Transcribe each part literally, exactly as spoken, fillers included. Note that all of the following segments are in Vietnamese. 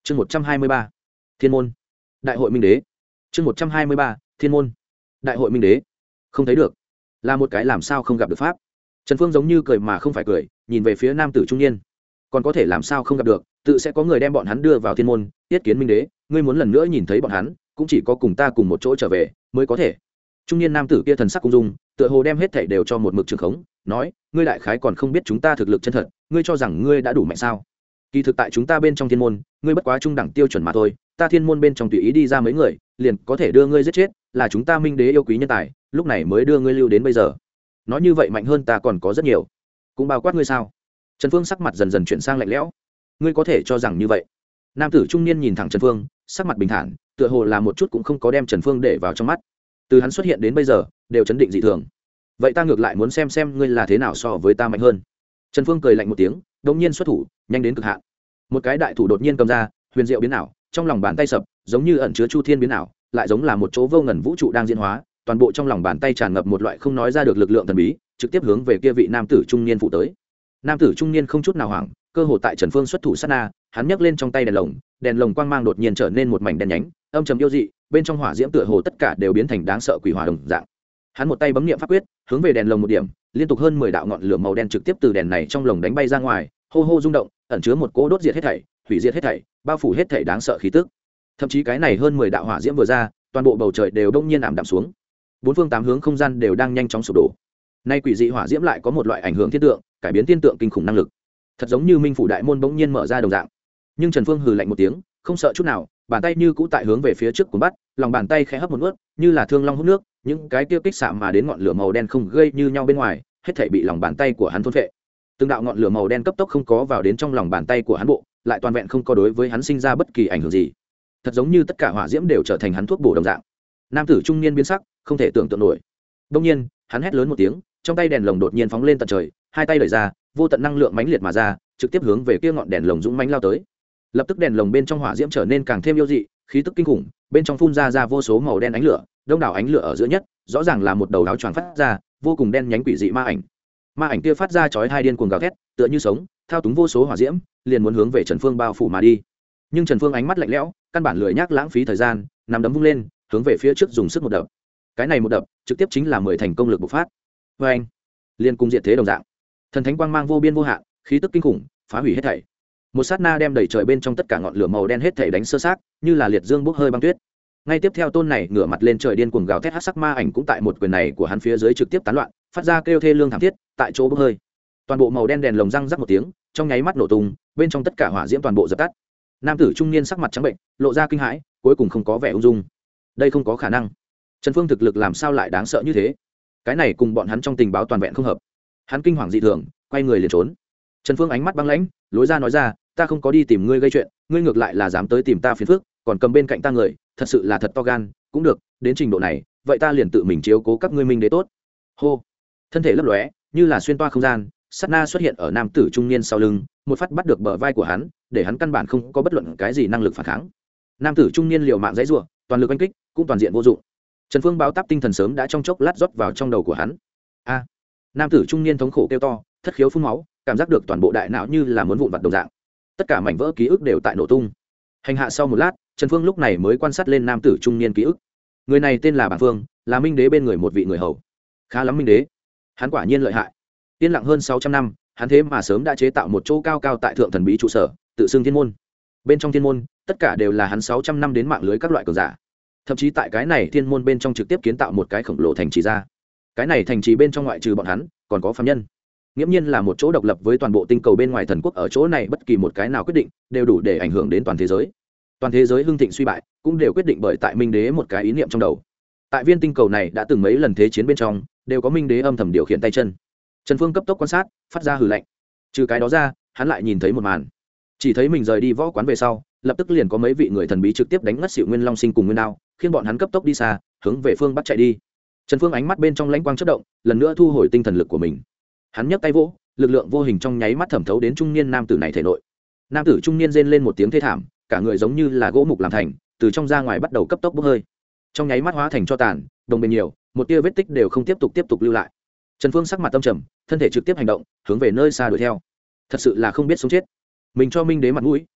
chương một trăm hai mươi ba thiên môn đại hội minh đế. chương một trăm hai mươi ba thiên môn đại hội minh đế. không thấy được, là một cái làm sao không gặp được pháp. Trần Phương giống như cười mà không phải cười, nhìn về phía nam tử trung niên. Còn có thể làm sao không gặp được, tự sẽ có người đem bọn hắn đưa vào thiên môn tiết kiến minh đế. Ngươi muốn lần nữa nhìn thấy bọn hắn, cũng chỉ có cùng ta cùng một chỗ trở về mới có thể. Trung niên nam tử kia thần sắc cung dung, tựa hồ đem hết thảy đều cho một mực trường khống, nói: ngươi đại khái còn không biết chúng ta thực lực chân thật, ngươi cho rằng ngươi đã đủ mạnh sao? Kỳ thực tại chúng ta bên trong thiên môn, ngươi bất quá trung đẳng tiêu chuẩn mà thôi. Ta thiên môn bên trong tùy ý đi ra mấy người, liền có thể đưa ngươi giết chết, là chúng ta minh đế yêu quý nhân tài, lúc này mới đưa ngươi lưu đến bây giờ. Nói như vậy mạnh hơn ta còn có rất nhiều, cũng bao quát ngươi sao? Trần Phương sắc mặt dần dần chuyển sang lạnh lẽo. Ngươi có thể cho rằng như vậy? Nam tử trung niên nhìn thẳng Trần Phương, sắc mặt bình thản, tựa hồ là một chút cũng không có đem Trần Phương để vào trong mắt. Từ hắn xuất hiện đến bây giờ, đều chấn định dị thường. Vậy ta ngược lại muốn xem xem ngươi là thế nào so với ta mạnh hơn. Trần Phương cười lạnh một tiếng, đột nhiên xuất thủ, nhanh đến cực hạn. Một cái đại thủ đột nhiên cầm ra, huyền diệu biến ảo, trong lòng bàn tay sập, giống như ẩn chứa chu thiên biến ảo, lại giống là một chỗ vô ngần vũ trụ đang diễn hóa, toàn bộ trong lòng bàn tay tràn ngập một loại không nói ra được lực lượng thần bí, trực tiếp hướng về kia vị nam tử trung niên phụ tới. Nam tử trung niên không chút nào hoảng, cơ hội tại Trần Phương xuất thủ sát na, hắn nhấc lên trong tay đèn lồng, đèn lồng quang mang đột nhiên trở nên một mảnh đen nhánh, âm trầm yêu dị, bên trong hỏa diễm tựa hồ tất cả đều biến thành đáng sợ quỷ hỏa đồng dạng. Hắn một tay bấm niệm pháp quyết, hướng về đèn lồng một điểm, liên tục hơn mười đạo ngọn lửa màu đen trực tiếp từ đèn này trong lồng đánh bay ra ngoài, hô hô rung động, ẩn chứa một cỗ đốt diệt hết thảy, hủy diệt hết thảy, bao phủ hết thảy đáng sợ khí tức. Thậm chí cái này hơn mười đạo hỏa diễm vừa ra, toàn bộ bầu trời đều đông nhiên ảm đạm xuống. Bốn phương tám hướng không gian đều đang nhanh chóng sụp đổ. Nay quỷ dị hỏa diễm lại có một loại ảnh hưởng thiên tượng, cải biến thiên tượng kinh khủng năng lực. Thật giống như minh phủ đại môn bỗng nhiên mở ra đồng dạng. Nhưng Trần Phương hừ lạnh một tiếng, không sợ chút nào, bàn tay như cũ tại hướng về phía trước cuốn bắt, lòng bàn tay khẽ hấp một nuốt, như là thương long hút nước, những cái tiêu kích xạ mà đến ngọn lửa màu đen không gây như nhau bên ngoài, hết thảy bị lòng bàn tay của hắn thôn phệ. Từng đạo ngọn lửa màu đen cấp tốc không có vào đến trong lòng bàn tay của hắn bộ, lại toàn vẹn không có đối với hắn sinh ra bất kỳ ảnh hưởng gì. Thật giống như tất cả hỏa diễm đều trở thành hắn thuốc bổ đồng dạng. Nam tử trung niên biến sắc, không thể tưởng tượng nổi. Đương nhiên, hắn hét lớn một tiếng, trong tay đèn lồng đột nhiên phóng lên tận trời, hai tay đẩy ra, vô tận năng lượng mãnh liệt mà ra, trực tiếp hướng về kia ngọn đèn lồng dũng mãnh lao tới. Lập tức đèn lồng bên trong hỏa diễm trở nên càng thêm yêu dị, khí tức kinh khủng, bên trong phun ra ra vô số màu đen ánh lửa, đông đảo ánh lửa ở giữa nhất, rõ ràng là một đầu áo choàng phát ra, vô cùng đen nhánh quỷ dị ma ảnh. Ma ảnh kia phát ra chói hai điên cuồng gào thét, tựa như sống, thao túng vô số hỏa diễm, liền muốn hướng về Trần Phương bao phủ mà đi. Nhưng Trần Phương ánh mắt lạnh lẽo, căn bản lười nhác lãng phí thời gian, nắm đấm vung lên, hướng về phía trước dùng sức một đập. Cái này một đập, trực tiếp chính là mười thành công lực bộc phát. Và anh, liên cung diệt thế đồng dạng. Thần thánh quang mang vô biên vô hạn, khí tức kinh khủng, phá hủy hết thảy. Một sát na đem đầy trời bên trong tất cả ngọn lửa màu đen hết thảy đánh sơ xác, như là liệt dương bốc hơi băng tuyết. Ngay tiếp theo tôn này ngửa mặt lên trời điên cuồng gào thét hắc sắc ma ảnh cũng tại một quyền này của hắn phía dưới trực tiếp tán loạn, phát ra kêu thê lương thảm thiết, tại chỗ bốc hơi. Toàn bộ màu đen đèn lồng răng rắc một tiếng, trong nháy mắt nổ tung, bên trong tất cả hỏa diễm toàn bộ dập tắt. Nam tử trung niên sắc mặt trắng bệnh, lộ ra kinh hãi, cuối cùng không có vẻ ung dung. Đây không có khả năng. Trần Phương thực lực làm sao lại đáng sợ như thế? Cái này cùng bọn hắn trong tình báo toàn vẹn không hợp. Hắn kinh hoàng dị thường, quay người liền trốn. Trần Phương ánh mắt băng lãnh, lối ra nói ra, ta không có đi tìm ngươi gây chuyện, ngươi ngược lại là dám tới tìm ta phiền phức, còn cầm bên cạnh ta người, thật sự là thật to gan, cũng được, đến trình độ này, vậy ta liền tự mình chiếu cố các ngươi minh đế tốt. Hô. Thân thể lấp lóe, như là xuyên toa không gian, sát na xuất hiện ở nam tử trung niên sau lưng, một phát bắt được bờ vai của hắn, để hắn căn bản không có bất luận cái gì năng lực phản kháng. Nam tử trung niên liều mạng giãy giụa, toàn lực oanh kích, cũng toàn diện vô dụng. Trần Phương báo táp tinh thần sớm đã trong chốc lát rót vào trong đầu của hắn. A! Nam tử trung niên thống khổ kêu to, thất khiếu phun máu, cảm giác được toàn bộ đại não như là muốn vụn vặt đồng dạng. Tất cả mảnh vỡ ký ức đều tại nổ tung. Hành hạ sau một lát, Trần Phương lúc này mới quan sát lên nam tử trung niên ký ức. Người này tên là Bàng Phương, là minh đế bên người một vị người hầu. Khá lắm minh đế. Hắn quả nhiên lợi hại. Yên lặng hơn sáu trăm năm, hắn thế mà sớm đã chế tạo một chỗ cao cao tại thượng thần bí trụ sở, tự xưng thiên môn. Bên trong thiên môn, tất cả đều là hắn sáu trăm năm đến mạng lưới các loại cường giả. Thậm chí tại cái này thiên môn bên trong trực tiếp kiến tạo một cái khổng lồ thành trì ra. Cái này thành trì bên trong ngoại trừ bọn hắn, còn có phàm nhân. Nghiễm nhiên là một chỗ độc lập với toàn bộ tinh cầu bên ngoài thần quốc, ở chỗ này bất kỳ một cái nào quyết định đều đủ để ảnh hưởng đến toàn thế giới. Toàn thế giới hưng thịnh suy bại cũng đều quyết định bởi tại minh đế một cái ý niệm trong đầu. Tại viên tinh cầu này đã từng mấy lần thế chiến bên trong, đều có minh đế âm thầm điều khiển tay chân. Trần Phương cấp tốc quan sát, phát ra hừ lạnh. Trừ cái đó ra, hắn lại nhìn thấy một màn. Chỉ thấy mình rời đi võ quán về sau, lập tức liền có mấy vị người thần bí trực tiếp đánh ngất xỉu Nguyên Long Sinh cùng Nguyên Đao, khiến bọn hắn cấp tốc đi xa, hướng về phương bắc chạy đi. Trần Phương ánh mắt bên trong lãnh quang chớp động, lần nữa thu hồi tinh thần lực của mình. Hắn nhấc tay vỗ, lực lượng vô hình trong nháy mắt thẩm thấu đến trung niên nam tử này thể nội. Nam tử trung niên rên lên một tiếng thê thảm, cả người giống như là gỗ mục làm thành, từ trong ra ngoài bắt đầu cấp tốc bốc hơi. Trong nháy mắt hóa thành cho tàn, đồng bền nhiều, một tia vết tích đều không tiếp tục tiếp tục lưu lại. Trần Phương sắc mặt tâm trầm, thân thể trực tiếp hành động, hướng về nơi xa đuổi theo. Thật sự là không biết sống chết. Mình cho minh đế mặt mũi,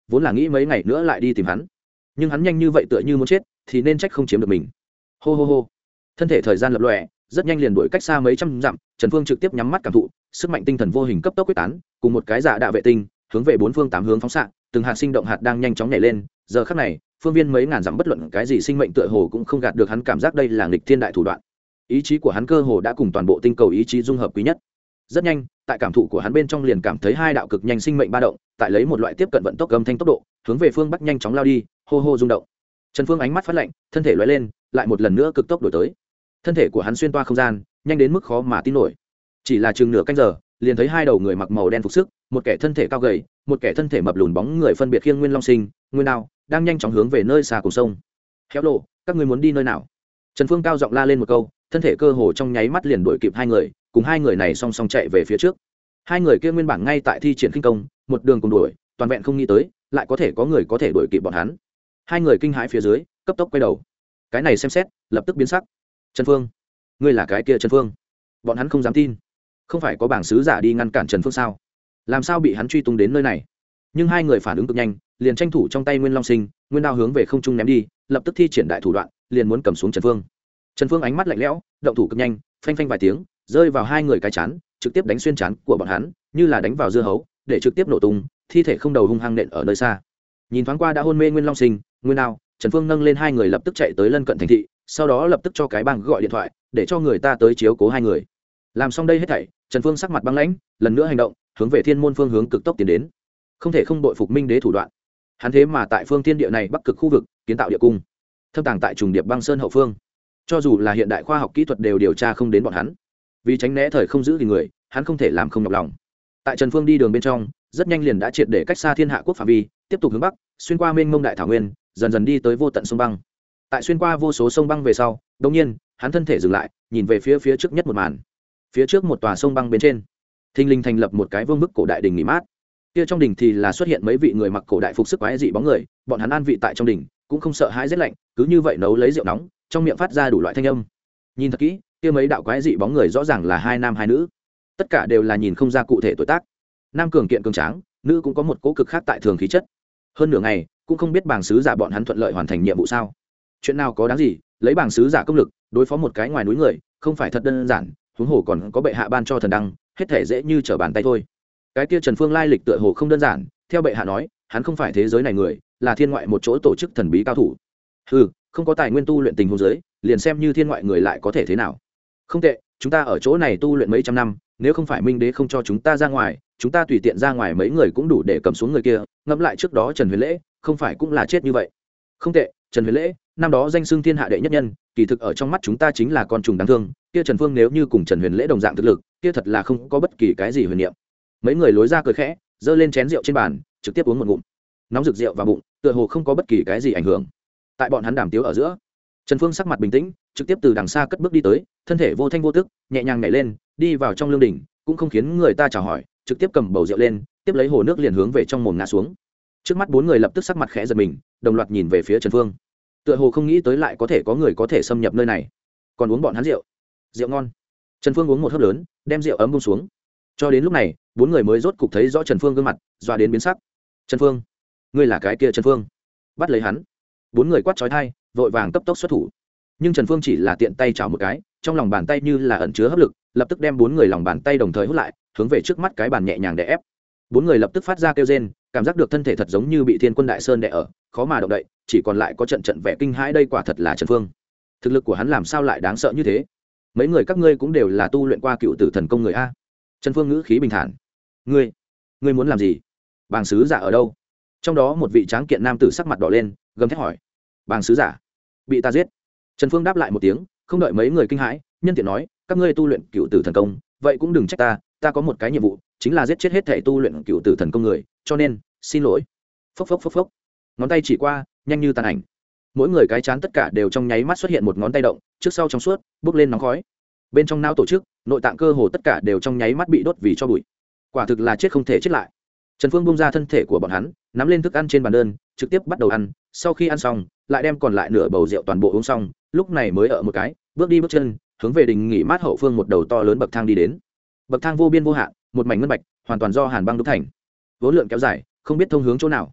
vốn là nghĩ mấy ngày nữa lại đi tìm hắn, nhưng hắn nhanh như vậy tựa như muốn chết thì nên trách không chiếm được mình. Hô hô hô, thân thể thời gian lập lòe, rất nhanh liền đuổi cách xa mấy trăm dặm. Trần Phương trực tiếp nhắm mắt cảm thụ sức mạnh tinh thần vô hình cấp tốc quyết tán, cùng một cái giả đạ vệ tinh hướng về bốn phương tám hướng phóng xạ, từng hạt sinh động hạt đang nhanh chóng nhảy lên. Giờ khắc này phương viên mấy ngàn dặm bất luận cái gì sinh mệnh tựa hồ cũng không gạt được hắn cảm giác đây là nghịch thiên đại thủ đoạn. Ý chí của hắn cơ hồ đã cùng toàn bộ tinh cầu ý chí dung hợp quý nhất. Rất nhanh, tại cảm thụ của hắn bên trong liền cảm thấy hai đạo cực nhanh sinh mệnh ba động, tại lấy một loại tiếp cận vận tốc âm thanh tốc độ hướng về phương bắc nhanh chóng lao đi, hô hô rung động. Trần Phương ánh mắt phát lạnh, thân thể lóe lên, lại một lần nữa cực tốc đổi tới. Thân thể của hắn xuyên toa không gian, nhanh đến mức khó mà tin nổi. Chỉ là chừng nửa canh giờ, liền thấy hai đầu người mặc màu đen phục sức, một kẻ thân thể cao gầy, một kẻ thân thể mập lùn bóng người phân biệt khiêng Nguyên Long Sinh, Nguyên Đao, đang nhanh chóng hướng về nơi xa cùng sông. Khéo lộ, các ngươi muốn đi nơi nào? Trần Phương cao giọng la lên một câu, thân thể cơ hồ trong nháy mắt liền đuổi kịp hai người, cùng hai người này song song chạy về phía trước. Hai người kia nguyên bản ngay tại thi triển khinh công, một đường cùng đuổi, toàn vẹn không nghĩ tới, lại có thể có người có thể đuổi kịp bọn hắn. Hai người kinh hãi phía dưới, cấp tốc quay đầu. Cái này xem xét, lập tức biến sắc. Trần Phương, ngươi là cái kia Trần Phương? Bọn hắn không dám tin. Không phải có bảng sứ giả đi ngăn cản Trần Phương sao? Làm sao bị hắn truy tung đến nơi này? Nhưng hai người phản ứng cực nhanh, liền tranh thủ trong tay Nguyên Long Sinh, Nguyên Đao hướng về không trung ném đi, lập tức thi triển đại thủ đoạn, liền muốn cầm xuống Trần Phương. Trần Phương ánh mắt lạnh lẽo, động thủ cực nhanh, phanh phanh vài tiếng, rơi vào hai người cái chán, trực tiếp đánh xuyên chán của bọn hắn, như là đánh vào dưa hấu, để trực tiếp nổ tung, thi thể không đầu hung hăng nện ở nơi xa. Nhìn thoáng qua đã hôn mê Nguyên Long Sinh, Nguyên Đao, Trần Phương nâng lên hai người lập tức chạy tới lân cận thành thị, sau đó lập tức cho cái bang gọi điện thoại, để cho người ta tới chiếu cố hai người. Làm xong đây hết thảy, Trần Phương sắc mặt băng lãnh, lần nữa hành động, hướng về Thiên Môn phương hướng cực tốc tiến đến. Không thể không đội phục Minh Đế thủ đoạn. Hắn thế mà tại phương thiên địa này bắc cực khu vực kiến tạo địa cung, thâm tàng tại trùng điệp băng sơn hậu phương. Cho dù là hiện đại khoa học kỹ thuật đều điều tra không đến bọn hắn. Vì tránh né thời không giữ thì người, hắn không thể làm không nhọc lòng. Tại Trần Phương đi đường bên trong, rất nhanh liền đã triệt để cách xa Thiên Hạ quốc phạm vi, tiếp tục hướng bắc, xuyên qua mênh mông đại thảo nguyên, dần dần đi tới vô tận sông băng. Tại xuyên qua vô số sông băng về sau, đột nhiên, hắn thân thể dừng lại, nhìn về phía phía trước nhất một màn. Phía trước một tòa sông băng bên trên, thình lình thành lập một cái vương bức cổ đại đình nghỉ mát. Kia trong đình thì là xuất hiện mấy vị người mặc cổ đại phục sức quái dị bóng người, bọn hắn an vị tại trong đình, cũng không sợ hãi rét lạnh, cứ như vậy nấu lấy rượu nóng, trong miệng phát ra đủ loại thanh âm. Nhìn thật kỹ, kia mấy đạo quái dị bóng người rõ ràng là hai nam hai nữ, tất cả đều là nhìn không ra cụ thể tuổi tác. Nam cường kiện cường tráng, nữ cũng có một cố cực khác tại thường khí chất. Hơn nửa ngày cũng không biết bảng sứ giả bọn hắn thuận lợi hoàn thành nhiệm vụ sao? Chuyện nào có đáng gì, lấy bảng sứ giả công lực đối phó một cái ngoài núi người, không phải thật đơn giản, huống hồ còn có bệ hạ ban cho thần đăng, hết thể dễ như trở bàn tay thôi. Cái kia Trần Phương lai lịch tựa hồ không đơn giản, theo bệ hạ nói, hắn không phải thế giới này người, là thiên ngoại một chỗ tổ chức thần bí cao thủ. Hừ, không có tài nguyên tu luyện tình huống giới, liền xem như thiên ngoại người lại có thể thế nào? Không tệ, chúng ta ở chỗ này tu luyện mấy trăm năm, nếu không phải Minh Đế không cho chúng ta ra ngoài, chúng ta tùy tiện ra ngoài mấy người cũng đủ để cầm xuống người kia. Ngẫm lại trước đó Trần Huyền Lễ, không phải cũng là chết như vậy? Không tệ, Trần Huyền Lễ, năm đó danh xưng thiên hạ đệ nhất nhân, kỳ thực ở trong mắt chúng ta chính là con trùng đáng thương. Kia Trần Phương nếu như cùng Trần Huyền Lễ đồng dạng thực lực, kia thật là không có bất kỳ cái gì huyền niệm. Mấy người lối ra cười khẽ, giơ lên chén rượu trên bàn, trực tiếp uống một ngụm. Nóng rực rượu vào bụng, tựa hồ không có bất kỳ cái gì ảnh hưởng. Tại bọn hắn đàm tiếu ở giữa, Trần Phương sắc mặt bình tĩnh, trực tiếp từ đằng xa cất bước đi tới, thân thể vô thanh vô tức, nhẹ nhàng nhảy lên, đi vào trong lương đình, cũng không khiến người ta chào hỏi, trực tiếp cầm bầu rượu lên, tiếp lấy hồ nước liền hướng về trong mồm ngã xuống. Trước mắt bốn người lập tức sắc mặt khẽ giật mình, đồng loạt nhìn về phía Trần Phương. Tựa hồ không nghĩ tới lại có thể có người có thể xâm nhập nơi này, còn uống bọn hắn rượu. Rượu ngon. Trần Phương uống một hớp lớn, đem rượu ấm buông xuống. Cho đến lúc này, bốn người mới rốt cục thấy rõ Trần Phương gương mặt, dọa đến biến sắc. Trần Phương, ngươi là cái kia Trần Phương? Bắt lấy hắn. Bốn người quát chói tai, vội vàng cấp tốc xuất thủ. Nhưng Trần Phương chỉ là tiện tay chảo một cái, trong lòng bàn tay như là ẩn chứa hấp lực, lập tức đem bốn người lòng bàn tay đồng thời hút lại, hướng về trước mắt cái bàn nhẹ nhàng đè ép. Bốn người lập tức phát ra kêu rên, cảm giác được thân thể thật giống như bị Thiên Quân Đại Sơn đè ở, khó mà động đậy, chỉ còn lại có trận trận vẻ kinh hãi, đây quả thật là Trần Phương. Thực lực của hắn làm sao lại đáng sợ như thế? Mấy người các ngươi cũng đều là tu luyện qua Cựu Tử Thần Công người a? Trần Phương ngữ khí bình thản. Ngươi, ngươi muốn làm gì? Bàng sứ giả ở đâu? Trong đó một vị tráng kiện nam tử sắc mặt đỏ lên, gầm thét hỏi. Bàng sứ giả bị ta giết. Trần Phương đáp lại một tiếng, không đợi mấy người kinh hãi, nhân tiện nói, các ngươi tu luyện Cựu Tử Thần Công, vậy cũng đừng trách ta, ta có một cái nhiệm vụ, chính là giết chết hết thảy tu luyện Cựu Tử Thần Công người, cho nên, xin lỗi. Phốc phốc phốc phốc. Ngón tay chỉ qua, nhanh như tàn ảnh. Mỗi người cái chán tất cả đều trong nháy mắt xuất hiện một ngón tay động, trước sau trong suốt, bốc lên nóng khói. Bên trong não tổ chức, nội tạng cơ hồ tất cả đều trong nháy mắt bị đốt vì cho bụi. Quả thực là chết không thể chết lại. Trần Phương buông ra thân thể của bọn hắn, nắm lên thức ăn trên bàn đơn, trực tiếp bắt đầu ăn, sau khi ăn xong, lại đem còn lại nửa bầu rượu toàn bộ uống xong, lúc này mới ở một cái, bước đi bước chân, hướng về đình nghỉ mát hậu phương một đầu to lớn bậc thang đi đến. Bậc thang vô biên vô hạn, một mảnh ngân bạch, hoàn toàn do hàn băng đúc thành. Vốn lượn kéo dài, không biết thông hướng chỗ nào.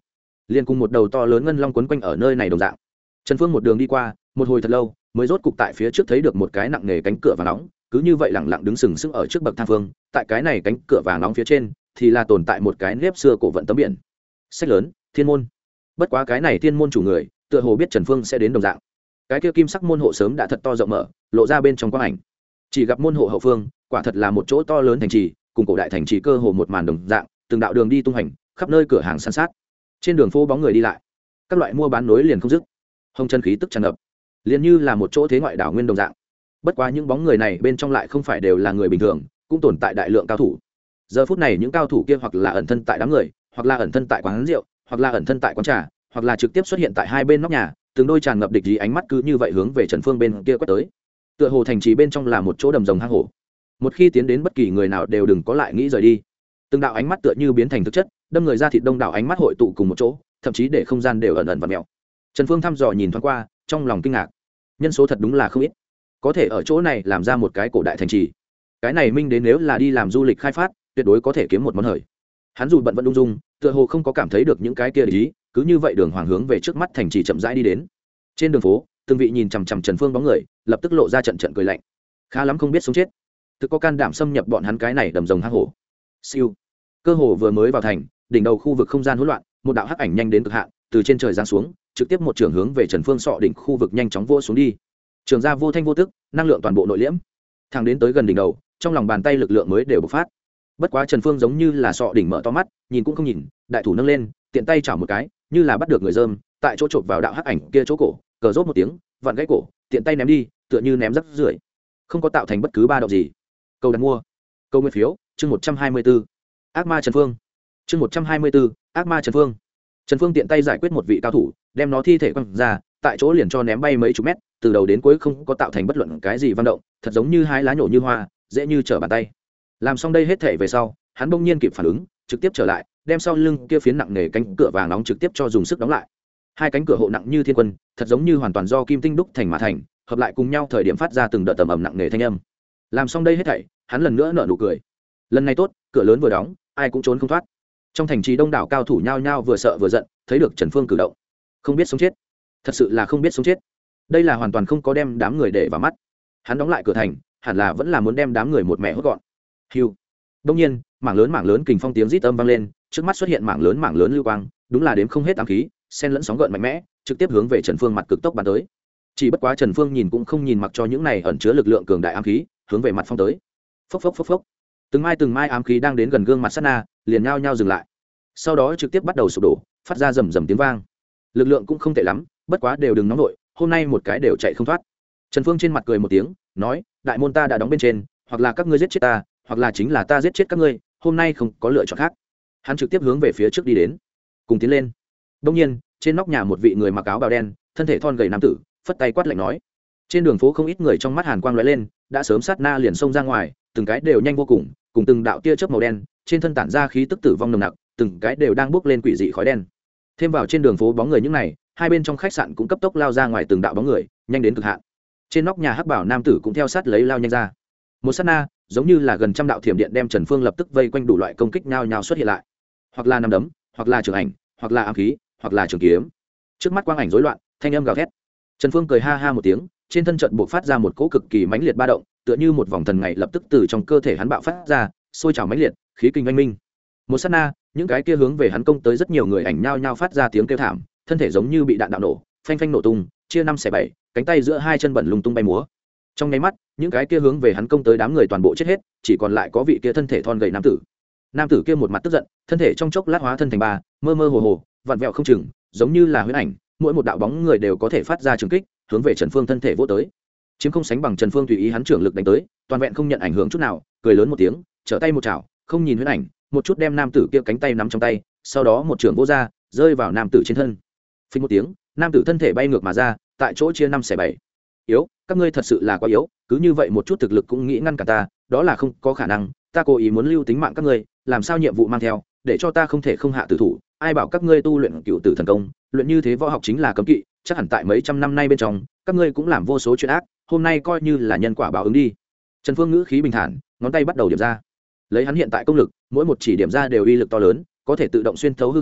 liền cùng một đầu to lớn ngân long quấn quanh ở nơi này đồng dạng. Trần Phương một đường đi qua, một hồi thật lâu mới rốt cục tại phía trước thấy được một cái nặng nề cánh cửa vàng nóng, cứ như vậy lẳng lặng đứng sừng sững ở trước bậc thang phương. Tại cái này cánh cửa vàng nóng phía trên thì là tồn tại một cái nếp xưa cổ vận tấm biển, sách lớn thiên môn. Bất quá cái này thiên môn chủ người tựa hồ biết Trần Phương sẽ đến đồng dạng, cái kia kim sắc môn hộ sớm đã thật to rộng mở, lộ ra bên trong quang ảnh. Chỉ gặp môn hộ hậu phương quả thật là một chỗ to lớn thành trì, cùng cổ đại thành trì cơ hồ một màn đồng dạng, từng đạo đường đi tung hành, khắp nơi cửa hàng san sát, trên đường phố bóng người đi lại, các loại mua bán nối liền không dứt, hồng chân khí tức tràn ngập, liền như là một chỗ thế ngoại đảo nguyên đồng dạng. Bất quá những bóng người này bên trong lại không phải đều là người bình thường, cũng tồn tại đại lượng cao thủ. Giờ phút này những cao thủ kia hoặc là ẩn thân tại đám người, hoặc là ẩn thân tại quán rượu, hoặc là ẩn thân tại quán trà, hoặc là trực tiếp xuất hiện tại hai bên nóc nhà, từng đôi tràn ngập địch ý ánh mắt cứ như vậy hướng về Trần Phương bên kia quét tới. Tựa hồ thành trì bên trong là một chỗ đầm rồng hang hổ, một khi tiến đến bất kỳ người nào đều đừng có lại nghĩ rời đi. Từng đạo ánh mắt tựa như biến thành thực chất, đâm người ra thịt, đông đảo ánh mắt hội tụ cùng một chỗ, thậm chí để không gian đều ẩn ẩn và mèo. Trần Phương thăm dò nhìn thoáng qua, trong lòng kinh ngạc, nhân số thật đúng là không ít, có thể ở chỗ này làm ra một cái cổ đại thành trì. Cái này minh đến nếu là đi làm du lịch khai phát, tuyệt đối có thể kiếm một món hời. Hắn dù bận vẫn ung dung, tựa hồ không có cảm thấy được những cái kia ý, cứ như vậy đường hoàng hướng về trước mắt thành trì chậm rãi đi đến. Trên đường phố, từng vị nhìn chằm chằm Trần Phương bóng người, lập tức lộ ra trận trận cười lạnh. Khá lắm không biết sống chết, thực có can đảm xâm nhập bọn hắn cái này đầm rồng hang hổ. Siêu. Cơ hồ vừa mới vào thành, đỉnh đầu khu vực không gian hỗn loạn, một đạo hắc ảnh nhanh đến cực hạn, từ trên trời giáng xuống, trực tiếp một trường hướng về Trần Phương sọ đỉnh khu vực nhanh chóng vô xuống đi. Trường ra vô thanh vô tức, năng lượng toàn bộ nội liễm, thẳng đến tới gần đỉnh đầu, trong lòng bàn tay lực lượng mới đều bộc phát. Bất quá Trần Phương giống như là sọ đỉnh mở to mắt, nhìn cũng không nhìn, đại thủ nâng lên, tiện tay chảo một cái, như là bắt được người dơm, tại chỗ chộp vào đạo hắc ảnh kia chỗ cổ, cờ rốt một tiếng, vặn gãy cổ, tiện tay ném đi, tựa như ném rác rưởi, không có tạo thành bất cứ ba động gì. Câu đặt mua, câu nguyên phiếu, chương một trăm hai mươi 124. Ác ma Trần Phương. Chương một trăm hai mươi 124, ác ma Trần Phương. Trần Phương tiện tay giải quyết một vị cao thủ, đem nó thi thể quăng ra, tại chỗ liền cho ném bay mấy chục mét, từ đầu đến cuối không có tạo thành bất luận cái gì vận động, thật giống như hái lá nhổ như hoa, dễ như trở bàn tay. Làm xong đây hết thể về sau, hắn bỗng nhiên kịp phản ứng, trực tiếp trở lại, đem sau lưng kia phiến nặng nề cánh cửa vàng nóng trực tiếp cho dùng sức đóng lại. Hai cánh cửa hộ nặng như thiên quân, thật giống như hoàn toàn do kim tinh đúc thành mà thành, hợp lại cùng nhau thời điểm phát ra từng đợt tầm ầm nặng nề thanh âm. Làm xong đây hết thảy, hắn lần nữa nở nụ cười. Lần này tốt, cửa lớn vừa đóng, ai cũng trốn không thoát. Trong thành trì đông đảo cao thủ nhao nhao vừa sợ vừa giận, thấy được Trần Phương cử động, không biết sống chết, thật sự là không biết sống chết. Đây là hoàn toàn không có đem đám người để vào mắt. Hắn đóng lại cửa thành, hẳn là vẫn là muốn đem đám người một mẹ hốt gọn. Hưu. Đông nhiên, mảng lớn mảng lớn kình phong tiếng rít âm vang lên, trước mắt xuất hiện mảng lớn mảng lớn lưu quang, đúng là đếm không hết ám khí, xen lẫn sóng gợn mạnh mẽ, trực tiếp hướng về Trần Phương mặt cực tốc bắn tới. Chỉ bất quá Trần Phương nhìn cũng không nhìn, mặc cho những này ẩn chứa lực lượng cường đại ám khí hướng về mặt phong tới. Phốc phốc phốc phốc. Từng mai từng mai ám khí đang đến gần gương mặt sát na, liền nhao nhao dừng lại. Sau đó trực tiếp bắt đầu sụp đổ, phát ra rầm rầm tiếng vang. Lực lượng cũng không tệ lắm, bất quá đều đừng nóng nổi, hôm nay một cái đều chạy không thoát. Trần Phương trên mặt cười một tiếng, nói, đại môn ta đã đóng bên trên, hoặc là các ngươi giết chết ta, hoặc là chính là ta giết chết các ngươi, hôm nay không có lựa chọn khác. Hắn trực tiếp hướng về phía trước đi đến, cùng tiến lên. Đông nhiên, trên nóc nhà một vị người mặc áo bào đen, thân thể thon gầy nam tử, phất tay quát lạnh nói. Trên đường phố không ít người trong mắt hàn quang lóe lên, đã sớm sát na liền xông ra ngoài, từng cái đều nhanh vô cùng, cùng từng đạo tia chớp màu đen, trên thân tản ra khí tức tử vong nồng nặc, từng cái đều đang bốc lên quỷ dị khói đen. Thêm vào trên đường phố bóng người những này, hai bên trong khách sạn cũng cấp tốc lao ra ngoài từng đạo bóng người, nhanh đến cực hạn. Trên nóc nhà hắc bảo nam tử cũng theo sát lấy lao nhanh ra. Một sát na, giống như là gần trăm đạo thiểm điện đem Trần Phương lập tức vây quanh, đủ loại công kích nhao nhao xuất hiện lại, hoặc là nằm đấm, hoặc là trường ảnh, hoặc là ám khí, hoặc là trường kiếm. Trước mắt quang ảnh rối loạn, thanh âm gào thét. Trần Phương cười ha ha một tiếng, trên thân trận buộc phát ra một cỗ cực kỳ mãnh liệt ba động, tựa như một vòng thần ngày lập tức từ trong cơ thể hắn bạo phát ra, sôi trào mãnh liệt, khí kinh oanh minh. Một sát na, những cái kia hướng về hắn công tới rất nhiều người ảnh nhao nhao phát ra tiếng kêu thảm, thân thể giống như bị đạn đạo nổ, phanh phanh nổ tung, chia năm xẻ bảy, cánh tay giữa hai chân bẩn lung tung bay múa. Trong nháy mắt, những cái kia hướng về hắn công tới đám người toàn bộ chết hết, chỉ còn lại có vị kia thân thể thon gầy nam tử. Nam tử kia một mặt tức giận, thân thể trong chốc lát hóa thân thành ba, mơ mơ hồ hồ, vặn vẹo không chừng, giống như là huyễn ảnh, mỗi một đạo bóng người đều có thể phát ra trường kích, hướng về Trần Phương thân thể vỗ tới. Chiếm không sánh bằng Trần Phương tùy ý hắn trưởng lực đánh tới, toàn vẹn không nhận ảnh hưởng chút nào, cười lớn một tiếng, trở tay một chảo, không nhìn huyễn ảnh, một chút đem nam tử kia cánh tay nắm trong tay, sau đó một trường vỗ ra, rơi vào nam tử trên thân. Phình một tiếng, nam tử thân thể bay ngược mà ra, tại chỗ chia năm xẻ bảy. Yếu, các ngươi thật sự là quá yếu, cứ như vậy một chút thực lực cũng nghĩ ngăn cả ta, đó là không có khả năng, ta cố ý muốn lưu tính mạng các ngươi, làm sao nhiệm vụ mang theo, để cho ta không thể không hạ tử thủ, ai bảo các ngươi tu luyện cựu tử thần công, luyện như thế võ học chính là cấm kỵ, chắc hẳn tại mấy trăm năm nay bên trong, các ngươi cũng làm vô số chuyện ác, hôm nay coi như là nhân quả báo ứng đi. Trần Phương ngữ khí bình thản, ngón tay bắt đầu điểm ra. Lấy hắn hiện tại công lực, mỗi một chỉ điểm ra đều uy lực to lớn, có thể tự động xuyên thấu hư không,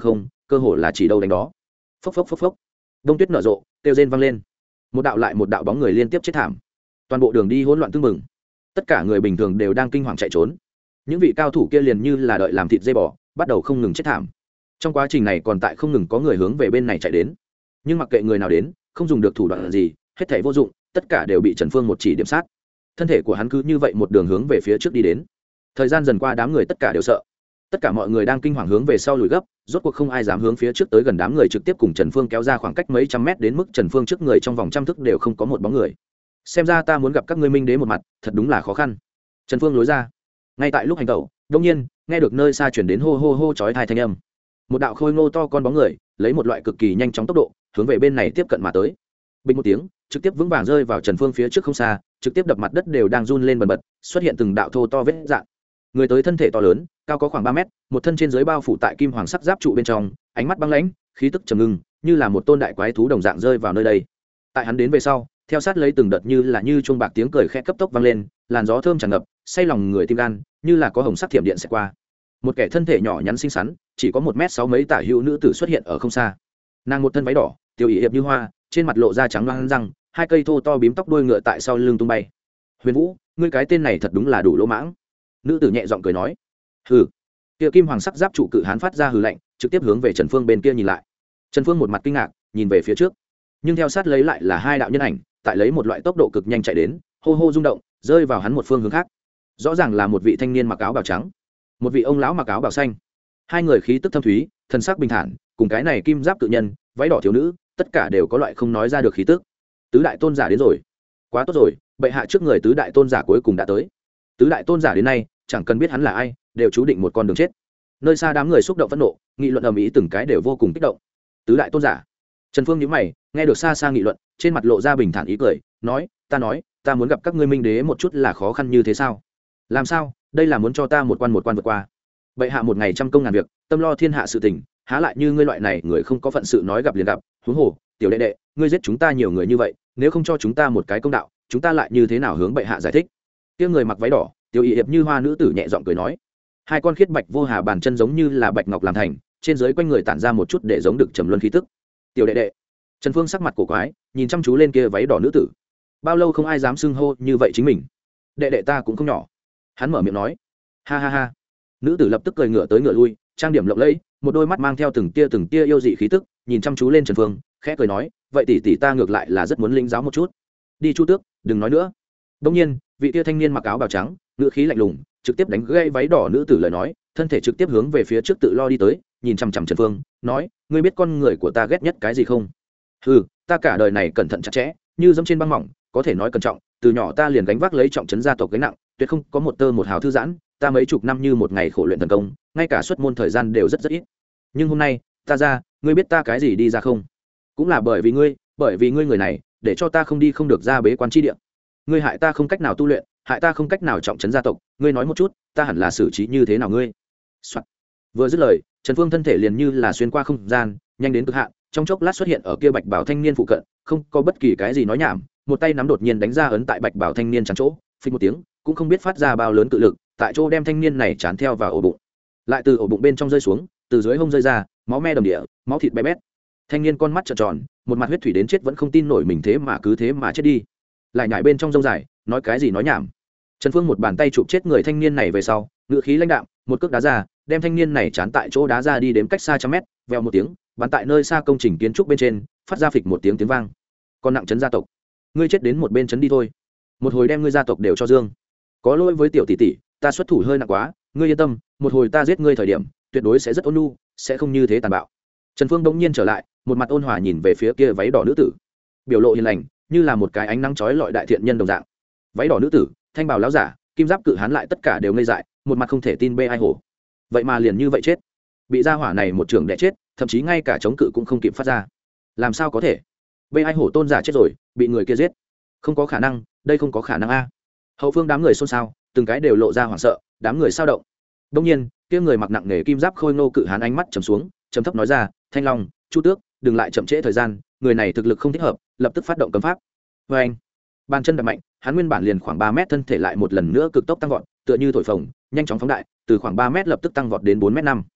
cơ hồ là chỉ đâu đánh đó. Phốc phốc phốc phốc, đông tuyết nở rộ, kêu rên vang lên, một đạo lại một đạo bóng người liên tiếp chết thảm, toàn bộ đường đi hỗn loạn tương mừng, tất cả người bình thường đều đang kinh hoàng chạy trốn. Những vị cao thủ kia liền như là đợi làm thịt dây bò, bắt đầu không ngừng chết thảm. Trong quá trình này còn tại không ngừng có người hướng về bên này chạy đến, nhưng mặc kệ người nào đến, không dùng được thủ đoạn gì, hết thảy vô dụng, tất cả đều bị Trần Phương một chỉ điểm sát. Thân thể của hắn cứ như vậy một đường hướng về phía trước đi đến. Thời gian dần qua, đám người tất cả đều sợ, tất cả mọi người đang kinh hoàng hướng về sau lùi gấp, rốt cuộc không ai dám hướng phía trước tới gần. Đám người trực tiếp cùng Trần Phương kéo ra khoảng cách mấy trăm mét, đến mức Trần Phương trước người trong vòng trăm thước đều không có một bóng người. Xem ra ta muốn gặp các ngươi Minh Đế một mặt, thật đúng là khó khăn. Trần Phương lối ra. Ngay tại lúc hành tẩu, đột nhiên nghe được nơi xa chuyển đến hô hô hô chói tai thanh âm. Một đạo khôi ngô to con bóng người lấy một loại cực kỳ nhanh chóng tốc độ hướng về bên này tiếp cận mà tới. Bình một tiếng, trực tiếp vững vàng rơi vào Trần Phương phía trước không xa, trực tiếp đập mặt đất đều đang run lên bần bật, xuất hiện từng đạo thô to vết rạn. Người tới thân thể to lớn, cao có khoảng ba mét, một thân trên dưới bao phủ tại kim hoàng sắc giáp trụ bên trong, ánh mắt băng lãnh, khí tức trầm ngưng, như là một tôn đại quái thú đồng dạng rơi vào nơi đây. Tại hắn đến về sau, theo sát lấy từng đợt như là như chuông bạc tiếng cười khẽ cấp tốc vang lên, làn gió thơm tràn ngập, say lòng người tim gan, như là có hồng sắc thiểm điện sẽ qua. Một kẻ thân thể nhỏ nhắn xinh xắn, chỉ có một mét sáu mấy tả hữu nữ tử xuất hiện ở không xa. Nàng một thân váy đỏ, tiêu y hiệp như hoa, trên mặt lộ ra trắng loáng răng, hai cây thô to bím tóc đuôi ngựa tại sau lưng tung bay. Huyền Vũ, ngươi cái tên này thật đúng là đủ lỗ mãng. Nữ tử nhẹ giọng cười nói. Hừ. Kia kim hoàng sắc giáp trụ cự hán phát ra hừ lạnh, trực tiếp hướng về Trần Phương bên kia nhìn lại. Trần Phương một mặt kinh ngạc, nhìn về phía trước, nhưng theo sát lấy lại là hai đạo nhân ảnh, tại lấy một loại tốc độ cực nhanh chạy đến, hô hô rung động, rơi vào hắn một phương hướng khác. Rõ ràng là một vị thanh niên mặc áo bào trắng, một vị ông lão mặc áo bào xanh. Hai người khí tức thâm thúy, thân sắc bình thản, cùng cái này kim giáp cự nhân, váy đỏ thiếu nữ, tất cả đều có loại không nói ra được khí tức. Tứ đại tôn giả đến rồi. Quá tốt rồi, bệ hạ trước người tứ đại tôn giả cuối cùng đã tới. Tứ đại tôn giả đến nay, chẳng cần biết hắn là ai, đều chú định một con đường chết. Nơi xa đám người xúc động phẫn nộ, nghị luận ầm ĩ, từng cái đều vô cùng kích động. Tứ đại tôn giả. Trần Phương nhíu mày, nghe được xa xa nghị luận, trên mặt lộ ra bình thản ý cười, nói, ta nói, ta muốn gặp các ngươi Minh Đế một chút là khó khăn như thế sao? Làm sao? Đây là muốn cho ta một quan một quan vượt qua. Bệ hạ một ngày trăm công ngàn việc, tâm lo thiên hạ sự tình, há lại như ngươi loại này người không có phận sự nói gặp liền gặp. Huống hồ, tiểu đệ đệ, ngươi giết chúng ta nhiều người như vậy, nếu không cho chúng ta một cái công đạo, chúng ta lại như thế nào hướng bệ hạ giải thích? Kia người mặc váy đỏ, tiểu y hiệp như hoa nữ tử nhẹ giọng cười nói. Hai con khiết bạch vô hà bàn chân giống như là bạch ngọc làm thành, trên dưới quanh người tản ra một chút để giống được trầm luân khí tức. Tiểu đệ đệ. Trần Phương sắc mặt cổ quái, nhìn chăm chú lên kia váy đỏ nữ tử. Bao lâu không ai dám xưng hô như vậy chính mình? Đệ đệ ta cũng không nhỏ. Hắn mở miệng nói. Ha ha ha. Nữ tử lập tức cười ngửa tới ngửa lui, trang điểm lộng lẫy, một đôi mắt mang theo từng tia từng tia yêu dị khí tức, nhìn chăm chú lên Trần Phương, khẽ cười nói, vậy tỷ tỷ ta ngược lại là rất muốn linh giáo một chút. Đi Chu Tước, đừng nói nữa. Đương nhiên, vị tia thanh niên mặc áo bào trắng, ngữ khí lạnh lùng, trực tiếp đánh gãy váy đỏ nữ tử lời nói, thân thể trực tiếp hướng về phía trước tự lo đi tới, nhìn chằm chằm Trần Phương, nói, ngươi biết con người của ta ghét nhất cái gì không? Hừ, ta cả đời này cẩn thận chặt chẽ, như dẫm trên băng mỏng, có thể nói cẩn trọng, từ nhỏ ta liền gánh vác lấy trọng trấn gia tộc gánh nặng, tuyệt không có một tơ một hào thư giãn, ta mấy chục năm như một ngày khổ luyện thần công, ngay cả xuất môn thời gian đều rất rất ít. Nhưng hôm nay, ta ra, ngươi biết ta cái gì đi ra không? Cũng là bởi vì ngươi, bởi vì ngươi người này, để cho ta không đi không được ra bế quan chi địa. Ngươi hại ta không cách nào tu luyện, hại ta không cách nào trọng trấn gia tộc, ngươi nói một chút, ta hẳn là xử trí như thế nào ngươi? Soạn. Vừa dứt lời, Trần Phương thân thể liền như là xuyên qua không gian, nhanh đến cực hạn, trong chốc lát xuất hiện ở kia bạch bảo thanh niên phụ cận, không có bất kỳ cái gì nói nhảm, một tay nắm đột nhiên đánh ra ấn tại bạch bảo thanh niên chắn chỗ, phình một tiếng, cũng không biết phát ra bao lớn cự lực, tại chỗ đem thanh niên này chán theo vào ổ bụng, lại từ ổ bụng bên trong rơi xuống, từ dưới hông rơi ra, máu me đầm địa, máu thịt bé bét. Thanh niên con mắt trợn tròn, một mặt huyết thủy đến chết vẫn không tin nổi mình thế mà cứ thế mà chết đi, lại nhảy bên trong rông dài, nói cái gì nói nhảm. Trần Phương một bàn tay chụp chết người thanh niên này về sau, ngữ khí lãnh đạm, một cước đá ra, đem thanh niên này chán tại chỗ đá ra đi đến cách xa trăm mét, vèo một tiếng, bắn tại nơi xa công trình kiến trúc bên trên, phát ra phịch một tiếng tiếng vang. Con nặng chấn gia tộc, ngươi chết đến một bên chấn đi thôi, một hồi đem ngươi gia tộc đều cho dương. Có lỗi với tiểu tỷ tỷ, ta xuất thủ hơi nặng quá, ngươi yên tâm, một hồi ta giết ngươi thời điểm, tuyệt đối sẽ rất ôn nhu, sẽ không như thế tàn bạo. Trần Phương bỗng nhiên trở lại, một mặt ôn hòa nhìn về phía kia váy đỏ nữ tử, biểu lộ hiền lành, như là một cái ánh nắng chói lọi đại thiện nhân đồng dạng. Váy đỏ nữ tử, thanh bào lão giả, kim giáp cự hán lại tất cả đều ngây dại, một mặt không thể tin bê ai hổ. Vậy mà liền như vậy chết, bị gia hỏa này một trường đè chết, thậm chí ngay cả chống cự cũng không kịp phát ra. Làm sao có thể? Bê ai hổ tôn giả chết rồi, bị người kia giết. Không có khả năng, đây không có khả năng a. Hậu phương đám người xôn xao, từng cái đều lộ ra hoảng sợ, đám người sao động. Đương nhiên, kia người mặc nặng nề kim giáp khôi ngô cự hán ánh mắt trầm xuống, trầm thấp nói ra, Thanh Long, Chu Tước, đừng lại chậm trễ thời gian, người này thực lực không thích hợp, lập tức phát động cấm pháp. Và anh, bàn chân đập mạnh, hắn nguyên bản liền khoảng ba mét thân thể lại một lần nữa cực tốc tăng vọt, tựa như thổi phồng, nhanh chóng phóng đại, từ khoảng ba mét lập tức tăng vọt đến bốn mét năm.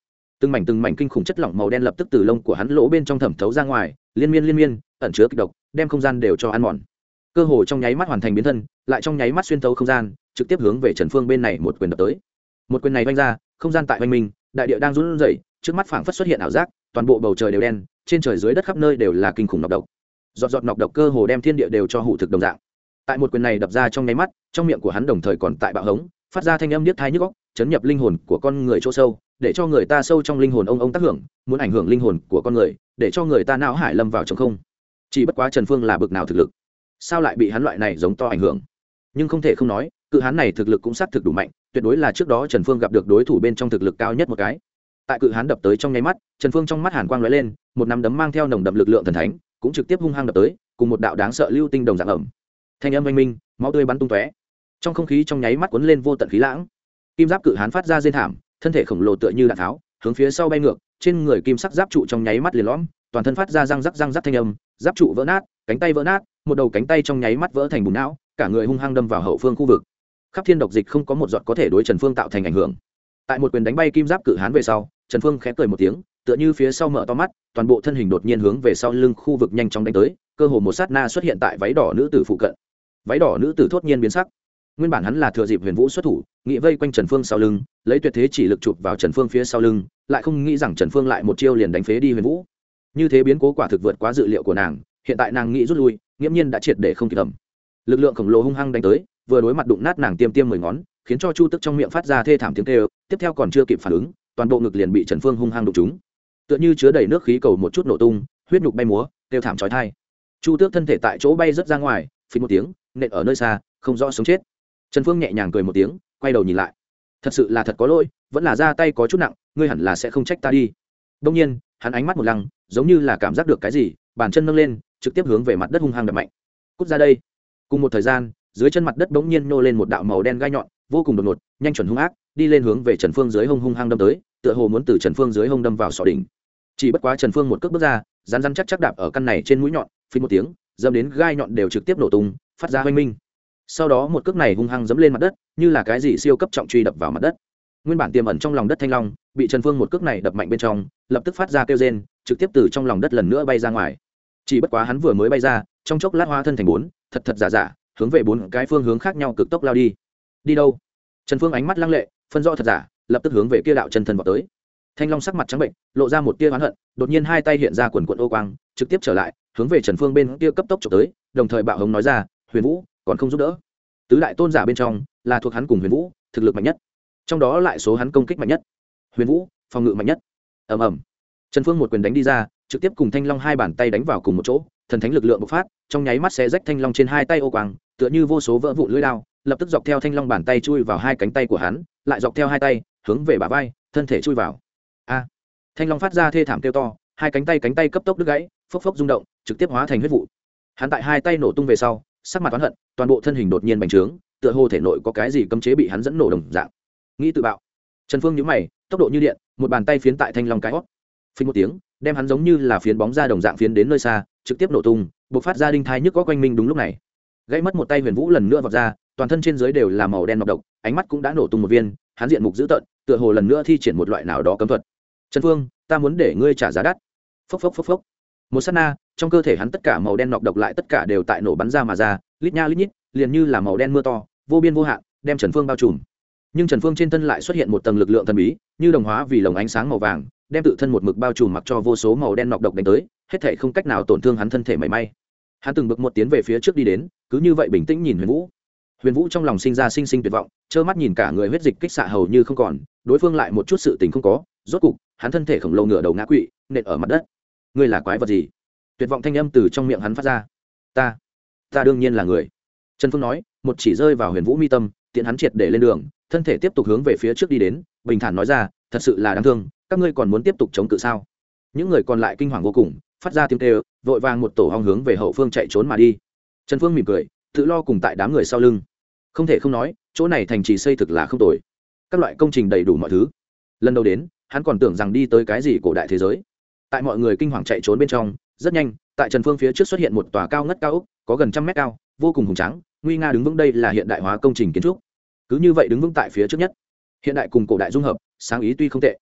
từng mảnh từng mảnh kinh khủng chất lỏng màu đen lập tức từ lông của hắn lỗ bên trong thẩm thấu ra ngoài, liên miên liên miên ẩn chứa kịch độc, đem không gian đều cho ăn mòn. Cơ hồ trong nháy mắt hoàn thành biến thân, lại trong nháy mắt xuyên thấu không gian, trực tiếp hướng về Trần Phương bên này một quyền đập tới. Một quyền này vung ra, không gian tại hoành minh, đại địa đang run rẩy, trước mắt phảng phất xuất hiện ảo giác, toàn bộ bầu trời đều đen, trên trời dưới đất khắp nơi đều là kinh khủng nọc độc. Giọt giọt nọc độc cơ hồ đem thiên địa đều cho hủ thực đồng dạng. Tại một quyền này đập ra trong nháy mắt, trong miệng của hắn đồng thời còn tại bạo hống, phát ra thanh âm niết thai nhức óc, chấn nhập linh hồn của con người chỗ sâu, để cho người ta sâu trong linh hồn ông ông tác hưởng, muốn ảnh hưởng linh hồn của con người, để cho người ta não hải lâm vào trong không. Chỉ bất quá Trần Phương là bực nào thực lực, sao lại bị hắn loại này giống to ảnh hưởng? Nhưng không thể không nói, cự hán này thực lực cũng xác thực đủ mạnh, tuyệt đối là trước đó Trần Phương gặp được đối thủ bên trong thực lực cao nhất một cái. Tại cự hán đập tới trong nháy mắt, Trần Phương trong mắt hàn quang lóe lên, một nắm đấm mang theo nồng đậm lực lượng thần thánh, cũng trực tiếp hung hăng đập tới, cùng một đạo đáng sợ lưu tinh đồng dạng ẩm. Thanh âm oanh minh, máu tươi bắn tung tóe. Trong không khí trong nháy mắt cuốn lên vô tận khí lãng. Kim giáp cự hán phát ra rên thảm, thân thể khổng lồ tựa như đạn tháo, hướng phía sau bay ngược, trên người kim sắc giáp trụ trong nháy mắt liền lõm, toàn thân phát ra răng rắc răng rắc thanh âm, giáp trụ vỡ nát, cánh tay vỡ nát, một đầu cánh tay trong nháy mắt vỡ thành bùn não, cả người hung hăng đâm vào hậu phương khu vực. Khắp thiên độc dịch không có một giọt có thể đối Trần Phương tạo thành ảnh hưởng. Tại một quyền đánh bay kim giáp cự hán về sau, Trần Phương khẽ cười một tiếng, tựa như phía sau mở to mắt, toàn bộ thân hình đột nhiên hướng về sau lưng khu vực nhanh chóng đánh tới, cơ hồ một sát na xuất hiện tại váy đỏ nữ tử phụ cận. Váy đỏ nữ tử thốt nhiên biến sắc. Nguyên bản hắn là thừa dịp Huyền Vũ xuất thủ, nghị vây quanh Trần Phương sau lưng, lấy tuyệt thế chỉ lực chụp vào Trần Phương phía sau lưng, lại không nghĩ rằng Trần Phương lại một chiêu liền đánh phế đi Huyền Vũ. Như thế biến cố quả thực vượt quá dự liệu của nàng, hiện tại nàng nghĩ rút lui, nghiễm nhiên đã triệt để không kịp ẩm. Lực lượng khổng lồ hung hăng đánh tới, vừa đối mặt đụng nát nàng tiêm tiêm mười ngón, khiến cho Chu Tức trong miệng phát ra thê thảm tiếng kêu, tiếp theo còn chưa kịp phản ứng, toàn bộ ngực liền bị Trần Phương hung hăng đụng trúng. Tựa như chứa đầy nước khí cầu một chút nổ tung, huyết nhục bay múa, kêu thảm chói tai. Chu Tước thân thể tại chỗ bay rất ra ngoài, phình một tiếng, nện ở nơi xa, không rõ sống chết. Trần Phương nhẹ nhàng cười một tiếng, quay đầu nhìn lại. Thật sự là thật có lỗi, vẫn là ra tay có chút nặng, ngươi hẳn là sẽ không trách ta đi. Đương nhiên, hắn ánh mắt một lăng, giống như là cảm giác được cái gì, bàn chân nâng lên, trực tiếp hướng về mặt đất hung hăng đập mạnh. Cút ra đây. Cùng một thời gian, dưới chân mặt đất bỗng nhiên nô lên một đạo màu đen gai nhọn, vô cùng đột ngột, nhanh chuẩn hung ác, đi lên hướng về Trần Phương dưới hông hung hăng đâm tới, tựa hồ muốn từ Trần Phương dưới hông đâm vào sọ đỉnh. Chỉ bất quá Trần Phương một cước bước ra, rắn rắn chắc chắc đạp ở căn này trên mũi nhọn, phình một tiếng, dẫm đến gai nhọn đều trực tiếp nổ tung, phát ra oanh minh. Sau đó một cước này hung hăng dẫm lên mặt đất, như là cái gì siêu cấp trọng truy đập vào mặt đất. Nguyên bản tiềm ẩn trong lòng đất thanh long, bị Trần Phương một cước này đập mạnh bên trong, lập tức phát ra kêu rên, trực tiếp từ trong lòng đất lần nữa bay ra ngoài. Chỉ bất quá hắn vừa mới bay ra, trong chốc lát hóa thân thành bốn, thật thật giả giả, hướng về bốn cái phương hướng khác nhau cực tốc lao đi. Đi đâu? Trần Phương ánh mắt lăng lệ, phân rõ thật giả, lập tức hướng về kia đạo chân thân vọt tới. Thanh long sắc mặt trắng bệnh, lộ ra một tia oán hận, đột nhiên hai tay hiện ra quần quần ô quang, trực tiếp trở lại, hướng về Trần Phương bên kia cấp tốc chụp tới, đồng thời bạo hống nói ra, Huyền Vũ, còn không giúp đỡ. Tứ đại tôn giả bên trong, là thuộc hắn cùng Huyền Vũ, thực lực mạnh nhất. Trong đó lại số hắn công kích mạnh nhất. Huyền Vũ, phòng ngự mạnh nhất. Ầm ầm. Trần Phương một quyền đánh đi ra, trực tiếp cùng Thanh Long hai bàn tay đánh vào cùng một chỗ, thần thánh lực lượng bộc phát, trong nháy mắt xé rách Thanh Long trên hai tay ô quang, tựa như vô số vỡ vụn lưỡi dao, lập tức dọc theo Thanh Long bàn tay chui vào hai cánh tay của hắn, lại dọc theo hai tay, hướng về bả vai, thân thể chui vào. A! Thanh Long phát ra thê thảm kêu to, hai cánh tay cánh tay cấp tốc đứt gãy, phốc phốc rung động, trực tiếp hóa thành huyết vụ. Hắn tại hai tay nổ tung về sau, sắc mặt oán hận, toàn bộ thân hình đột nhiên bành trướng, tựa hồ thể nội có cái gì cấm chế bị hắn dẫn nổ đồng dạng. Nghĩ tự bạo. Trần Phương nhíu mày, tốc độ như điện, một bàn tay phiến tại Thanh Long cái hót. Phình một tiếng, đem hắn giống như là phiến bóng ra đồng dạng phiến đến nơi xa, trực tiếp nổ tung, bộc phát ra đinh thai nhức có quanh mình đúng lúc này. Gãy mất một tay Huyền Vũ lần nữa vọt ra, toàn thân trên dưới đều là màu đen nọc độc, ánh mắt cũng đã nổ tung một viên, hắn diện mục dữ tợn, tựa hồ lần nữa thi triển một loại nào đó cấm thuật. Trần Phương, ta muốn để ngươi trả giá đắt. Phốc phốc phốc phốc. Một sát na, trong cơ thể hắn tất cả màu đen nọc độc lại tất cả đều tại nổ bắn ra mà ra, lít nha lít nhít, liền như là màu đen mưa to, vô biên vô hạn, đem Trần Phương bao trùm. Nhưng Trần Phương trên thân lại xuất hiện một tầng lực lượng thần bí, như đồng hóa vì lồng ánh sáng màu vàng, đem tự thân một mực bao trùm mặc cho vô số màu đen nọc độc đánh tới, hết thảy không cách nào tổn thương hắn thân thể mảy may. Hắn từng bước một tiến về phía trước đi đến, cứ như vậy bình tĩnh nhìn Huyền Vũ. Huyền Vũ trong lòng sinh ra sinh sinh tuyệt vọng, trơ mắt nhìn cả người huyết dịch kích xạ hầu như không còn, đối phương lại một chút sự tình không có, rốt cục, hắn thân thể khổng lồ ngửa đầu ngã quỵ, nện ở mặt đất. Ngươi là quái vật gì? Tuyệt vọng thanh âm từ trong miệng hắn phát ra. Ta, ta đương nhiên là người. Trần Phương nói, một chỉ rơi vào Huyền Vũ mi tâm, tiện hắn triệt để lên đường, thân thể tiếp tục hướng về phía trước đi đến, bình thản nói ra, thật sự là đáng thương, các ngươi còn muốn tiếp tục chống cự sao? Những người còn lại kinh hoàng vô cùng, phát ra tiếng kêu, vội vàng một tổ ong hướng về hậu phương chạy trốn mà đi. Trần Phương mỉm cười, tự lo cùng tại đám người sau lưng. Không thể không nói, chỗ này thành trì xây thực là không tồi, các loại công trình đầy đủ mọi thứ. Lần đầu đến, hắn còn tưởng rằng đi tới cái gì cổ đại thế giới. Tại mọi người kinh hoàng chạy trốn bên trong, rất nhanh, tại Trần Phương phía trước xuất hiện một tòa cao ngất cao ốc, có gần trăm mét cao, vô cùng hùng tráng, nguy nga đứng vững, đây là hiện đại hóa công trình kiến trúc. Cứ như vậy đứng vững tại phía trước nhất. Hiện đại cùng cổ đại dung hợp, sáng ý tuy không tệ.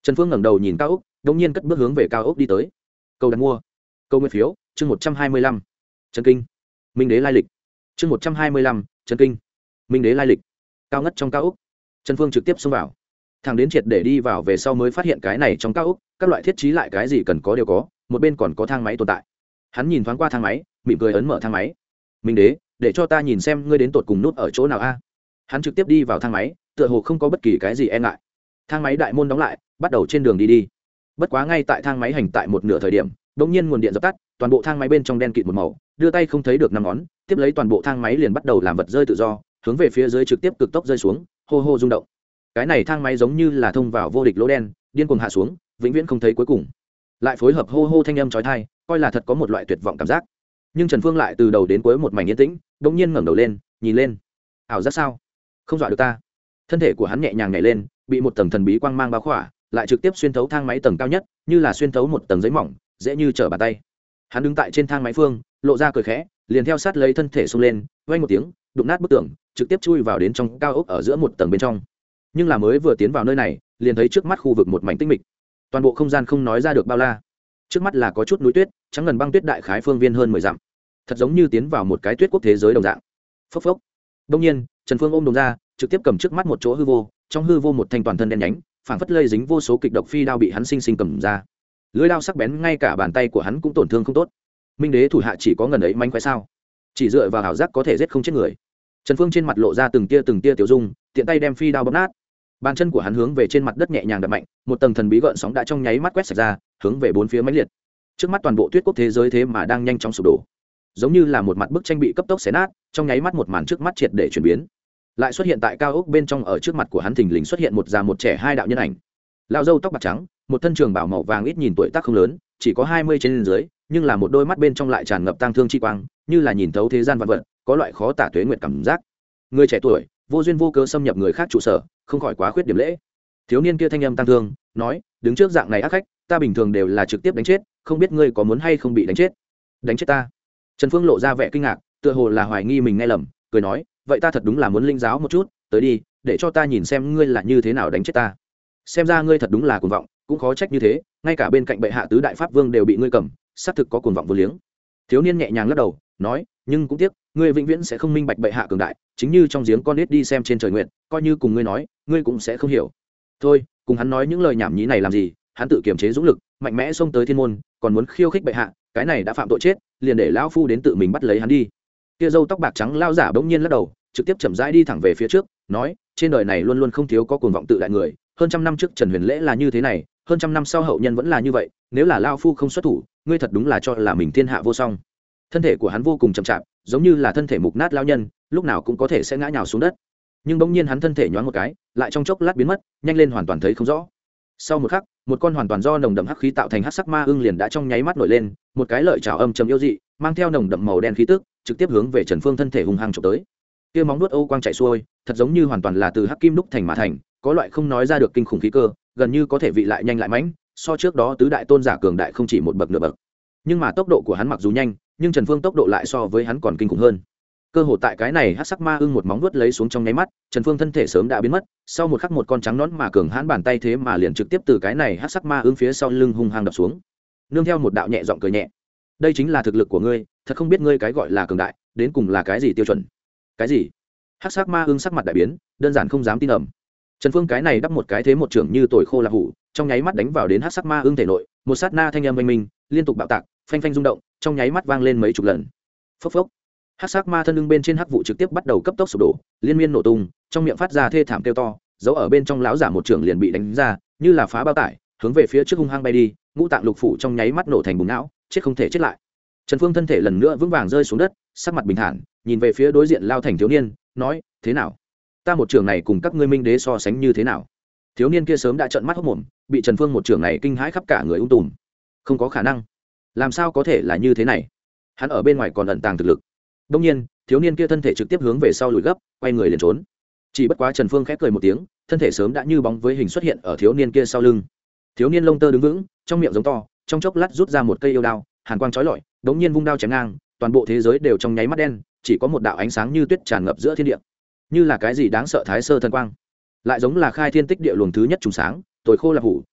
Trần Phương ngẩng đầu nhìn cao ốc, đột nhiên cất bước hướng về cao ốc đi tới. Câu đặt mua, câu nguyên phiếu, chương một trăm hai mươi lăm. Trần Kinh, Minh Đế lai lịch. Chương một trăm hai mươi lăm, Trần Kinh, Minh Đế lai lịch. Cao ngất trong cao ốc, Trần Phương trực tiếp xông vào. Thằng đến triệt để đi vào về sau mới phát hiện cái này trong cao ốc, các loại thiết trí lại cái gì cần có đều có, một bên còn có thang máy tồn tại. Hắn nhìn thoáng qua thang máy, mỉm cười ấn mở thang máy. Minh Đế, để cho ta nhìn xem ngươi đến tột cùng nút ở chỗ nào a? Hắn trực tiếp đi vào thang máy, tựa hồ không có bất kỳ cái gì e ngại. Thang máy đại môn đóng lại, bắt đầu trên đường đi đi. Bất quá ngay tại thang máy hành tại một nửa thời điểm, đột nhiên nguồn điện dập tắt, toàn bộ thang máy bên trong đen kịt một màu, đưa tay không thấy được năm ngón, tiếp lấy toàn bộ thang máy liền bắt đầu làm vật rơi tự do, hướng về phía dưới trực tiếp cực tốc rơi xuống, hô hô rung động. Cái này thang máy giống như là thông vào vô địch lỗ đen, điên cuồng hạ xuống, vĩnh viễn không thấy cuối cùng. Lại phối hợp hô hô thanh âm chói tai, coi là thật có một loại tuyệt vọng cảm giác. Nhưng Trần Phương lại từ đầu đến cuối một mảnh yên tĩnh, đột nhiên ngẩng đầu lên, nhìn lên. Ảo giác sao? Không dọa được ta. Thân thể của hắn nhẹ nhàng nhảy lên, bị một tầng thần bí quang mang bao khỏa, lại trực tiếp xuyên thấu thang máy tầng cao nhất, như là xuyên thấu một tầng giấy mỏng, dễ như trở bàn tay. Hắn đứng tại trên thang máy phương, lộ ra cười khẽ, liền theo sát lấy thân thể xông lên, vang một tiếng, đụng nát bức tường, trực tiếp chui vào đến trong cao ốc ở giữa một tầng bên trong. Nhưng là mới vừa tiến vào nơi này, liền thấy trước mắt khu vực một mảnh tĩnh mịch. Toàn bộ không gian không nói ra được bao la. Trước mắt là có chút núi tuyết, trắng ngần băng tuyết đại khái phương viên hơn mười dặm. Thật giống như tiến vào một cái tuyết quốc thế giới đồng dạng. Phốc phốc. Đương nhiên, Trần Phương ôm đồng ra, trực tiếp cầm trước mắt một chỗ hư vô, trong hư vô một thanh toàn thân đen nhánh, phảng phất lây dính vô số kịch độc phi đao bị hắn sinh sinh cầm ra. Lưỡi đao sắc bén ngay cả bàn tay của hắn cũng tổn thương không tốt. Minh Đế thủ hạ chỉ có ngần ấy mánh khóe sao? Chỉ dựa vào ảo giác có thể giết không chết người. Trần Phương trên mặt lộ ra từng tia từng tia tiểu dung, tiện tay đem phi đao bóp nát. Bàn chân của hắn hướng về trên mặt đất nhẹ nhàng đập mạnh, một tầng thần bí gợn sóng đã trong nháy mắt quét sạch ra, hướng về bốn phía mãnh liệt. Trước mắt toàn bộ tuyết quốc thế giới thế mà đang nhanh chóng sụp đổ, giống như là một mặt bức tranh bị cấp tốc xé nát, trong nháy mắt một màn trước mắt triệt để chuyển biến. Lại xuất hiện tại cao ốc bên trong, ở trước mặt của hắn thình lình xuất hiện một già một trẻ hai đạo nhân ảnh. Lão râu tóc bạc trắng, một thân trường bào màu vàng, ít nhìn tuổi tác không lớn, chỉ có hai mươi trên dưới, nhưng là một đôi mắt bên trong lại tràn ngập tang thương chi quang, như là nhìn thấu thế gian vạn vật, có loại khó tả tuế nguyệt cảm giác. Người trẻ tuổi, vô duyên vô cớ xâm nhập người khác trụ sở, không khỏi quá khuyết điểm lễ. Thiếu niên kia thanh âm tang thương, nói, đứng trước dạng này ác khách, ta bình thường đều là trực tiếp đánh chết, không biết ngươi có muốn hay không bị đánh chết. Đánh chết ta? Trần Phương lộ ra vẻ kinh ngạc, tựa hồ là hoài nghi mình nghe lầm, cười nói, vậy ta thật đúng là muốn linh giáo một chút, tới đi, để cho ta nhìn xem ngươi là như thế nào đánh chết ta. Xem ra ngươi thật đúng là cuồng vọng, cũng khó trách như thế, ngay cả bên cạnh bệ hạ tứ đại pháp vương đều bị ngươi cầm, xác thực có cuồng vọng vô liếng. Thiếu niên nhẹ nhàng lắc đầu, nói, nhưng cũng tiếc, ngươi vĩnh viễn sẽ không minh bạch bệ hạ cường đại, chính như trong giếng con nít đi xem trên trời nguyện, coi như cùng ngươi nói, ngươi cũng sẽ không hiểu. Thôi, cùng hắn nói những lời nhảm nhí này làm gì, hắn tự kiềm chế dũng lực, mạnh mẽ xông tới thiên môn, còn muốn khiêu khích bệ hạ, cái này đã phạm tội chết, liền để lão phu đến tự mình bắt lấy hắn đi. Kia râu tóc bạc trắng lao giả bỗng nhiên lắc đầu, trực tiếp chậm rãi đi thẳng về phía trước, nói, trên đời này luôn luôn không thiếu có cuồng vọng tự đại người, hơn trăm năm trước Trần Huyền Lễ là như thế này, hơn trăm năm sau hậu nhân vẫn là như vậy, nếu là lao phu không xuất thủ, ngươi thật đúng là cho là mình thiên hạ vô song. Thân thể của hắn vô cùng chậm chạp, giống như là thân thể mục nát lao nhân, lúc nào cũng có thể sẽ ngã nhào xuống đất. Nhưng bỗng nhiên hắn thân thể nhoáng một cái, lại trong chốc lát biến mất, nhanh lên hoàn toàn thấy không rõ. Sau một khắc, một con hoàn toàn do nồng đậm hắc khí tạo thành hắc sắc ma ưng liền đã trong nháy mắt nổi lên, một cái lợi chảo âm trầm yêu dị, mang theo nồng đậm màu đen khí tức, trực tiếp hướng về Trần Phương thân thể hung hăng chụp tới. Kia móng vuốt ô quang chạy xuôi, thật giống như hoàn toàn là từ hắc kim đúc thành mà thành, có loại không nói ra được kinh khủng khí cơ, gần như có thể vị lại nhanh lại mãnh, so trước đó tứ đại tôn giả cường đại không chỉ một bậc nửa bậc. Nhưng mà tốc độ của hắn mặc dù nhanh, nhưng Trần Phương tốc độ lại so với hắn còn kinh khủng hơn. Cơ hội tại cái này hắc sắc ma ưng một móng vuốt lấy xuống trong nháy mắt, Trần Phương thân thể sớm đã biến mất, sau một khắc một con trắng nõn mà cường hãn bàn tay thế mà liền trực tiếp từ cái này hắc sắc ma ưng phía sau lưng hung hăng đập xuống. Nương theo một đạo nhẹ giọng cười nhẹ. Đây chính là thực lực của ngươi, thật không biết ngươi cái gọi là cường đại, đến cùng là cái gì tiêu chuẩn? Cái gì? Hắc sắc ma ưng sắc mặt đại biến, đơn giản không dám tin ầm. Trần Phương cái này đắp một cái thế một trưởng như tồi khô là hủ, trong nháy mắt đánh vào đến hắc sắc ma ưng thể nội, một sát na thanh âm oanh minh, liên tục bạo tạc, phanh phanh rung động, trong nháy mắt vang lên mấy chục lần. Phốc phốc. Hắc sắc ma thân lưng bên trên hắc vụ trực tiếp bắt đầu cấp tốc sụp đổ, liên miên nổ tung, trong miệng phát ra thê thảm kêu to, giấu ở bên trong lão giả một trưởng liền bị đánh ra, như là phá bao tải, hướng về phía trước hung hăng bay đi, ngũ tạng lục phủ trong nháy mắt nổ thành bùn não, chết không thể chết lại. Trần Phương thân thể lần nữa vững vàng rơi xuống đất, sắc mặt bình thản, nhìn về phía đối diện lao thành thiếu niên, nói, thế nào? Ta một trưởng này cùng các ngươi Minh Đế so sánh như thế nào? Thiếu niên kia sớm đã trợn mắt hốt mồm, bị Trần Phương một trưởng này kinh hãi khắp cả người ung tùm. Không có khả năng, làm sao có thể là như thế này? Hắn ở bên ngoài còn ẩn tàng thực lực. Đương nhiên, thiếu niên kia thân thể trực tiếp hướng về sau lùi gấp, quay người liền trốn. Chỉ bất quá Trần Phương khẽ cười một tiếng, thân thể sớm đã như bóng với hình xuất hiện ở thiếu niên kia sau lưng. Thiếu niên lông tơ đứng vững, trong miệng giống to, trong chốc lát rút ra một cây yêu đao, hàn quang chói lọi, đống nhiên vung đao chém ngang, toàn bộ thế giới đều trong nháy mắt đen, chỉ có một đạo ánh sáng như tuyết tràn ngập giữa thiên địa, như là cái gì đáng sợ thái sơ thần quang, lại giống là khai thiên tích địa luồng thứ nhất trùng sáng, tối khô là hủ,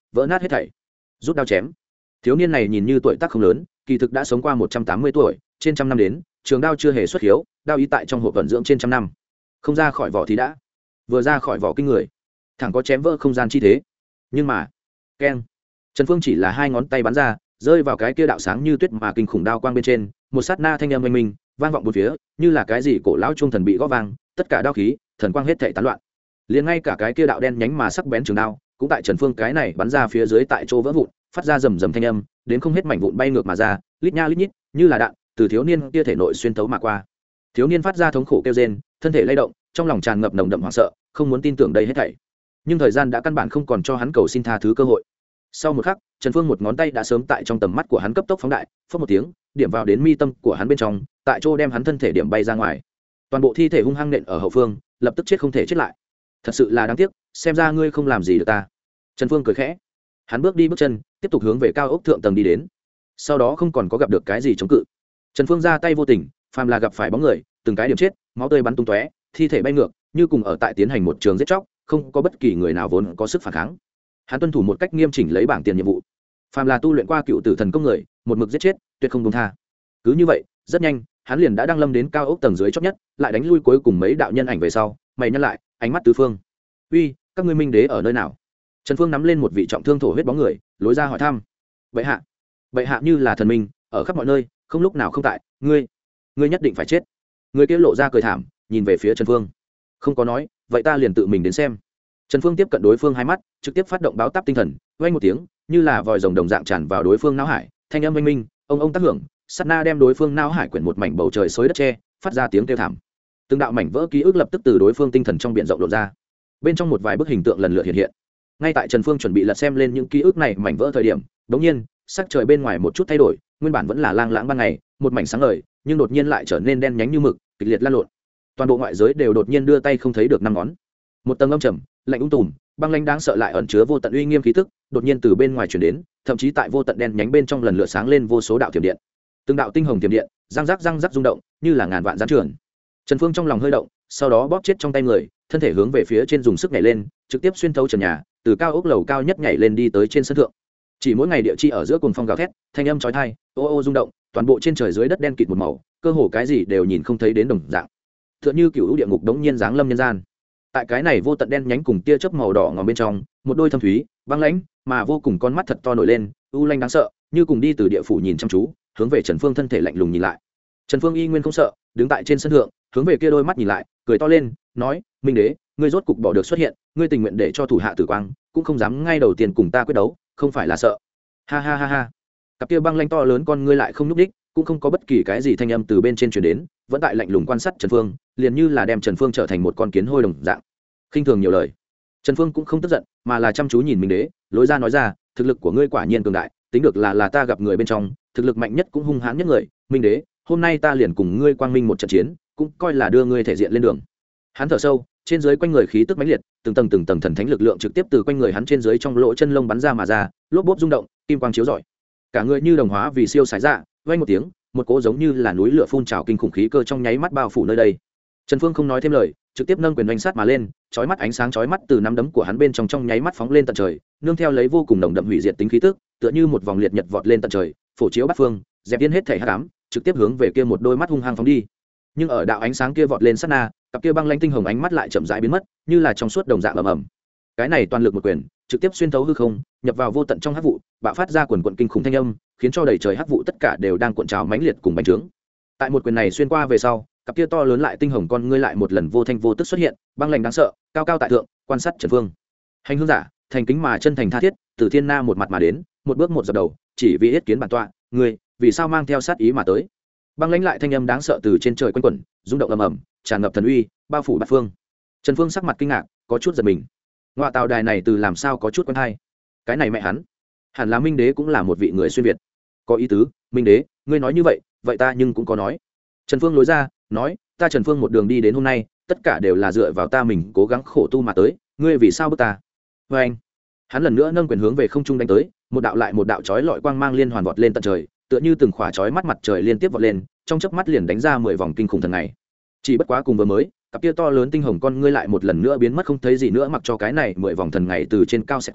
vỡ nát hết thảy. Rút đao chém. Thiếu niên này nhìn như tuổi tác không lớn, kỳ thực đã sống qua một trăm tám mươi tuổi, trên trăm năm đến, trường đao chưa hề xuất hiếu, đao ý tại trong hộp vận dưỡng trên trăm năm. Không ra khỏi vỏ thì đã, vừa ra khỏi vỏ kinh người, thẳng có chém vỡ không gian chi thế. Nhưng mà, keng. Trần Phương chỉ là hai ngón tay bắn ra, rơi vào cái kia đạo sáng như tuyết mà kinh khủng đao quang bên trên, một sát na thanh âm oanh minh, vang vọng bốn phía, như là cái gì cổ lão chuông thần bị gõ vang, tất cả đao khí, thần quang hết thảy tán loạn. Liền ngay cả cái kia đạo đen nhánh mà sắc bén trường đao, cũng tại Trần Phương cái này bắn ra phía dưới tại chỗ vỡ vụn, phát ra rầm rầm thanh âm, đến không hết mảnh vụn bay ngược mà ra, lít nha lít nhít, như là đạn, từ thiếu niên kia thể nội xuyên thấu mà qua. Thiếu niên phát ra thống khổ kêu rên, thân thể lay động, trong lòng tràn ngập nồng đậm hoảng sợ, không muốn tin tưởng đây hết thảy. Nhưng thời gian đã căn bản không còn cho hắn cầu xin tha thứ cơ hội. Sau một khắc, Trần Phương một ngón tay đã sớm tại trong tầm mắt của hắn cấp tốc phóng đại, phất một tiếng, điểm vào đến mi tâm của hắn bên trong, tại chỗ đem hắn thân thể điểm bay ra ngoài. Toàn bộ thi thể hung hăng nện ở hậu phương, lập tức chết không thể chết lại. Thật sự là đáng tiếc, xem ra ngươi không làm gì được ta. Trần Phương cười khẽ, hắn bước đi bước chân, tiếp tục hướng về cao ốc thượng tầng đi đến. Sau đó không còn có gặp được cái gì chống cự. Trần Phương ra tay vô tình, phàm là gặp phải bóng người, từng cái điểm chết, máu tươi bắn tung tóe, thi thể bay ngược, như cùng ở tại tiến hành một trường giết chóc, không có bất kỳ người nào vốn có sức phản kháng. Hắn tuân thủ một cách nghiêm chỉnh lấy bảng tiền nhiệm vụ. Phàm là tu luyện qua cựu tử thần công người, một mực giết chết, tuyệt không buông tha. Cứ như vậy, rất nhanh, hắn liền đã đăng lâm đến cao ốc tầng dưới chót nhất, lại đánh lui cuối cùng mấy đạo nhân ảnh về sau, mày nhăn lại, ánh mắt tứ phương. "Uy, các ngươi minh đế ở nơi nào?" Trần Phương nắm lên một vị trọng thương thổ huyết bóng người, lối ra hỏi thăm. "Bệ hạ, bệ hạ như là thần minh, ở khắp mọi nơi, không lúc nào không tại, ngươi, ngươi nhất định phải chết." Người kia lộ ra cười thảm, nhìn về phía Trần Phương. Không có nói, "Vậy ta liền tự mình đến xem." Trần Phương tiếp cận đối phương hai mắt, trực tiếp phát động báo táp tinh thần, vang một tiếng, như là vòi rồng đồng dạng tràn vào đối phương não hải, thanh âm oanh minh, ông ông tác hưởng, sát na đem đối phương não hải quyển một mảnh bầu trời xối đất che, phát ra tiếng kêu thảm. Từng đạo mảnh vỡ ký ức lập tức từ đối phương tinh thần trong biển rộng lộ ra. Bên trong một vài bức hình tượng lần lượt hiện hiện. Ngay tại Trần Phương chuẩn bị lật xem lên những ký ức này mảnh vỡ thời điểm, đột nhiên, sắc trời bên ngoài một chút thay đổi, nguyên bản vẫn là lang lãng ban ngày, một mảnh sáng ngời, nhưng đột nhiên lại trở nên đen nhánh như mực, kịch liệt lan lộn. Toàn bộ ngoại giới đều đột nhiên đưa tay không thấy được năm ngón. Một tầng âm trầm, lạnh ung tùm, băng lãnh đáng sợ lại ẩn chứa vô tận uy nghiêm khí tức, đột nhiên từ bên ngoài truyền đến, thậm chí tại vô tận đen nhánh bên trong lần lượt sáng lên vô số đạo thiểm điện. Từng đạo tinh hồng thiểm điện, răng rắc răng rắc rung động, như là ngàn vạn gián trường. Trần Phương trong lòng hơi động, sau đó bóp chết trong tay người, thân thể hướng về phía trên dùng sức nhảy lên, trực tiếp xuyên thấu trần nhà, từ cao ốc lầu cao nhất nhảy lên đi tới trên sân thượng. Chỉ mỗi ngày địa chi ở giữa cuồng phong gào thét, thanh âm chói tai, ô ô rung động, toàn bộ trên trời dưới đất đen kịt một màu, cơ hồ cái gì đều nhìn không thấy đến đồng dạng. Tựa như cựu địa ngục đống nhiên giáng lâm nhân gian. Tại cái này vô tận đen nhánh cùng tia chớp màu đỏ ngòm bên trong, một đôi thâm thúy, băng lãnh, mà vô cùng con mắt thật to nổi lên, u lanh đáng sợ, như cùng đi từ địa phủ nhìn chăm chú, hướng về Trần Phương thân thể lạnh lùng nhìn lại. Trần Phương y nguyên không sợ, đứng tại trên sân thượng, hướng về kia đôi mắt nhìn lại, cười to lên, nói: "Minh đế, ngươi rốt cục bỏ được xuất hiện, ngươi tình nguyện để cho thủ hạ tử quang, cũng không dám ngay đầu tiên cùng ta quyết đấu, không phải là sợ?" Ha ha ha ha. Cặp kia băng lãnh to lớn con ngươi lại không nhúc đích, cũng không có bất kỳ cái gì thanh âm từ bên trên truyền đến, vẫn tại lạnh lùng quan sát Trần Phương, liền như là đem Trần Phương trở thành một con kiến hôi đồng dạng. Khinh thường nhiều lời. Trần Phương cũng không tức giận, mà là chăm chú nhìn Minh đế, lối ra nói ra: "Thực lực của ngươi quả nhiên cường đại, tính được là là ta gặp người bên trong, thực lực mạnh nhất cũng hung hãn nhất người, Minh đế, hôm nay ta liền cùng ngươi quang minh một trận chiến, cũng coi là đưa ngươi thể diện lên đường." Hắn thở sâu, trên dưới quanh người khí tức mãnh liệt, từng tầng từng tầng thần thánh lực lượng trực tiếp từ quanh người hắn trên dưới trong lỗ chân lông bắn ra mà ra, lốp bốp rung động, kim quang chiếu rọi. Cả người như đồng hóa vì siêu sái dạ, vang một tiếng, một cỗ giống như là núi lửa phun trào kinh khủng khí cơ trong nháy mắt bao phủ nơi đây. Trần Phương không nói thêm lời, trực tiếp nâng quyền đánh sát mà lên, chói mắt ánh sáng chói mắt từ nắm đấm của hắn bên trong trong nháy mắt phóng lên tận trời, nương theo lấy vô cùng nồng đậm hủy diệt tính khí tức, tựa như một vòng liệt nhật vọt lên tận trời, phổ chiếu bát phương, dẹp yên hết thể hắc ám, trực tiếp hướng về kia một đôi mắt hung hăng phóng đi. Nhưng ở đạo ánh sáng kia vọt lên sát na, cặp kia băng lãnh tinh hồng ánh mắt lại chậm rãi biến mất, như là trong suốt đồng dạng ầm ầm. Cái này toàn lực một quyền, trực tiếp xuyên thấu hư không, nhập vào vô tận trong hắc vụ, bạo phát ra quần quần kinh khủng thanh âm, khiến cho đầy trời hắc vụ tất cả đều đang cuộn trào mãnh liệt cùng bành trướng. Tại một quyền này xuyên qua về sau, cặp kia to lớn lại tinh hồng con ngươi lại một lần vô thanh vô tức xuất hiện, băng lãnh đáng sợ, cao cao tại thượng, quan sát Trần Phương. Hành hương giả, thành kính mà chân thành tha thiết, từ thiên na một mặt mà đến, một bước một dập đầu, chỉ vì yết kiến bản tọa, ngươi, vì sao mang theo sát ý mà tới? Băng lãnh lại thanh âm đáng sợ từ trên trời quanh quẩn, rung động ầm ầm, tràn ngập thần uy, bao phủ bát phương. Trần Phương sắc mặt kinh ngạc, có chút giật mình. Ngoại tào đài này từ làm sao có chút quen hay? Cái này mẹ hắn, hẳn là Minh đế cũng là một vị người xuyên việt. Có ý tứ, Minh đế, ngươi nói như vậy, vậy ta nhưng cũng có nói. Trần Phương lối ra, nói, ta Trần Phương một đường đi đến hôm nay, tất cả đều là dựa vào ta mình cố gắng khổ tu mà tới, ngươi vì sao bức ta? Và anh, hắn lần nữa nâng quyền hướng về không trung đánh tới, một đạo lại một đạo chói lọi quang mang liên hoàn vọt lên tận trời, tựa như từng khỏa chói mắt mặt trời liên tiếp vọt lên, trong chớp mắt liền đánh ra mười vòng kinh khủng thần ngày. Chỉ bất quá cùng vừa mới, cặp kia to lớn tinh hồng con ngươi lại một lần nữa biến mất không thấy gì nữa, mặc cho cái này mười vòng thần ngày từ trên cao sẽ qua,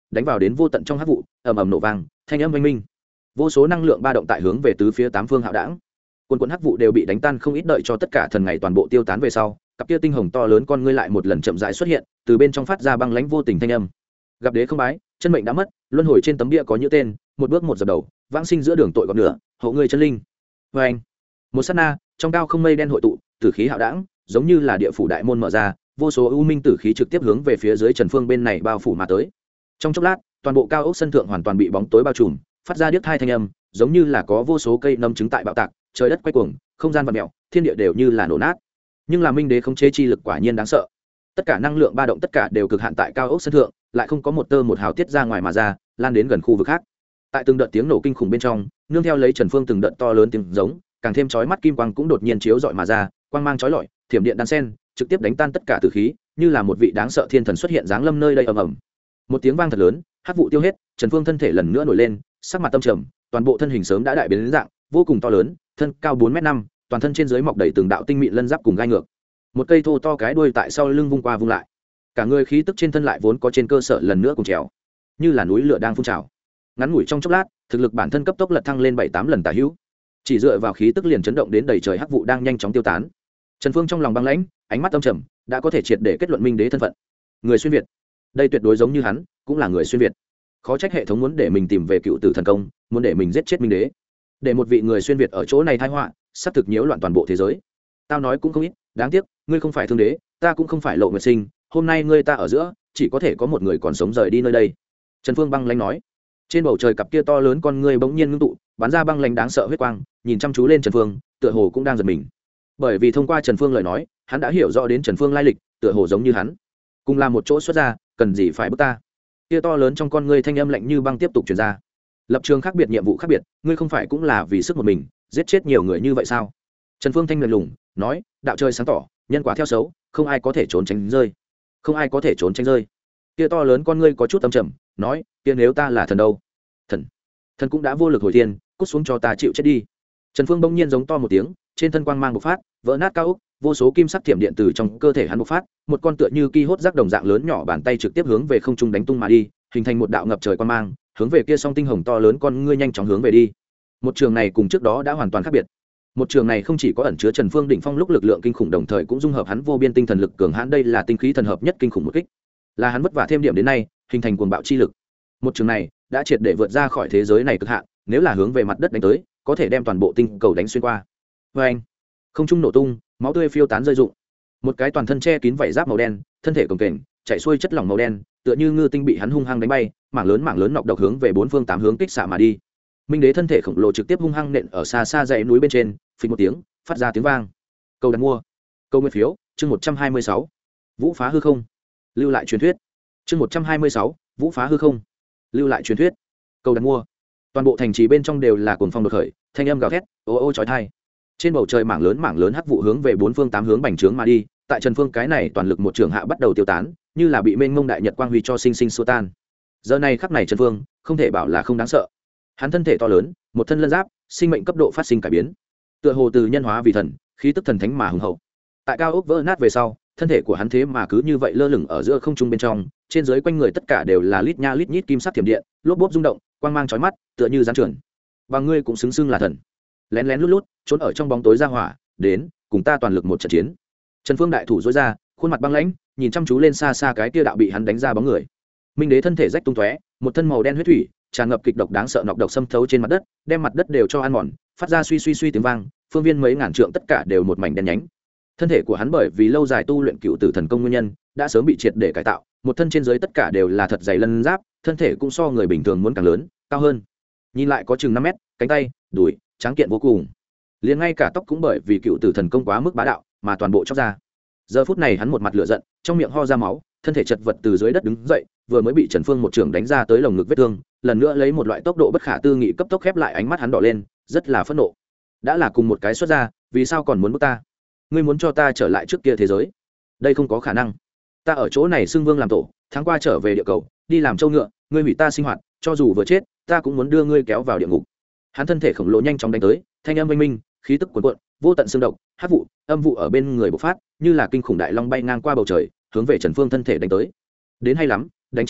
đánh vào đến vô tận trong hắc vụ, ầm ầm nổ vang, thanh âm vang minh. Vô số năng lượng ba động tại hướng về tứ phía tám phương hạo đảng. Quần quần hắc vụ đều bị đánh tan không ít, đợi cho tất cả thần ngày toàn bộ tiêu tán về sau, cặp kia tinh hồng to lớn con ngươi lại một lần chậm rãi xuất hiện, từ bên trong phát ra băng lãnh vô tình thanh âm. Gặp đế không bái, chân mệnh đã mất, luân hồi trên tấm bia có như tên, một bước một dập đầu, vãng sinh giữa đường tội gọt nửa, hậu ngươi chân linh. Và anh, một sát na, trong cao không mây đen hội tụ, tử khí hạo đảng, giống như là địa phủ đại môn mở ra, vô số u minh tử khí trực tiếp hướng về phía dưới Trần Phương bên này bao phủ mà tới. Trong chốc lát, toàn bộ cao ốc sân thượng hoàn toàn bị bóng tối bao trùm, phát ra điếc thai thanh âm, giống như là có vô số cây nấm trứng tại bạo tạc, trời đất quay cuồng, không gian vặn mèo, thiên địa đều như là nổ nát. Nhưng là minh đế không chế chi lực quả nhiên đáng sợ. Tất cả năng lượng ba động tất cả đều cực hạn tại cao ốc sân thượng, lại không có một tơ một hào tiết ra ngoài mà ra, lan đến gần khu vực khác. Tại từng đợt tiếng nổ kinh khủng bên trong, nương theo lấy Trần Phương từng đợt to lớn tiếng giống, càng thêm chói mắt kim quang cũng đột nhiên chiếu rọi mà ra, quang mang chói lọi, thiểm điện đan sen, trực tiếp đánh tan tất cả tử khí, như là một vị đáng sợ thiên thần xuất hiện giáng lâm nơi đây ầm ầm. Một tiếng vang thật lớn, hắc vụ tiêu hết, Trần Phương thân thể lần nữa nổi lên, sắc mặt tâm trầm, toàn bộ thân hình sớm đã đại biến đến dạng, vô cùng to lớn, thân cao bốn mét năm, toàn thân trên dưới mọc đầy từng đạo tinh mịn lân giáp cùng gai ngược. Một cây thô to cái đuôi tại sau lưng vung qua vung lại. Cả người khí tức trên thân lại vốn có trên cơ sở lần nữa cùng trèo, như là núi lửa đang phun trào. Ngắn ngủi trong chốc lát, thực lực bản thân cấp tốc lật thăng lên bảy tám lần tả hữu. Chỉ dựa vào khí tức liền chấn động đến đầy trời hắc vụ đang nhanh chóng tiêu tán. Trần Phương trong lòng băng lãnh, ánh mắt âm trầm, đã có thể triệt để kết luận minh đế thân phận. Người xuyên việt. Đây tuyệt đối giống như hắn, cũng là người xuyên việt. Khó trách hệ thống muốn để mình tìm về cựu tử thần công, muốn để mình giết chết minh đế. Để một vị người xuyên việt ở chỗ này tai họa, sắp thực nhiễu loạn toàn bộ thế giới. Tao nói cũng không ít, đáng tiếc, ngươi không phải thương đế, ta cũng không phải Lộ Nguyệt Sinh, hôm nay ngươi ta ở giữa, chỉ có thể có một người còn sống rời đi nơi đây. Trần Phương băng lãnh nói. Trên bầu trời cặp kia to lớn con ngươi bỗng nhiên ngưng tụ, bắn ra băng lãnh đáng sợ huyết quang, nhìn chăm chú lên Trần Phương, tựa hồ cũng đang giật mình. Bởi vì thông qua Trần Phương lời nói, hắn đã hiểu rõ đến Trần Phương lai lịch, tựa hồ giống như hắn, cùng là một chỗ xuất ra, cần gì phải bức ta. Kia to lớn trong con ngươi thanh âm lạnh như băng tiếp tục truyền ra. Lập trường khác biệt, nhiệm vụ khác biệt, ngươi không phải cũng là vì sức một mình, giết chết nhiều người như vậy sao? Trần Phương thanh lạnh lùng nói, đạo trời sáng tỏ, nhân quả theo xấu, không ai có thể trốn tránh rơi, không ai có thể trốn tránh rơi. Kia to lớn con ngươi có chút âm trầm, nói, kia nếu ta là thần đâu? Thần, thần cũng đã vô lực hồi thiên, cút xuống cho ta chịu chết đi. Trần Phương bỗng nhiên giống to một tiếng, trên thân quang mang bộc phát, vỡ nát cao ốc, vô số kim sắc thiểm điện từ trong cơ thể hắn bộc phát, một con tựa như ki hốt rác đồng dạng lớn nhỏ bàn tay trực tiếp hướng về không trung đánh tung mà đi, hình thành một đạo ngập trời quang mang, hướng về kia song tinh hồng to lớn con ngươi nhanh chóng hướng về đi. Một trường này cùng trước đó đã hoàn toàn khác biệt. Một trường này không chỉ có ẩn chứa Trần Phương đỉnh phong lúc lực lượng kinh khủng, đồng thời cũng dung hợp hắn vô biên tinh thần lực cường hãn, đây là tinh khí thần hợp nhất kinh khủng một kích. Là hắn vất vả thêm điểm đến nay, hình thành cuồng bạo chi lực. Một trường này đã triệt để vượt ra khỏi thế giới này cực hạn, nếu là hướng về mặt đất đánh tới, có thể đem toàn bộ tinh cầu đánh xuyên qua. Và anh, không trung nổ tung, máu tươi phiêu tán rơi rụng. Một cái toàn thân che kín vảy giáp màu đen, thân thể cồng kềnh, chạy xuôi chất lỏng màu đen, tựa như ngư tinh bị hắn hung hăng đánh bay, mảng lớn mảng lớn nọc độc hướng về bốn phương tám hướng kích xạ mà đi. Minh đế thân thể khổng lồ trực tiếp hung hăng nện ở xa xa dãy núi bên trên, phình một tiếng, phát ra tiếng vang. Câu đặt mua, câu nguyên phiếu, chương một trăm hai mươi sáu, Vũ phá hư không, lưu lại truyền thuyết. Chương một trăm hai mươi sáu, Vũ phá hư không, lưu lại truyền thuyết. Câu đặt mua. Toàn bộ thành trì bên trong đều là cuồng phong đột khởi, thanh âm gào thét, ô ô chói tai. Trên bầu trời mảng lớn mảng lớn hắc vụ hướng về bốn phương tám hướng bành trướng mà đi, tại Trần Phương cái này toàn lực một trường hạ bắt đầu tiêu tán, như là bị mênh mông đại nhật quang huy cho sinh sinh xua tan. Giờ này khắc này Trần Phương, không thể bảo là không đáng sợ. Hắn thân thể to lớn, một thân lân giáp, sinh mệnh cấp độ phát sinh cải biến. Tựa hồ từ nhân hóa vì thần, khí tức thần thánh mà hùng hậu. Tại cao ốc vỡ nát về sau, thân thể của hắn thế mà cứ như vậy lơ lửng ở giữa không trung bên trong, trên dưới quanh người tất cả đều là lít nha lít nhít kim sắc thiểm điện, lốp bốp rung động, quang mang chói mắt, tựa như giáng trườn. Và ngươi cũng xứng xưng là thần. Lén lén lút lút, trốn ở trong bóng tối ra hỏa, đến, cùng ta toàn lực một trận chiến. Trần Phương đại thủ duỗi ra, khuôn mặt băng lãnh, nhìn chăm chú lên xa xa cái kia đạo bị hắn đánh ra bóng người. Minh đế thân thể rách tung tóe, một thân màu đen huyết thủy, tràn ngập kịch độc đáng sợ nọc độc xâm thấu trên mặt đất, đem mặt đất đều cho ăn mòn, phát ra suy suy suy tiếng vang, phương viên mấy ngàn trượng tất cả đều một mảnh đen nhánh. Thân thể của hắn bởi vì lâu dài tu luyện cựu tử thần công nguyên nhân, đã sớm bị triệt để cải tạo, một thân trên dưới tất cả đều là thật dày lân giáp, thân thể cũng so người bình thường muốn càng lớn, cao hơn. Nhìn lại có chừng năm mét, cánh tay, đùi, tráng kiện vô cùng. Liền ngay cả tóc cũng bởi vì cựu tử thần công quá mức bá đạo, mà toàn bộ chóc ra. Giờ phút này hắn một mặt lửa giận, trong miệng ho ra máu, thân thể chật vật từ dưới đất đứng dậy, vừa mới bị Trần Phương một trường đánh ra tới lồng ngực vết thương, lần nữa lấy một loại tốc độ bất khả tư nghị cấp tốc khép lại, ánh mắt hắn đỏ lên, rất là phẫn nộ. Đã là cùng một cái xuất ra, vì sao còn muốn bức ta? Ngươi muốn cho ta trở lại trước kia thế giới? Đây không có khả năng. Ta ở chỗ này xưng vương làm tổ, tháng qua trở về địa cầu, đi làm trâu ngựa, ngươi hủy ta sinh hoạt, cho dù vừa chết, ta cũng muốn đưa ngươi kéo vào địa ngục. Hắn thân thể khổng lồ nhanh chóng đánh tới, thanh âm vang minh, khí tức cuồn cuộn, vô tận xương độc, hắc vụ, âm vụ ở bên người bộc phát, như là kinh khủng đại long bay ngang qua bầu trời, hướng về Trần Phương thân thể đánh tới. Đến hay lắm, đánh chết ta,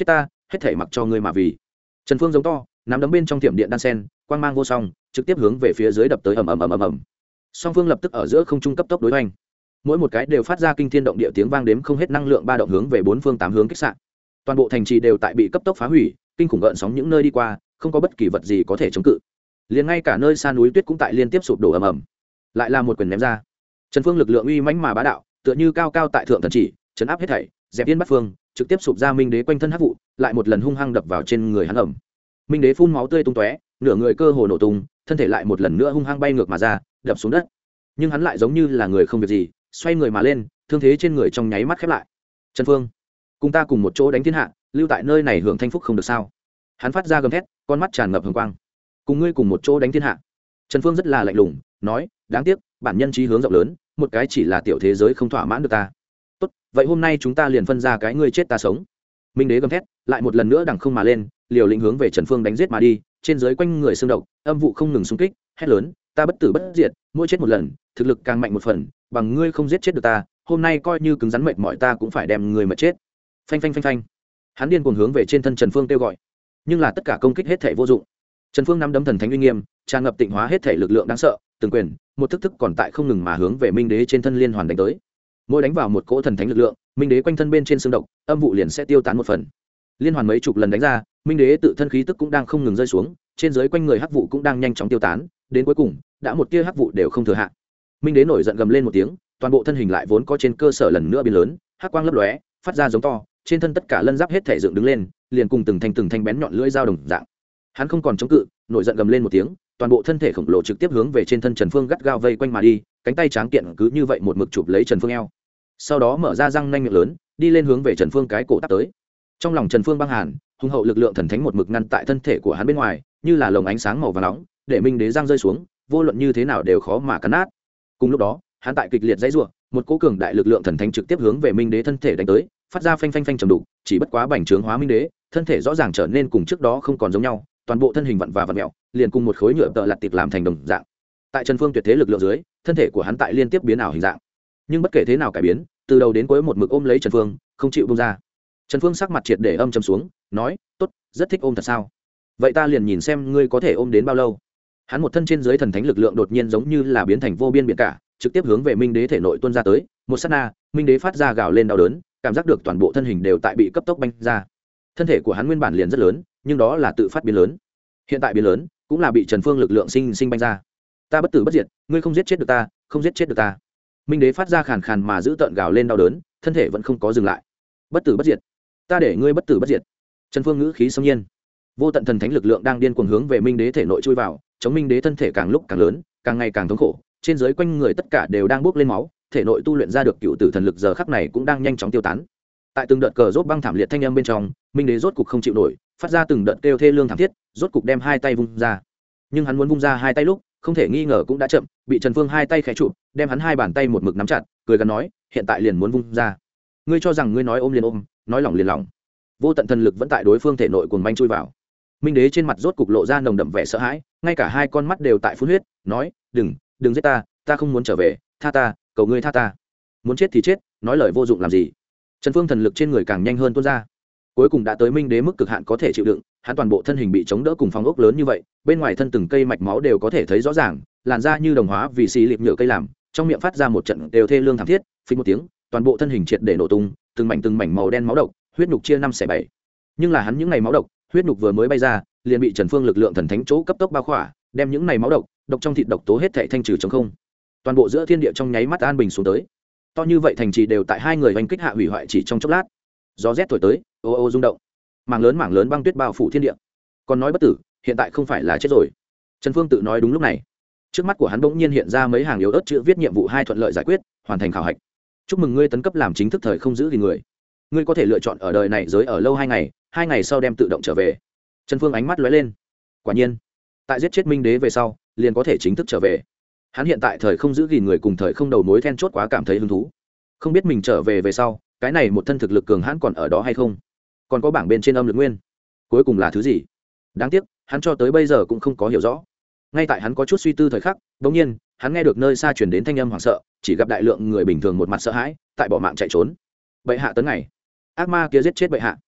hết thể mặc cho ngươi mà vì. Trần Phương giống to, nắm đấm bên trong tiệm điện đan sen, quang mang vô song, trực tiếp hướng về phía dưới đập tới ầm ầm ầm ầm ầm. Song phương lập tức ở giữa không trung cấp tốc đối hoành. Mỗi một cái đều phát ra kinh thiên động địa tiếng vang đếm không hết năng lượng ba động hướng về bốn phương tám hướng kích xạ. Toàn bộ thành trì đều tại bị cấp tốc phá hủy, kinh khủng gợn sóng những nơi đi qua, không có bất kỳ vật gì có thể chống cự. Liền ngay cả nơi xa núi tuyết cũng tại liên tiếp sụp đổ ầm ầm. Lại là một quyền ném ra. Trần Phương lực lượng uy mãnh mà bá đạo, tựa như cao cao tại thượng thần chỉ, chấn áp hết thảy, dẹp yên bắt phương, trực tiếp sụp ra minh đế quanh thân hắc vụ, lại một lần hung hăng đập vào trên người hắn ẩm. Minh đế phun máu tươi tung tóe, nửa người cơ hồ nổ tung, thân thể lại một lần nữa hung hăng bay ngược mà ra, đập xuống đất. Nhưng hắn lại giống như là người không việc gì, xoay người mà lên, thương thế trên người trong nháy mắt khép lại. Trần Phương, cùng ta cùng một chỗ đánh thiên hạ, lưu tại nơi này hưởng thanh phúc không được sao? Hắn phát ra gầm thét, con mắt tràn ngập hồng quang. Cùng ngươi cùng một chỗ đánh thiên hạ. Trần Phương rất là lạnh lùng, nói, đáng tiếc, bản nhân trí hướng rộng lớn, một cái chỉ là tiểu thế giới không thỏa mãn được ta. Tốt, vậy hôm nay chúng ta liền phân ra cái ngươi chết ta sống. Minh đế gầm thét, lại một lần nữa đằng không mà lên, liều lĩnh hướng về Trần Phương đánh giết mà đi, trên dưới quanh người xương độc, âm vụ không ngừng xung kích, hét lớn, ta bất tử bất diệt, mỗi chết một lần, thực lực càng mạnh một phần, bằng ngươi không giết chết được ta, hôm nay coi như cứng rắn mệt mỏi ta cũng phải đem ngươi mà chết. Phanh phanh phanh phanh. Hắn điên cuồng hướng về trên thân Trần Phương kêu gọi, nhưng là tất cả công kích hết thảy vô dụng. Trần Phương nắm đấm thần thánh uy nghiêm, tràn ngập tịnh hóa hết thảy lực lượng đáng sợ, từng quyền, một thức thức còn tại không ngừng mà hướng về Minh đế trên thân liên hoàn đánh tới. Mỗi đánh vào một cỗ thần thánh lực lượng, Minh đế quanh thân bên trên xương độc, âm vụ liền sẽ tiêu tán một phần. Liên hoàn mấy chục lần đánh ra, Minh đế tự thân khí tức cũng đang không ngừng rơi xuống, trên dưới quanh người hắc vụ cũng đang nhanh chóng tiêu tán, đến cuối cùng, đã một tia hắc vụ đều không thừa hạ. Minh đế nổi giận gầm lên một tiếng, toàn bộ thân hình lại vốn có trên cơ sở lần nữa biến lớn, hắc quang lấp lóe, phát ra giống to, trên thân tất cả lân giáp hết thể dựng đứng lên, liền cùng từng thanh từng thanh bén nhọn lưỡi dao đồng dạng. Hắn không còn chống cự, nổi giận gầm lên một tiếng, toàn bộ thân thể khổng lồ trực tiếp hướng về trên thân Trần Phương gắt gao vây quanh mà đi, cánh tay tráng kiện cứ như vậy một mực chụp lấy Trần Phương eo. Sau đó mở ra răng nanh miệng lớn, đi lên hướng về Trần Phương cái cổ tát tới. Trong lòng Trần Phương băng hàn, hung hậu lực lượng thần thánh một mực ngăn tại thân thể của hắn bên ngoài, như là lồng ánh sáng màu vàng nóng, để Minh đế răng rơi xuống, vô luận như thế nào đều khó mà cắn nát. Cùng lúc đó, hắn tại kịch liệt dãy rủa, một cỗ cường đại lực lượng thần thánh trực tiếp hướng về Minh đế thân thể đánh tới, phát ra phanh phanh phanh trầm đục, chỉ bất quá bành trướng hóa Minh đế, thân thể rõ ràng trở nên cùng trước đó không còn giống nhau, toàn bộ thân hình vặn và vặn mèo, liền cùng một khối nhựa tợ lật tiệp làm thành đồng dạng. Tại Trần Phương tuyệt thế lực lượng dưới, thân thể của hắn tại liên tiếp biến ảo hình dạng, nhưng bất kể thế nào cải biến, từ đầu đến cuối một mực ôm lấy Trần Phương, không chịu buông ra. Trần Phương sắc mặt triệt để âm trầm xuống, nói, tốt, rất thích ôm thật sao? Vậy ta liền nhìn xem ngươi có thể ôm đến bao lâu. Hắn một thân trên dưới thần thánh lực lượng đột nhiên giống như là biến thành vô biên biển cả, trực tiếp hướng về Minh đế thể nội tuôn ra tới. Một sát na, Minh đế phát ra gào lên đau đớn, cảm giác được toàn bộ thân hình đều tại bị cấp tốc banh ra. Thân thể của hắn nguyên bản liền rất lớn, nhưng đó là tự phát biến lớn. Hiện tại biến lớn, cũng là bị Trần Phương lực lượng sinh sinh banh ra. Ta bất tử bất diệt, ngươi không giết chết được ta, không giết chết được ta. Minh đế phát ra khàn khàn mà giữ tợn gào lên đau đớn, thân thể vẫn không có dừng lại. Bất tử bất diệt, ta để ngươi bất tử bất diệt. Trần Phương ngữ khí xâm nhiên, vô tận thần thánh lực lượng đang điên cuồng hướng về Minh đế thể nội chui vào, chống Minh đế thân thể càng lúc càng lớn, càng ngày càng thống khổ, trên dưới quanh người tất cả đều đang bốc lên máu, thể nội tu luyện ra được cựu tử thần lực giờ khắc này cũng đang nhanh chóng tiêu tán. Tại từng đợt cờ rốt băng thảm liệt thanh âm bên trong, Minh đế rốt cục không chịu nổi, phát ra từng đợt kêu thê lương thảm thiết, rốt cục đem hai tay vung ra. Nhưng hắn muốn vung ra hai tay lúc, không thể nghi ngờ cũng đã chậm, bị Trần Phương hai tay khẽ chụp, đem hắn hai bàn tay một mực nắm chặt, cười gằn nói, hiện tại liền muốn vung ra. Ngươi cho rằng ngươi nói ôm liền ôm, nói lỏng liền lỏng. Vô tận thần lực vẫn tại đối phương thể nội cuồng manh chui vào. Minh đế trên mặt rốt cục lộ ra nồng đậm vẻ sợ hãi, ngay cả hai con mắt đều tại phun huyết, nói, đừng, đừng giết ta, ta không muốn trở về, tha ta, cầu ngươi tha ta. Muốn chết thì chết, nói lời vô dụng làm gì. Trần Phương thần lực trên người càng nhanh hơn tuôn ra, cuối cùng đã tới Minh đế mức cực hạn có thể chịu đựng, hắn toàn bộ thân hình bị chống đỡ cùng phong ốc lớn như vậy, bên ngoài thân từng cây mạch máu đều có thể thấy rõ ràng, làn da như đồng hóa vì xì lịp nhựa cây làm, trong miệng phát ra một trận đều thê lương thảm thiết, phình một tiếng, toàn bộ thân hình triệt để nổ tung, từng mảnh từng mảnh màu đen máu độc, huyết nhục chia năm xẻ bảy. Nhưng là hắn những ngày máu độc, huyết nhục vừa mới bay ra, liền bị Trần Phương lực lượng thần thánh chỗ cấp tốc bao khỏa, đem những này máu độc, độc trong thịt độc tố hết thảy thanh trừ trong không. Toàn bộ giữa thiên địa trong nháy mắt an bình xuống tới. To như vậy thành trì đều tại hai người oanh kích hạ hủy hoại chỉ trong chốc lát. Gió rét thổi tới, ô ô rung động. Mảng lớn mảng lớn băng tuyết bao phủ thiên địa. Còn nói bất tử, hiện tại không phải là chết rồi. Trần Phương tự nói đúng lúc này. Trước mắt của hắn bỗng nhiên hiện ra mấy hàng yếu ớt chữ viết nhiệm vụ hai thuận lợi giải quyết, hoàn thành khảo hạch. Chúc mừng ngươi tấn cấp làm chính thức thời không giữ gìn người. Ngươi có thể lựa chọn ở đời này giới ở lâu hai ngày, hai ngày sau đem tự động trở về. Trần Phương ánh mắt lóe lên. Quả nhiên, tại giết chết Minh đế về sau, liền có thể chính thức trở về. Hắn hiện tại thời không giữ gìn người cùng thời không đầu mối then chốt quá cảm thấy hứng thú. Không biết mình trở về về sau, cái này một thân thực lực cường hãn còn ở đó hay không? Còn có bảng bên trên âm lực nguyên, cuối cùng là thứ gì? Đáng tiếc, hắn cho tới bây giờ cũng không có hiểu rõ. Ngay tại hắn có chút suy tư thời khắc, đột nhiên, hắn nghe được nơi xa truyền đến thanh âm hoảng sợ, chỉ gặp đại lượng người bình thường một mặt sợ hãi, tại bỏ mạng chạy trốn. Bệ hạ tấn ngày, ác ma kia giết chết bệ hạ.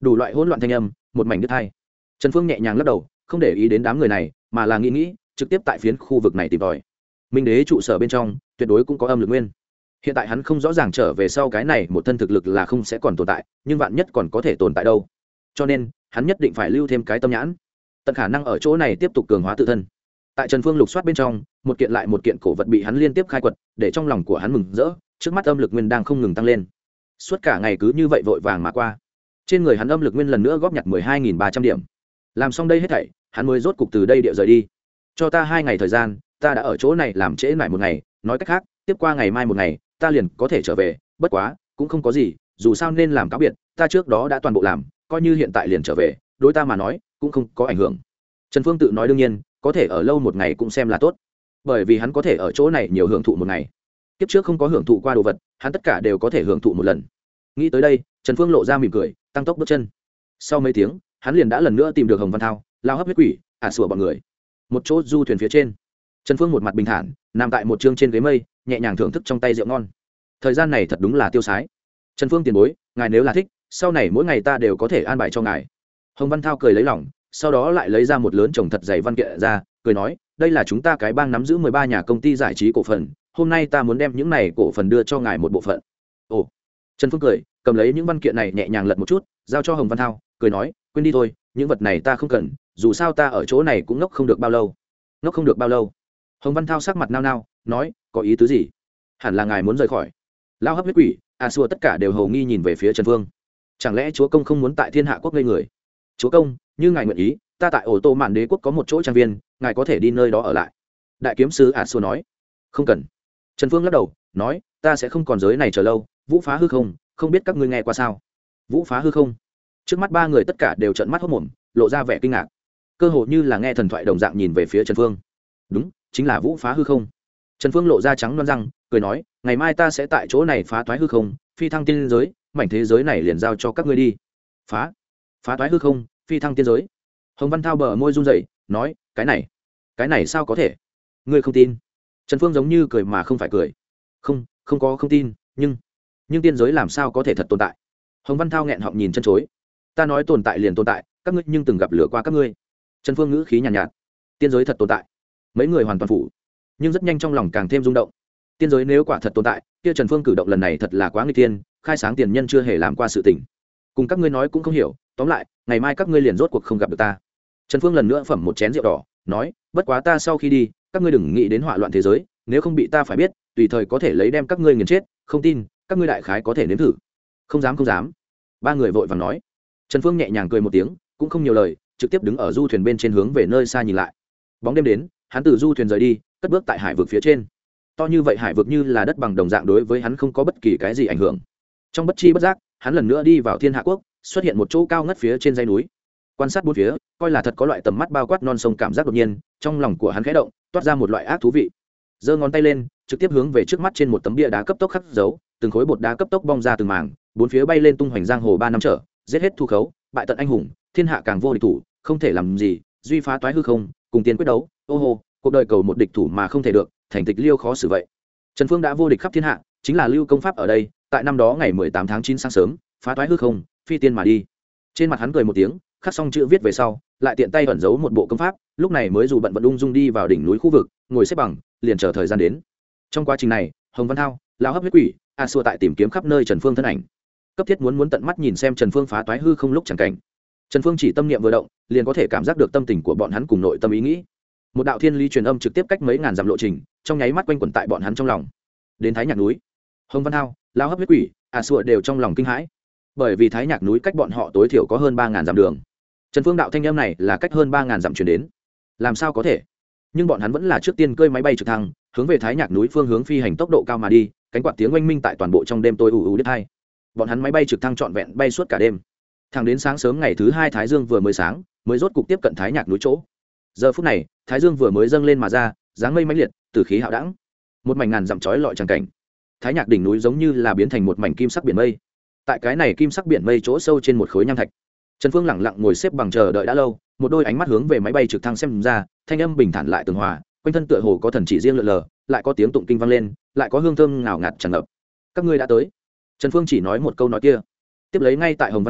đủ loại hỗn loạn thanh âm một mảnh đứt hai. Trần Phương nhẹ nhàng lắc đầu không để ý đến đám người này mà là nghĩ nghĩ trực tiếp tại phiến khu vực này tìm tòi. Minh đế trụ sở bên trong tuyệt đối cũng có âm lực nguyên. Hiện tại hắn không rõ ràng trở về sau cái này một thân thực lực là không sẽ còn tồn tại, nhưng vạn nhất còn có thể tồn tại đâu. Cho nên hắn nhất định phải lưu thêm cái tâm nhãn, tận khả năng ở chỗ này tiếp tục cường hóa tự thân. Tại Trần Phương lục soát bên trong, một kiện lại một kiện cổ vật bị hắn liên tiếp khai quật, để trong lòng của hắn mừng rỡ, trước mắt âm lực nguyên đang không ngừng tăng lên. Suốt cả ngày cứ như vậy vội vàng mà qua. Trên người hắn âm lực nguyên lần nữa góp nhặt mười hai nghìn ba trăm điểm. Làm xong đây hết thảy, hắn mới rốt cục từ đây địa rời đi. Cho ta hai ngày thời gian, ta đã ở chỗ này làm trễ nải một ngày, nói cách khác, tiếp qua ngày mai một ngày, ta liền có thể trở về, bất quá, cũng không có gì, dù sao nên làm cáo biệt, ta trước đó đã toàn bộ làm, coi như hiện tại liền trở về, đối ta mà nói, cũng không có ảnh hưởng. Trần Phương tự nói đương nhiên, có thể ở lâu một ngày cũng xem là tốt, bởi vì hắn có thể ở chỗ này nhiều hưởng thụ một ngày. Kiếp trước không có hưởng thụ qua đồ vật, hắn tất cả đều có thể hưởng thụ một lần. Nghĩ tới đây, Trần Phương lộ ra mỉm cười, tăng tốc bước chân. Sau mấy tiếng, hắn liền đã lần nữa tìm được Hồng Văn Thao, Lao Hấp Huyết Quỷ, ả à sủa bọn người. Một chỗ du thuyền phía trên, Trần Phương một mặt bình thản, nằm tại một trương trên ghế mây, nhẹ nhàng thưởng thức trong tay rượu ngon. Thời gian này thật đúng là tiêu sái. Trần Phương tiền bối, ngài nếu là thích, sau này mỗi ngày ta đều có thể an bài cho ngài. Hồng Văn Thao cười lấy lòng, sau đó lại lấy ra một lớn chồng thật dày văn kiện ra, cười nói, đây là chúng ta cái bang nắm giữ mười ba nhà công ty giải trí cổ phần, hôm nay ta muốn đem những này cổ phần đưa cho ngài một bộ phận. Ồ. Trần Phương cười, cầm lấy những văn kiện này nhẹ nhàng lật một chút, giao cho Hồng Văn Thao, cười nói, quên đi thôi, những vật này ta không cần, dù sao ta ở chỗ này cũng ngốc không được bao lâu. Ngốc không được bao lâu? Hồng Văn Thao sắc mặt nao nao, nói, có ý tứ gì? Hẳn là ngài muốn rời khỏi. Lao Hấp Huyết Quỷ, a xua tất cả đều hầu nghi nhìn về phía Trần Phương. Chẳng lẽ chúa công không muốn tại Thiên Hạ quốc ngây người? Chúa công, như ngài nguyện ý, ta tại ổ tô mạn đế quốc có một chỗ trang viên, ngài có thể đi nơi đó ở lại. Đại kiếm sứ a xua nói. Không cần. Trần Phương lắc đầu, nói, ta sẽ không còn giới này chờ lâu, vũ phá hư không, không biết các ngươi nghe qua sao? Vũ phá hư không? Trước mắt ba người tất cả đều trợn mắt hốt mồm, lộ ra vẻ kinh ngạc, cơ hồ như là nghe thần thoại đồng dạng nhìn về phía Trần Phương. Đúng, chính là vũ phá hư không. Trần Phương lộ ra trắng loăn răng, cười nói, ngày mai ta sẽ tại chỗ này phá toái hư không, phi thăng tiên giới, mảnh thế giới này liền giao cho các ngươi đi. Phá? Phá toái hư không, phi thăng tiên giới? Hồng Văn Thao bờ môi run rẩy, nói, cái này, cái này sao có thể? Ngươi không tin? Trần Phương giống như cười mà không phải cười. Không, không có không tin, nhưng, nhưng tiên giới làm sao có thể thật tồn tại? Hồng Văn Thao nghẹn họng nhìn chân chối. Ta nói tồn tại liền tồn tại, các ngươi nhưng từng gặp lửa qua các ngươi. Trần Phương ngữ khí nhàn nhạt, nhạt, tiên giới thật tồn tại. Mấy người hoàn toàn phủ, nhưng rất nhanh trong lòng càng thêm rung động. Tiên giới nếu quả thật tồn tại, kia Trần Phương cử động lần này thật là quá nguy tiên, khai sáng tiền nhân chưa hề làm qua sự tình. Cùng các ngươi nói cũng không hiểu, tóm lại, ngày mai các ngươi liền rốt cuộc không gặp được ta. Trần Phương lần nữa phẩm một chén rượu đỏ, nói, bất quá ta sau khi đi, các ngươi đừng nghĩ đến họa loạn thế giới, nếu không bị ta phải biết, tùy thời có thể lấy đem các ngươi nghiền chết, không tin, các ngươi đại khái có thể nếm thử. Không dám không dám. Ba người vội vàng nói. Trần Phương nhẹ nhàng cười một tiếng, cũng không nhiều lời, trực tiếp đứng ở du thuyền bên trên hướng về nơi xa nhìn lại. Bóng đêm đến, hắn từ du thuyền rời đi, cất bước tại hải vực phía trên. To như vậy hải vực như là đất bằng đồng dạng đối với hắn không có bất kỳ cái gì ảnh hưởng. Trong bất chi bất giác, hắn lần nữa đi vào Thiên Hạ quốc, xuất hiện một chỗ cao ngất phía trên dãy núi. Quan sát bốn phía, coi là thật có loại tầm mắt bao quát non sông cảm giác đột nhiên, trong lòng của hắn khẽ động, toát ra một loại ác thú vị. Giơ ngón tay lên, trực tiếp hướng về trước mắt trên một tấm bia đá cấp tốc khắc dấu, từng khối bột đá cấp tốc bong ra từng mảng, bốn phía bay lên tung hoành giang hồ ba năm trở, giết hết thu khấu, bại tận anh hùng, thiên hạ càng vô địch thủ, không thể làm gì, duy phá toái hư không, cùng tiên quyết đấu, ô hô, cuộc đời cầu một địch thủ mà không thể được, thành tịch liêu khó xử vậy. Trần Phương đã vô địch khắp thiên hạ, chính là lưu công pháp ở đây, tại năm đó ngày mười tám tháng chín sáng sớm, phá toái hư không, phi tiên mà đi. Trên mặt hắn cười một tiếng, khắc xong chữ viết về sau, lại tiện tay ẩn giấu một bộ công pháp, lúc này mới dù bận vận ung dung đi vào đỉnh núi khu vực, ngồi xếp bằng, liền chờ thời gian đến. Trong quá trình này, Hồng Văn Thao, Lão Hấp Huyết Quỷ, a xua tại tìm kiếm khắp nơi Trần Phương thân ảnh, cấp thiết muốn muốn tận mắt nhìn xem Trần Phương phá toái hư không lúc chẳng cảnh. Trần Phương chỉ tâm niệm vừa động, liền có thể cảm giác được tâm tình của bọn hắn cùng nội tâm ý nghĩ. Một đạo thiên lý truyền âm trực tiếp cách mấy ngàn dặm lộ trình, trong nháy mắt quanh quẩn tại bọn hắn trong lòng. Đến Thái Nhạc núi, Hồng Văn Thao, Lão Hấp Huyết Quỷ, a xua đều trong lòng kinh hãi, bởi vì Thái Nhạc núi cách bọn họ tối thiểu có hơn ba ngàn dặm đường. Trần Phương đạo thanh âm này là cách hơn ba ngàn dặm truyền đến, làm sao có thể? Nhưng bọn hắn vẫn là trước tiên cơi máy bay trực thăng, hướng về Thái Nhạc núi phương hướng phi hành tốc độ cao mà đi, cánh quạt tiếng oanh minh tại toàn bộ trong đêm tối ù ù đứt hai. Bọn hắn máy bay trực thăng trọn vẹn bay suốt cả đêm, thẳng đến sáng sớm ngày thứ hai thái dương vừa mới sáng, mới rốt cục tiếp cận Thái Nhạc núi chỗ. Giờ phút này, thái dương vừa mới dâng lên mà ra, dáng mây mãnh liệt, tử khí hạo đẳng, một mảnh ngàn dặm chói lọi tràng cảnh. Thái Nhạc đỉnh núi giống như là biến thành một mảnh kim sắc biển mây. Tại cái này kim sắc biển mây chỗ sâu trên một khối nham thạch, Trần Phương lặng lặng ngồi xếp bằng chờ đợi đã lâu, một đôi ánh mắt hướng về máy bay trực thăng xem ra, thanh âm bình thản lại tường hòa, quanh thân tựa hồ có thần chỉ riêng lượn lờ, lại có tiếng tụng kinh vang lên, lại có hương thơm ngào ngạt tràn ngập. Các ngươi đã tới. Trần Phương chỉ nói một câu nói kia, tiếp lấy ngay tại Hồng Văn Thao,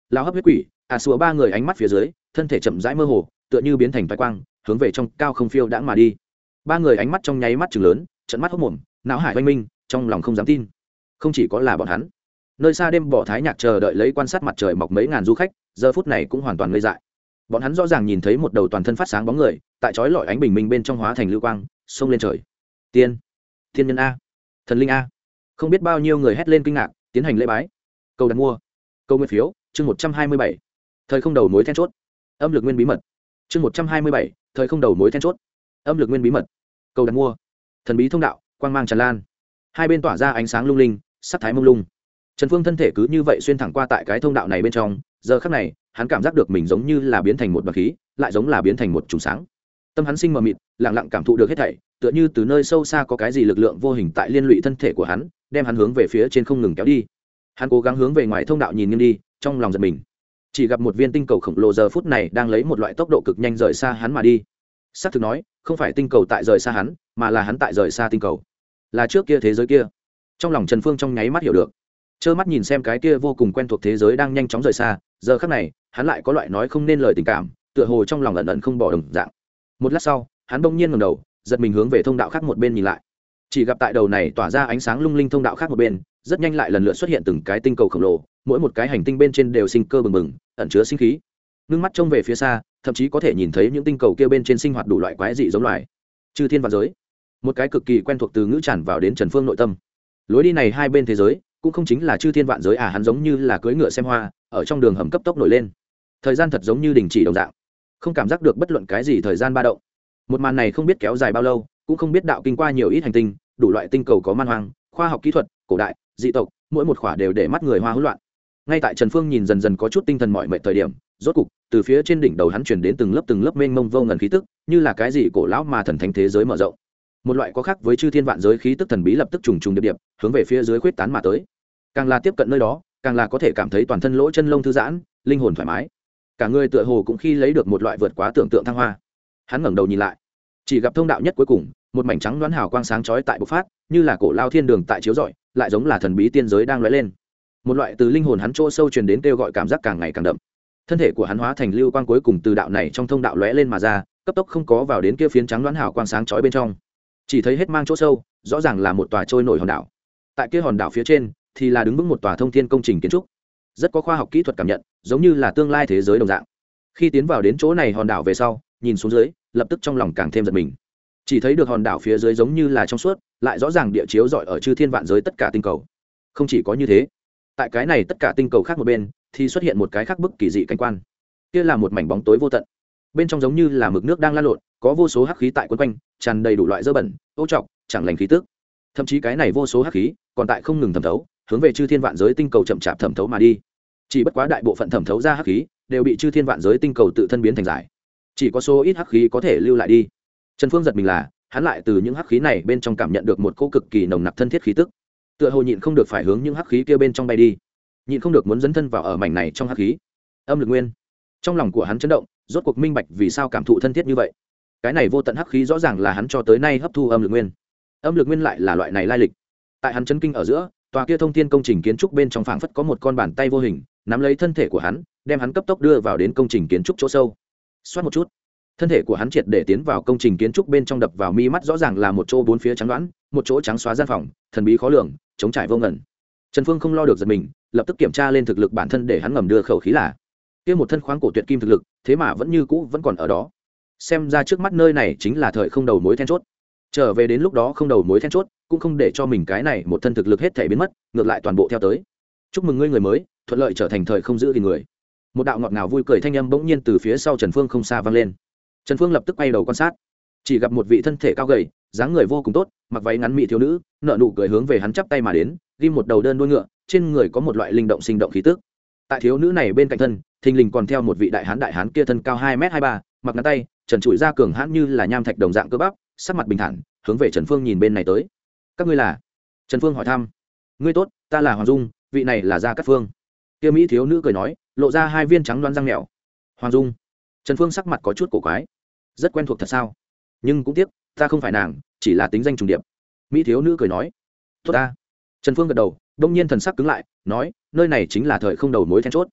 lao hấp huyết quỷ à sủa ba người ánh mắt phía dưới thân thể chậm rãi mơ hồ tựa như biến thành vai quang hướng về trong cao không phiêu đãng mà đi. Ba người ánh mắt trong nháy mắt chừng lớn, trận mắt hốc mồm, não hải oanh minh, trong lòng không dám tin. Không chỉ có là bọn hắn, nơi xa đêm bỏ thái nhạc chờ đợi lấy quan sát mặt trời mọc mấy ngàn du khách, giờ phút này cũng hoàn toàn ngây dại. Bọn hắn rõ ràng nhìn thấy một đầu toàn thân phát sáng bóng người, tại chói lọi ánh bình minh bên trong hóa thành lưu quang, xông lên trời. Tiên, thiên nhân a, thần linh a. Không biết bao nhiêu người hét lên kinh ngạc, tiến hành lễ bái. Câu đặt mua, câu nguyên phiếu, chương một trăm hai mươi bảy. Thời không đầu mối then chốt. Âm lực nguyên bí mật. Chương một trăm hai mươi bảy, thời không đầu mối then chốt. Âm lực nguyên bí mật. Câu đặt mua. Thần bí thông đạo, quang mang tràn lan. Hai bên tỏa ra ánh sáng lung linh, sắc thái mông lung. Trần Phương thân thể cứ như vậy xuyên thẳng qua tại cái thông đạo này bên trong, giờ khắc này, hắn cảm giác được mình giống như là biến thành một đoàn khí, lại giống là biến thành một chùm sáng. Tâm hắn sinh mờ mịt, lặng lặng cảm thụ được hết thảy, tựa như từ nơi sâu xa có cái gì lực lượng vô hình tại liên lụy thân thể của hắn, đem hắn hướng về phía trên không ngừng kéo đi. Hắn cố gắng hướng về ngoài thông đạo nhìn nghiêng đi, trong lòng giật mình. Chỉ gặp một viên tinh cầu khổng lồ giờ phút này đang lấy một loại tốc độ cực nhanh rời xa hắn mà đi. Sắp thực nói, không phải tinh cầu tại rời xa hắn, mà là hắn tại rời xa tinh cầu. Là trước kia thế giới kia. Trong lòng Trần Phương trong nháy mắt hiểu được. Trơ mắt nhìn xem cái kia vô cùng quen thuộc thế giới đang nhanh chóng rời xa, giờ khắc này, hắn lại có loại nói không nên lời tình cảm, tựa hồ trong lòng ẩn ẩn không bỏ đồng dạng. Một lát sau, hắn bỗng nhiên ngẩng đầu, giật mình hướng về thông đạo khác một bên nhìn lại. Chỉ gặp tại đầu này tỏa ra ánh sáng lung linh thông đạo khác một bên, rất nhanh lại lần lượt xuất hiện từng cái tinh cầu khổng lồ, mỗi một cái hành tinh bên trên đều sinh cơ bừng bừng, ẩn chứa sinh khí. Nương mắt trông về phía xa, thậm chí có thể nhìn thấy những tinh cầu kia bên trên sinh hoạt đủ loại quái dị giống loài. Chư thiên vạn giới. Một cái cực kỳ quen thuộc từ ngữ tràn vào đến Trần Phương nội tâm. Lối đi này hai bên thế giới, cũng không chính là chư thiên vạn giới à, hắn giống như là cưỡi ngựa xem hoa, ở trong đường hầm cấp tốc nổi lên. Thời gian thật giống như đình chỉ đồng dạng, không cảm giác được bất luận cái gì thời gian ba động. Một màn này không biết kéo dài bao lâu, cũng không biết đạo kinh qua nhiều ít hành tinh, đủ loại tinh cầu có man hoang, khoa học kỹ thuật, cổ đại, dị tộc, mỗi một khỏa đều để mắt người hoa hỗn loạn. Ngay tại Trần Phương nhìn dần dần có chút tinh thần mỏi mệt thời điểm, rốt cục, từ phía trên đỉnh đầu hắn truyền đến từng lớp từng lớp mênh mông vô ngần khí tức, như là cái gì cổ lão mà thần thánh thế giới mở rộng. Một loại có khác với chư thiên vạn giới khí tức thần bí lập tức trùng trùng điệp điệp, hướng về phía dưới khuếch tán mà tới. Càng là tiếp cận nơi đó, càng là có thể cảm thấy toàn thân lỗ chân lông thư giãn, linh hồn thoải mái. Cả người tựa hồ cũng khi lấy được một loại vượt quá tưởng tượng thăng hoa. Hắn ngẩng đầu nhìn lại, chỉ gặp thông đạo nhất cuối cùng, một mảnh trắng đoán hào quang sáng chói tại bộc phát, như là cổ lao thiên đường tại chiếu rọi, lại giống là thần bí tiên giới đang lóe lên. Một loại từ linh hồn hắn chỗ sâu truyền đến kêu gọi cảm giác càng ngày càng đậm. Thân thể của hắn hóa thành lưu quang cuối cùng từ đạo này trong thông đạo lóe lên mà ra, cấp tốc không có vào đến kia phiến trắng đoán hào quang sáng chói bên trong. Chỉ thấy hết mang chỗ sâu, rõ ràng là một tòa trôi nổi hòn đảo. Tại kia hòn đảo phía trên thì là đứng vững một tòa thông thiên công trình kiến trúc, rất có khoa học kỹ thuật cảm nhận, giống như là tương lai thế giới đồng dạng. Khi tiến vào đến chỗ này hòn đảo về sau, nhìn xuống dưới, lập tức trong lòng càng thêm giật mình. Chỉ thấy được hòn đảo phía dưới giống như là trong suốt, lại rõ ràng địa chiếu rọi ở chư thiên vạn giới tất cả tinh cầu. Không chỉ có như thế, tại cái này tất cả tinh cầu khác một bên thì xuất hiện một cái khác bức kỳ dị cảnh quan. Kia là một mảnh bóng tối vô tận, bên trong giống như là mực nước đang lan lộn, có vô số hắc khí tại quấn quanh, tràn đầy đủ loại dơ bẩn, ô trọc, chẳng lành khí tức. Thậm chí cái này vô số hắc khí còn tại không ngừng thẩm thấu, hướng về chư thiên vạn giới tinh cầu chậm chạp thẩm thấu mà đi. Chỉ bất quá đại bộ phận thẩm thấu ra hắc khí đều bị chư thiên vạn giới tinh cầu tự thân biến thành giải, chỉ có số ít hắc khí có thể lưu lại đi. Trần Phương giật mình là, hắn lại từ những hắc khí này bên trong cảm nhận được một cỗ cực kỳ nồng nặc thân thiết khí tức, tựa hồ nhịn không được phải hướng những hắc khí kia bên trong bay đi, nhịn không được muốn dấn thân vào ở mảnh này trong hắc khí. Âm lực nguyên. Trong lòng của hắn chấn động, rốt cuộc minh bạch vì sao cảm thụ thân thiết như vậy. Cái này vô tận hắc khí rõ ràng là hắn cho tới nay hấp thu âm lực nguyên. Âm lực nguyên lại là loại này lai lịch. Tại hắn chấn kinh ở giữa, tòa kia thông thiên công trình kiến trúc bên trong phảng phất có một con bàn tay vô hình nắm lấy thân thể của hắn, đem hắn cấp tốc đưa vào đến công trình kiến trúc chỗ sâu. Xoát một chút, thân thể của hắn triệt để tiến vào công trình kiến trúc bên trong, đập vào mi mắt rõ ràng là một chỗ bốn phía trắng đoán, một chỗ trắng xóa gian phòng, thần bí khó lường, chống trải vô ngần. Trần Phương không lo được giật mình, lập tức kiểm tra lên thực lực bản thân để hắn ngầm đưa khẩu khí là kia một thân khoáng cổ tuyệt kim thực lực, thế mà vẫn như cũ vẫn còn ở đó. Xem ra trước mắt nơi này chính là thời không đầu mối then chốt. Trở về đến lúc đó không đầu mối then chốt, cũng không để cho mình cái này một thân thực lực hết thể biến mất, ngược lại toàn bộ theo tới. Chúc mừng ngươi người mới, thuận lợi trở thành thời không giữ gìn người. Một đạo ngọt ngào vui cười thanh âm bỗng nhiên từ phía sau Trần Phương không xa vang lên. Trần Phương lập tức quay đầu quan sát, chỉ gặp một vị thân thể cao gầy, dáng người vô cùng tốt, mặc váy ngắn mỹ thiếu nữ, nở nụ cười hướng về hắn chắp tay mà đến, ghim một đầu đơn đuôi ngựa, trên người có một loại linh động sinh động khí tức. Tại thiếu nữ này bên cạnh thân, thình lình còn theo một vị đại hán, đại hán kia thân cao hai mét hai ba, mặc ngắn tay, trần trụi da cường hãn như là nham thạch đồng dạng cơ bắp, sắc mặt bình thản, hướng về Trần Phương nhìn bên này tới. Các ngươi là? Trần Phương hỏi thăm. Ngươi tốt, ta là Hoàng Dung, vị này là Gia Cát Phương. Kia mỹ thiếu nữ cười nói, lộ ra hai viên trắng đoán răng mèo. Hoàng Dung. Trần Phương sắc mặt có chút cổ quái. Rất quen thuộc thật sao? Nhưng cũng tiếc, ta không phải nàng, chỉ là tính danh trùng điệp. Mỹ thiếu nữ cười nói. Tốt ta. Trần Phương gật đầu, đông nhiên thần sắc cứng lại, nói, nơi này chính là thời không đầu mối then chốt.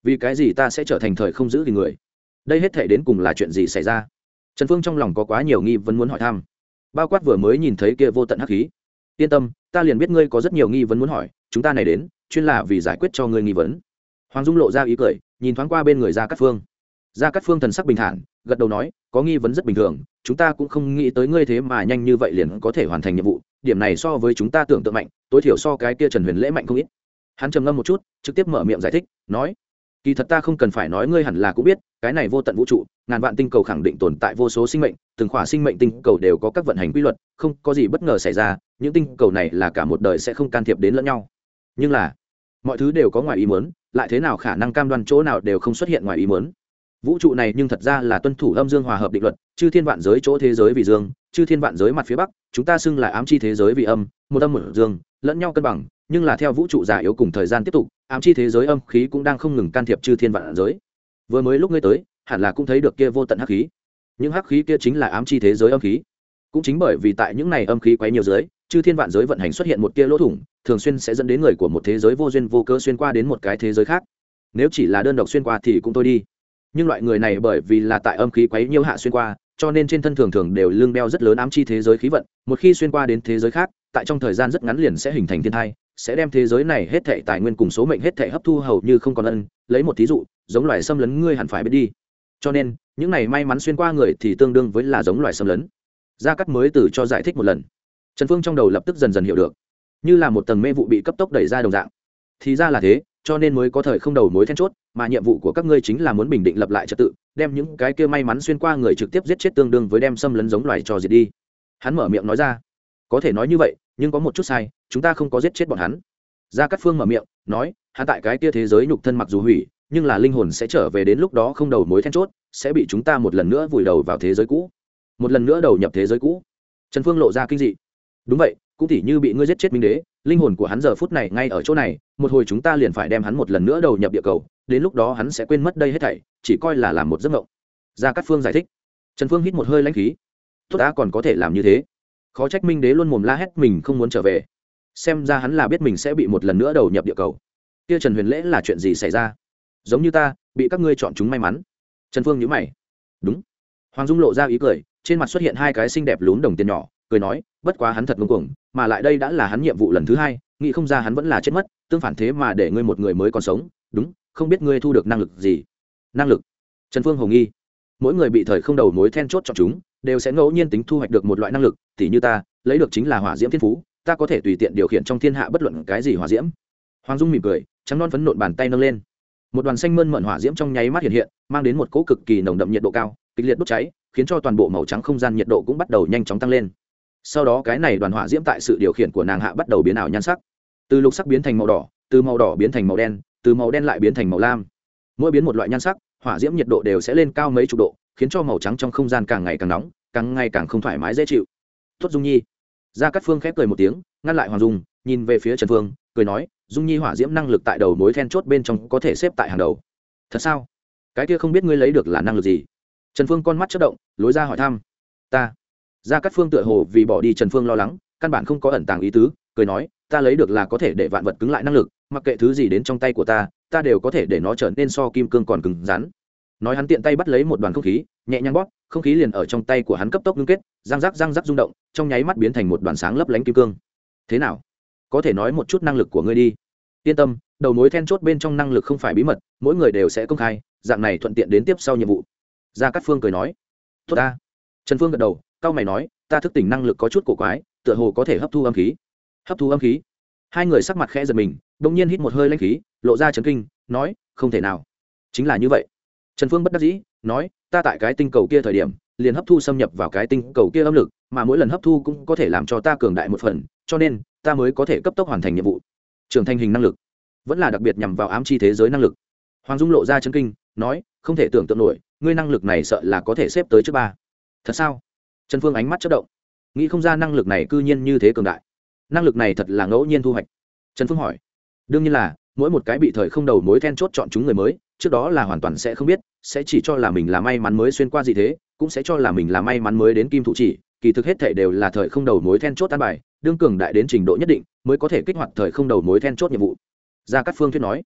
vì cái gì ta sẽ trở thành thời không giữ gìn người? Đây hết thể đến cùng là chuyện gì xảy ra? Trần Phương trong lòng có quá nhiều nghi vấn muốn hỏi thăm, bao quát vừa mới nhìn thấy kia vô tận hắc khí. Yên tâm, ta liền biết ngươi có rất nhiều nghi vấn muốn hỏi, chúng ta này đến chuyên là vì giải quyết cho ngươi nghi vấn. Hoàng Dung lộ ra ý cười, nhìn thoáng qua bên người Gia Cát Phương. Gia Cát Phương thần sắc bình thản, gật đầu nói, có nghi vấn rất bình thường, chúng ta cũng không nghĩ tới ngươi thế mà nhanh như vậy liền có thể hoàn thành nhiệm vụ, điểm này so với chúng ta tưởng tượng mạnh, tối thiểu so cái kia Trần Huyền Lễ mạnh không ít. Hắn trầm ngâm một chút, trực tiếp mở miệng giải thích, nói, kỳ thật ta không cần phải nói, ngươi hẳn là cũng biết, cái này vô tận vũ trụ, ngàn vạn tinh cầu khẳng định tồn tại vô số sinh mệnh, từng khỏa sinh mệnh tinh cầu đều có các vận hành quy luật, không có gì bất ngờ xảy ra, những tinh cầu này là cả một đời sẽ không can thiệp đến lẫn nhau. Nhưng là, mọi thứ đều có ngoài ý muốn, lại thế nào khả năng cam đoan chỗ nào đều không xuất hiện ngoài ý muốn? Vũ trụ này nhưng thật ra là tuân thủ âm dương hòa hợp định luật, chư thiên vạn giới chỗ thế giới vì dương, chư thiên vạn giới mặt phía bắc, chúng ta xưng là ám chi thế giới vì âm, một âm một dương, lẫn nhau cân bằng, nhưng là theo vũ trụ già yếu cùng thời gian tiếp tục, ám chi thế giới âm khí cũng đang không ngừng can thiệp chư thiên vạn giới. Vừa mới lúc ngươi tới, hẳn là cũng thấy được kia vô tận hắc khí. Những hắc khí kia chính là ám chi thế giới âm khí. Cũng chính bởi vì tại những này âm khí quấy nhiều giới, chư thiên vạn giới vận hành xuất hiện một tia lỗ thủng, thường xuyên sẽ dẫn đến người của một thế giới vô duyên vô cớ xuyên qua đến một cái thế giới khác. Nếu chỉ là đơn độc xuyên qua thì cũng thôi đi, nhưng loại người này bởi vì là tại âm khí quấy nhiễu hạ xuyên qua, cho nên trên thân thường thường đều lưng đeo rất lớn ám chi thế giới khí vận, một khi xuyên qua đến thế giới khác, tại trong thời gian rất ngắn liền sẽ hình thành thiên thai, sẽ đem thế giới này hết thảy tài nguyên cùng số mệnh hết thảy hấp thu hầu như không còn ân. Lấy một thí dụ, giống loài xâm lấn ngươi hẳn phải biết đi. Cho nên, những này may mắn xuyên qua người thì tương đương với là giống loài xâm lấn. Gia Cát mới từ cho giải thích một lần. Trần Phương trong đầu lập tức dần dần hiểu được, như là một tầng mê vụ bị cấp tốc đẩy ra đồng dạng. Thì ra là thế, cho nên mới có thời không đầu mối then chốt, mà nhiệm vụ của các ngươi chính là muốn bình định lập lại trật tự, đem những cái kia may mắn xuyên qua người trực tiếp giết chết, tương đương với đem xâm lấn giống loài cho diệt đi. Hắn mở miệng nói ra, có thể nói như vậy, nhưng có một chút sai, chúng ta không có giết chết bọn hắn. Gia Cát Phương mở miệng nói, hắn tại cái kia thế giới nhục thân mặc dù hủy, nhưng là linh hồn sẽ trở về, đến lúc đó không đầu mối then chốt sẽ bị chúng ta một lần nữa vùi đầu vào thế giới cũ, một lần nữa đầu nhập thế giới cũ. Trần Phương lộ ra kinh dị, đúng vậy, cũng tỉ như bị ngươi giết chết minh đế, linh hồn của hắn giờ phút này ngay ở chỗ này, một hồi chúng ta liền phải đem hắn một lần nữa đầu nhập địa cầu, đến lúc đó hắn sẽ quên mất đây hết thảy, chỉ coi là làm một giấc mộng. Gia Cát Phương giải thích. Trần Phương hít một hơi lãnh khí, tốt đã còn có thể làm như thế, khó trách minh đế luôn mồm la hét mình không muốn trở về, xem ra hắn là biết mình sẽ bị một lần nữa đầu nhập địa cầu. Kia Trần Huyền Lễ là chuyện gì xảy ra? Giống như ta bị các ngươi chọn chúng may mắn. Trần Phương nhíu mày. Đúng. Hoàng Dung lộ ra ý cười, trên mặt xuất hiện hai cái xinh đẹp lún đồng tiền nhỏ, cười nói, bất quá hắn thật ngông cuồng, mà lại đây đã là hắn nhiệm vụ lần thứ hai, nghĩ không ra hắn vẫn là chết mất, tương phản thế mà để ngươi một người mới còn sống. Đúng, không biết ngươi thu được năng lực gì? Năng lực? Trần Phương hồ nghi. Mỗi người bị thời không đầu mối then chốt chọn chúng, đều sẽ ngẫu nhiên tính thu hoạch được một loại năng lực, tỉ như ta, lấy được chính là hỏa diễm thiên phú, ta có thể tùy tiện điều khiển trong thiên hạ bất luận cái gì hỏa diễm. Hoàng Dung mỉm cười, trắng non phấn nộn bàn tay nâng lên, một đoàn xanh mơn mởn hỏa diễm trong nháy mắt hiện hiện, mang đến một cỗ cực kỳ nồng đậm nhiệt độ cao, kịch liệt đốt cháy, khiến cho toàn bộ màu trắng không gian nhiệt độ cũng bắt đầu nhanh chóng tăng lên. Sau đó cái này đoàn hỏa diễm tại sự điều khiển của nàng hạ bắt đầu biến ảo nhan sắc, từ lục sắc biến thành màu đỏ, từ màu đỏ biến thành màu đen, từ màu đen lại biến thành màu lam. Mỗi biến một loại nhan sắc, hỏa diễm nhiệt độ đều sẽ lên cao mấy chục độ, khiến cho màu trắng trong không gian càng ngày càng nóng, càng ngày càng không thoải mái dễ chịu. Tốt Dung Nhi. Gia Cát Phương khép cười một tiếng, ngăn lại Hoàng Dung, nhìn về phía Trần Phương, cười nói, Dung Nhi hỏa diễm năng lực tại đầu mối then chốt bên trong có thể xếp tại hàng đầu. Thật sao? Cái kia không biết ngươi lấy được là năng lực gì? Trần Phương con mắt chớp động, lối ra hỏi thăm. Ta. Gia Cát Phương tựa hồ vì bỏ đi Trần Phương lo lắng, căn bản không có ẩn tàng ý tứ, cười nói, ta lấy được là có thể để vạn vật cứng lại năng lực, mặc kệ thứ gì đến trong tay của ta, ta đều có thể để nó trở nên so kim cương còn cứng rắn. Nói hắn tiện tay bắt lấy một đoàn không khí, nhẹ nhàng bóp, không khí liền ở trong tay của hắn cấp tốc ngưng kết, răng rắc răng rắc rung động, trong nháy mắt biến thành một đoàn sáng lấp lánh kim cương. Thế nào? Có thể nói một chút năng lực của ngươi đi. Yên tâm, đầu mối then chốt bên trong năng lực không phải bí mật, mỗi người đều sẽ công khai, dạng này thuận tiện đến tiếp sau nhiệm vụ. Gia Cát Phương cười nói, tốt ta. Trần Phương gật đầu, cao mày nói, ta thức tỉnh năng lực có chút cổ quái, tựa hồ có thể hấp thu âm khí. Hấp thu âm khí? Hai người sắc mặt khẽ giật mình, đột nhiên hít một hơi lãnh khí, lộ ra chấn kinh, nói, không thể nào. Chính là như vậy. Trần Phương bất đắc dĩ, nói, ta tại cái tinh cầu kia thời điểm, liền hấp thu xâm nhập vào cái tinh cầu kia âm lực, mà mỗi lần hấp thu cũng có thể làm cho ta cường đại một phần, cho nên ta mới có thể cấp tốc hoàn thành nhiệm vụ. Trưởng thành hình năng lực, vẫn là đặc biệt nhằm vào ám chi thế giới năng lực. Hoàng Dung lộ ra chấn kinh, nói, không thể tưởng tượng nổi, ngươi năng lực này sợ là có thể xếp tới trước ba. Thật sao? Trần Phương ánh mắt chớp động, nghĩ không ra năng lực này cư nhiên như thế cường đại. Năng lực này thật là ngẫu nhiên thu hoạch. Trần Phương hỏi, đương nhiên là, mỗi một cái bị thời không đầu mối then chốt chọn chúng người mới, trước đó là hoàn toàn sẽ không biết, sẽ chỉ cho là mình là may mắn mới xuyên qua gì thế, cũng sẽ cho là mình là may mắn mới đến kim thủ chỉ, kỳ thực hết thảy đều là thời không đầu mối then chốt an bài, đương cường đại đến trình độ nhất định mới có thể kích hoạt thời không đầu mối then chốt nhiệm vụ. Gia Cát Phương thuyết nói,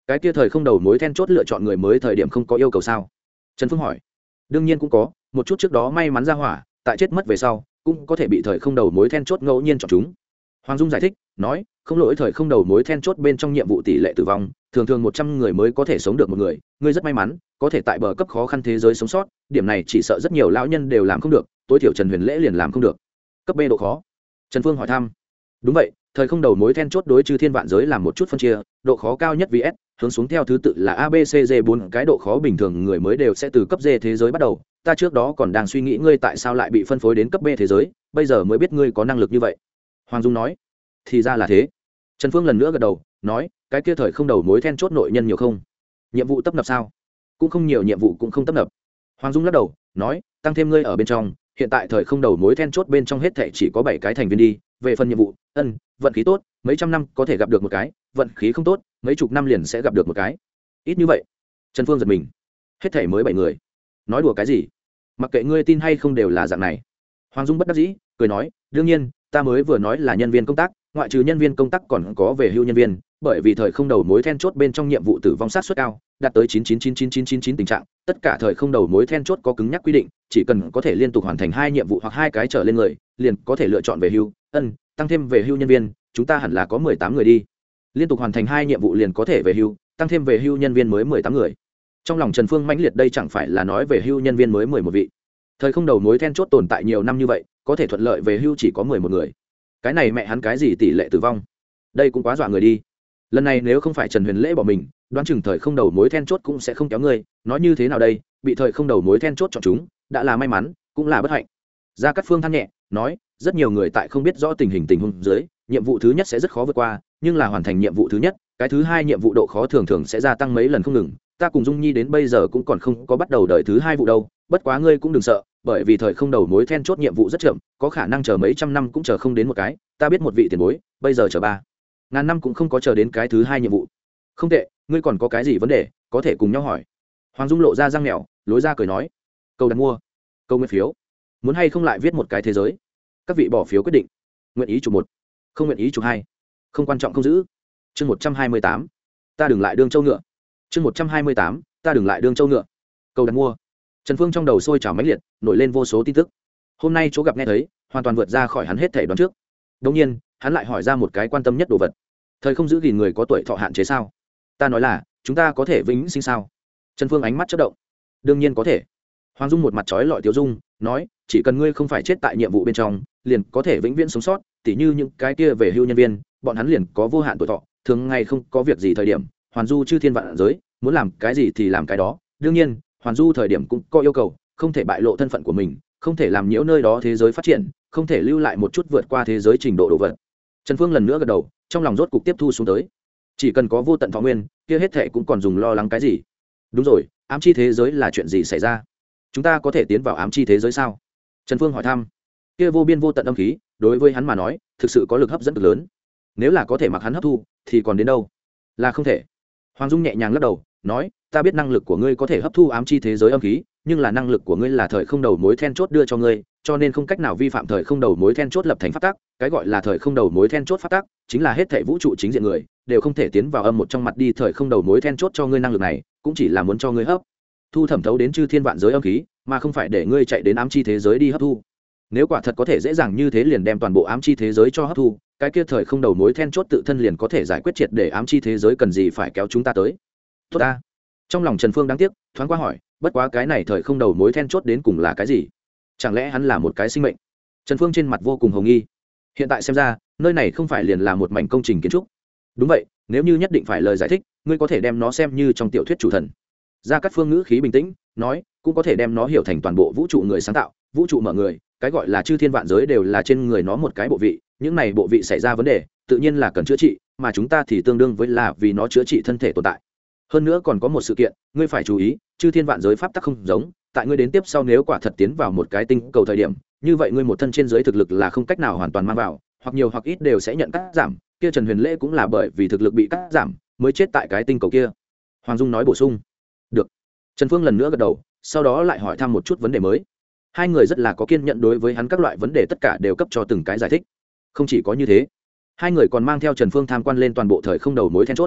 cái kia thời không đầu mối then chốt lựa chọn người mới thời điểm không có yêu cầu sao? Trần Phương hỏi. Đương nhiên cũng có, một chút trước đó may mắn ra hỏa, tại chết mất về sau cũng có thể bị thời không đầu mối then chốt ngẫu nhiên chọn chúng. Hoàng Dung giải thích nói, không lỗi thời không đầu mối then chốt bên trong nhiệm vụ tỷ lệ tử vong thường thường một trăm người mới có thể sống được một người, ngươi rất may mắn có thể tại bờ cấp khó khăn thế giới sống sót, điểm này chỉ sợ rất nhiều lão nhân đều làm không được, tối thiểu Trần Huyền Lễ liền làm không được. Cấp B độ khó. Trần Phương hỏi thăm. Đúng vậy, thời không đầu mối then chốt đối chư thiên vạn giới làm một chút phân chia, độ khó cao nhất vì S, hướng xuống theo thứ tự là A B C D bốn cái độ khó bình thường người mới đều sẽ từ cấp D thế giới bắt đầu. Ta trước đó còn đang suy nghĩ ngươi tại sao lại bị phân phối đến cấp B thế giới, bây giờ mới biết ngươi có năng lực như vậy. Hoàng Dung nói. Thì ra là thế. Trần Phương lần nữa gật đầu, nói, cái kia thời không đầu mối then chốt nội nhân nhiều không? Nhiệm vụ tấp nập sao? Cũng không nhiều, nhiệm vụ cũng không tấp nập. Hoàng Dung lắc đầu, nói, tăng thêm ngươi ở bên trong, hiện tại thời không đầu mối then chốt bên trong hết thảy chỉ có bảy cái thành viên đi, về phần nhiệm vụ, ân, vận khí tốt, mấy trăm năm có thể gặp được một cái, vận khí không tốt, mấy chục năm liền sẽ gặp được một cái. Ít như vậy. Trần Phương giật mình. Hết thảy mới bảy người. Nói đùa cái gì? Mặc kệ ngươi tin hay không đều là dạng này. Hoàng Dung bất đắc dĩ, cười nói, đương nhiên, ta mới vừa nói là nhân viên công tác, ngoại trừ nhân viên công tác còn có về hưu nhân viên, bởi vì thời không đầu mối then chốt bên trong nhiệm vụ tử vong sát suất cao, đạt tới chín chín chín chín chín chín chín tình trạng, tất cả thời không đầu mối then chốt có cứng nhắc quy định, chỉ cần có thể liên tục hoàn thành hai nhiệm vụ hoặc hai cái trở lên người, liền có thể lựa chọn về hưu, ân, tăng thêm về hưu nhân viên, chúng ta hẳn là có mười tám người đi. Liên tục hoàn thành hai nhiệm vụ liền có thể về hưu, tăng thêm về hưu nhân viên mới mười tám người. Trong lòng Trần Phương mãnh liệt, đây chẳng phải là nói về hưu nhân viên mới mười một vị. Thời không đầu mối then chốt tồn tại nhiều năm như vậy, có thể thuận lợi về hưu chỉ có mười một người. Cái này mẹ hắn cái gì tỷ lệ tử vong? Đây cũng quá dọa người đi. Lần này nếu không phải Trần Huyền Lễ bỏ mình, đoán chừng thời không đầu mối then chốt cũng sẽ không kéo ngươi, nói như thế nào đây, bị thời không đầu mối then chốt chọn chúng, đã là may mắn, cũng là bất hạnh. Gia Cát Phương than nhẹ, nói, rất nhiều người tại không biết rõ tình hình tình huống dưới, nhiệm vụ thứ nhất sẽ rất khó vượt qua, nhưng là hoàn thành nhiệm vụ thứ nhất, cái thứ hai nhiệm vụ độ khó thường thường sẽ gia tăng mấy lần không ngừng. Ta cùng Dung Nhi đến bây giờ cũng còn không có bắt đầu đợi thứ hai vụ đâu, bất quá ngươi cũng đừng sợ, bởi vì thời không đầu mối then chốt nhiệm vụ rất chậm, có khả năng chờ mấy trăm năm cũng chờ không đến một cái, ta biết một vị tiền bối bây giờ chờ ba ngàn năm cũng không có chờ đến cái thứ hai nhiệm vụ. Không tệ, ngươi còn có cái gì vấn đề có thể cùng nhau hỏi. Hoàng Dung lộ ra răng mèo, lối ra cười nói, câu đặt mua, câu nguyện phiếu, muốn hay không lại viết một cái thế giới, các vị bỏ phiếu quyết định. Nguyện ý chụp một, không nguyện ý chụp hai, không quan trọng không giữ. Chương một trăm hai mươi tám, ta đừng lại đương châu ngựa. Chương một trăm hai mươi tám, ta đừng lại đương châu ngựa. Câu đặt mua. Trần Phương trong đầu sôi trào mãnh liệt, nổi lên vô số tin tức. Hôm nay chỗ gặp nghe thấy, hoàn toàn vượt ra khỏi hắn hết thể đoán trước. Đương nhiên, hắn lại hỏi ra một cái quan tâm nhất đồ vật. Thời không giữ gìn người có tuổi thọ hạn chế sao? Ta nói là, chúng ta có thể vĩnh sinh sao? Trần Phương ánh mắt chớp động. Đương nhiên có thể. Hoàng Dung một mặt chói lọi tiêu dung, nói, chỉ cần ngươi không phải chết tại nhiệm vụ bên trong, liền có thể vĩnh viễn sống sót, tỉ như những cái kia về hưu nhân viên, bọn hắn liền có vô hạn tuổi thọ, thường ngày không có việc gì thời điểm, hoàn du chư thiên vạn giới, muốn làm cái gì thì làm cái đó. Đương nhiên, hoàn du thời điểm cũng có yêu cầu, không thể bại lộ thân phận của mình, không thể làm nhiễu nơi đó thế giới phát triển, không thể lưu lại một chút vượt qua thế giới trình độ đồ vật. Trần Phương lần nữa gật đầu, trong lòng rốt cục tiếp thu xuống tới. Chỉ cần có vô tận thọ nguyên, kia hết thệ cũng còn dùng lo lắng cái gì? Đúng rồi, ám chi thế giới là chuyện gì xảy ra? Chúng ta có thể tiến vào ám chi thế giới sao? Trần Phương hỏi thăm. Kia vô biên vô tận âm khí, đối với hắn mà nói, thực sự có lực hấp dẫn cực lớn. Nếu là có thể mặc hắn hấp thu, thì còn đến đâu? Là không thể. Hoàng Dung nhẹ nhàng lắc đầu, nói, ta biết năng lực của ngươi có thể hấp thu ám chi thế giới âm khí, nhưng là năng lực của ngươi là thời không đầu mối then chốt đưa cho ngươi, cho nên không cách nào vi phạm thời không đầu mối then chốt lập thành pháp tắc. Cái gọi là thời không đầu mối then chốt pháp tắc, chính là hết thảy vũ trụ chính diện người đều không thể tiến vào âm một trong mặt đi. Thời không đầu mối then chốt cho ngươi năng lực này, cũng chỉ là muốn cho ngươi hấp thu thẩm thấu đến chư thiên vạn giới âm khí, mà không phải để ngươi chạy đến ám chi thế giới đi hấp thu. Nếu quả thật có thể dễ dàng như thế liền đem toàn bộ ám chi thế giới cho hấp thu, cái kia thời không đầu mối then chốt tự thân liền có thể giải quyết triệt để ám chi thế giới, cần gì phải kéo chúng ta tới. Tốt ta. Trong lòng Trần Phương đáng tiếc, thoáng qua hỏi, bất quá cái này thời không đầu mối then chốt đến cùng là cái gì? Chẳng lẽ hắn là một cái sinh mệnh? Trần Phương trên mặt vô cùng hồng nghi. Hiện tại xem ra, nơi này không phải liền là một mảnh công trình kiến trúc. Đúng vậy, nếu như nhất định phải lời giải thích, ngươi có thể đem nó xem như trong tiểu thuyết chủ thần. Gia Cát Phương ngữ khí bình tĩnh, nói, cũng có thể đem nó hiểu thành toàn bộ vũ trụ người sáng tạo, vũ trụ mở người, cái gọi là chư thiên vạn giới đều là trên người nó một cái bộ vị, những này bộ vị xảy ra vấn đề, tự nhiên là cần chữa trị, mà chúng ta thì tương đương với là vì nó chữa trị thân thể tồn tại. Hơn nữa còn có một sự kiện, ngươi phải chú ý, chư thiên vạn giới pháp tắc không giống, tại ngươi đến tiếp sau nếu quả thật tiến vào một cái tinh cầu thời điểm, như vậy ngươi một thân trên giới thực lực là không cách nào hoàn toàn mang vào, hoặc nhiều hoặc ít đều sẽ nhận cắt giảm, kia Trần Huyền Lễ cũng là bởi vì thực lực bị cắt giảm, mới chết tại cái tinh cầu kia. Hoàng Dung nói bổ sung. Được. Trần Phương lần nữa gật đầu, sau đó lại hỏi thăm một chút vấn đề mới. Hai người rất là có kiên nhẫn, đối với hắn các loại vấn đề tất cả đều cấp cho từng cái giải thích. Không chỉ có như thế, hai người còn mang theo Trần Phương tham quan lên toàn bộ thời không đầu mối then chốt.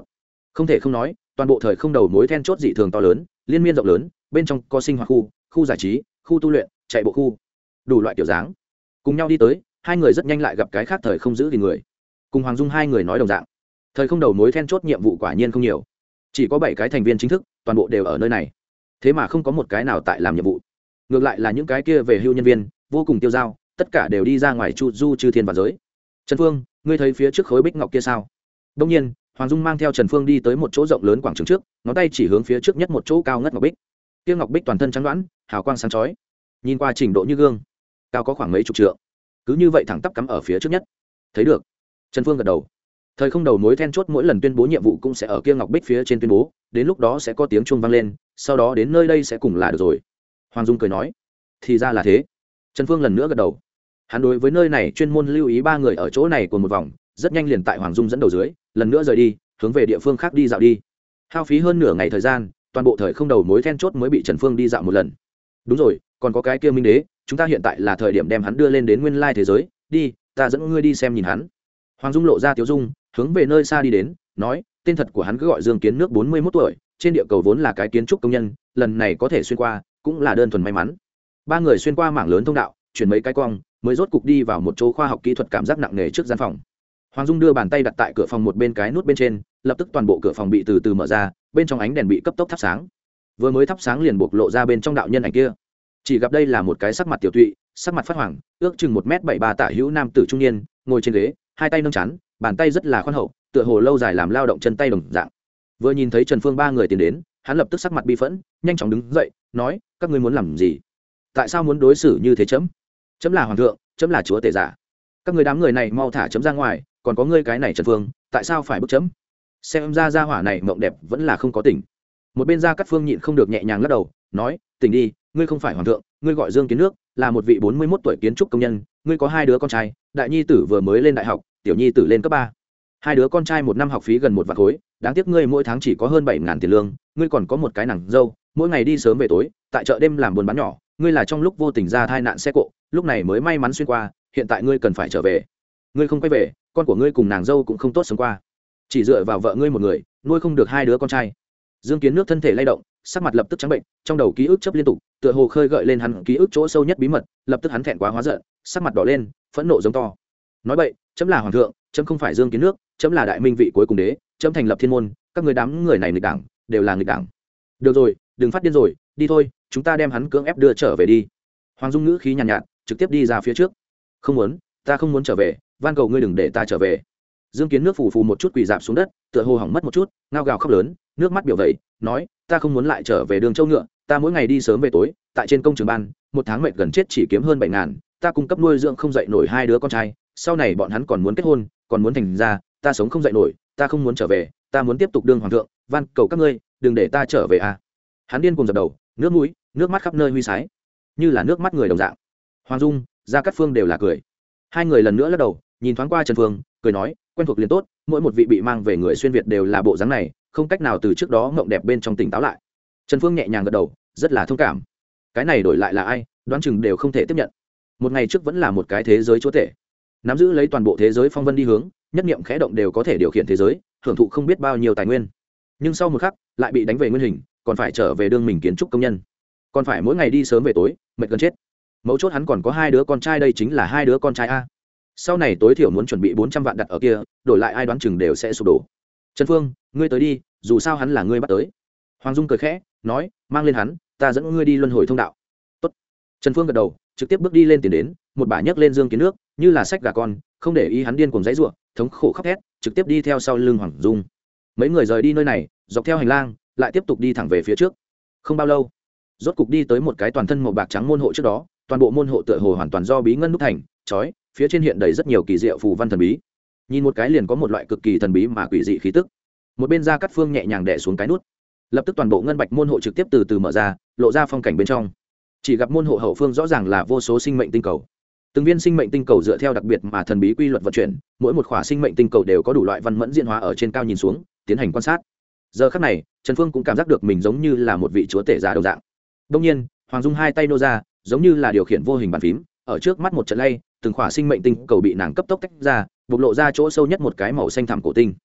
không thể không nói toàn bộ thời không đầu mối then chốt dị thường to lớn, liên miên rộng lớn, bên trong có sinh hoạt khu, khu giải trí, khu tu luyện, chạy bộ khu, đủ loại kiểu dáng. Cùng nhau đi tới, hai người rất nhanh lại gặp cái khác thời không giữ thì người. Cùng Hoàng Dung hai người nói đồng dạng, thời không đầu mối then chốt nhiệm vụ quả nhiên không nhiều, chỉ có bảy cái thành viên chính thức, toàn bộ đều ở nơi này. Thế mà không có một cái nào tại làm nhiệm vụ. Ngược lại là những cái kia về hưu nhân viên, vô cùng tiêu dao, tất cả đều đi ra ngoài chu du chư thiên và giới. Trần Phương, ngươi thấy phía trước khối bích ngọc kia sao? Đông nhiên, Hoàng Dung mang theo Trần Phương đi tới một chỗ rộng lớn quảng trường trước, ngón tay chỉ hướng phía trước nhất một chỗ cao ngất ngọc bích. Kia ngọc bích toàn thân trắng đoán, hào quang sáng chói, nhìn qua trình độ như gương, cao có khoảng mấy chục trượng, cứ như vậy thẳng tắp cắm ở phía trước nhất. Thấy được. Trần Phương gật đầu. Thời không đầu mối then chốt mỗi lần tuyên bố nhiệm vụ cũng sẽ ở kia ngọc bích phía trên tuyên bố, đến lúc đó sẽ có tiếng chuông vang lên, sau đó đến nơi đây sẽ cùng là được rồi. Hoàng Dung cười nói, thì ra là thế. Trần Phương lần nữa gật đầu. Hắn đối với nơi này chuyên môn lưu ý ba người ở chỗ này của một vòng, rất nhanh liền tại Hoàng Dung dẫn đầu dưới, lần nữa rời đi, hướng về địa phương khác đi dạo đi. Hao phí hơn nửa ngày thời gian, toàn bộ thời không đầu mối then chốt mới bị Trần Phương đi dạo một lần. Đúng rồi, còn có cái kia Minh Đế, chúng ta hiện tại là thời điểm đem hắn đưa lên đến nguyên lai thế giới, đi, ta dẫn ngươi đi xem nhìn hắn. Hoàng Dung lộ ra tiếu dung, hướng về nơi xa đi đến, nói, tên thật của hắn cứ gọi Dương Kiến Nước, bốn mươi mốt tuổi, trên địa cầu vốn là cái kiến trúc công nhân, lần này có thể xuyên qua, cũng là đơn thuần may mắn. Ba người xuyên qua mảng lớn thông đạo, chuyển mấy cái cong, mới rốt cục đi vào một chỗ khoa học kỹ thuật cảm giác nặng nề trước gian phòng. Hoàng Dung đưa bàn tay đặt tại cửa phòng một bên cái nút bên trên, lập tức toàn bộ cửa phòng bị từ từ mở ra, bên trong ánh đèn bị cấp tốc thắp sáng. Vừa mới thắp sáng liền bộc lộ ra bên trong đạo nhân ảnh kia. Chỉ gặp đây là một cái sắc mặt tiểu tụy, sắc mặt phát hoàng, ước chừng một mét bảy ba tả hữu nam tử trung niên, ngồi trên ghế, hai tay nâng chán, bàn tay rất là khoan hậu, tựa hồ lâu dài làm lao động chân tay đồng dạng. Vừa nhìn thấy Trần Phương ba người tiến đến, hắn lập tức sắc mặt bi phẫn, nhanh chóng đứng dậy, nói, các ngươi muốn làm gì? Tại sao muốn đối xử như thế chấm? Chấm là hoàng thượng, chấm là chúa tể giả. Các người đám người này mau thả chấm ra ngoài, còn có ngươi cái này Trần Phương, tại sao phải bức chấm? Xem ra gia hỏa này mộng đẹp vẫn là không có tỉnh. Một bên Gia Cát Phương nhịn không được nhẹ nhàng lắc đầu, nói, tỉnh đi, ngươi không phải hoàng thượng, ngươi gọi Dương Kiến Nước, là một vị bốn mươi mốt tuổi kiến trúc công nhân, ngươi có hai đứa con trai, đại nhi tử vừa mới lên đại học, tiểu nhi tử lên cấp ba. Hai đứa con trai một năm học phí gần một vạn khối, đáng tiếc ngươi mỗi tháng chỉ có hơn bảy ngàn tiền lương, ngươi còn có một cái nàng dâu, mỗi ngày đi sớm về tối, tại chợ đêm làm buôn bán nhỏ, ngươi là trong lúc vô tình ra tai nạn xe cộ, lúc này mới may mắn xuyên qua, hiện tại ngươi cần phải trở về. Ngươi không quay về, con của ngươi cùng nàng dâu cũng không tốt sống qua. Chỉ dựa vào vợ ngươi một người, nuôi không được hai đứa con trai. Dương Kiến Nước thân thể lay động, sắc mặt lập tức trắng bệnh, trong đầu ký ức chấp liên tục, tựa hồ khơi gợi lên hắn ký ức chỗ sâu nhất bí mật, lập tức hắn thẹn quá hóa giận, sắc mặt đỏ lên, phẫn nộ giống to. Nói bậy, chấm là hoàng thượng, chấm không phải Dương Kiến Nước, chấm là đại minh vị cuối cùng đế, chấm thành lập thiên môn, các người đám người này nghịch đảng, đều là nghịch đảng. Được rồi, đừng phát điên rồi, đi thôi, chúng ta đem hắn cưỡng ép đưa trở về đi. Hoàng Dung ngữ khí nhàn nhạt, nhạt, trực tiếp đi ra phía trước. Không muốn, ta không muốn trở về, van cầu ngươi đừng để ta trở về. Dương Kiến Nước phù phù một chút quỳ dạp xuống đất, tựa hồ hỏng mất một chút, ngao gào khóc lớn, nước mắt biểu vậy, nói, ta không muốn lại trở về đường châu ngựa, ta mỗi ngày đi sớm về tối, tại trên công trường ban, một tháng mệt gần chết chỉ kiếm hơn bảy ngàn, ta cung cấp nuôi dưỡng không dậy nổi hai đứa con trai, sau này bọn hắn còn muốn kết hôn, còn muốn thành ra, ta sống không dậy nổi, ta không muốn trở về, ta muốn tiếp tục đương hoàng thượng, van cầu các ngươi, đừng để ta trở về à. Hắn điên cuồng dập đầu, nước mũi, nước mắt khắp nơi huy sái, như là nước mắt người đồng dạng. Hoàng Dung, Gia Cát Phương đều là cười. Hai người lần nữa lắc đầu, nhìn thoáng qua Trần Phương, cười nói, quen thuộc liền tốt, mỗi một vị bị mang về người xuyên việt đều là bộ dáng này, không cách nào từ trước đó ngậm đẹp bên trong tỉnh táo lại. Trần Phương nhẹ nhàng gật đầu, rất là thông cảm. Cái này đổi lại là ai, đoán chừng đều không thể tiếp nhận. Một ngày trước vẫn là một cái thế giới chúa tể, nắm giữ lấy toàn bộ thế giới phong vân đi hướng, nhất niệm khẽ động đều có thể điều khiển thế giới, hưởng thụ không biết bao nhiêu tài nguyên. Nhưng sau một khắc, lại bị đánh về nguyên hình, còn phải trở về đương mình kiến trúc công nhân, còn phải mỗi ngày đi sớm về tối, mệt gần chết. Mấu chốt hắn còn có hai đứa con trai, đây chính là hai đứa con trai a. Sau này tối thiểu muốn chuẩn bị bốn trăm vạn đặt ở kia, đổi lại ai đoán chừng đều sẽ sụp đổ. Trần Phương, ngươi tới đi, dù sao hắn là ngươi bắt tới. Hoàng Dung cười khẽ, nói, mang lên hắn, ta dẫn ngươi đi luân hồi thông đạo. Tốt. Trần Phương gật đầu, trực tiếp bước đi lên tiền đến, một bà nhấc lên Dương Kiến Nước, như là sách gà con, không để ý hắn điên cuồng dãy rủa, thống khổ khóc thét, trực tiếp đi theo sau lưng Hoàng Dung. Mấy người rời đi nơi này, dọc theo hành lang, lại tiếp tục đi thẳng về phía trước. Không bao lâu, rốt cục đi tới một cái toàn thân màu bạc trắng môn hộ trước đó, toàn bộ môn hộ tựa hồ hoàn toàn do bí ngân đúc thành, chói, phía trên hiện đầy rất nhiều kỳ diệu phù văn thần bí. Nhìn một cái liền có một loại cực kỳ thần bí mà quỷ dị khí tức. Một bên Gia Cát Phương nhẹ nhàng đè xuống cái nút, lập tức toàn bộ ngân bạch môn hộ trực tiếp từ từ mở ra, lộ ra phong cảnh bên trong. Chỉ gặp môn hộ hậu phương rõ ràng là vô số sinh mệnh tinh cầu. Từng viên sinh mệnh tinh cầu dựa theo đặc biệt mà thần bí quy luật vận chuyển, mỗi một khỏa sinh mệnh tinh cầu đều có đủ loại văn mẫn diễn hóa ở trên cao nhìn xuống, tiến hành quan sát. Giờ khắc này, Trần Phương cũng cảm giác được mình giống như là một vị chúa tể giả đồng dạng. Đương nhiên, Hoàng Dung hai tay nô ra, giống như là điều khiển vô hình bàn phím, ở trước mắt một trận lay, từng khỏa sinh mệnh tinh cầu bị nàng cấp tốc tách ra, bộc lộ ra chỗ sâu nhất một cái màu xanh thẳm cổ tinh.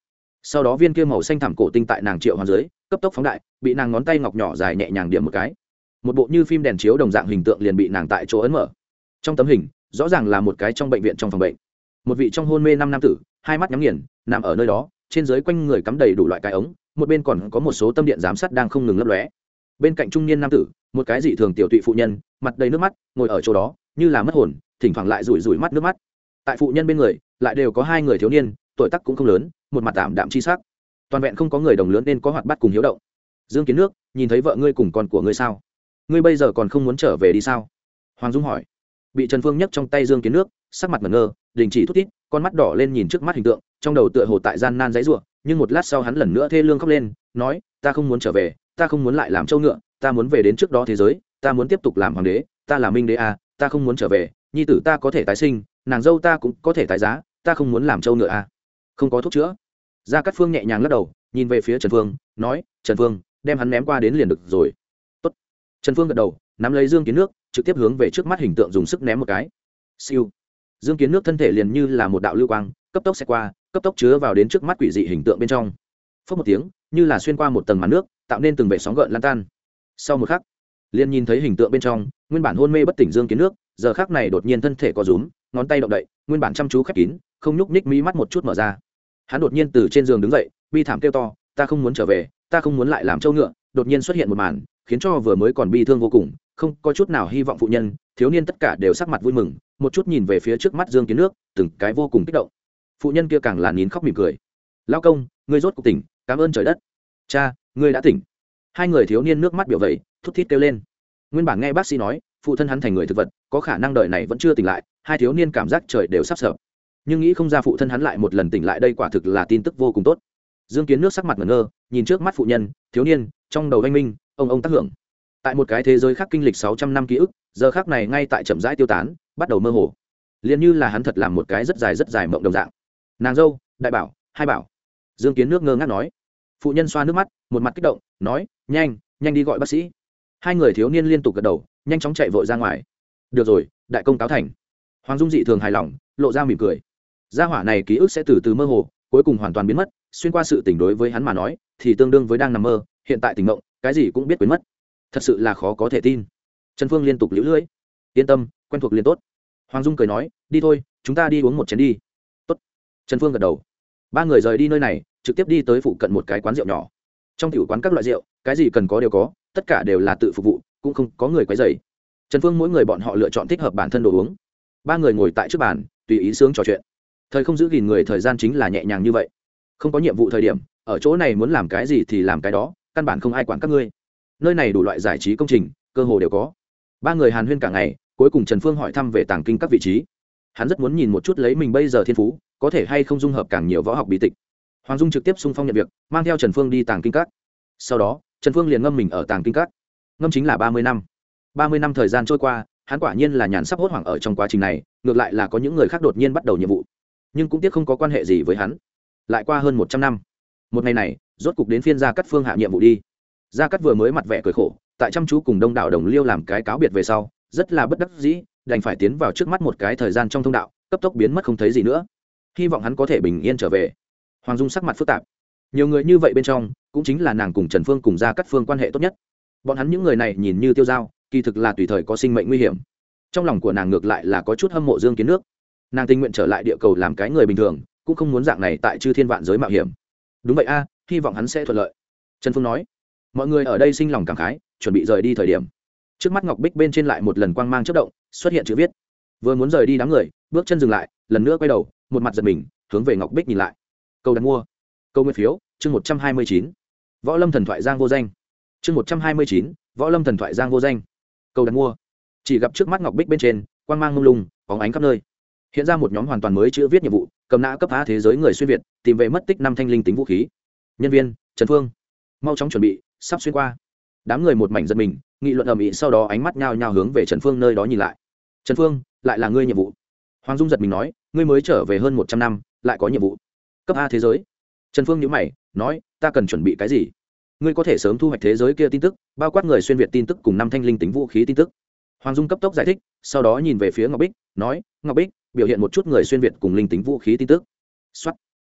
sau đó viên kia màu xanh thẳm cổ tinh tại nàng triệu hoàn dưới cấp tốc phóng đại, bị nàng ngón tay ngọc nhỏ dài nhẹ nhàng điểm một cái, một bộ như phim đèn chiếu đồng dạng hình tượng liền bị nàng tại chỗ ấn mở. Trong tấm hình rõ ràng là một cái trong bệnh viện trong phòng bệnh, một vị trong hôn mê năm nam tử hai mắt nhắm nghiền nằm ở nơi đó, trên dưới quanh người cắm đầy đủ loại cái ống, một bên còn có một số tâm điện giám sát đang không ngừng lấp lóe. Bên cạnh trung niên nam tử một cái dị thường tiểu tụy phụ nhân, mặt đầy nước mắt ngồi ở chỗ đó như là mất hồn, thỉnh thoảng lại rủi rủi mắt nước mắt. Tại phụ nhân bên người lại đều có hai người thiếu niên, tuổi tác cũng không lớn, một mặt tạm đạm chi sắc, toàn vẹn không có người đồng lớn nên có hoạt bát cùng hiếu động. Dương Kiến Nước, nhìn thấy vợ ngươi cùng con của ngươi sao? Ngươi bây giờ còn không muốn trở về đi sao? Hoàng Dung hỏi. Bị Trần Phương nhấc trong tay Dương Kiến Nước, sắc mặt ngẩn ngơ, đình chỉ thút thít, con mắt đỏ lên nhìn trước mắt hình tượng, trong đầu tựa hồ tại gian nan giãy giụa, nhưng một lát sau hắn lần nữa thê lương khóc lên, nói, ta không muốn trở về, ta không muốn lại làm trâu ngựa, ta muốn về đến trước đó thế giới, ta muốn tiếp tục làm hoàng đế, ta là minh đế à, ta không muốn trở về, nhi tử ta có thể tái sinh, nàng dâu ta cũng có thể tái giá, ta không muốn làm trâu ngựa à. Không có thuốc chữa. Gia Cát Phương nhẹ nhàng lắc đầu, nhìn về phía Trần Phương, nói, Trần Phương, đem hắn ném qua đến liền được rồi. Tốt. Trần Phương gật đầu, nắm lấy Dương Kiến Nước, trực tiếp hướng về trước mắt hình tượng dùng sức ném một cái. Siêu. Dương Kiến Nước thân thể liền như là một đạo lưu quang, cấp tốc xẹt qua, cấp tốc chứa vào đến trước mắt quỷ dị hình tượng bên trong. Phốc một tiếng, như là xuyên qua một tầng màn nước, tạo nên từng vệt sóng gợn lan tan. Sau một khắc, liền nhìn thấy hình tượng bên trong, nguyên bản hôn mê bất tỉnh Dương Kiến Nước, giờ khắc này đột nhiên thân thể co rúm, ngón tay động đậy, nguyên bản chăm chú khép kín, không nhúc nhích mí mắt một chút mở ra. Hắn đột nhiên từ trên giường đứng dậy, bi thảm kêu to, ta không muốn trở về, ta không muốn lại làm trâu ngựa. Đột nhiên xuất hiện một màn, khiến cho vừa mới còn bi thương vô cùng, không có chút nào hy vọng phụ nhân, thiếu niên tất cả đều sắc mặt vui mừng, một chút nhìn về phía trước mắt Dương Kiến Nước, từng cái vô cùng kích động. Phụ nhân kia càng là nín khóc mỉm cười. Lão công, ngươi rốt cuộc tỉnh, cảm ơn trời đất. Cha, ngươi đã tỉnh. Hai người thiếu niên nước mắt biểu vậy, thút thít kêu lên. Nguyên bản nghe bác sĩ nói, phụ thân hắn thành người thực vật, có khả năng đời này vẫn chưa tỉnh lại, hai thiếu niên cảm giác trời đều sắp sập. Nhưng nghĩ không ra phụ thân hắn lại một lần tỉnh lại, đây quả thực là tin tức vô cùng tốt. Dương Kiến Nước sắc mặt ngẩn ngơ, nhìn trước mắt phụ nhân, thiếu niên, trong đầu oanh minh, ông ông tác hưởng. Tại một cái thế giới khác kinh lịch sáu trăm năm ký ức, giờ khác này ngay tại chậm rãi tiêu tán, bắt đầu mơ hồ. Liền như là hắn thật làm một cái rất dài rất dài mộng đồng dạng. Nàng dâu, đại bảo, hai bảo. Dương Kiến Nước ngơ ngác nói. Phụ nhân xoa nước mắt, một mặt kích động, nói, nhanh, nhanh đi gọi bác sĩ. Hai người thiếu niên liên tục gật đầu, nhanh chóng chạy vội ra ngoài. Được rồi, đại công cáo thành. Hoàng Dung dị thường hài lòng, lộ ra mỉm cười. Gia hỏa này ký ức sẽ từ từ mơ hồ, cuối cùng hoàn toàn biến mất, xuyên qua sự tỉnh đối với hắn mà nói thì tương đương với đang nằm mơ, hiện tại tỉnh mộng, cái gì cũng biết quên mất, thật sự là khó có thể tin. Trần Phương liên tục liễu lưỡi. Yên tâm, quen thuộc liền tốt. Hoàng Dung cười nói, đi thôi, chúng ta đi uống một chén đi. Tốt. Trần Phương gật đầu. Ba người rời đi nơi này, trực tiếp đi tới phụ cận một cái quán rượu nhỏ. Trong tiểu quán các loại rượu, cái gì cần có đều có, tất cả đều là tự phục vụ, cũng không có người quấy rầy. Trần Phương mỗi người bọn họ lựa chọn thích hợp bản thân đồ uống. Ba người ngồi tại trước bàn, tùy ý sướng trò chuyện. Thời không giữ gìn người, thời gian chính là nhẹ nhàng như vậy. Không có nhiệm vụ thời điểm, ở chỗ này muốn làm cái gì thì làm cái đó, căn bản không ai quản các ngươi. Nơi này đủ loại giải trí công trình, cơ hồ đều có. Ba người hàn huyên cả ngày, cuối cùng Trần Phương hỏi thăm về tàng kinh các vị trí. Hắn rất muốn nhìn một chút lấy mình bây giờ thiên phú, có thể hay không dung hợp càng nhiều võ học bí tịch. Hoàng Dung trực tiếp xung phong nhận việc, mang theo Trần Phương đi tàng kinh các. Sau đó, Trần Phương liền ngâm mình ở tàng kinh các. Ngâm chính là ba mươi năm. ba mươi năm thời gian trôi qua, hắn quả nhiên là nhàn sắp hốt hoảng ở trong quá trình này, ngược lại là có những người khác đột nhiên bắt đầu nhiệm vụ, nhưng cũng tiếc không có quan hệ gì với hắn. Lại qua hơn một trăm năm, một ngày này, rốt cục đến phiên Gia Cát Phương hạ nhiệm vụ đi. Gia Cát vừa mới mặt vẻ cười khổ, tại chăm chú cùng đông đảo đồng liêu làm cái cáo biệt về sau, rất là bất đắc dĩ, đành phải tiến vào trước mắt một cái thời gian trong thông đạo, cấp tốc biến mất không thấy gì nữa. Hy vọng hắn có thể bình yên trở về. Hoàng Dung sắc mặt phức tạp. Nhiều người như vậy bên trong, cũng chính là nàng cùng Trần Phương cùng Gia Cát Phương quan hệ tốt nhất. Bọn hắn những người này nhìn như tiêu dao, kỳ thực là tùy thời có sinh mệnh nguy hiểm. Trong lòng của nàng ngược lại là có chút hâm mộ Dương Kiến Nước. Nàng tình nguyện trở lại địa cầu làm cái người bình thường, cũng không muốn dạng này tại chư thiên vạn giới mạo hiểm. Đúng vậy a, hy vọng hắn sẽ thuận lợi. Trần Phương nói. Mọi người ở đây sinh lòng cảm khái, chuẩn bị rời đi thời điểm, trước mắt ngọc bích bên trên lại một lần quang mang chớp động, xuất hiện chữ viết. Vừa muốn rời đi đám người, bước chân dừng lại, lần nữa quay đầu, một mặt giật mình, hướng về ngọc bích nhìn lại. Câu đặt mua, câu nguyên phiếu, chương một trăm hai mươi chín. Võ Lâm thần thoại giang vô danh. Chương một trăm hai mươi chín, Võ Lâm thần thoại giang vô danh. Câu đặt mua. Chỉ gặp trước mắt ngọc bích bên trên, quang mang mông lung, bóng ánh khắp nơi. Hiện ra một nhóm hoàn toàn mới chữ viết nhiệm vụ, cầm nã cấp phá thế giới người xuyên việt, tìm về mất tích năm thanh linh tính vũ khí. Nhân viên: Trần Phương. Mau chóng chuẩn bị, sắp xuyên qua. Đám người một mảnh giật mình, nghị luận ầm ĩ, sau đó ánh mắt nhao nhao hướng về Trần Phương nơi đó nhìn lại. Trần Phương, lại là ngươi nhiệm vụ? Hoàng Dung giật mình nói, ngươi mới trở về hơn một trăm năm, lại có nhiệm vụ cấp A thế giới. Trần Phương nhíu mày, nói, ta cần chuẩn bị cái gì? Ngươi có thể sớm thu hoạch thế giới kia tin tức, bao quát người xuyên việt tin tức cùng năm thanh linh tính vũ khí tin tức. Hoàng Dung cấp tốc giải thích, sau đó nhìn về phía Ngọc Bích, nói, Ngọc Bích, biểu hiện một chút người xuyên việt cùng linh tính vũ khí tin tức. Soát.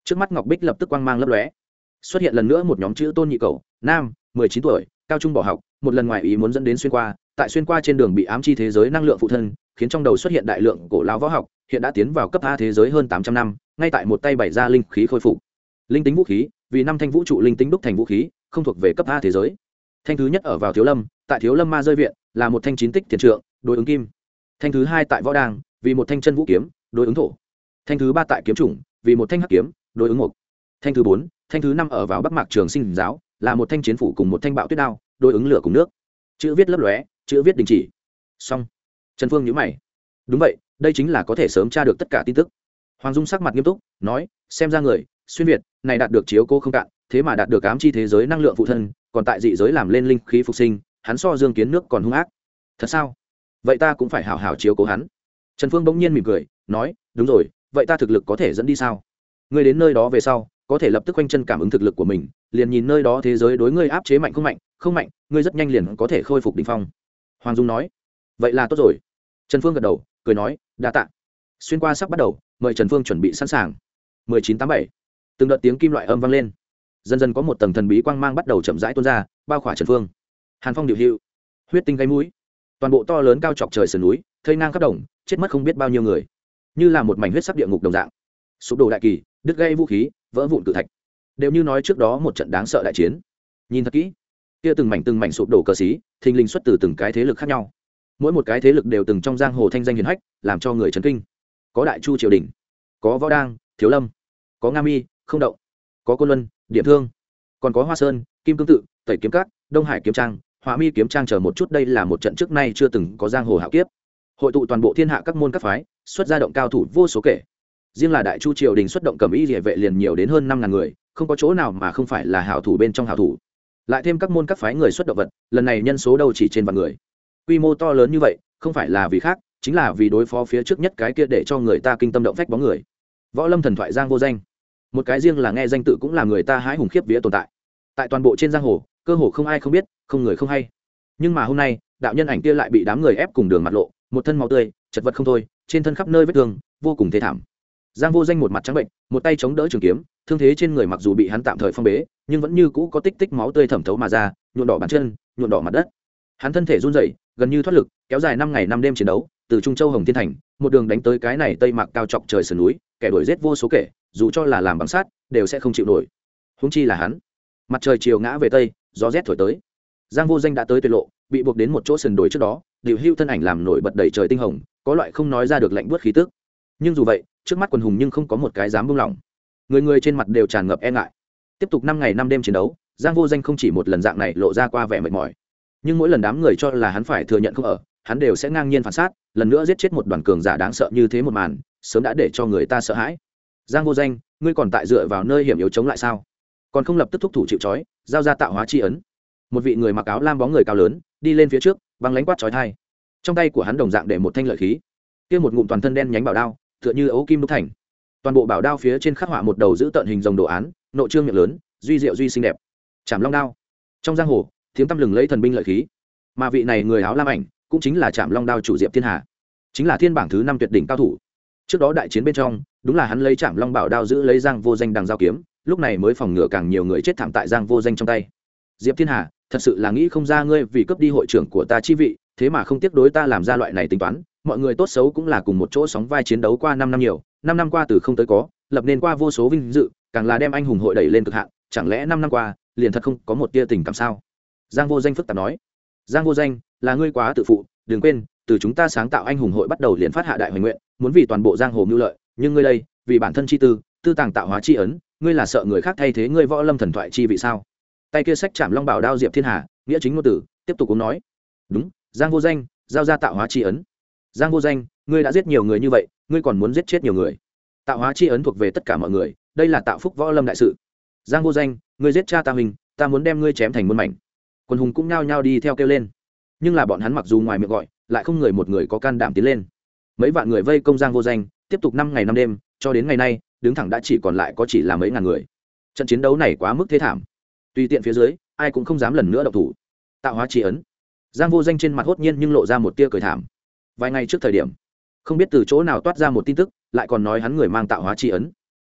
Trước mắt ngọc bích lập tức quang mang lấp lóe, xuất hiện lần nữa một nhóm chữ tôn nhị cầu, nam, mười chín tuổi, cao trung bỏ học, một lần ngoài ý muốn dẫn đến xuyên qua, tại xuyên qua trên đường bị ám chi thế giới năng lượng phụ thân, khiến trong đầu xuất hiện đại lượng cổ lão võ học, hiện đã tiến vào cấp A thế giới hơn tám trăm năm, ngay tại một tay bày ra linh khí khôi phục. Linh tính vũ khí, vì năm thanh vũ trụ linh tính đúc thành vũ khí, không thuộc về cấp A thế giới. Thanh thứ nhất ở vào Thiếu Lâm, tại Thiếu Lâm Ma rơi viện, là một thanh chín tích tiền trượng, đối ứng kim. Thanh thứ hai tại Võ Đàng, vì một thanh chân vũ kiếm, đối ứng thổ. Thanh thứ ba tại Kiếm Chủng, vì một thanh hắc kiếm, đối ứng mộc. Thanh thứ bốn, thanh thứ năm ở vào Bắc Mạc Trường Sinh giáo, là một thanh chiến phủ cùng một thanh bạo tuyết đao, đối ứng lửa cùng nước. Chữ viết lấp lóe, chữ viết đình chỉ. Xong. Trần Phương nhíu mày. Đúng vậy, đây chính là có thể sớm tra được tất cả tin tức. Hoàng Dung sắc mặt nghiêm túc, nói, xem ra người xuyên việt này đạt được chiếu cố không cạn, thế mà đạt được ám chi thế giới năng lượng phụ thân, còn tại dị giới làm lên linh khí phục sinh, hắn so Dương Kiến nước còn hung ác. Thật sao? Vậy ta cũng phải hảo hảo chiếu cố hắn. Trần Phương bỗng nhiên mỉm cười, nói, đúng rồi, vậy ta thực lực có thể dẫn đi sao? Ngươi đến nơi đó về sau, có thể lập tức quanh chân cảm ứng thực lực của mình, liền nhìn nơi đó thế giới đối ngươi áp chế mạnh không mạnh, không mạnh, ngươi rất nhanh liền có thể khôi phục đỉnh phong. Hoàng Dung nói, vậy là tốt rồi. Trần Phương gật đầu, cười nói, đa tạ. Xuyên qua sắp bắt đầu, mời Trần Phương chuẩn bị sẵn sàng. mười chín tám bảy. Từng đợt tiếng kim loại âm vang lên. Dần dần có một tầng thần bí quang mang bắt đầu chậm rãi tuôn ra, bao khỏa Trần Phương. Hàn phong điều hữu, huyết tinh gây mũi. Toàn bộ to lớn cao chọc trời sườn núi, thây ngang khắp đồng, chết mất không biết bao nhiêu người. Như là một mảnh huyết sắc địa ngục đồng dạng. Sụp đổ đại kỳ, đứt gãy vũ khí, vỡ vụn cự thạch. Đều như nói trước đó một trận đáng sợ đại chiến. Nhìn thật kỹ, kia từng mảnh từng mảnh sụp đổ cờ xí, thình lình xuất từ từng cái thế lực khác nhau. Mỗi một cái thế lực đều từng trong giang hồ thanh danh hiển hách, làm cho người chấn kinh. Có Đại Chu triều đình, có Võ Đang, Thiếu Lâm, có Nga Mi, Không Động, có Côn Luân, Điểm Thương, còn có Hoa Sơn, Kim Cương Tự, Tẩy Kiếm Các, Đông Hải Kiếm Trang, Hỏa Mi Kiếm Trang chờ một chút. Đây là một trận trước nay chưa từng có giang hồ hạo kiếp, hội tụ toàn bộ thiên hạ các môn các phái, xuất ra động cao thủ vô số kể. Riêng là Đại Chu triều đình xuất động cầm y liề vệ liền nhiều đến hơn năm ngàn người, không có chỗ nào mà không phải là hảo thủ bên trong hảo thủ. Lại thêm các môn các phái người xuất động vật, lần này nhân số đâu chỉ trên vạn người. Quy mô to lớn như vậy, không phải là vì khác, chính là vì đối phó phía trước nhất cái kia để cho người ta kinh tâm động phách bóng người. Võ Lâm thần thoại giang vô danh, một cái riêng là nghe danh tự cũng là người ta hái hùng khiếp vía tồn tại. Tại toàn bộ trên giang hồ, cơ hồ không ai không biết, không người không hay. Nhưng mà hôm nay, đạo nhân ảnh kia lại bị đám người ép cùng đường mặt lộ, một thân máu tươi, chật vật không thôi, trên thân khắp nơi vết thương, vô cùng thê thảm. Giang vô danh một mặt trắng bệnh, một tay chống đỡ trường kiếm, thương thế trên người mặc dù bị hắn tạm thời phong bế, nhưng vẫn như cũ có tích tích máu tươi thẩm thấu mà ra, nhuộm đỏ bàn chân, nhuộm đỏ mặt đất. Hắn thân thể run rẩy, gần như thoát lực, kéo dài năm ngày năm đêm chiến đấu, từ Trung Châu Hồng Thiên Thành, một đường đánh tới cái này Tây Mạc cao chọc trời sườn núi, kẻ đuổi giết vô số kể, dù cho là làm bằng sát, đều sẽ không chịu nổi. Huống chi là hắn. Mặt trời chiều ngã về tây, gió rét thổi tới. Giang vô danh đã tới tuyệt lộ, bị buộc đến một chỗ sườn đồi trước đó, Điều Hưu thân ảnh làm nổi bật đầy trời tinh hồng, có loại không nói ra được lạnh buốt khí tức. Nhưng dù vậy, trước mắt quần hùng nhưng không có một cái dám buông lỏng. Người người trên mặt đều tràn ngập e ngại. Tiếp tục năm ngày năm đêm chiến đấu, Giang vô danh không chỉ một lần dạng này lộ ra qua vẻ mệt mỏi, nhưng mỗi lần đám người cho là hắn phải thừa nhận không ở, hắn đều sẽ ngang nhiên phản sát, lần nữa giết chết một đoàn cường giả đáng sợ như thế một màn, sớm đã để cho người ta sợ hãi. Giang vô danh, ngươi còn tại dựa vào nơi hiểm yếu chống lại sao? Còn không lập tức thúc thủ chịu trói, giao ra tạo hóa chi ấn. Một vị người mặc áo lam bóng người cao lớn đi lên phía trước, băng lãnh quát chói tai. Trong tay của hắn đồng dạng để một thanh lợi khí, kia một ngụm toàn thân đen nhánh bảo đao, tựa như ấu kim đúc thành. Toàn bộ bảo đao phía trên khắc họa một đầu giữ tận hình rồng đồ án, nội trương miệng lớn, duy diệu duy xinh đẹp. Trảm Long đao. Trong giang hồ, tiếng tăm lừng lấy thần binh lợi khí. Mà vị này người áo lam ảnh, cũng chính là Trảm Long đao chủ Diệp Thiên Hà, chính là thiên bảng thứ năm tuyệt đỉnh cao thủ. Trước đó đại chiến bên trong, đúng là hắn lấy Trảm Long bảo đao giữ lấy Giang vô danh đằng giao kiếm, lúc này mới phòng ngừa càng nhiều người chết thảm tại Giang vô danh trong tay. Diệp Thiên Hà, thật sự là nghĩ không ra ngươi vì cướp đi hội trưởng của ta chi vị, thế mà không tiếc đối ta làm ra loại này tính toán. Mọi người tốt xấu cũng là cùng một chỗ sóng vai chiến đấu qua năm năm nhiều, năm năm qua từ không tới có, lập nên qua vô số vinh dự, càng là đem anh hùng hội đẩy lên cực hạn, chẳng lẽ năm năm qua, liền thật không có một tia tình cảm sao? Giang vô danh phức tạp nói. Giang vô danh, là ngươi quá tự phụ, đừng quên, từ chúng ta sáng tạo anh hùng hội bắt đầu liền phát hạ đại hoành nguyện, muốn vì toàn bộ giang hồ mưu lợi, nhưng ngươi đây, vì bản thân chi tư, tư tàng tạo hóa chi ấn, ngươi là sợ người khác thay thế ngươi Võ Lâm thần thoại chi vị sao? Tay kia sách Trảm Long bảo đao Diệp Thiên Hà, nghĩa chính ngôn tử, tiếp tục cũng nói. Đúng, Giang vô danh, giao ra tạo hóa chi ấn. Giang vô danh, ngươi đã giết nhiều người như vậy, ngươi còn muốn giết chết nhiều người. Tạo hóa chi ấn thuộc về tất cả mọi người, đây là tạo phúc Võ Lâm đại sự. Giang vô danh, ngươi giết cha ta mình, ta muốn đem ngươi chém thành muôn mảnh. Quân hùng cũng nhao nhao đi theo kêu lên. Nhưng là bọn hắn mặc dù ngoài miệng gọi, lại không người một người có can đảm tiến lên. Mấy vạn người vây công Giang vô danh, tiếp tục năm ngày năm đêm, cho đến ngày nay, đứng thẳng đã chỉ còn lại có chỉ là mấy ngàn người. Trận chiến đấu này quá mức thê thảm, tùy tiện phía dưới, ai cũng không dám lần nữa động thủ. Tạo hóa chi ấn. Giang vô danh trên mặt hốt nhiên nhưng lộ ra một tia cười thảm. Vài ngày trước thời điểm, không biết từ chỗ nào toát ra một tin tức, lại còn nói hắn người mang tạo hóa chi ấn.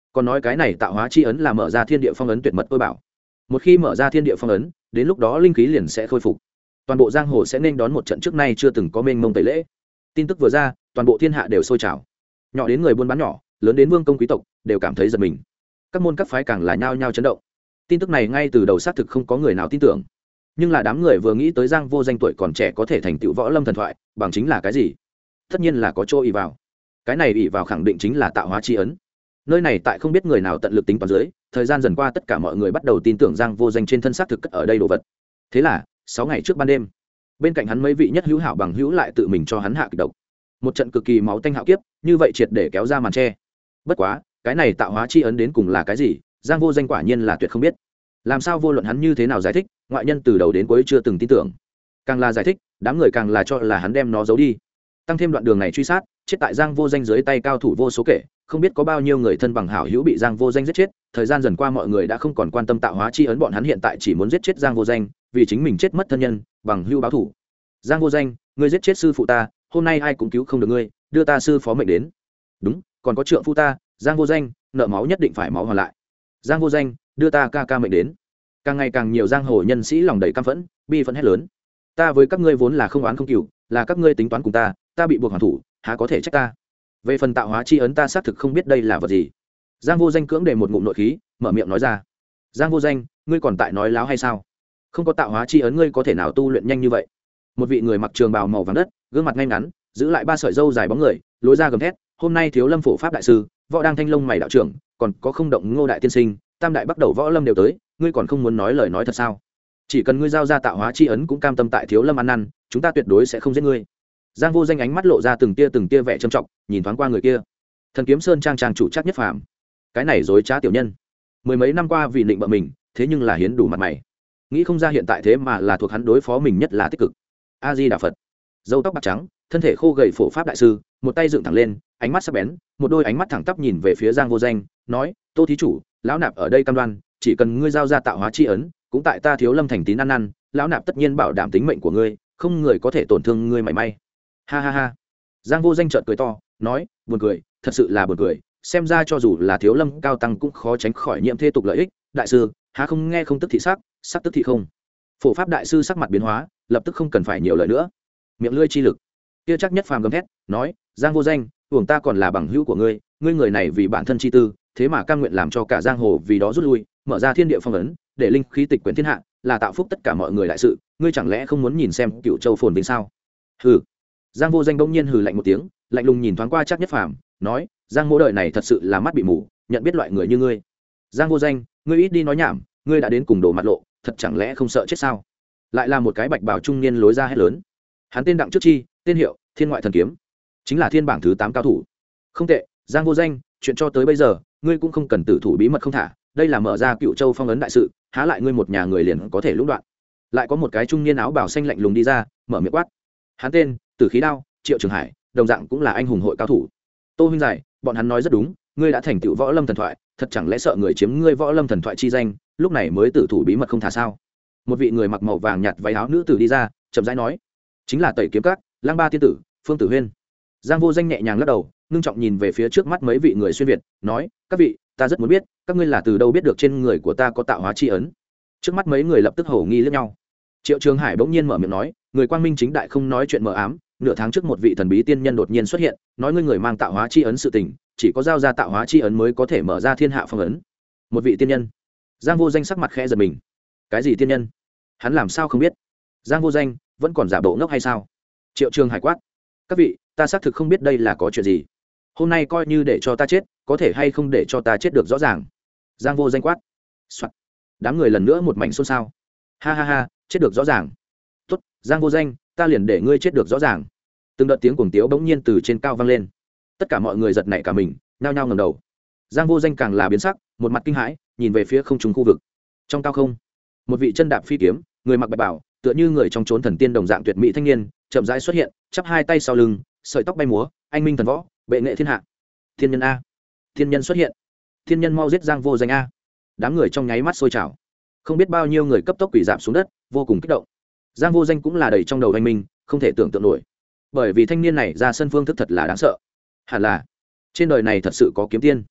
còn nói cái này tạo hóa chi ấn là mở ra thiên địa phong ấn tuyệt mật tôi bảo, một khi mở ra thiên địa phong ấn, đến lúc đó linh khí liền sẽ khôi phục, toàn bộ giang hồ sẽ nên đón một trận trước nay chưa từng có mênh mông tẩy lễ. Tin tức vừa ra, toàn bộ thiên hạ đều sôi trào, nhỏ đến người buôn bán nhỏ, lớn đến vương công quý tộc đều cảm thấy giật mình, các môn các phái càng là nhao nhao chấn động. Tin tức này ngay từ đầu xác thực không có người nào tin tưởng, nhưng là đám người vừa nghĩ tới Giang Vô Danh tuổi còn trẻ có thể thành tựu võ lâm thần thoại, bằng chính là cái gì? Tất nhiên là có chỗ ỷ vào, cái này ỷ vào khẳng định chính là tạo hóa chi ấn. Nơi này tại không biết người nào tận lực tính toán dưới, thời gian dần qua tất cả mọi người bắt đầu tin tưởng Giang Vô Danh trên thân xác thực cất ở đây đồ vật. Thế là sáu ngày trước ban đêm, bên cạnh hắn mấy vị nhất hữu hảo bằng hữu lại tự mình cho hắn hạ kịch độc, một trận cực kỳ máu tanh hạo kiếp như vậy triệt để kéo ra màn che. Bất quá cái này tạo hóa chi ấn đến cùng là cái gì, Giang Vô Danh quả nhiên là tuyệt không biết. Làm sao vô luận hắn như thế nào giải thích, ngoại nhân từ đầu đến cuối chưa từng tin tưởng. Càng là giải thích, đám người càng là cho là hắn đem nó giấu đi. Tăng thêm đoạn đường này truy sát, chết tại Giang Vô Danh dưới tay cao thủ vô số kể, không biết có bao nhiêu người thân bằng hảo hữu bị Giang Vô Danh giết chết. Thời gian dần qua mọi người đã không còn quan tâm tạo hóa chi ấn, bọn hắn hiện tại chỉ muốn giết chết Giang Vô Danh, vì chính mình chết mất thân nhân, bằng hữu báo thủ. Giang Vô Danh, ngươi giết chết sư phụ ta, hôm nay ai cũng cứu không được ngươi, đưa ta sư phó mệnh đến. Đúng, còn có trượng phu ta, Giang Vô Danh, nợ máu nhất định phải máu hoàn lại. Giang Vô Danh, đưa ta ca ca mệnh đến. Càng ngày càng nhiều giang hồ nhân sĩ lòng đầy căm phẫn, bi phẫn hét lớn: ta với các ngươi vốn là không oán không cừu, là các ngươi tính toán cùng ta, ta bị buộc hoàn thủ, há có thể trách ta. Về phần tạo hóa chi ấn, ta xác thực không biết đây là vật gì. Giang Vô Danh cưỡng để một ngụm nội khí, mở miệng nói ra. Giang Vô Danh, ngươi còn tại nói láo hay sao? Không có tạo hóa chi ấn, ngươi có thể nào tu luyện nhanh như vậy? Một vị người mặc trường bào màu vàng đất, gương mặt ngay ngắn, giữ lại ba sợi râu dài bóng người, lối ra gầm thét: hôm nay thiếu lâm phổ pháp đại sư, võ đang thanh long mày đạo trưởng, còn có không động ngô đại tiên sinh, tam đại bắt đầu võ lâm đều tới, ngươi còn không muốn nói lời nói thật sao? Chỉ cần ngươi giao ra tạo hóa chi ấn cũng cam tâm tại thiếu lâm ăn năn, chúng ta tuyệt đối sẽ không giết ngươi. Giang Vô Danh ánh mắt lộ ra từng tia từng tia vẻ trầm trọng, nhìn thoáng qua người kia, Thần Kiếm Sơn trang trang chủ Trác Nhất Phàm. Cái này dối trá tiểu nhân, mười mấy năm qua vì định bợ mình, thế nhưng là hiến đủ mặt mày, nghĩ không ra hiện tại thế mà là thuộc hắn đối phó mình nhất là tích cực. A Di Đà Phật. Râu tóc bạc trắng, thân thể khô gầy phổ pháp đại sư, một tay dựng thẳng lên, ánh mắt sắc bén, một đôi ánh mắt thẳng tắp nhìn về phía Giang Vô Danh, nói: tô thí chủ, lão nạp ở đây cam đoan, chỉ cần ngươi giao ra tạo hóa chi ấn, cũng tại ta thiếu lâm thành tín ăn năn, lão nạp tất nhiên bảo đảm tính mệnh của ngươi, không người có thể tổn thương ngươi mảy may. Ha ha ha. Giang Vô Danh chợt cười to, nói: buồn cười, thật sự là buồn cười, xem ra cho dù là thiếu lâm cao tăng cũng khó tránh khỏi nhiễm thế tục lợi ích. Đại sư, há không nghe không tức thị sắc, sắc tức thị không? Phổ pháp đại sư sắc mặt biến hóa, lập tức không cần phải nhiều lời nữa, miệng lưỡi chi lực kia chắc nhất phàm gầm thét, nói: Giang Vô Danh, uổng ta còn là bằng hữu của ngươi, ngươi người này vì bản thân chi tư, thế mà cam nguyện làm cho cả giang hồ vì đó rút lui, mở ra thiên địa phong ấn, để linh khí tịch quyển thiên hạ, là tạo phúc tất cả mọi người đại sự, ngươi chẳng lẽ không muốn nhìn xem Cựu Châu phồn vinh sao? Hừ. Giang Vô Danh bỗng nhiên hừ lạnh một tiếng, lạnh lùng nhìn thoáng qua chắc nhất phàm, nói: Giang mỗ đời này thật sự là mắt bị mù, nhận biết loại người như ngươi. Giang Vô Danh, ngươi ít đi nói nhảm, ngươi đã đến cùng đồ mặt lộ, thật chẳng lẽ không sợ chết sao? Lại là một cái bạch bào trung niên lối ra hét lớn. Hắn tên Đặng Trước Chi, tên hiệu Thiên Ngoại Thần Kiếm, chính là thiên bảng thứ tám cao thủ. Không tệ, Giang Vô Danh, chuyện cho tới bây giờ, ngươi cũng không cần tử thủ bí mật không thả, đây là mở ra Cựu Châu phong ấn đại sự, há lại ngươi một nhà người liền có thể lũng đoạn. Lại có một cái trung niên áo bào xanh lạnh lùng đi ra, mở miệng quát. Hắn tên Tử Khí Đao, Triệu Trường Hải, đồng dạng cũng là anh hùng hội cao thủ. Tô huynh giải, bọn hắn nói rất đúng, ngươi đã thành tựu võ lâm thần thoại, thật chẳng lẽ sợ người chiếm ngươi võ lâm thần thoại chi danh, lúc này mới tử thủ bí mật không thả sao? Một vị người mặc màu vàng nhạt váy áo nữ tử đi ra, chậm rãi nói: chính là Tẩy Kiếm Các, Lang Ba tiên tử, Phương Tử Huyên. Giang Vô Danh nhẹ nhàng lắc đầu, ngưng trọng nhìn về phía trước mắt mấy vị người xuyên việt, nói: các vị, ta rất muốn biết, các ngươi là từ đâu biết được trên người của ta có tạo hóa chi ấn? Trước mắt mấy người lập tức hổ nghi lẫn nhau. Triệu Trường Hải bỗng nhiên mở miệng nói: người quang minh chính đại không nói chuyện mờ ám, nửa tháng trước một vị thần bí tiên nhân đột nhiên xuất hiện, nói ngươi người mang tạo hóa chi ấn sự tình, chỉ có giao ra tạo hóa chi ấn mới có thể mở ra thiên hạ phong ấn. Một vị tiên nhân? Giang Vô Danh sắc mặt khẽ giật mình. Cái gì tiên nhân? Hắn làm sao không biết? Giang Vô Danh vẫn còn giả bộ ngốc hay sao? Triệu Trường Hải quát: các vị, ta xác thực không biết đây là có chuyện gì, hôm nay coi như để cho ta chết, có thể hay không để cho ta chết được rõ ràng? Giang Vô Danh quát. Đám người lần nữa một mảnh xôn xao. Ha ha ha, chết được rõ ràng. Tốt, Giang Vô Danh, ta liền để ngươi chết được rõ ràng. Từng đợt tiếng cuồng tiếu bỗng nhiên từ trên cao vang lên, tất cả mọi người giật nảy cả mình, nhao nhao ngẩng đầu. Giang Vô Danh càng là biến sắc, một mặt kinh hãi, nhìn về phía không trung khu vực. Trong cao không, một vị chân đạp phi kiếm, người mặc bạch bào, tựa như người trong chốn thần tiên đồng dạng tuyệt mỹ thanh niên, chậm rãi xuất hiện, chắp hai tay sau lưng, sợi tóc bay múa, anh minh thần võ, bệ nghệ thiên hạ. Thiên nhân a! Thiên nhân xuất hiện! Thiên nhân mau giết Giang Vô Danh a! Đám người trong nháy mắt sôi trào, không biết bao nhiêu người cấp tốc quỳ rạp xuống đất, vô cùng kích động. Giang Vô Danh cũng là đầy trong đầu anh minh, không thể tưởng tượng nổi, bởi vì thanh niên này ra sân phương thức thật là đáng sợ. Hẳn là trên đời này thật sự có kiếm tiên.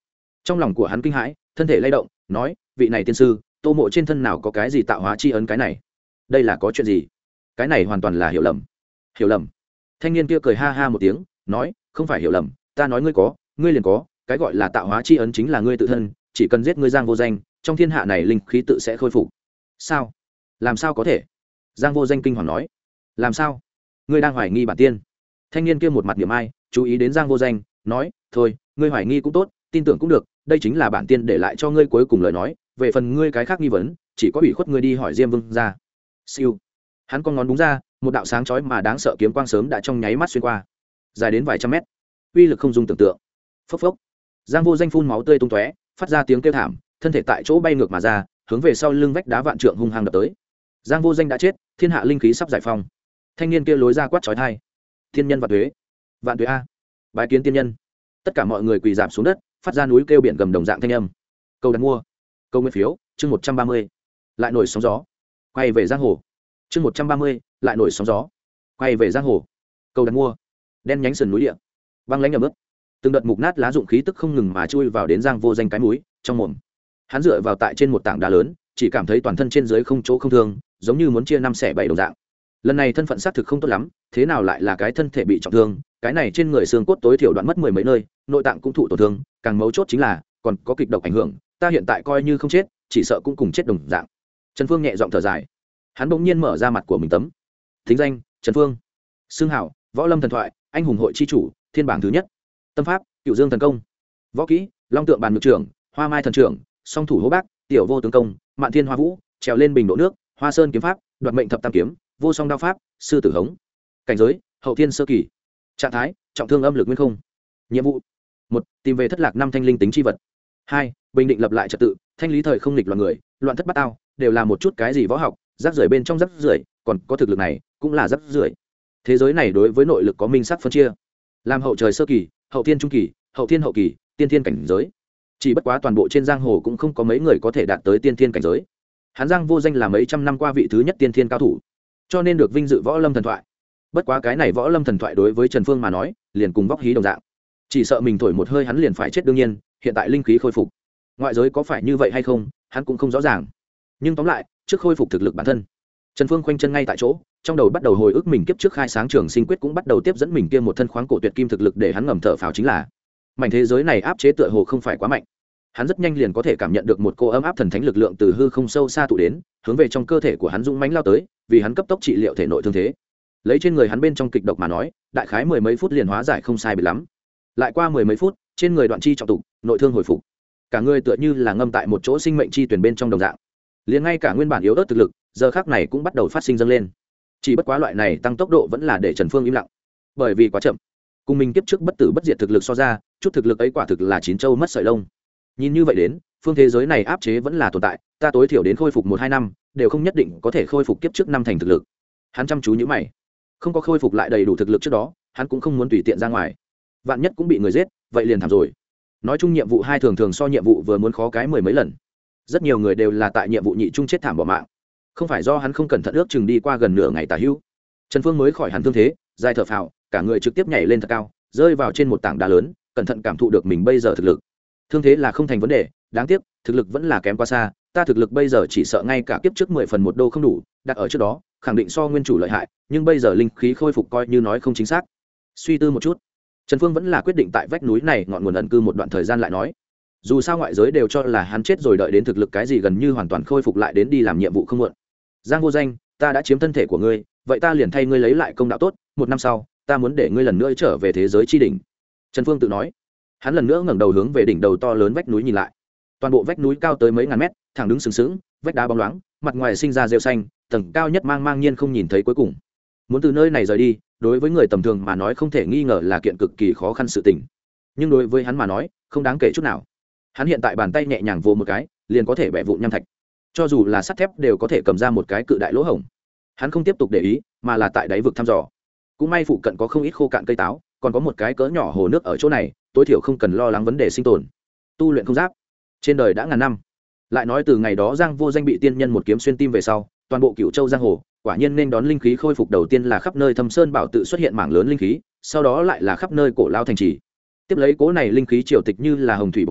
Trong lòng của hắn kinh hãi, thân thể lay động, nói: vị này tiên sư, Tô Mộ trên thân nào có cái gì tạo hóa chi ấn cái này? Đây là có chuyện gì? Cái này hoàn toàn là hiểu lầm. Hiểu lầm? Thanh niên kia cười ha ha một tiếng, nói: không phải hiểu lầm, ta nói ngươi có, ngươi liền có, cái gọi là tạo hóa chi ấn chính là ngươi tự thân, chỉ cần giết ngươi Giang Vô Danh, trong thiên hạ này linh khí tự sẽ khôi phục. Sao? Làm sao có thể? Giang Vô Danh kinh hoàng nói: làm sao? Ngươi đang hoài nghi bản tiên? Thanh niên kia một mặt niệm ai, chú ý đến Giang Vô Danh, nói: thôi, ngươi hoài nghi cũng tốt, tin tưởng cũng được, đây chính là bản tiên để lại cho ngươi cuối cùng lời nói, về phần ngươi cái khác nghi vấn, chỉ có ủy khuất ngươi đi hỏi Diêm Vương ra. Siêu. Hắn con ngón đúng ra, một đạo sáng chói mà đáng sợ kiếm quang sớm đã trong nháy mắt xuyên qua, dài đến vài trăm mét, uy lực không dùng tưởng tượng. Phốc phốc. Giang Vô Danh phun máu tươi tung tóe, phát ra tiếng kêu thảm, thân thể tại chỗ bay ngược mà ra, hướng về sau lưng vách đá vạn trượng hung hăng đập tới. Giang Vô Danh đã chết, thiên hạ linh khí sắp giải phóng. Thanh niên kia lối ra quát chói tai: thiên nhân vạn tuế, vạn tuế a, bái kiến tiên nhân. Tất cả mọi người quỳ rạp xuống đất, phát ra núi kêu biển gầm đồng dạng thanh âm. Câu đặt mua, câu nguyên phiếu, chương một trăm ba mươi. Lại nổi sóng gió, quay về giang hồ. Chương một trăm ba mươi, lại nổi sóng gió, quay về giang hồ. Câu đặt mua, đen nhánh sườn núi địa, băng lãnh ẩm ướt, từng đợt mục nát lá dụng khí tức không ngừng mà chui vào đến Giang Vô Danh cái mũi trong mồm. Hắn dựa vào tại trên một tảng đá lớn, chỉ cảm thấy toàn thân trên dưới không chỗ không thương, giống như muốn chia năm xẻ bảy đồng dạng. Lần này thân phận xác thực không tốt lắm, thế nào lại là cái thân thể bị trọng thương, cái này trên người xương cốt tối thiểu đoạn mất mười mấy nơi, nội tạng cũng thụ tổn thương, càng mấu chốt chính là còn có kịch độc ảnh hưởng, ta hiện tại coi như không chết, chỉ sợ cũng cùng chết đồng dạng. Trần Phương nhẹ giọng thở dài, hắn bỗng nhiên mở ra mặt của mình tấm. Thính danh: Trần Phương. Xương hảo: Võ Lâm thần thoại, anh hùng hội chi chủ, thiên bảng thứ nhất. Tâm pháp: Cửu Dương thần công. Võ kỹ: Long tượng bàn ngự trưởng, Hoa Mai thần trưởng, Song thủ hô bác, Tiểu vô tướng công, Mạn thiên hoa vũ, trèo lên bình độ nước, Hoa sơn kiếm pháp, Đoạt mệnh thập tam kiếm, Vô song đao pháp, Sư tử hống. Cảnh giới: hậu thiên sơ kỳ. Trạng thái: trọng thương âm lực nguyên không. Nhiệm vụ: một, tìm về thất lạc năm thanh linh tính chi vật. Hai, bình định lập lại trật tự, thanh lý thời không nghịch loạn người, loạn thất bát ao, đều là một chút cái gì võ học, rác rưởi bên trong rác rưởi, còn có thực lực này cũng là rác rưởi. Thế giới này đối với nội lực có minh sắc phân chia, làm hậu trời sơ kỳ, hậu thiên trung kỳ, hậu thiên hậu kỳ, tiên thiên cảnh giới. Chỉ bất quá toàn bộ trên giang hồ cũng không có mấy người có thể đạt tới tiên thiên cảnh giới. Hắn Giang Vô Danh là mấy trăm năm qua vị thứ nhất tiên thiên cao thủ, cho nên được vinh dự võ lâm thần thoại. Bất quá cái này võ lâm thần thoại đối với Trần Phương mà nói, liền cùng vóc hí đồng dạng, chỉ sợ mình thổi một hơi hắn liền phải chết. Đương nhiên, hiện tại linh khí khôi phục, ngoại giới có phải như vậy hay không, hắn cũng không rõ ràng. Nhưng tóm lại, trước khôi phục thực lực bản thân, Trần Phương khoanh chân ngay tại chỗ, trong đầu bắt đầu hồi ức mình kiếp trước khai sáng trường sinh quyết, cũng bắt đầu tiếp dẫn mình kia một thân khoáng cổ tuyệt kim thực lực để hắn ngầm thở phào. Chính là mảnh thế giới này áp chế tựa hồ không phải quá mạnh, hắn rất nhanh liền có thể cảm nhận được một cô ấm áp thần thánh lực lượng từ hư không sâu xa tụ đến, hướng về trong cơ thể của hắn dũng mãnh lao tới, vì hắn cấp tốc trị liệu thể nội thương thế. Lấy trên người hắn bên trong kịch độc mà nói, đại khái mười mấy phút liền hóa giải không sai biệt lắm. Lại qua mười mấy phút, trên người đoạn chi trọng tụ, nội thương hồi phục, cả người tựa như là ngâm tại một chỗ sinh mệnh chi tuyển bên trong đồng dạng. Liền ngay cả nguyên bản yếu ớt thực lực, giờ khắc này cũng bắt đầu phát sinh dâng lên. Chỉ bất quá loại này tăng tốc độ vẫn là để Trần Phương im lặng, bởi vì quá chậm. Cùng mình kiếp trước bất tử bất diệt thực lực so ra, chút thực lực ấy quả thực là chín châu mất sợi lông. Nhìn như vậy đến, phương thế giới này áp chế vẫn là tồn tại, ta tối thiểu đến khôi phục một hai năm, đều không nhất định có thể khôi phục kiếp trước năm thành thực lực. Hắn chăm chú nhíu mày, không có khôi phục lại đầy đủ thực lực trước đó, hắn cũng không muốn tùy tiện ra ngoài. Vạn nhất cũng bị người giết, vậy liền thảm rồi. Nói chung nhiệm vụ hai thường thường so nhiệm vụ vừa muốn khó cái mười mấy lần. Rất nhiều người đều là tại nhiệm vụ nhị trung chết thảm bỏ mạng, không phải do hắn không cẩn thận ước chừng đi qua gần nửa ngày tà hữu. Trần Phương mới khỏi hẳn thương thế, dài thở phào, cả người trực tiếp nhảy lên thật cao, rơi vào trên một tảng đá lớn, cẩn thận cảm thụ được mình bây giờ thực lực. Thương thế là không thành vấn đề, đáng tiếc thực lực vẫn là kém quá xa, ta thực lực bây giờ chỉ sợ ngay cả kiếp trước mười phần một đô không đủ, đặt ở trước đó khẳng định so nguyên chủ lợi hại, nhưng bây giờ linh khí khôi phục coi như nói không chính xác. Suy tư một chút, Trần Phương vẫn là quyết định tại vách núi này ngọn nguồn ẩn cư một đoạn thời gian lại nói. Dù sao ngoại giới đều cho là hắn chết rồi, đợi đến thực lực cái gì gần như hoàn toàn khôi phục lại đến đi làm nhiệm vụ không muộn. Giang Vô Danh, ta đã chiếm thân thể của ngươi, vậy ta liền thay ngươi lấy lại công đạo tốt, một năm sau ta muốn để ngươi lần nữa trở về thế giới chi đỉnh. Trần Phương tự nói. Hắn lần nữa ngẩng đầu hướng về đỉnh đầu to lớn vách núi nhìn lại. Toàn bộ vách núi cao tới mấy ngàn mét, thẳng đứng sừng sững, vách đá bóng loáng, mặt ngoài sinh ra rêu xanh, tầng cao nhất mang mang nhiên không nhìn thấy cuối cùng. Muốn từ nơi này rời đi, đối với người tầm thường mà nói không thể nghi ngờ là kiện cực kỳ khó khăn sự tình. Nhưng đối với hắn mà nói, không đáng kể chút nào. Hắn hiện tại bàn tay nhẹ nhàng vồ một cái, liền có thể bẻ vụn nham thạch. Cho dù là sắt thép đều có thể cầm ra một cái cự đại lỗ hổng. Hắn không tiếp tục để ý, mà là tại đáy vực thăm dò. Cũng may phụ cận có không ít khô cạn cây táo, còn có một cái cỡ nhỏ hồ nước ở chỗ này, tối thiểu không cần lo lắng vấn đề sinh tồn. Tu luyện không giáp, trên đời đã ngàn năm. Lại nói từ ngày đó Giang Vô Danh bị tiên nhân một kiếm xuyên tim về sau, toàn bộ Cửu Châu giang hồ, quả nhiên nên đón linh khí khôi phục đầu tiên là khắp nơi Thâm Sơn Bảo tự xuất hiện mảng lớn linh khí, sau đó lại là khắp nơi cổ lao thành trì. Tiếp lấy cố này linh khí triều tịch như là hồng thủy bộc phát,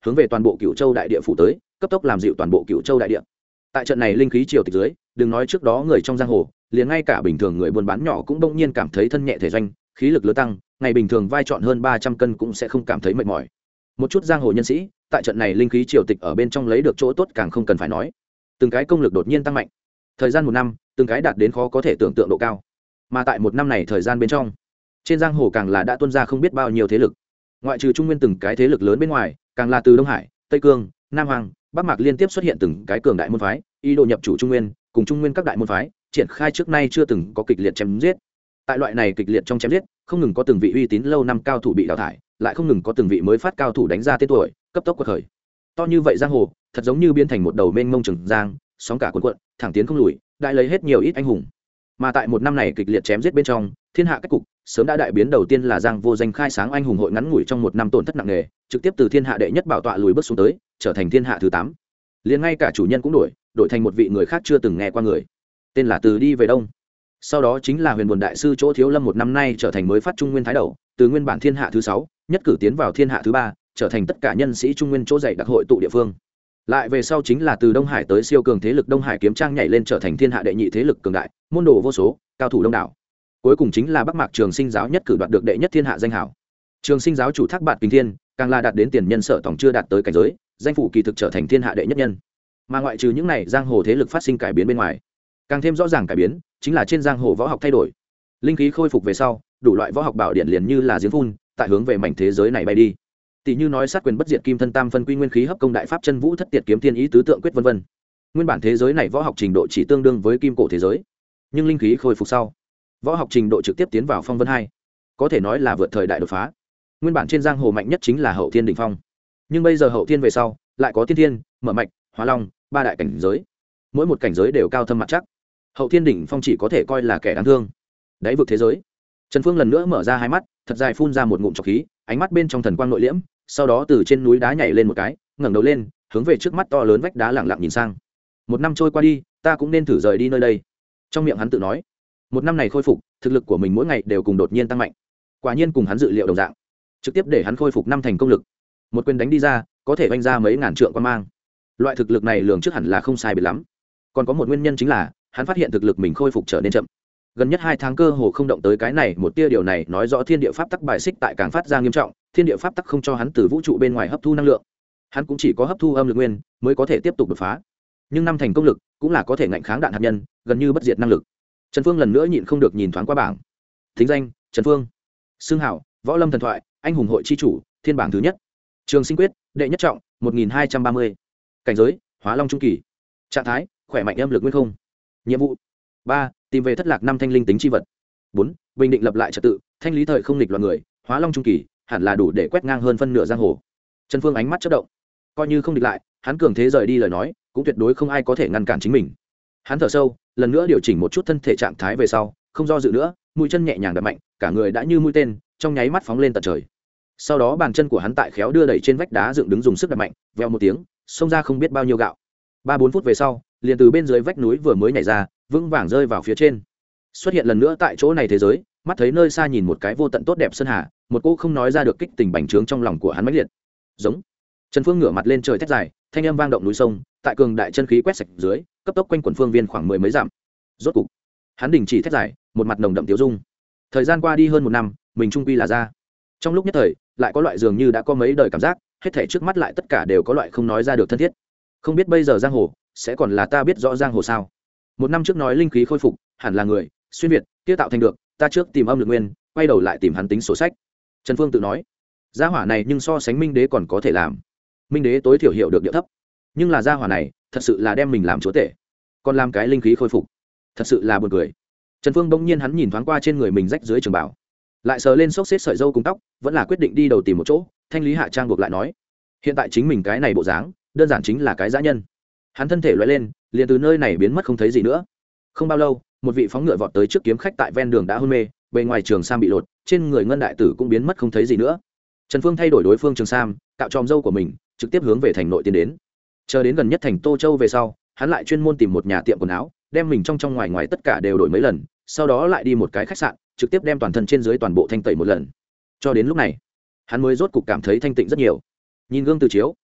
hướng về toàn bộ Cửu Châu đại địa phủ tới, cấp tốc làm dịu toàn bộ Cửu Châu đại địa. Tại trận này linh khí triều tịch dưới, đừng nói trước đó người trong giang hồ, liền ngay cả bình thường người buôn bán nhỏ cũng bỗng nhiên cảm thấy thân nhẹ thể doanh, khí lực lớn tăng, ngày bình thường vai trọn hơn ba trăm cân cũng sẽ không cảm thấy mệt mỏi. Một chút giang hồ nhân sĩ, tại trận này linh khí triều tịch ở bên trong lấy được chỗ tốt càng không cần phải nói. Từng cái công lực đột nhiên tăng mạnh. Thời gian một năm, từng cái đạt đến khó có thể tưởng tượng độ cao. Mà tại một năm này thời gian bên trong, trên giang hồ càng là đã tuôn ra không biết bao nhiêu thế lực. Ngoại trừ Trung Nguyên từng cái thế lực lớn bên ngoài, càng là từ Đông Hải, Tây Cương, Nam Hoàng, Bắc Mạc liên tiếp xuất hiện từng cái cường đại môn phái, ý đồ nhập chủ Trung Nguyên, cùng Trung Nguyên các đại môn phái, triển khai trước nay chưa từng có kịch liệt chém giết. Tại loại này kịch liệt trong chém giết, không ngừng có từng vị uy tín lâu năm cao thủ bị đào thải, lại không ngừng có từng vị mới phát cao thủ đánh ra tên tuổi, cấp tốc quật khởi. To như vậy giang hồ, thật giống như biến thành một đầu mênh mông trường giang, sóng cả cuộn cuộn, thẳng tiến không lùi, đại lấy hết nhiều ít anh hùng. Mà tại một năm này kịch liệt chém giết bên trong, thiên hạ cách cục sớm đã đại biến. Đầu tiên là Giang Vô Danh khai sáng anh hùng hội ngắn ngủi trong một năm tổn thất nặng nề, trực tiếp từ thiên hạ đệ nhất bảo tọa lùi bước xuống tới, trở thành thiên hạ thứ tám. Liền ngay cả chủ nhân cũng đổi, đổi thành một vị người khác chưa từng nghe qua người, tên là Từ Đi Về Đông. Sau đó chính là Huyền Buồn đại sư Chỗ Thiếu Lâm, một năm nay trở thành mới phát Trung Nguyên thái đầu, từ nguyên bản thiên hạ thứ sáu, nhất cử tiến vào thiên hạ thứ ba, trở thành tất cả nhân sĩ Trung Nguyên chỗ dạy đặc hội tụ địa phương. Lại về sau chính là từ Đông Hải tới siêu cường thế lực Đông Hải Kiếm Trang nhảy lên trở thành thiên hạ đệ nhị thế lực cường đại, môn đồ vô số, cao thủ đông đảo. Cuối cùng chính là Bắc Mạc Trường Sinh giáo nhất cử đoạt được đệ nhất thiên hạ danh hảo. Trường Sinh giáo chủ Thác Bạt Kinh Thiên, càng là đạt đến tiền nhân sở tổng chưa đạt tới cảnh giới, danh phủ kỳ thực trở thành thiên hạ đệ nhất nhân. Mà ngoại trừ những này giang hồ thế lực phát sinh cải biến bên ngoài, càng thêm rõ ràng cải biến chính là trên giang hồ võ học thay đổi. Linh khí khôi phục về sau, đủ loại võ học bảo điển liền như là giếng phun, tại hướng về mảnh thế giới này bay đi. Tỷ như nói sát quyền bất diệt kim thân tam phân quy nguyên khí hấp công đại pháp chân vũ thất tiệt kiếm thiên ý tứ tượng quyết vân vân. Nguyên bản thế giới này võ học trình độ chỉ tương đương với kim cổ thế giới, nhưng linh khí khôi phục sau, võ học trình độ trực tiếp tiến vào phong vân hai, có thể nói là vượt thời đại đột phá. Nguyên bản trên giang hồ mạnh nhất chính là hậu thiên đỉnh phong, nhưng bây giờ hậu thiên về sau lại có tiên thiên, mở mạch, hóa long, ba đại cảnh giới, mỗi một cảnh giới đều cao thâm mặt chắc. Hậu thiên đỉnh phong chỉ có thể coi là kẻ đáng thương. Đáy vực thế giới, Trần Phương lần nữa mở ra hai mắt, thật dài phun ra một ngụm trọc khí, ánh mắt bên trong thần quang nội liễm, sau đó từ trên núi đá nhảy lên một cái, ngẩng đầu lên, hướng về trước mắt to lớn vách đá lặng lặng nhìn sang. Một năm trôi qua đi, ta cũng nên thử rời đi nơi đây. Trong miệng hắn tự nói. Một năm này khôi phục, thực lực của mình mỗi ngày đều cùng đột nhiên tăng mạnh. Quả nhiên cùng hắn dự liệu đồng dạng, trực tiếp để hắn khôi phục năm thành công lực. Một quyền đánh đi ra, có thể vung ra mấy ngàn trượng quan mang. Loại thực lực này lường trước hẳn là không sai biệt lắm. Còn có một nguyên nhân chính là, hắn phát hiện thực lực mình khôi phục trở nên chậm. Gần nhất hai tháng cơ hồ không động tới cái này một tia, điều này nói rõ thiên địa pháp tắc bài xích tại càng phát ra nghiêm trọng, thiên địa pháp tắc không cho hắn từ vũ trụ bên ngoài hấp thu năng lượng, hắn cũng chỉ có hấp thu âm lực nguyên mới có thể tiếp tục đột phá. Nhưng năm thành công lực cũng là có thể ngạnh kháng đạn hạt nhân, gần như bất diệt năng lực. Trần Phương lần nữa nhịn không được nhìn thoáng qua bảng. Thính danh: Trần Phương. Xưng hảo: Võ Lâm thần thoại, anh hùng hội chi chủ, thiên bảng thứ nhất. Trường Sinh quyết, đệ nhất trọng, một nghìn hai trăm ba mươi. Cảnh giới: Hóa Long trung kỳ. Trạng thái: khỏe mạnh âm lực nguyên không. Nhiệm vụ: ba. Tìm về thất lạc năm thanh linh tính chi vật. bốn. Bình định lập lại trật tự, thanh lý thời không nghịch loạn người. Hóa Long trung kỳ hẳn là đủ để quét ngang hơn phân nửa giang hồ. Trần Phương ánh mắt chớp động, coi như không địch lại, hắn cường thế rời đi lời nói, cũng tuyệt đối không ai có thể ngăn cản chính mình. Hắn thở sâu, lần nữa điều chỉnh một chút thân thể trạng thái về sau, không do dự nữa, mũi chân nhẹ nhàng đập mạnh, cả người đã như mũi tên, trong nháy mắt phóng lên tận trời. Sau đó bàn chân của hắn tại khéo đưa đẩy trên vách đá dựng đứng dùng sức đập mạnh, vèo một tiếng, xông ra không biết bao nhiêu gạo. Ba bốn phút về sau, liền từ bên dưới vách núi vừa mới nhảy ra, vững vàng rơi vào phía trên. Xuất hiện lần nữa tại chỗ này thế giới, mắt thấy nơi xa nhìn một cái vô tận tốt đẹp sơn hà, một cô không nói ra được kích tình bành trướng trong lòng của hắn mãnh liệt. Giống. Trần Phương ngửa mặt lên trời thét dài, thanh âm vang động núi sông, tại cường đại chân khí quét sạch dưới, cấp tốc quanh quần phương viên khoảng mười mấy dặm. Rốt cục, hắn đình chỉ thét dài, một mặt nồng đậm tiêu dung. Thời gian qua đi hơn một năm, mình trung quy là ra. Trong lúc nhất thời, lại có loại dường như đã có mấy đời cảm giác, hết thảy trước mắt lại tất cả đều có loại không nói ra được thân thiết. Không biết bây giờ giang hồ sẽ còn là ta biết rõ giang hồ sao? Một năm trước nói linh khí khôi phục, hẳn là người xuyên việt kia tạo thành được, ta trước tìm âm lực nguyên, quay đầu lại tìm hắn tính sổ sách. Trần Phương tự nói, gia hỏa này nhưng so sánh Minh Đế còn có thể làm. Minh Đế tối thiểu hiểu được địa thấp, nhưng là gia hỏa này thật sự là đem mình làm chúa tể, còn làm cái linh khí khôi phục, thật sự là buồn cười. Trần Phương bỗng nhiên hắn nhìn thoáng qua trên người mình rách dưới trường bảo, lại sờ lên xốc xếp sợi râu cùng tóc, vẫn là quyết định đi đầu tìm một chỗ thanh lý hạ trang buộc lại nói, hiện tại chính mình cái này bộ dáng đơn giản chính là cái dã nhân. Hắn thân thể loại lên, liền từ nơi này biến mất không thấy gì nữa. Không bao lâu, một vị phóng ngựa vọt tới trước kiếm khách tại ven đường đã hôn mê, bề ngoài trường sam bị lột, trên người ngân đại tử cũng biến mất không thấy gì nữa. Trần Phương thay đổi đối phương trường sam, cạo tròm râu của mình, trực tiếp hướng về thành nội tiến đến. Chờ đến gần nhất thành Tô Châu về sau, hắn lại chuyên môn tìm một nhà tiệm quần áo, đem mình trong trong ngoài ngoài tất cả đều đổi mấy lần, sau đó lại đi một cái khách sạn, trực tiếp đem toàn thân trên dưới toàn bộ thanh tẩy một lần. Cho đến lúc này, hắn mới rốt cục cảm thấy thanh tịnh rất nhiều. Nhìn gương từ chiếu,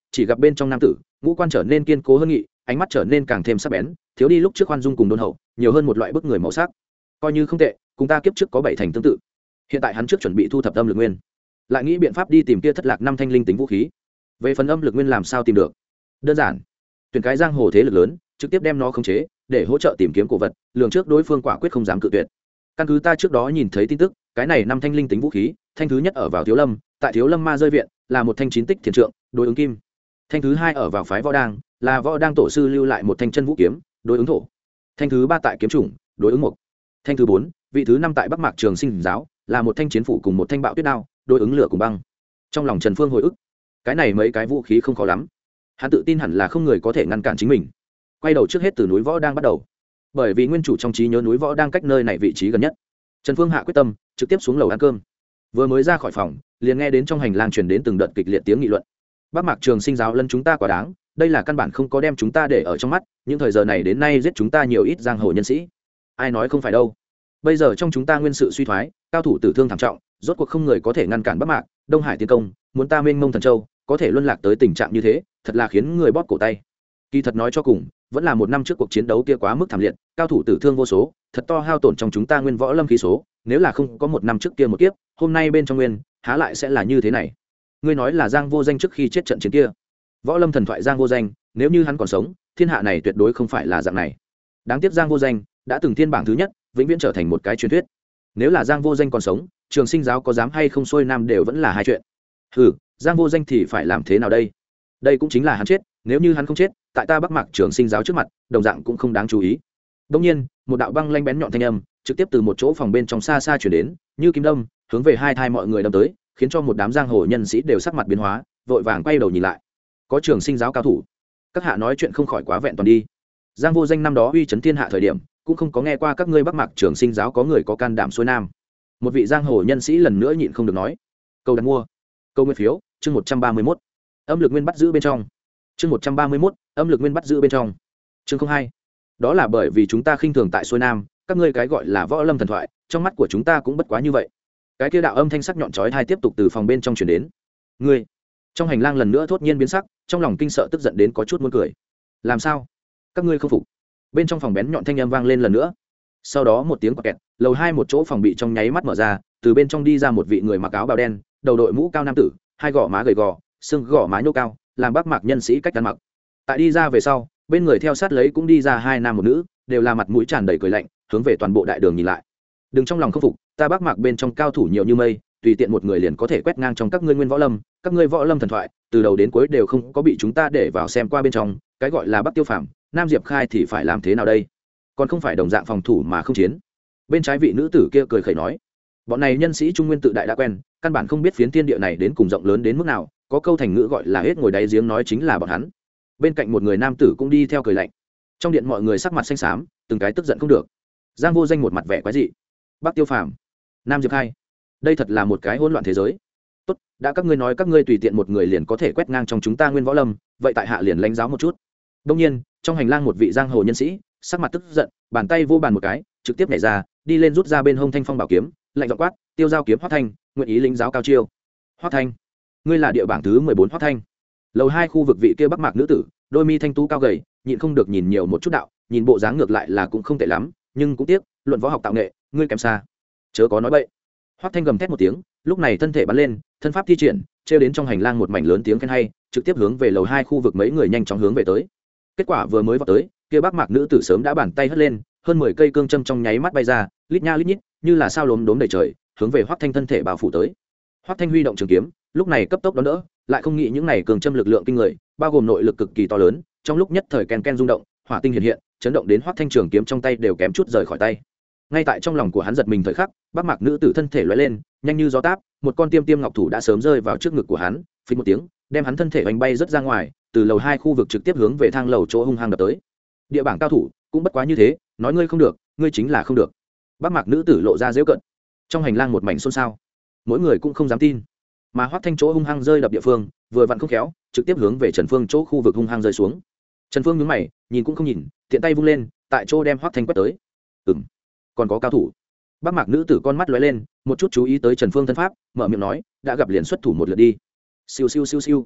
chỉ gặp bên trong nam tử ngũ quan trở nên kiên cố hơn nghị, ánh mắt trở nên càng thêm sắc bén, thiếu đi lúc trước khoan dung cùng đôn hậu, nhiều hơn một loại bức người màu sắc. Coi như không tệ, cùng ta kiếp trước có bảy thành tương tự. Hiện tại hắn trước chuẩn bị thu thập âm lực nguyên, lại nghĩ biện pháp đi tìm kia thất lạc năm thanh linh tính vũ khí. Về phần âm lực nguyên làm sao tìm được? Đơn giản, tuyển cái giang hồ thế lực lớn, trực tiếp đem nó khống chế, để hỗ trợ tìm kiếm cổ vật, lường trước đối phương quả quyết không dám cự tuyệt. Căn cứ ta trước đó nhìn thấy tin tức, cái này năm thanh linh tính vũ khí, thanh thứ nhất ở vào Thiếu Lâm, tại Thiếu Lâm Ma rơi viện, là một thanh chín tích thiền trượng, đối ứng kim. Thanh thứ hai ở vào phái Võ Đang, là Võ Đang tổ sư lưu lại một thanh chân vũ kiếm, đối ứng thổ. Thanh thứ ba tại kiếm chủng, đối ứng mộc. Thanh thứ bốn, vị thứ năm tại Bắc Mạc Trường Sinh giáo, là một thanh chiến phủ cùng một thanh bạo tuyết đao, đối ứng lửa cùng băng. Trong lòng Trần Phương hồi ức, cái này mấy cái vũ khí không khó lắm, hắn tự tin hẳn là không người có thể ngăn cản chính mình. Quay đầu trước hết từ núi Võ Đang bắt đầu, bởi vì nguyên chủ trong trí nhớ núi Võ Đang cách nơi này vị trí gần nhất. Trần Phương hạ quyết tâm, trực tiếp xuống lầu ăn cơm. Vừa mới ra khỏi phòng, liền nghe đến trong hành lang truyền đến từng đợt kịch liệt tiếng nghị luận. Bắc Mạc Trường Sinh giáo lân chúng ta quá đáng, đây là căn bản không có đem chúng ta để ở trong mắt, những thời giờ này đến nay giết chúng ta nhiều ít giang hồ nhân sĩ. Ai nói không phải đâu. Bây giờ trong chúng ta nguyên sự suy thoái, cao thủ tử thương thảm trọng, rốt cuộc không người có thể ngăn cản Bắc Mạc, Đông Hải tiến công, muốn ta mênh mông thần châu, có thể luân lạc tới tình trạng như thế, thật là khiến người bóp cổ tay. Kỳ thật nói cho cùng, vẫn là một năm trước cuộc chiến đấu kia quá mức thảm liệt, cao thủ tử thương vô số, thật to hao tổn trong chúng ta nguyên võ lâm khí số, nếu là không có một năm trước kia một kiếp, hôm nay bên trong nguyên, há lại sẽ là như thế này. Ngươi nói là Giang Vô Danh trước khi chết trận chiến kia, võ lâm thần thoại Giang Vô Danh, nếu như hắn còn sống, thiên hạ này tuyệt đối không phải là dạng này. Đáng tiếc Giang Vô Danh đã từng thiên bảng thứ nhất, vĩnh viễn trở thành một cái truyền thuyết. Nếu là Giang Vô Danh còn sống, Trường Sinh giáo có dám hay không xuôi nam đều vẫn là hai chuyện. Hừ, Giang Vô Danh thì phải làm thế nào đây? Đây cũng chính là hắn chết, nếu như hắn không chết, tại ta Bắc Mạc Trường Sinh giáo trước mặt, đồng dạng cũng không đáng chú ý. Đương nhiên, một đạo băng lanh bén nhọn thanh âm, trực tiếp từ một chỗ phòng bên trong xa xa truyền đến, như kim đâm, hướng về hai thai mọi người đâm tới, khiến cho một đám giang hồ nhân sĩ đều sắc mặt biến hóa, vội vàng quay đầu nhìn lại. Có Trường Sinh giáo cao thủ. Các hạ nói chuyện không khỏi quá vẹn toàn đi. Giang Vô Danh năm đó uy chấn thiên hạ thời điểm, cũng không có nghe qua các ngươi Bắc Mạc Trường Sinh giáo có người có can đảm xuôi nam. Một vị giang hồ nhân sĩ lần nữa nhịn không được nói. Câu đặt mua, câu nguyên phiếu, chương một trăm ba mươi mốt. Âm lực nguyên bắt giữ bên trong. Chương một trăm ba mươi mốt, âm lực nguyên bắt giữ bên trong. Chương không hai. Đó là bởi vì chúng ta khinh thường tại xuôi nam, các ngươi cái gọi là võ lâm thần thoại, trong mắt của chúng ta cũng bất quá như vậy. Cái kia đạo âm thanh sắc nhọn chói tai tiếp tục từ phòng bên trong truyền đến. Ngươi. Trong hành lang lần nữa thốt nhiên biến sắc, trong lòng kinh sợ tức giận đến có chút muốn cười. Làm sao? Các ngươi không phục? Bên trong phòng bén nhọn thanh âm vang lên lần nữa. Sau đó một tiếng quạt kẹt, lầu hai một chỗ phòng bị trong nháy mắt mở ra, từ bên trong đi ra một vị người mặc áo bào đen, đầu đội mũ cao nam tử, hai gò má gầy gò, xương gò má nhô cao, làm Bắc Mạc nhân sĩ cách ăn mặc. Tại đi ra về sau, bên người theo sát lấy cũng đi ra hai nam một nữ, đều là mặt mũi tràn đầy cười lạnh, hướng về toàn bộ đại đường nhìn lại. Đừng trong lòng không phục, ta Bắc Mạc bên trong cao thủ nhiều như mây, tùy tiện một người liền có thể quét ngang trong các ngươi nguyên võ lâm, các ngươi võ lâm thần thoại, từ đầu đến cuối đều không có bị chúng ta để vào xem qua bên trong, cái gọi là Bắc Tiêu Phàm, Nam Diệp Khai thì phải làm thế nào đây? Còn không phải đồng dạng phòng thủ mà không chiến. Bên trái vị nữ tử kia cười khẩy nói, bọn này nhân sĩ trung nguyên tự đại đã quen, căn bản không biết phiến thiên địa này đến cùng rộng lớn đến mức nào, có câu thành ngữ gọi là hết ngồi đáy giếng nói chính là bọn hắn. Bên cạnh một người nam tử cũng đi theo cười lạnh. Trong điện mọi người sắc mặt xanh xám, từng cái tức giận không được. Giang Vô Danh một mặt vẻ quái dị. Bắc Tiêu Phàm, Nam Diệp Khai, đây thật là một cái hỗn loạn thế giới. Tốt, đã các ngươi nói các ngươi tùy tiện một người liền có thể quét ngang trong chúng ta nguyên võ lâm, vậy tại hạ liền lãnh giáo một chút. Đông nhiên, trong hành lang một vị giang hồ nhân sĩ, sắc mặt tức giận, bàn tay vô bàn một cái, trực tiếp nhảy ra, đi lên rút ra bên hông thanh phong bảo kiếm, lạnh giọng quát, tiêu giao kiếm Hoắc Thanh, nguyện ý lĩnh giáo cao chiêu. Hoắc Thanh, ngươi là địa bảng thứ mười bốn Hoắc Thanh. Lầu hai khu vực vị kia Bắc Mạc nữ tử, đôi mi thanh tú cao gầy, nhịn không được nhìn nhiều một chút đạo, nhìn bộ dáng ngược lại là cũng không tệ lắm, nhưng cũng tiếc, luận võ học tạo nghệ, ngươi kém xa. Chớ có nói bậy. Hoắc Thanh gầm thét một tiếng, lúc này thân thể bắn lên, thân pháp thi triển, trêu đến trong hành lang một mảnh lớn tiếng khen hay, trực tiếp hướng về lầu hai khu vực mấy người nhanh chóng hướng về tới. Kết quả vừa mới vào tới, kia Bắc Mạc nữ tử sớm đã bàn tay hất lên, hơn mười cây cương châm trong nháy mắt bay ra, lít nha lít nhít, như là sao lốm đốm đầy trời, hướng về Hoắc Thanh thân thể bao phủ tới. Hoắc Thanh huy động trường kiếm, lúc này cấp tốc đón đỡ, lại không nghĩ những này cường châm lực lượng kinh người, bao gồm nội lực cực kỳ to lớn, trong lúc nhất thời ken ken rung động, hỏa tinh hiện hiện, chấn động đến Hoắc Thanh trường kiếm trong tay đều kém chút rời khỏi tay. Ngay tại trong lòng của hắn giật mình thời khắc, Bắc Mạc nữ tử thân thể lóe lên, nhanh như gió táp, một con tiêm tiêm ngọc thủ đã sớm rơi vào trước ngực của hắn, phình một tiếng, đem hắn thân thể oanh bay rất ra ngoài, từ lầu hai khu vực trực tiếp hướng về thang lầu chỗ hung hăng đập tới. Địa bảng cao thủ cũng bất quá như thế, nói ngươi không được, ngươi chính là không được. Bắc Mạc nữ tử lộ ra giễu cận. Trong hành lang một mảnh xôn xao, mỗi người cũng không dám tin. Mà Hoắc Thanh chỗ hung hăng rơi đập địa phương, vừa vặn không khéo, trực tiếp hướng về Trần Phương chỗ khu vực hung hăng rơi xuống. Trần Phương nhướng mày, nhìn cũng không nhìn, tiện tay vung lên, tại chỗ đem Hoắc Thanh quét tới. Ừm, còn có cao thủ. Bắc Mạc nữ tử con mắt lóe lên, một chút chú ý tới Trần Phương thân pháp, mở miệng nói, đã gặp liền xuất thủ một lượt đi. Siêu siêu siêu siêu.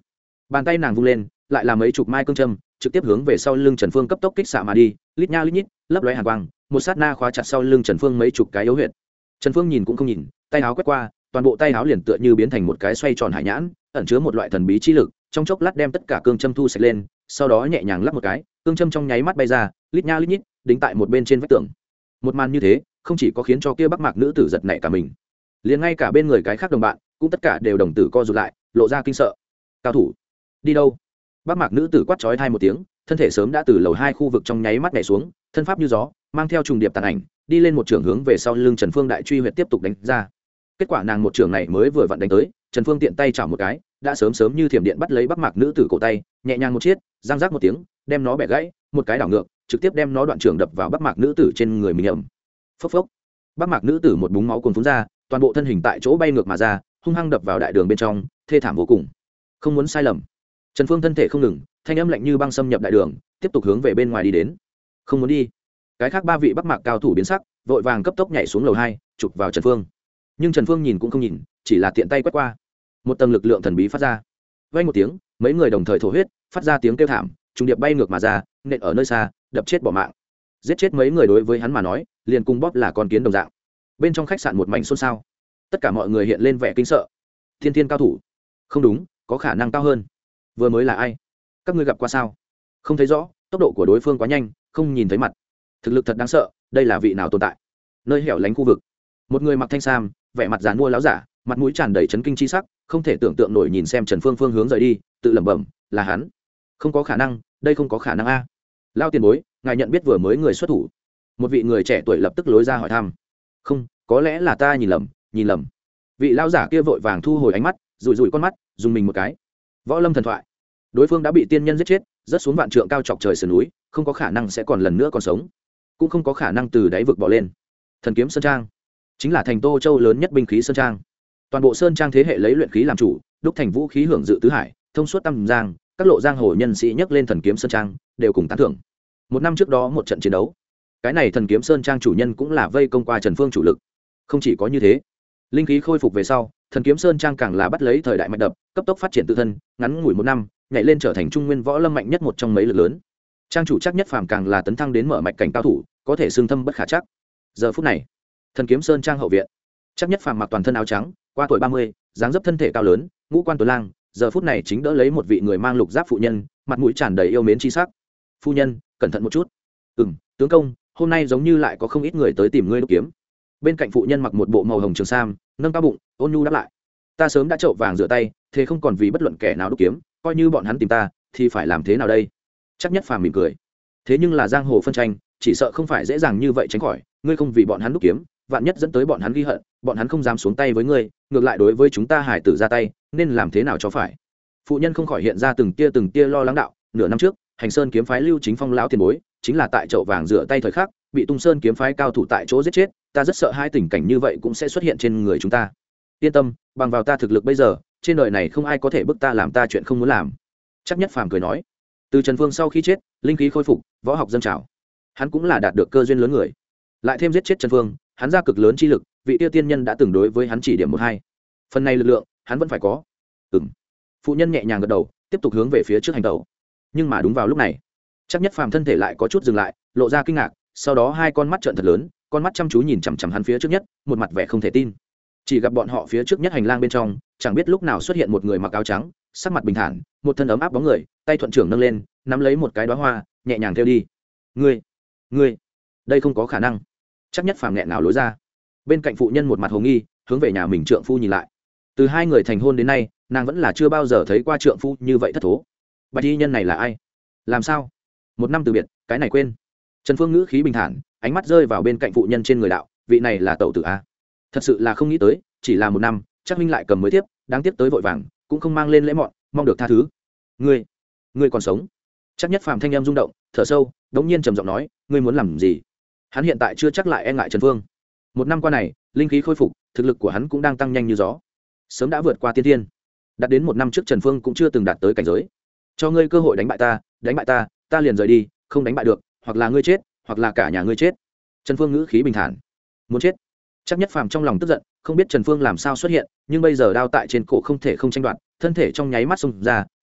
bàn tay nàng vung lên lại là mấy chục mai cương châm trực tiếp hướng về sau lưng Trần Phương cấp tốc kích xạ mà đi, lít nha lít nhít, lấp lóe hàn quang, một sát na khóa chặt sau lưng Trần Phương mấy chục cái yếu huyệt. Trần Phương nhìn cũng không nhìn, tay áo quét qua, toàn bộ tay áo liền tựa như biến thành một cái xoay tròn hải nhãn, ẩn chứa một loại thần bí chi lực, trong chốc lát đem tất cả cương châm thu sạch lên, sau đó nhẹ nhàng lắp một cái, cương châm trong nháy mắt bay ra, lít nha lít nhít, đính tại một bên trên vách tường. Một màn như thế, không chỉ có khiến cho kia Bắc Mạc nữ tử giật nảy cả mình, liền ngay cả bên người cái khác đồng bạn, cũng tất cả đều đồng tử co rụt lại, lộ ra kinh sợ. Cao thủ, đi đâu? Bắc Mạc nữ tử quát chói tai một tiếng, thân thể sớm đã từ lầu hai khu vực trong nháy mắt nhảy xuống, thân pháp như gió, mang theo trùng điệp tàn ảnh, đi lên một trường hướng về sau lưng Trần Phương đại truy huyệt tiếp tục đánh ra. Kết quả nàng một trường này mới vừa vặn đánh tới, Trần Phương tiện tay chảo một cái, đã sớm sớm như thiểm điện bắt lấy Bắc Mạc nữ tử cổ tay, nhẹ nhàng một chiết, răng rác một tiếng, đem nó bẻ gãy, một cái đảo ngược, trực tiếp đem nó đoạn trường đập vào Bắc Mạc nữ tử trên người mình ầm. Phốc phốc. Bắc Mạc nữ tử một búng máu cuồn phun ra, toàn bộ thân hình tại chỗ bay ngược mà ra, hung hăng đập vào đại đường bên trong, thê thảm vô cùng. Không muốn sai lầm. Trần Phương thân thể không ngừng, thanh âm lạnh như băng xâm nhập đại đường, tiếp tục hướng về bên ngoài đi đến. Không muốn đi. Cái khác ba vị Bắc Mạc cao thủ biến sắc, vội vàng cấp tốc nhảy xuống lầu hai, chụp vào Trần Phương. Nhưng Trần Phương nhìn cũng không nhìn, chỉ là tiện tay quét qua. Một tầng lực lượng thần bí phát ra. Vang một tiếng, mấy người đồng thời thổ huyết, phát ra tiếng kêu thảm, trùng điệp bay ngược mà ra, nện ở nơi xa, đập chết bỏ mạng. Giết chết mấy người đối với hắn mà nói, liền cùng bóp là con kiến đồng dạng. Bên trong khách sạn một mảnh xôn xao. Tất cả mọi người hiện lên vẻ kinh sợ. Thiên thiên cao thủ? Không đúng, có khả năng cao hơn. Vừa mới là ai? Các ngươi gặp qua sao? Không thấy rõ, tốc độ của đối phương quá nhanh, không nhìn thấy mặt. Thực lực thật đáng sợ, đây là vị nào tồn tại? Nơi hẻo lánh khu vực, một người mặc thanh sam, vẻ mặt dàn mua láo giả, mặt mũi tràn đầy chấn kinh chi sắc, không thể tưởng tượng nổi nhìn xem Trần Phương phương hướng rời đi, tự lẩm bẩm, là hắn. Không có khả năng, đây không có khả năng a. Lao tiền bối, ngài nhận biết vừa mới người xuất thủ? Một vị người trẻ tuổi lập tức lối ra hỏi thăm. Không, có lẽ là ta nhìn lầm, nhìn lầm. Vị lão giả kia vội vàng thu hồi ánh mắt, rủi rủi con mắt, dùng mình một cái. Võ Lâm thần thoại. Đối phương đã bị tiên nhân giết chết, rớt xuống vạn trượng cao chọc trời sườn núi, không có khả năng sẽ còn lần nữa còn sống, cũng không có khả năng từ đáy vực bỏ lên. Thần kiếm sơn trang chính là thành Tô Châu lớn nhất binh khí sơn trang. Toàn bộ sơn trang thế hệ lấy luyện khí làm chủ, đúc thành vũ khí hưởng dự tứ hải, thông suốt tam giang, các lộ giang hồ nhân sĩ nhắc lên thần kiếm sơn trang, đều cùng tán thưởng. Một năm trước đó một trận chiến đấu, cái này thần kiếm sơn trang chủ nhân cũng là vây công qua Trần Phương chủ lực. Không chỉ có như thế, linh khí khôi phục về sau, thần kiếm sơn trang càng là bắt lấy thời đại mạch đập, cấp tốc phát triển tự thân, ngắn ngủi một năm, nhảy lên trở thành trung nguyên võ lâm mạnh nhất một trong mấy lực lớn. Trang chủ chắc nhất phàm càng là tấn thăng đến mở mạch cảnh cao thủ, có thể xương thâm bất khả chắc. Giờ phút này, thần kiếm sơn trang hậu viện, chắc nhất phàm mặc toàn thân áo trắng, qua tuổi ba mươi, dáng dấp thân thể cao lớn, ngũ quan tuấn lang, giờ phút này chính đỡ lấy một vị người mang lục giáp phụ nhân, mặt mũi tràn đầy yêu mến chi sắc. Phu nhân, cẩn thận một chút. Ừm, tướng công, hôm nay giống như lại có không ít người tới tìm ngươi đúc kiếm. Bên cạnh phụ nhân mặc một bộ màu hồng trường sam, nâng cao bụng, ôn nhu đáp lại. Ta sớm đã trậu vàng rửa tay, thế không còn vì bất luận kẻ nào đúc kiếm, coi như bọn hắn tìm ta, thì phải làm thế nào đây? Chắc nhất phàm mỉm cười. Thế nhưng là giang hồ phân tranh, chỉ sợ không phải dễ dàng như vậy tránh khỏi, ngươi không vì bọn hắn đúc kiếm, vạn nhất dẫn tới bọn hắn ghi hận, bọn hắn không dám xuống tay với ngươi, ngược lại đối với chúng ta hải tử ra tay, nên làm thế nào cho phải? Phụ nhân không khỏi hiện ra từng tia từng tia lo lắng đạo, nửa năm trước, Hành Sơn kiếm phái Lưu Chính Phong lão tiền bối, chính là tại chậu vàng rửa tay thời khắc, bị Tung Sơn kiếm phái cao thủ tại chỗ giết chết, ta rất sợ hai tình cảnh như vậy cũng sẽ xuất hiện trên người chúng ta. Yên tâm, bằng vào ta thực lực bây giờ, trên đời này không ai có thể bức ta làm ta chuyện không muốn làm. Chắc nhất phàm cười nói. Từ Trần Phương sau khi chết, linh khí khôi phục, võ học dâng trào, hắn cũng là đạt được cơ duyên lớn người, lại thêm giết chết Trần Phương, hắn ra cực lớn chi lực, vị tiêu tiên nhân đã từng đối với hắn chỉ điểm một hai, phần này lực lượng hắn vẫn phải có. Ừm. Phụ nhân nhẹ nhàng gật đầu, tiếp tục hướng về phía trước hành tẩu. Nhưng mà đúng vào lúc này, chắc nhất phàm thân thể lại có chút dừng lại, lộ ra kinh ngạc, sau đó hai con mắt trợn thật lớn, con mắt chăm chú nhìn chằm chằm hắn phía trước nhất, một mặt vẻ không thể tin. Chỉ gặp bọn họ phía trước nhất hành lang bên trong, chẳng biết lúc nào xuất hiện một người mặc áo trắng, sắc mặt bình thản, một thân ấm áp bóng người, tay thuận trưởng nâng lên, nắm lấy một cái đóa hoa, nhẹ nhàng theo đi. Ngươi, ngươi, đây không có khả năng. Chắc nhất phàm nghẹn nào lối ra. Bên cạnh phụ nhân một mặt hồ nghi, hướng về nhà mình trượng phu nhìn lại. Từ hai người thành hôn đến nay, nàng vẫn là chưa bao giờ thấy qua trượng phu như vậy thất thố. Bạch y nhân này là ai? Làm sao? Một năm từ biệt, cái này quên. Trần Phương ngữ khí bình thản, ánh mắt rơi vào bên cạnh phụ nhân trên người đạo, vị này là tẩu tử a. Thật sự là không nghĩ tới, chỉ là một năm, chắc huynh lại cầm mới tiếp, đáng tiếc tới vội vàng, cũng không mang lên lễ mọn, mong được tha thứ. Ngươi, ngươi còn sống? Chắc nhất phàm thanh em rung động, thở sâu, đống nhiên trầm giọng nói, ngươi muốn làm gì? Hắn hiện tại chưa chắc lại e ngại Trần Phương. Một năm qua này, linh khí khôi phục, thực lực của hắn cũng đang tăng nhanh như gió, sớm đã vượt qua tiên thiên. Đạt đến một năm trước Trần Phương cũng chưa từng đạt tới cảnh giới. Cho ngươi cơ hội đánh bại ta, đánh bại ta, ta liền rời đi, không đánh bại được, hoặc là ngươi chết, hoặc là cả nhà ngươi chết. Trần Phương ngữ khí bình thản. Muốn chết? Chắc nhất phàm trong lòng tức giận, không biết Trần Phương làm sao xuất hiện, nhưng bây giờ đao tại trên cổ không thể không tranh đoạt, thân thể trong nháy mắt xông ra,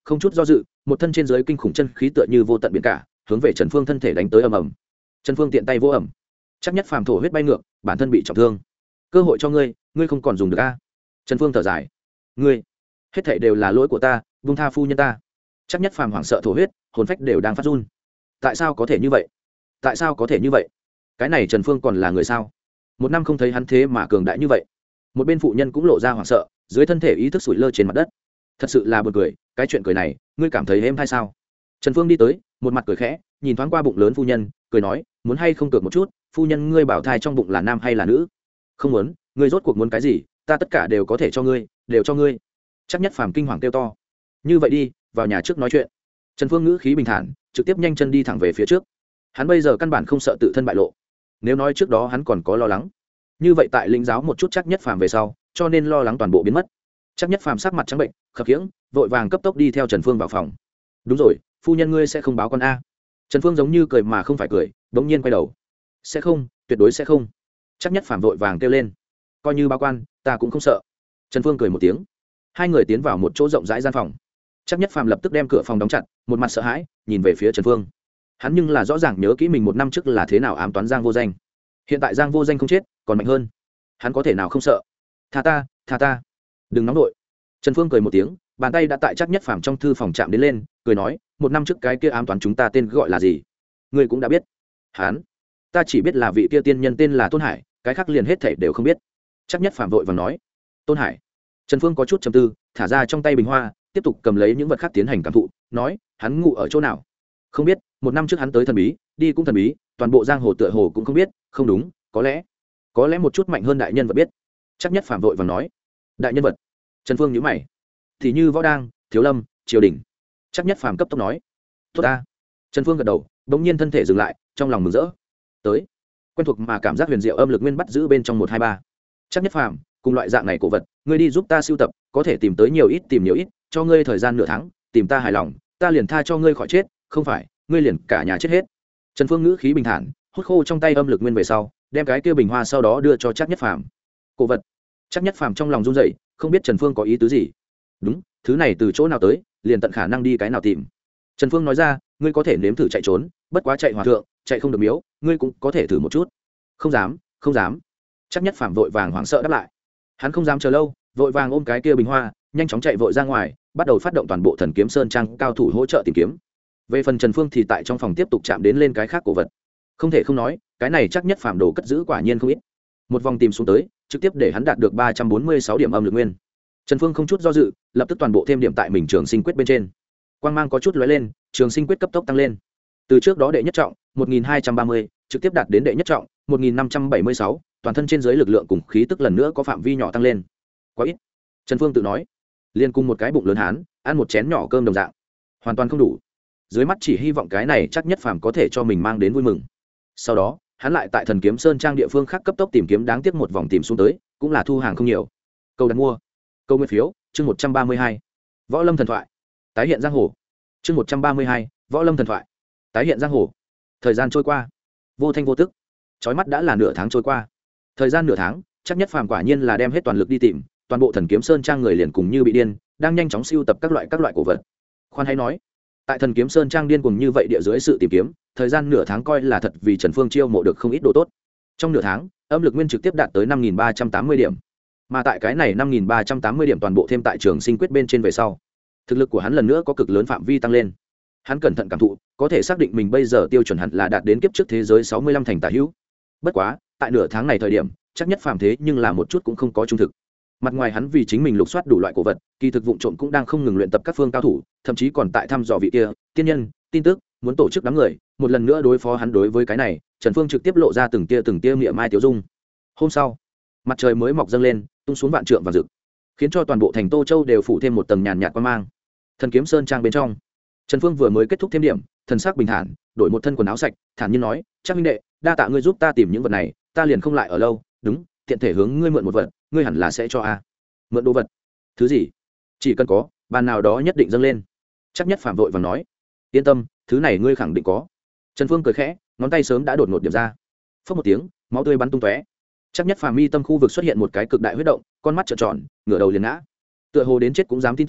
không chút do dự một thân trên dưới kinh khủng chân khí tựa như vô tận biển cả hướng về Trần Phương thân thể đánh tới ầm ầm. Trần Phương tiện tay vô ẩm, chắc nhất phàm thổ huyết bay ngược, bản thân bị trọng thương. Cơ hội cho ngươi, ngươi không còn dùng được a. Trần Phương thở dài, ngươi, hết thảy đều là lỗi của ta, buông tha phu nhân ta. Chắc nhất phàm hoảng sợ thổ huyết, hồn phách đều đang phát run. Tại sao có thể như vậy? Tại sao có thể như vậy? Cái này Trần Phương còn là người sao? Một năm không thấy hắn thế mà cường đại như vậy. Một bên phụ nhân cũng lộ ra hoảng sợ, dưới thân thể ý thức sủi lơ trên mặt đất. Thật sự là buồn cười, cái chuyện cười này, ngươi cảm thấy êm hay sao? Trần Phương đi tới, một mặt cười khẽ, nhìn thoáng qua bụng lớn phu nhân, cười nói, muốn hay không cược một chút, phu nhân ngươi bảo thai trong bụng là nam hay là nữ? Không muốn, ngươi rốt cuộc muốn cái gì, ta tất cả đều có thể cho ngươi, đều cho ngươi. Chắc nhất phàm kinh hoàng kêu to. Như vậy đi, vào nhà trước nói chuyện. Trần Phương ngữ khí bình thản, trực tiếp nhanh chân đi thẳng về phía trước. Hắn bây giờ căn bản không sợ tự thân bại lộ. Nếu nói trước đó hắn còn có lo lắng, như vậy tại lĩnh giáo một chút chắc nhất phàm về sau, cho nên lo lắng toàn bộ biến mất. Chắc nhất phàm sắc mặt trắng bệnh, khập khiễng, vội vàng cấp tốc đi theo Trần Phương vào phòng. Đúng rồi, phu nhân ngươi sẽ không báo con a? Trần Phương giống như cười mà không phải cười, bỗng nhiên quay đầu. Sẽ không, tuyệt đối sẽ không. Chắc nhất phàm vội vàng kêu lên. Coi như báo quan, ta cũng không sợ. Trần Phương cười một tiếng. Hai người tiến vào một chỗ rộng rãi gian phòng. Chắc nhất phàm lập tức đem cửa phòng đóng chặt, một mặt sợ hãi, nhìn về phía Trần Phương. Hắn nhưng là rõ ràng nhớ kỹ mình một năm trước là thế nào ám toán Giang Vô Danh. Hiện tại Giang Vô Danh không chết, còn mạnh hơn. Hắn có thể nào không sợ? Tha ta, tha ta. Đừng nóng nội. Trần Phương cười một tiếng, bàn tay đã tại chắc nhất phàm trong thư phòng chạm đến lên, cười nói, một năm trước cái kia ám toán chúng ta tên gọi là gì? Ngươi cũng đã biết. Hắn, ta chỉ biết là vị kia tiên nhân tên là Tôn Hải, cái khác liền hết thảy đều không biết. Chắc nhất phàm vội vàng nói, Tôn Hải. Trần Phương có chút trầm tư, thả ra trong tay bình hoa, tiếp tục cầm lấy những vật khác tiến hành cảm thụ, nói, hắn ngủ ở chỗ nào? Không biết, một năm trước hắn tới thần bí, đi cũng thần bí, toàn bộ giang hồ tựa hồ cũng không biết, không đúng, có lẽ, có lẽ một chút mạnh hơn đại nhân vật biết. Chắc nhất phàm vội vàng nói, đại nhân vật. Trần Phương nhíu mày, thì như Võ Đang, Thiếu Lâm, Triều Đình. Chắc nhất phàm cấp tốc nói, tốt ta. Trần Phương gật đầu, bỗng nhiên thân thể dừng lại, trong lòng mừng rỡ. Tới, quen thuộc mà cảm giác huyền diệu âm lực nguyên bắt giữ bên trong một hai ba. Chắc nhất phàm, cùng loại dạng này cổ vật, ngươi đi giúp ta sưu tập, có thể tìm tới nhiều ít tìm nhiều ít, cho ngươi thời gian nửa tháng, tìm ta hài lòng, ta liền tha cho ngươi khỏi chết, không phải, ngươi liền cả nhà chết hết. Trần Phương ngữ khí bình thản, hút khô trong tay âm lực nguyên về sau, đem cái kia bình hoa sau đó đưa cho Trác Nhất Phàm. Cổ vật. Trác Nhất Phàm trong lòng run rẩy, không biết Trần Phương có ý tứ gì. Đúng, thứ này từ chỗ nào tới, liền tận khả năng đi cái nào tìm. Trần Phương nói ra, ngươi có thể nếm thử chạy trốn, bất quá chạy hòa thượng, chạy không được miếu, ngươi cũng có thể thử một chút. Không dám, không dám. Trác Nhất Phàm vội vàng hoảng sợ đáp lại. Hắn không dám chờ lâu, vội vàng ôm cái kia bình hoa, nhanh chóng chạy vội ra ngoài, bắt đầu phát động toàn bộ Thần Kiếm Sơn trang cao thủ hỗ trợ tìm kiếm. Về phần Trần Phương thì tại trong phòng tiếp tục chạm đến lên cái khác cổ vật. Không thể không nói, cái này chắc nhất phàm đồ cất giữ quả nhiên không ít. Một vòng tìm xuống tới, trực tiếp để hắn đạt được ba trăm bốn mươi sáu điểm âm lực nguyên. Trần Phương không chút do dự, lập tức toàn bộ thêm điểm tại mình Trường Sinh Quyết bên trên. Quang mang có chút lóe lên, Trường Sinh Quyết cấp tốc tăng lên. Từ trước đó đệ nhất trọng, một nghìn hai trăm ba mươi, trực tiếp đạt đến đệ nhất trọng, một nghìn năm trăm bảy mươi sáu, toàn thân trên dưới lực lượng cùng khí tức lần nữa có phạm vi nhỏ tăng lên. Quá ít. Trần Phương tự nói, liên cùng một cái bụng lớn hán, ăn một chén nhỏ cơm đồng dạng, hoàn toàn không đủ. Dưới mắt chỉ hy vọng cái này chắc nhất phàm có thể cho mình mang đến vui mừng. Sau đó, hắn lại tại Thần Kiếm Sơn trang địa phương khác cấp tốc tìm kiếm, đáng tiếc một vòng tìm xuống tới, cũng là thu hàng không nhiều. Câu đặt mua, câu nguyên phiếu, chương một trăm ba mươi hai. Võ Lâm thần thoại, tái hiện giang hồ. Chương một trăm ba mươi hai, Võ Lâm thần thoại, tái hiện giang hồ. Thời gian trôi qua, vô thanh vô tức, chói mắt đã là nửa tháng trôi qua. Thời gian nửa tháng, chắc nhất phàm quả nhiên là đem hết toàn lực đi tìm, toàn bộ Thần Kiếm Sơn trang người liền cùng như bị điên, đang nhanh chóng sưu tập các loại các loại cổ vật. Khoan hay nói, tại Thần Kiếm Sơn trang điên cùng như vậy địa dưới sự tìm kiếm, thời gian nửa tháng coi là thật, vì Trần Phương chiêu mộ được không ít đồ tốt. Trong nửa tháng, âm lực nguyên trực tiếp đạt tới năm nghìn ba trăm tám mươi điểm, mà tại cái này năm nghìn ba trăm tám mươi điểm toàn bộ thêm tại Trường Sinh Quyết bên trên về sau, thực lực của hắn lần nữa có cực lớn phạm vi tăng lên. Hắn cẩn thận cảm thụ, có thể xác định mình bây giờ tiêu chuẩn hẳn là đạt đến kiếp trước thế giới sáu mươi lăm thành tả hữu. Bất quá, tại nửa tháng này thời điểm, chắc nhất phàm thế nhưng là một chút cũng không có trung thực. Mặt ngoài hắn vì chính mình lục soát đủ loại cổ vật, kỳ thực vụng trộm cũng đang không ngừng luyện tập các phương cao thủ, thậm chí còn tại thăm dò vị kia tiên nhân tin tức, muốn tổ chức đám người một lần nữa đối phó hắn. Đối với cái này, Trần Phương trực tiếp lộ ra từng tia từng tia miệng mai tiểu dung. Hôm sau, mặt trời mới mọc dâng lên, tung xuống vạn trượng và rực, khiến cho toàn bộ thành Tô Châu đều phủ thêm một tầng nhàn nhạt quang mang. Thần Kiếm Sơn trang bên trong, Trần Phương vừa mới kết thúc thêm điểm, thần sắc bình thản, đổi một thân quần áo sạch, thản nhiên nói, "Chắc huynh đệ, đa tạ ngươi giúp ta tìm những vật này, ta liền không lại ở lâu, đúng, tiện thể hướng ngươi mượn một vật, ngươi hẳn là sẽ cho a." Mượn đồ vật? Thứ gì? Chỉ cần có, bàn nào đó nhất định dâng lên. Chắc nhất phàm vội vàng nói, yên tâm, thứ này ngươi khẳng định có. Trần Phương cười khẽ, ngón tay sớm đã đột ngột điểm ra, phất một tiếng, máu tươi bắn tung tóe. Chắc nhất phàm mi tâm khu vực xuất hiện một cái cực đại huyết động, con mắt trợn tròn, ngửa đầu liền ngã. Tựa hồ đến chết cũng dám tin tưởng,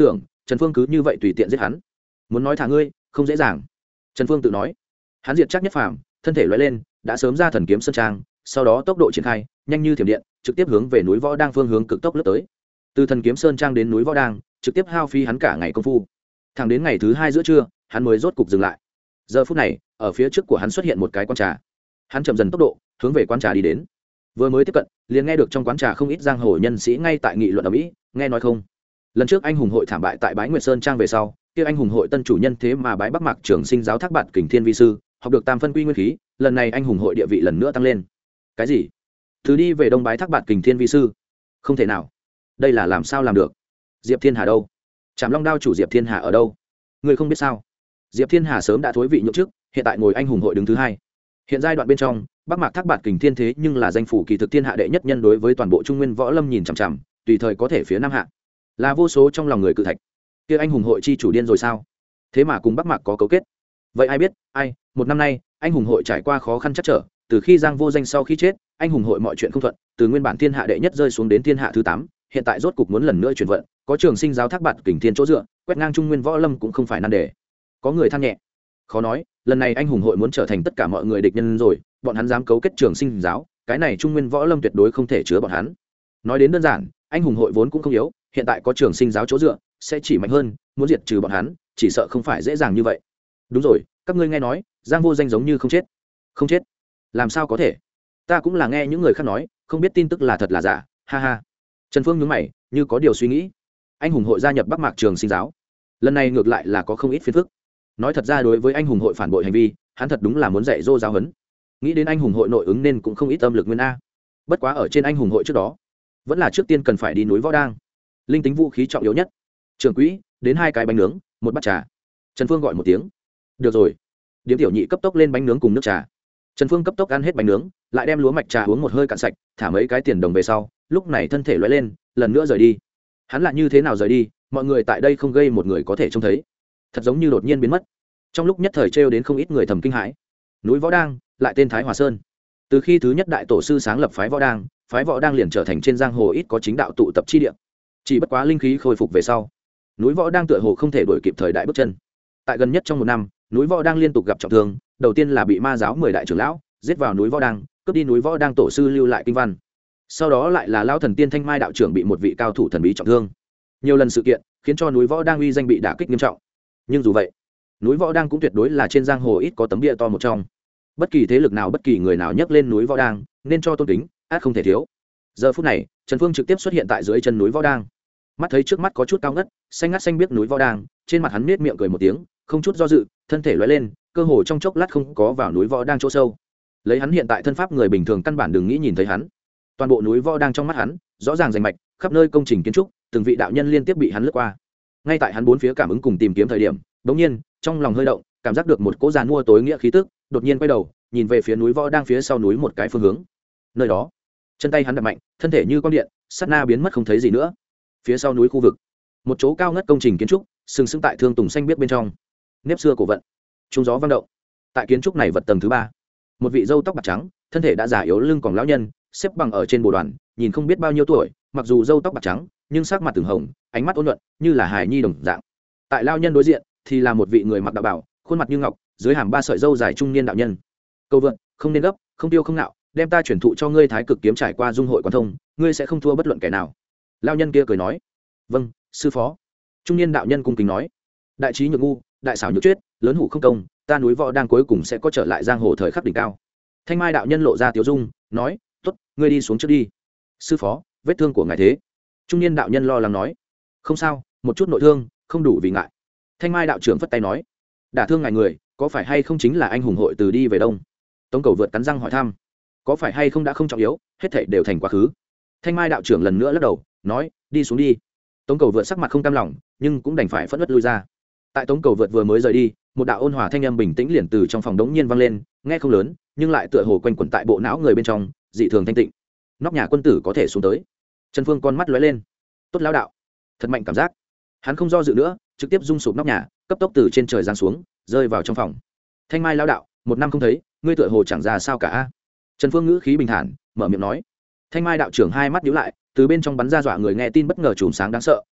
Trần Phương cứ như vậy tùy tiện giết hắn. Muốn nói thả ngươi, không dễ dàng. Trần Phương tự nói. Hắn diệt chắc nhất phàm, thân thể lóe lên, đã sớm ra thần kiếm sơn trang, sau đó tốc độ triển khai, nhanh như thiểm điện, trực tiếp hướng về núi Võ Đang phương hướng cực tốc lướt tới. Từ thần kiếm sơn trang đến núi Võ Đang, trực tiếp hao phí hắn cả ngày công phu. Thẳng đến ngày thứ hai giữa trưa, hắn mới rốt cục dừng lại. Giờ phút này, ở phía trước của hắn xuất hiện một cái quán trà. Hắn chậm dần tốc độ, hướng về quán trà đi đến. Vừa mới tiếp cận, liền nghe được trong quán trà không ít giang hồ nhân sĩ ngay tại nghị luận ầm ĩ, nghe nói không? Lần trước anh hùng hội thảm bại tại Bái Nguyệt Sơn trang về sau, kia anh hùng hội tân chủ nhân thế mà bái Bắc Mạc Trường Sinh giáo thác bạt Kình Thiên vi sư, học được tam phân quy nguyên khí, lần này anh hùng hội địa vị lần nữa tăng lên. Cái gì? Thứ đi về Đông bái thác bạt Kình Thiên vi sư? Không thể nào. Đây là làm sao làm được? Diệp Thiên Hà đâu? Trảm Long đao chủ Diệp Thiên Hà ở đâu? Ngươi không biết sao? Diệp Thiên Hà sớm đã thối vị nhượng chức, hiện tại ngồi anh hùng hội đứng thứ hai. Hiện giai đoạn bên trong, Bắc Mạc Thác Bạt Kình Thiên thế nhưng là danh phủ kỳ thực thiên hạ đệ nhất nhân đối với toàn bộ Trung Nguyên võ lâm nhìn chằm chằm, tùy thời có thể phía nam hạ. Là vô số trong lòng người cự thạch. Kia anh hùng hội chi chủ điên rồi sao? Thế mà cùng Bắc Mạc có cấu kết. Vậy ai biết, ai, một năm nay, anh hùng hội trải qua khó khăn chắc trở, từ khi Giang Vô Danh sau khi chết, anh hùng hội mọi chuyện không thuận, từ nguyên bản thiên hạ đệ nhất rơi xuống đến thiên hạ thứ tám, hiện tại rốt cục muốn lần nữa chuyển vận, có Trường Sinh giáo Thác Bạt Kình Thiên chỗ dựa, quét ngang Trung Nguyên võ lâm cũng không phải nan đề. Có người than nhẹ. Khó nói, lần này anh hùng hội muốn trở thành tất cả mọi người địch nhân rồi, bọn hắn dám cấu kết Trường Sinh giáo, cái này Trung Nguyên võ lâm tuyệt đối không thể chứa bọn hắn. Nói đến đơn giản, anh hùng hội vốn cũng không yếu, hiện tại có Trường Sinh giáo chỗ dựa, sẽ chỉ mạnh hơn, muốn diệt trừ bọn hắn, chỉ sợ không phải dễ dàng như vậy. Đúng rồi, các ngươi nghe nói, Giang Vô Danh giống như không chết. Không chết? Làm sao có thể? Ta cũng là nghe những người khác nói, không biết tin tức là thật là giả, ha ha. Trần Phương nhướng mày, như có điều suy nghĩ. Anh hùng hội gia nhập Bắc Mạc Trường Sinh giáo, lần này ngược lại là có không ít phiền phức. Nói thật ra đối với anh hùng hội phản bội hành vi, hắn thật đúng là muốn dạy dỗ giáo huấn. Nghĩ đến anh hùng hội nội ứng nên cũng không ít âm lực nguyên a. Bất quá ở trên anh hùng hội trước đó, vẫn là trước tiên cần phải đi núi Võ Đang. Linh tính vũ khí trọng yếu nhất. Trưởng quỹ, đến hai cái bánh nướng, một bát trà. Trần Phương gọi một tiếng. Được rồi. Điếm tiểu nhị cấp tốc lên bánh nướng cùng nước trà. Trần Phương cấp tốc ăn hết bánh nướng, lại đem lúa mạch trà uống một hơi cạn sạch, thả mấy cái tiền đồng về sau, lúc này thân thể lóe lên, lần nữa rời đi. Hắn lại như thế nào rời đi, mọi người tại đây không gây một người có thể trông thấy, thật giống như đột nhiên biến mất. Trong lúc nhất thời trêu đến không ít người thầm kinh hãi. Núi Võ Đang, lại tên Thái Hòa Sơn. Từ khi thứ nhất đại tổ sư sáng lập phái Võ Đang, phái Võ Đang liền trở thành trên giang hồ ít có chính đạo tụ tập chi địa. Chỉ bất quá linh khí khôi phục về sau, núi Võ Đang tựa hồ không thể đuổi kịp thời đại bước chân. Tại gần nhất trong một năm, núi Võ Đang liên tục gặp trọng thương, đầu tiên là bị ma giáo mười đại trưởng lão giết vào núi Võ Đang, cướp đi núi Võ Đang tổ sư lưu lại kinh văn. Sau đó lại là lão thần tiên Thanh Mai đạo trưởng bị một vị cao thủ thần bí trọng thương. Nhiều lần sự kiện khiến cho núi Võ Đang uy danh bị đả kích nghiêm trọng. Nhưng dù vậy, núi Võ Đang cũng tuyệt đối là trên giang hồ ít có tấm bia to một trong. Bất kỳ thế lực nào, bất kỳ người nào nhấc lên núi Võ Đang, nên cho tôn kính, át không thể thiếu. Giờ phút này, Trần Phương trực tiếp xuất hiện tại dưới chân núi Võ Đang. Mắt thấy trước mắt có chút cao ngất, xanh ngắt xanh biếc núi Võ Đang, trên mặt hắn nhếch miệng cười một tiếng, không chút do dự, thân thể lóe lên, cơ hồ trong chốc lát không có vào núi Võ Đang chỗ sâu. Lấy hắn hiện tại thân pháp, người bình thường căn bản đừng nghĩ nhìn thấy hắn. Toàn bộ núi Võ Đang trong mắt hắn, rõ ràng rành mạch, khắp nơi công trình kiến trúc, từng vị đạo nhân liên tiếp bị hắn lướt qua. Ngay tại hắn bốn phía cảm ứng cùng tìm kiếm thời điểm, bỗng nhiên, trong lòng hơi động, cảm giác được một cỗ giàn mua tối nghĩa khí tức, đột nhiên quay đầu, nhìn về phía núi Võ Đang phía sau núi một cái phương hướng. Nơi đó, chân tay hắn đập mạnh, thân thể như quang điện, sát na biến mất không thấy gì nữa. Phía sau núi khu vực, một chỗ cao ngất công trình kiến trúc, sừng sững tại thương tùng xanh biết bên trong. Nếp xưa cổ vận, trung gió vang động. Tại kiến trúc này vật tầng thứ ba, một vị râu tóc bạc trắng, thân thể đã già yếu lưng còn lão nhân, xếp bằng ở trên bồ đoàn, nhìn không biết bao nhiêu tuổi, mặc dù râu tóc bạc trắng, nhưng sắc mặt từng hồng, ánh mắt ôn nhuận, như là hài nhi đồng dạng. Tại lão nhân đối diện, thì là một vị người mặc đạo bào, khuôn mặt như ngọc, dưới hàm ba sợi râu dài trung niên đạo nhân. Câu vượn, không nên gấp, không tiêu không nạo, đem ta chuyển thụ cho ngươi Thái Cực kiếm trải qua dung hội quan thông, ngươi sẽ không thua bất luận kẻ nào. Lão nhân kia cười nói, vâng, sư phó. Trung niên đạo nhân cung kính nói, đại trí nhược ngu, đại xảo nhược chuyết, lớn hủ không công, ta núi Võ Đang cuối cùng sẽ có trở lại giang hồ thời khắc đỉnh cao. Thanh Mai đạo nhân lộ ra tiếu dung, nói, tốt, ngươi đi xuống trước đi. Sư phó, vết thương của ngài thế? Trung niên đạo nhân lo lắng nói, không sao, một chút nội thương, không đủ vì ngại. Thanh Mai đạo trưởng phất tay nói, đả thương ngài người, có phải hay không chính là anh hùng hội từ đi về đông? Tống Cầu vượt cắn răng hỏi thăm, có phải hay không đã không trọng yếu, hết thảy đều thành quá khứ. Thanh Mai đạo trưởng lần nữa lắc đầu, nói, đi xuống đi. Tống Cầu vượt sắc mặt không cam lòng, nhưng cũng đành phải phẫn uất lui ra. Tại Tống Cầu vượt vừa mới rời đi, một đạo ôn hòa thanh âm bình tĩnh liền từ trong phòng đống nhiên vang lên, nghe không lớn, nhưng lại tựa hồ quanh quẩn tại bộ não người bên trong, dị thường thanh tịnh. Nóc nhà quân tử có thể xuống tới. Trần Phương con mắt lóe lên, tốt lão đạo, thật mạnh cảm giác. Hắn không do dự nữa, trực tiếp rung sụp nóc nhà, cấp tốc từ trên trời giáng xuống, rơi vào trong phòng. Thanh Mai lão đạo, một năm không thấy, ngươi tựa hồ chẳng ra sao cả a. Trần Phương ngữ khí bình thản, mở miệng nói. Thanh Mai đạo trưởng hai mắt nhíu lại, từ bên trong bắn ra dọa người nghe tin bất ngờ chùm sáng đáng sợ,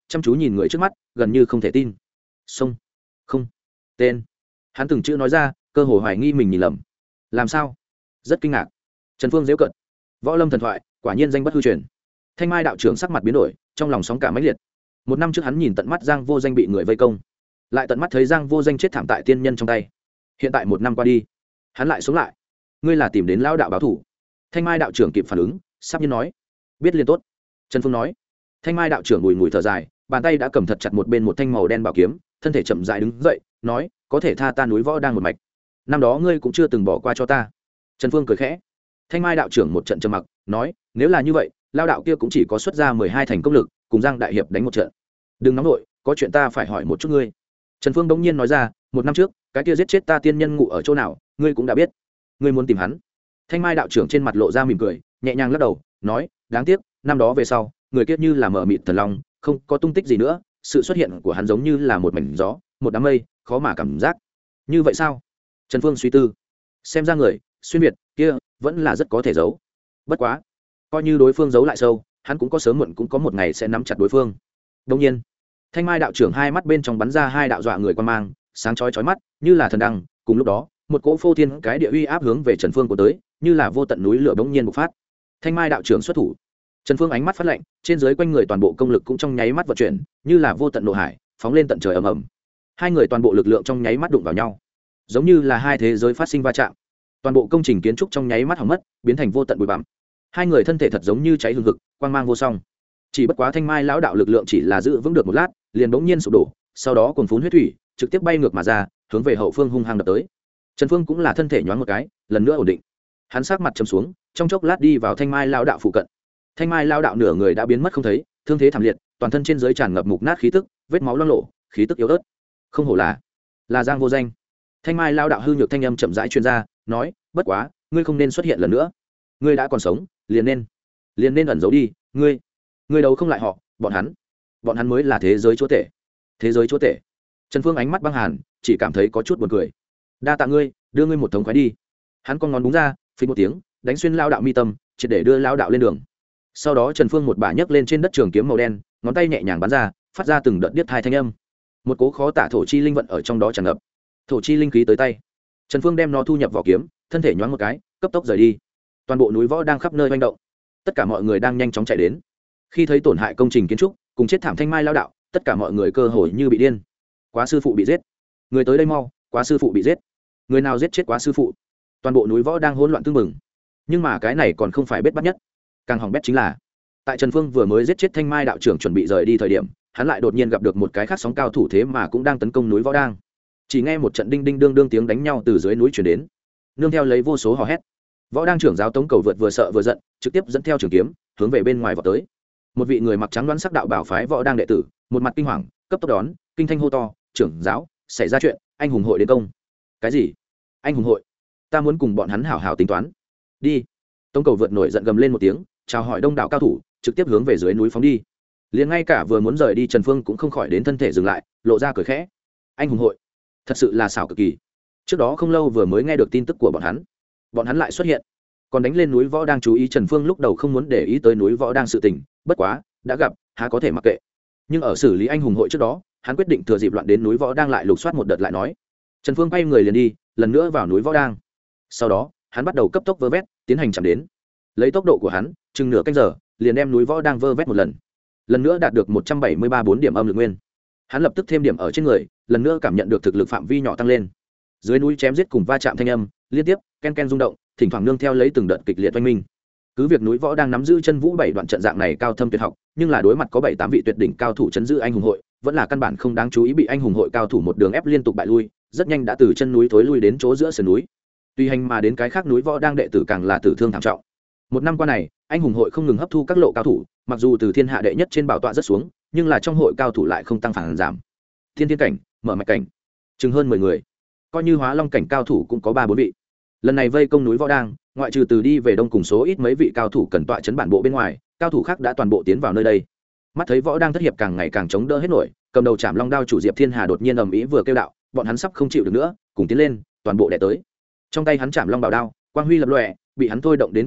chăm chú nhìn người trước mắt gần như không thể tin. Sông không tên, hắn từng chữ nói ra, cơ hồ hoài nghi mình nhìn lầm. Làm sao? Rất kinh ngạc. Trần Phương giễu cợt, võ lâm thần thoại quả nhiên danh bất hư truyền. Thanh Mai đạo trưởng sắc mặt biến đổi, trong lòng sóng cả mãnh liệt. Một năm trước hắn nhìn tận mắt Giang Vô Danh bị người vây công, lại tận mắt thấy Giang Vô Danh chết thảm tại tiên nhân trong tay. Hiện tại một năm qua đi, hắn lại sống lại. Ngươi là tìm đến lão đạo báo thủ? Thanh Mai đạo trưởng kịp phản ứng, sắp nhiên nói, biết liền tốt. Trần Phương nói. Thanh Mai đạo trưởng bùi ngùi thở dài, bàn tay đã cầm thật chặt một bên một thanh màu đen bảo kiếm, thân thể chậm rãi đứng dậy, nói, có thể tha ta núi võ đang một mạch. Năm đó ngươi cũng chưa từng bỏ qua cho ta. Trần Phương cười khẽ. Thanh Mai đạo trưởng một trận trầm mặc, nói, nếu là như vậy, lao đạo kia cũng chỉ có xuất ra mười hai thành công lực, cùng Giang đại hiệp đánh một trận. Đừng nóng nội, có chuyện ta phải hỏi một chút ngươi. Trần Phương bỗng nhiên nói ra, một năm trước, cái kia giết chết ta tiên nhân ngủ ở chỗ nào, ngươi cũng đã biết. Ngươi muốn tìm hắn? Thanh Mai đạo trưởng trên mặt lộ ra mỉm cười, nhẹ nhàng lắc đầu, nói, đáng tiếc, năm đó về sau, người kia như là mờ mịt thần long, không có tung tích gì nữa, sự xuất hiện của hắn giống như là một mảnh gió, một đám mây, khó mà cảm giác. Như vậy sao? Trần Phương suy tư, xem ra người xuyên việt kia vẫn là rất có thể giấu. Bất quá, coi như đối phương giấu lại sâu, hắn cũng có sớm muộn cũng có một ngày sẽ nắm chặt đối phương. Đương nhiên, Thanh Mai đạo trưởng hai mắt bên trong bắn ra hai đạo dọa người quan mang, sáng chói chói mắt, như là thần đăng. Cùng lúc đó, một cỗ phô thiên cái địa uy áp hướng về Trần Phương của tới, như là vô tận núi lửa bỗng nhiên bộc phát. Thanh Mai đạo trưởng xuất thủ, Trần Phương ánh mắt phát lạnh, trên dưới quanh người toàn bộ công lực cũng trong nháy mắt vận chuyển, như là vô tận nộ hải, phóng lên tận trời ầm ầm. Hai người toàn bộ lực lượng trong nháy mắt đụng vào nhau, giống như là hai thế giới phát sinh va chạm. Toàn bộ công trình kiến trúc trong nháy mắt hỏng mất, biến thành vô tận bụi bặm. Hai người thân thể thật giống như cháy hừng hực, quang mang vô song. Chỉ bất quá Thanh Mai lão đạo lực lượng chỉ là giữ vững được một lát, liền bỗng nhiên sụp đổ, sau đó cuồn phún huyết thủy, trực tiếp bay ngược mà ra, hướng về hậu phương hung hăng đập tới. Trần Phương cũng là thân thể nhoáng một cái, lần nữa ổn định. Hắn sắc mặt trầm xuống, trong chốc lát đi vào Thanh Mai lão đạo phụ cận. Thanh Mai lão đạo nửa người đã biến mất không thấy, thương thế thảm liệt, toàn thân trên dưới tràn ngập mục nát khí tức, vết máu loang lổ, khí tức yếu ớt. Không hổ là là Giang Vô Danh. Thanh Mai lão đạo hư nhược thanh âm chậm rãi truyền ra, nói, bất quá, ngươi không nên xuất hiện lần nữa. Ngươi đã còn sống, liền nên liền nên ẩn giấu đi, ngươi ngươi đấu không lại họ, bọn hắn bọn hắn mới là thế giới chúa tể. Thế giới chúa tể? Trần Phương ánh mắt băng hàn, chỉ cảm thấy có chút buồn cười. Đa tạ ngươi, đưa ngươi một thống khoái đi. Hắn con ngón đúng ra, phình một tiếng, đánh xuyên lao đạo mi tâm, triệt để đưa lao đạo lên đường. Sau đó Trần Phương một bả nhấc lên trên đất trường kiếm màu đen, ngón tay nhẹ nhàng bắn ra, phát ra từng đợt điếc thai thanh âm. Một cố khó tả thổ chi linh vận ở trong đó tràn ngập. Thổ chi linh khí tới tay, Trần Phương đem nó thu nhập vào kiếm, thân thể nhoáng một cái, cấp tốc rời đi. Toàn bộ núi võ đang khắp nơi hoành động, tất cả mọi người đang nhanh chóng chạy đến. Khi thấy tổn hại công trình kiến trúc, cùng chết thảm Thanh Mai lao đạo, tất cả mọi người cơ hồ như bị điên. Quá sư phụ bị giết, người tới đây mau, quá sư phụ bị giết. Người nào giết chết quá sư phụ? Toàn bộ núi võ đang hỗn loạn tương mừng. Nhưng mà cái này còn không phải bết bắt nhất, càng hỏng bét chính là, tại Trần Phương vừa mới giết chết Thanh Mai đạo trưởng chuẩn bị rời đi thời điểm, hắn lại đột nhiên gặp được một cái khác sóng cao thủ thế mà cũng đang tấn công núi võ đang. Chỉ nghe một trận đinh đinh đương đương tiếng đánh nhau từ dưới núi truyền đến, nương theo lấy vô số hò hét. Võ đang trưởng giáo Tống Cầu vượt vừa sợ vừa giận, trực tiếp dẫn theo trường kiếm hướng về bên ngoài vọt tới. Một vị người mặc trắng đoán sắc đạo bảo phái võ đang đệ tử, một mặt kinh hoàng, cấp tốc đón, kinh thanh hô to, trưởng giáo, xảy ra chuyện, anh hùng hội đến công. Cái gì? Anh hùng hội? Ta muốn cùng bọn hắn hảo hảo tính toán. Đi. Tống Cầu vượt nổi giận gầm lên một tiếng, chào hỏi đông đảo cao thủ, trực tiếp hướng về dưới núi phóng đi. Liền ngay cả vừa muốn rời đi Trần Phương cũng không khỏi đến thân thể dừng lại, lộ ra cười khẽ. Anh hùng hội, thật sự là xảo cực kỳ. Trước đó không lâu vừa mới nghe được tin tức của bọn hắn, bọn hắn lại xuất hiện, còn đánh lên núi võ đang. Chú ý Trần Phương lúc đầu không muốn để ý tới núi võ đang sự tình, bất quá đã gặp, há có thể mặc kệ. Nhưng ở xử lý anh hùng hội trước đó, hắn quyết định thừa dịp loạn đến núi võ đang lại lục soát một đợt lại nói. Trần Phương quay người liền đi, lần nữa vào núi võ đang. Sau đó hắn bắt đầu cấp tốc vơ vét, tiến hành chạm đến. Lấy tốc độ của hắn, chừng nửa canh giờ liền đem núi võ đang vơ vét một lần, lần nữa đạt được một trăm bảy mươi ba bốn điểm âm lực nguyên. Hắn lập tức thêm điểm ở trên người, lần nữa cảm nhận được thực lực phạm vi nhỏ tăng lên. Dưới núi chém giết cùng va chạm thanh âm liên tiếp, ken ken rung động, thỉnh thoảng nương theo lấy từng đợt kịch liệt oanh minh. Cứ việc núi võ đang nắm giữ chân vũ bảy đoạn trận dạng này cao thâm tuyệt học, nhưng là đối mặt có bảy tám vị tuyệt đỉnh cao thủ chấn giữ anh hùng hội, vẫn là căn bản không đáng chú ý, bị anh hùng hội cao thủ một đường ép liên tục bại lui, rất nhanh đã từ chân núi thối lui đến chỗ giữa sườn núi. Tuy hành mà đến cái khác núi võ đang đệ tử càng là tử thương thảm trọng. Một năm qua này, anh hùng hội không ngừng hấp thu các lộ cao thủ, mặc dù từ thiên hạ đệ nhất trên bảo tọa rất xuống, nhưng là trong hội cao thủ lại không tăng phản giảm. Thiên thiên cảnh, mở mạch cảnh, chừng hơn mười người, coi như hóa long cảnh cao thủ cũng có ba bốn vị. Lần này vây công núi võ đang, ngoại trừ từ đi về đông cùng số ít mấy vị cao thủ cần tọa chấn bản bộ bên ngoài, cao thủ khác đã toàn bộ tiến vào nơi đây. Mắt thấy võ đang thất hiệp càng ngày càng chống đỡ hết nổi, cầm đầu Trảm Long đao chủ Diệp Thiên Hà đột nhiên ầm ĩ vừa kêu đạo, bọn hắn sắp không chịu được nữa, cùng tiến lên, toàn bộ đè tới. Trong tay hắn Trảm Long bảo đao, quang huy lập lòe, bị hắn thôi động đến cực hạn,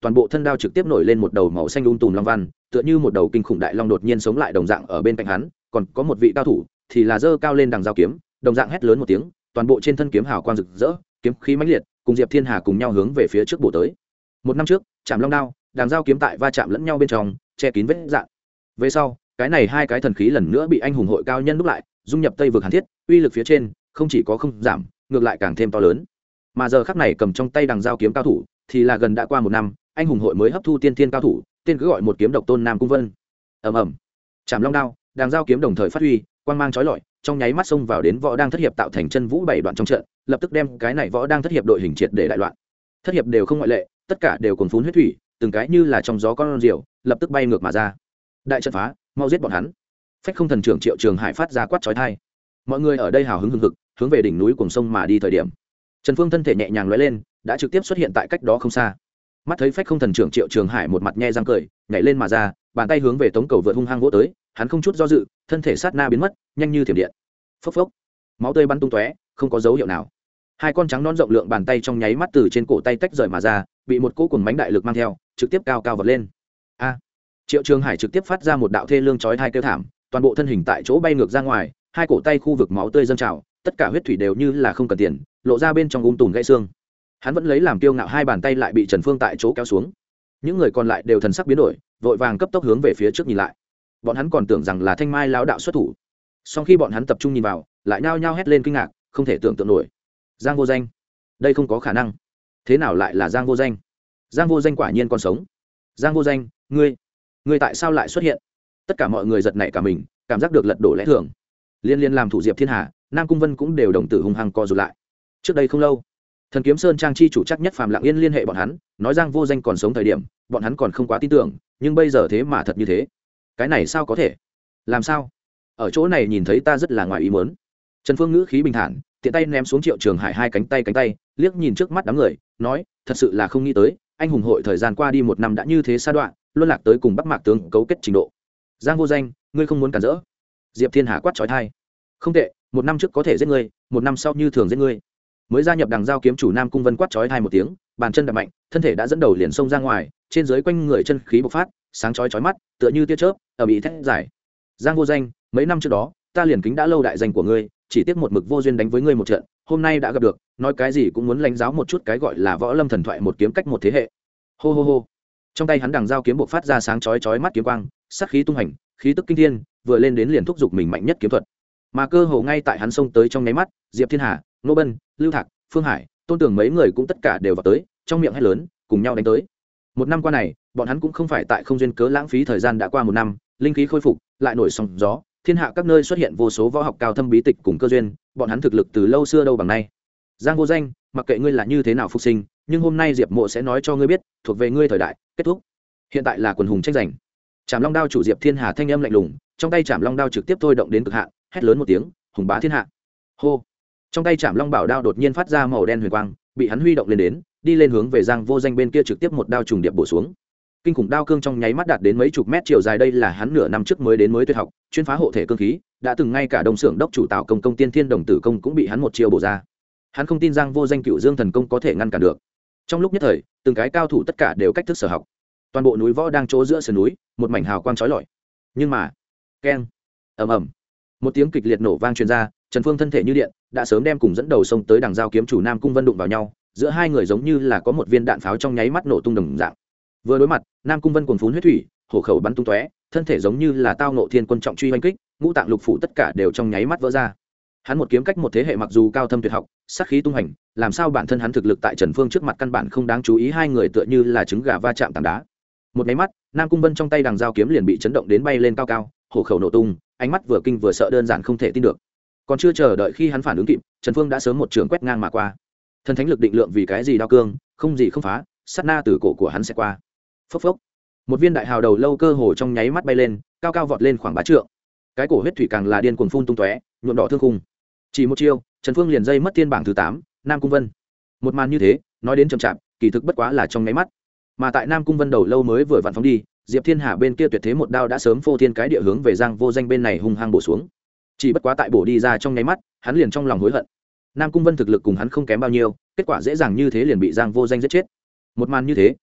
toàn bộ thân đao trực tiếp nổi lên một đầu màu xanh um tùm long văn, tựa như một đầu kinh khủng đại long đột nhiên sống lại đồng dạng ở bên cạnh hắn, còn có một vị cao thủ thì là giơ cao lên đằng dao kiếm, đồng dạng hét lớn một tiếng, toàn bộ trên thân kiếm hào quang rực rỡ, kiếm khí mãnh liệt, cùng Diệp Thiên Hà cùng nhau hướng về phía trước bổ tới. Một năm trước, chạm long đao, đằng dao kiếm tại va chạm lẫn nhau bên trong, che kín vết rạn. Về sau, cái này hai cái thần khí lần nữa bị anh hùng hội cao nhân đúc lại, dung nhập Tây vực Hàn Thiết, uy lực phía trên không chỉ có không giảm, ngược lại càng thêm to lớn. Mà giờ khắc này cầm trong tay đằng dao kiếm cao thủ, thì là gần đã qua một năm, anh hùng hội mới hấp thu tiên tiên cao thủ, tên cứ gọi một kiếm độc tôn Nam Cung Vân. Ầm ầm, chạm long đao, đằng dao kiếm đồng thời phát huy, quang mang chói lọi, trong nháy mắt xông vào đến võ đang thất hiệp tạo thành chân vũ bảy đoạn trong trận, lập tức đem cái này võ đang thất hiệp đội hình triệt để đại loạn. Thất hiệp đều không ngoại lệ, tất cả đều cuồn phún huyết thủy, từng cái như là trong gió con diều, lập tức bay ngược mà ra. Đại trận phá, mau giết bọn hắn. Phách Không Thần trưởng Triệu Trường Hải phát ra quát chói tai. Mọi người ở đây hào hứng hừng hực, hướng về đỉnh núi cuồng sông mà đi thời điểm, Trần Phương thân thể nhẹ nhàng lóe lên, đã trực tiếp xuất hiện tại cách đó không xa. Mắt thấy Phách Không Thần trưởng Triệu Trường Hải một mặt nhe răng cười, nhảy lên mà ra, bàn tay hướng về Tống Cầu vượt hung hăng vỗ tới, hắn không chút do dự, thân thể sát na biến mất, nhanh như thiểm điện. Phốc phốc, máu tươi bắn tung tóe, không có dấu hiệu nào. Hai con trắng non rộng lượng bàn tay trong nháy mắt từ trên cổ tay tách rời mà ra, bị một cỗ cuồng mãnh đại lực mang theo, trực tiếp cao cao vọt lên. A! Triệu Trường Hải trực tiếp phát ra một đạo thê lương chói tai kêu thảm, toàn bộ thân hình tại chỗ bay ngược ra ngoài, hai cổ tay khu vực máu tươi dâng trào, tất cả huyết thủy đều như là không cần tiền, lộ ra bên trong um tùm gãy xương. Hắn vẫn lấy làm kiêu ngạo, hai bàn tay lại bị Trần Phương tại chỗ kéo xuống. Những người còn lại đều thần sắc biến đổi, vội vàng cấp tốc hướng về phía trước nhìn lại. Bọn hắn còn tưởng rằng là Thanh Mai lão đạo xuất thủ. Sau khi bọn hắn tập trung nhìn vào, lại nhao nhao hét lên kinh ngạc, không thể tưởng tượng nổi. Giang Vô Danh, đây không có khả năng. Thế nào lại là Giang Vô Danh? Giang Vô Danh quả nhiên còn sống. Giang Vô Danh, ngươi, ngươi tại sao lại xuất hiện? Tất cả mọi người giật nảy cả mình, cảm giác được lật đổ lẽ thường. Liên liên làm thủ Diệp Thiên Hà, Nam Cung Vân cũng đều đồng tử hung hăng co rụt lại. Trước đây không lâu, Thần Kiếm Sơn trang chi chủ chắc nhất Phạm Lặng Yên liên hệ bọn hắn, nói Giang Vô Danh còn sống thời điểm, bọn hắn còn không quá tin tưởng, nhưng bây giờ thế mà thật như thế. Cái này sao có thể? Làm sao? Ở chỗ này nhìn thấy ta rất là ngoài ý muốn. Trần Phương ngữ khí bình thản, tiện tay ném xuống Triệu Trường Hải hai cánh tay cánh tay, liếc nhìn trước mắt đám người, nói, thật sự là không nghĩ tới, anh hùng hội thời gian qua đi một năm đã như thế sa đoạn, luân lạc tới cùng Bắc Mạc tướng cấu kết trình độ. Giang Vô Danh, ngươi không muốn cản rỡ? Diệp Thiên Hà quát chói tai. Không tệ, một năm trước có thể giết ngươi, một năm sau như thường giết ngươi. Mới gia nhập đằng giao kiếm chủ Nam Cung Vân quát chói tai một tiếng, bàn chân đạp mạnh, thân thể đã dẫn đầu liền xông ra ngoài, trên dưới quanh người chân khí bộc phát, sáng chói chói mắt, tựa như tia chớp, ở bị thét giải. Giang Vô Danh, mấy năm trước đó, ta liền kính đã lâu đại danh của ngươi, chỉ tiếc một mực vô duyên đánh với ngươi một trận, hôm nay đã gặp được, nói cái gì cũng muốn lãnh giáo một chút cái gọi là võ lâm thần thoại một kiếm cách một thế hệ. Hô hô hô. Trong tay hắn đằng giao kiếm bộc phát ra sáng chói chói mắt kiếm quang, sát khí tung hành, khí tức kinh thiên, vừa lên đến liền thúc giục mình mạnh nhất kiếm thuật. Mà cơ hồ ngay tại hắn xông tới trong nháy mắt, Diệp Thiên Hà, Nô Bân, Lưu Thạc, Phương Hải, Tôn Tưởng mấy người cũng tất cả đều vào tới, trong miệng hét lớn, cùng nhau đánh tới. Một năm qua này, bọn hắn cũng không phải tại không duyên cớ lãng phí thời gian, đã qua một năm, linh khí khôi phục, lại nổi sóng gió, thiên hạ các nơi xuất hiện vô số võ học cao thâm bí tịch cùng cơ duyên, bọn hắn thực lực từ lâu xưa đâu bằng nay. Giang Vô Danh, mặc kệ ngươi là như thế nào phục sinh, nhưng hôm nay Diệp Mộ sẽ nói cho ngươi biết, thuộc về ngươi thời đại kết thúc. Hiện tại là quần hùng tranh giành. Trảm Long đao chủ Diệp Thiên Hà thanh âm lạnh lùng, trong tay Trảm Long đao trực tiếp thôi động đến cực hạn, hét lớn một tiếng, hùng bá thiên hạ. Hô. Trong tay Trảm Long bảo đao đột nhiên phát ra màu đen huyền quang, bị hắn huy động lên đến, đi lên hướng về Giang Vô Danh bên kia trực tiếp một đao trùng điệp bổ xuống. Kinh khủng đao cương trong nháy mắt đạt đến mấy chục mét chiều dài, đây là hắn nửa năm trước mới đến mới tuyệt học, chuyên phá hộ thể cương khí, đã từng ngay cả đồng xưởng đốc chủ Tào Công Công Tiên Thiên Đồng Tử Công cũng bị hắn một chiêu bổ ra. Hắn không tin Giang Vô Danh Cựu Dương Thần Công có thể ngăn cản được. Trong lúc nhất thời, từng cái cao thủ tất cả đều cách thức sở học. Toàn bộ núi võ đang chỗ giữa sườn núi, một mảnh hào quang chói lọi. Nhưng mà, keng, ầm ầm, một tiếng kịch liệt nổ vang truyền ra, Trần Phương thân thể như điện, đã sớm đem cùng dẫn đầu sông tới đằng giao kiếm chủ Nam Cung Vân đụng vào nhau, giữa hai người giống như là có một viên đạn pháo trong nháy mắt nổ tung đồng dạng. Vừa đối mặt, Nam Cung Vân cuồng phún huyết thủy, hổ khẩu bắn tung tóe, thân thể giống như là tao ngộ thiên quân trọng truy hoành kích, ngũ tạng lục phủ tất cả đều trong nháy mắt vỡ ra. Hắn một kiếm cách một thế hệ, mặc dù cao thâm tuyệt học, sát khí tung hành, làm sao bản thân hắn thực lực tại Trần Phương trước mặt căn bản không đáng chú ý, hai người tựa như là trứng gà va chạm tảng đá. Một cái mắt, Nam Cung Vân trong tay đằng dao kiếm liền bị chấn động đến bay lên cao cao, hổ khẩu nổ tung, ánh mắt vừa kinh vừa sợ, đơn giản không thể tin được. Còn chưa chờ đợi khi hắn phản ứng kịp, Trần Phương đã sớm một trường quét ngang mà qua. Thần thánh lực định lượng vì cái gì đao cương, không gì không phá, sát na từ cổ của hắn sẽ qua. Phốc phốc. Một viên đại hào đầu lâu cơ hồ trong nháy mắt bay lên, cao cao vọt lên khoảng bá trượng. Cái cổ huyết thủy càng là điên cuồng phun tung tóe, nhuộm đỏ thương khung. Chỉ một chiêu, Trần Phương liền dây mất thiên bảng thứ tám, Nam Cung Vân. Một màn như thế, nói đến chậm chạp, kỳ thực bất quá là trong nháy mắt. Mà tại Nam Cung Vân đầu lâu mới vừa vặn phóng đi, Diệp Thiên Hà bên kia tuyệt thế một đao đã sớm phô thiên cái địa hướng về Giang Vô Danh bên này hung hăng bổ xuống. Chỉ bất quá tại bổ đi ra trong nháy mắt, hắn liền trong lòng hối hận. Nam Cung Vân thực lực cùng hắn không kém bao nhiêu, kết quả dễ dàng như thế liền bị Giang Vô Danh giết chết. Một màn như thế,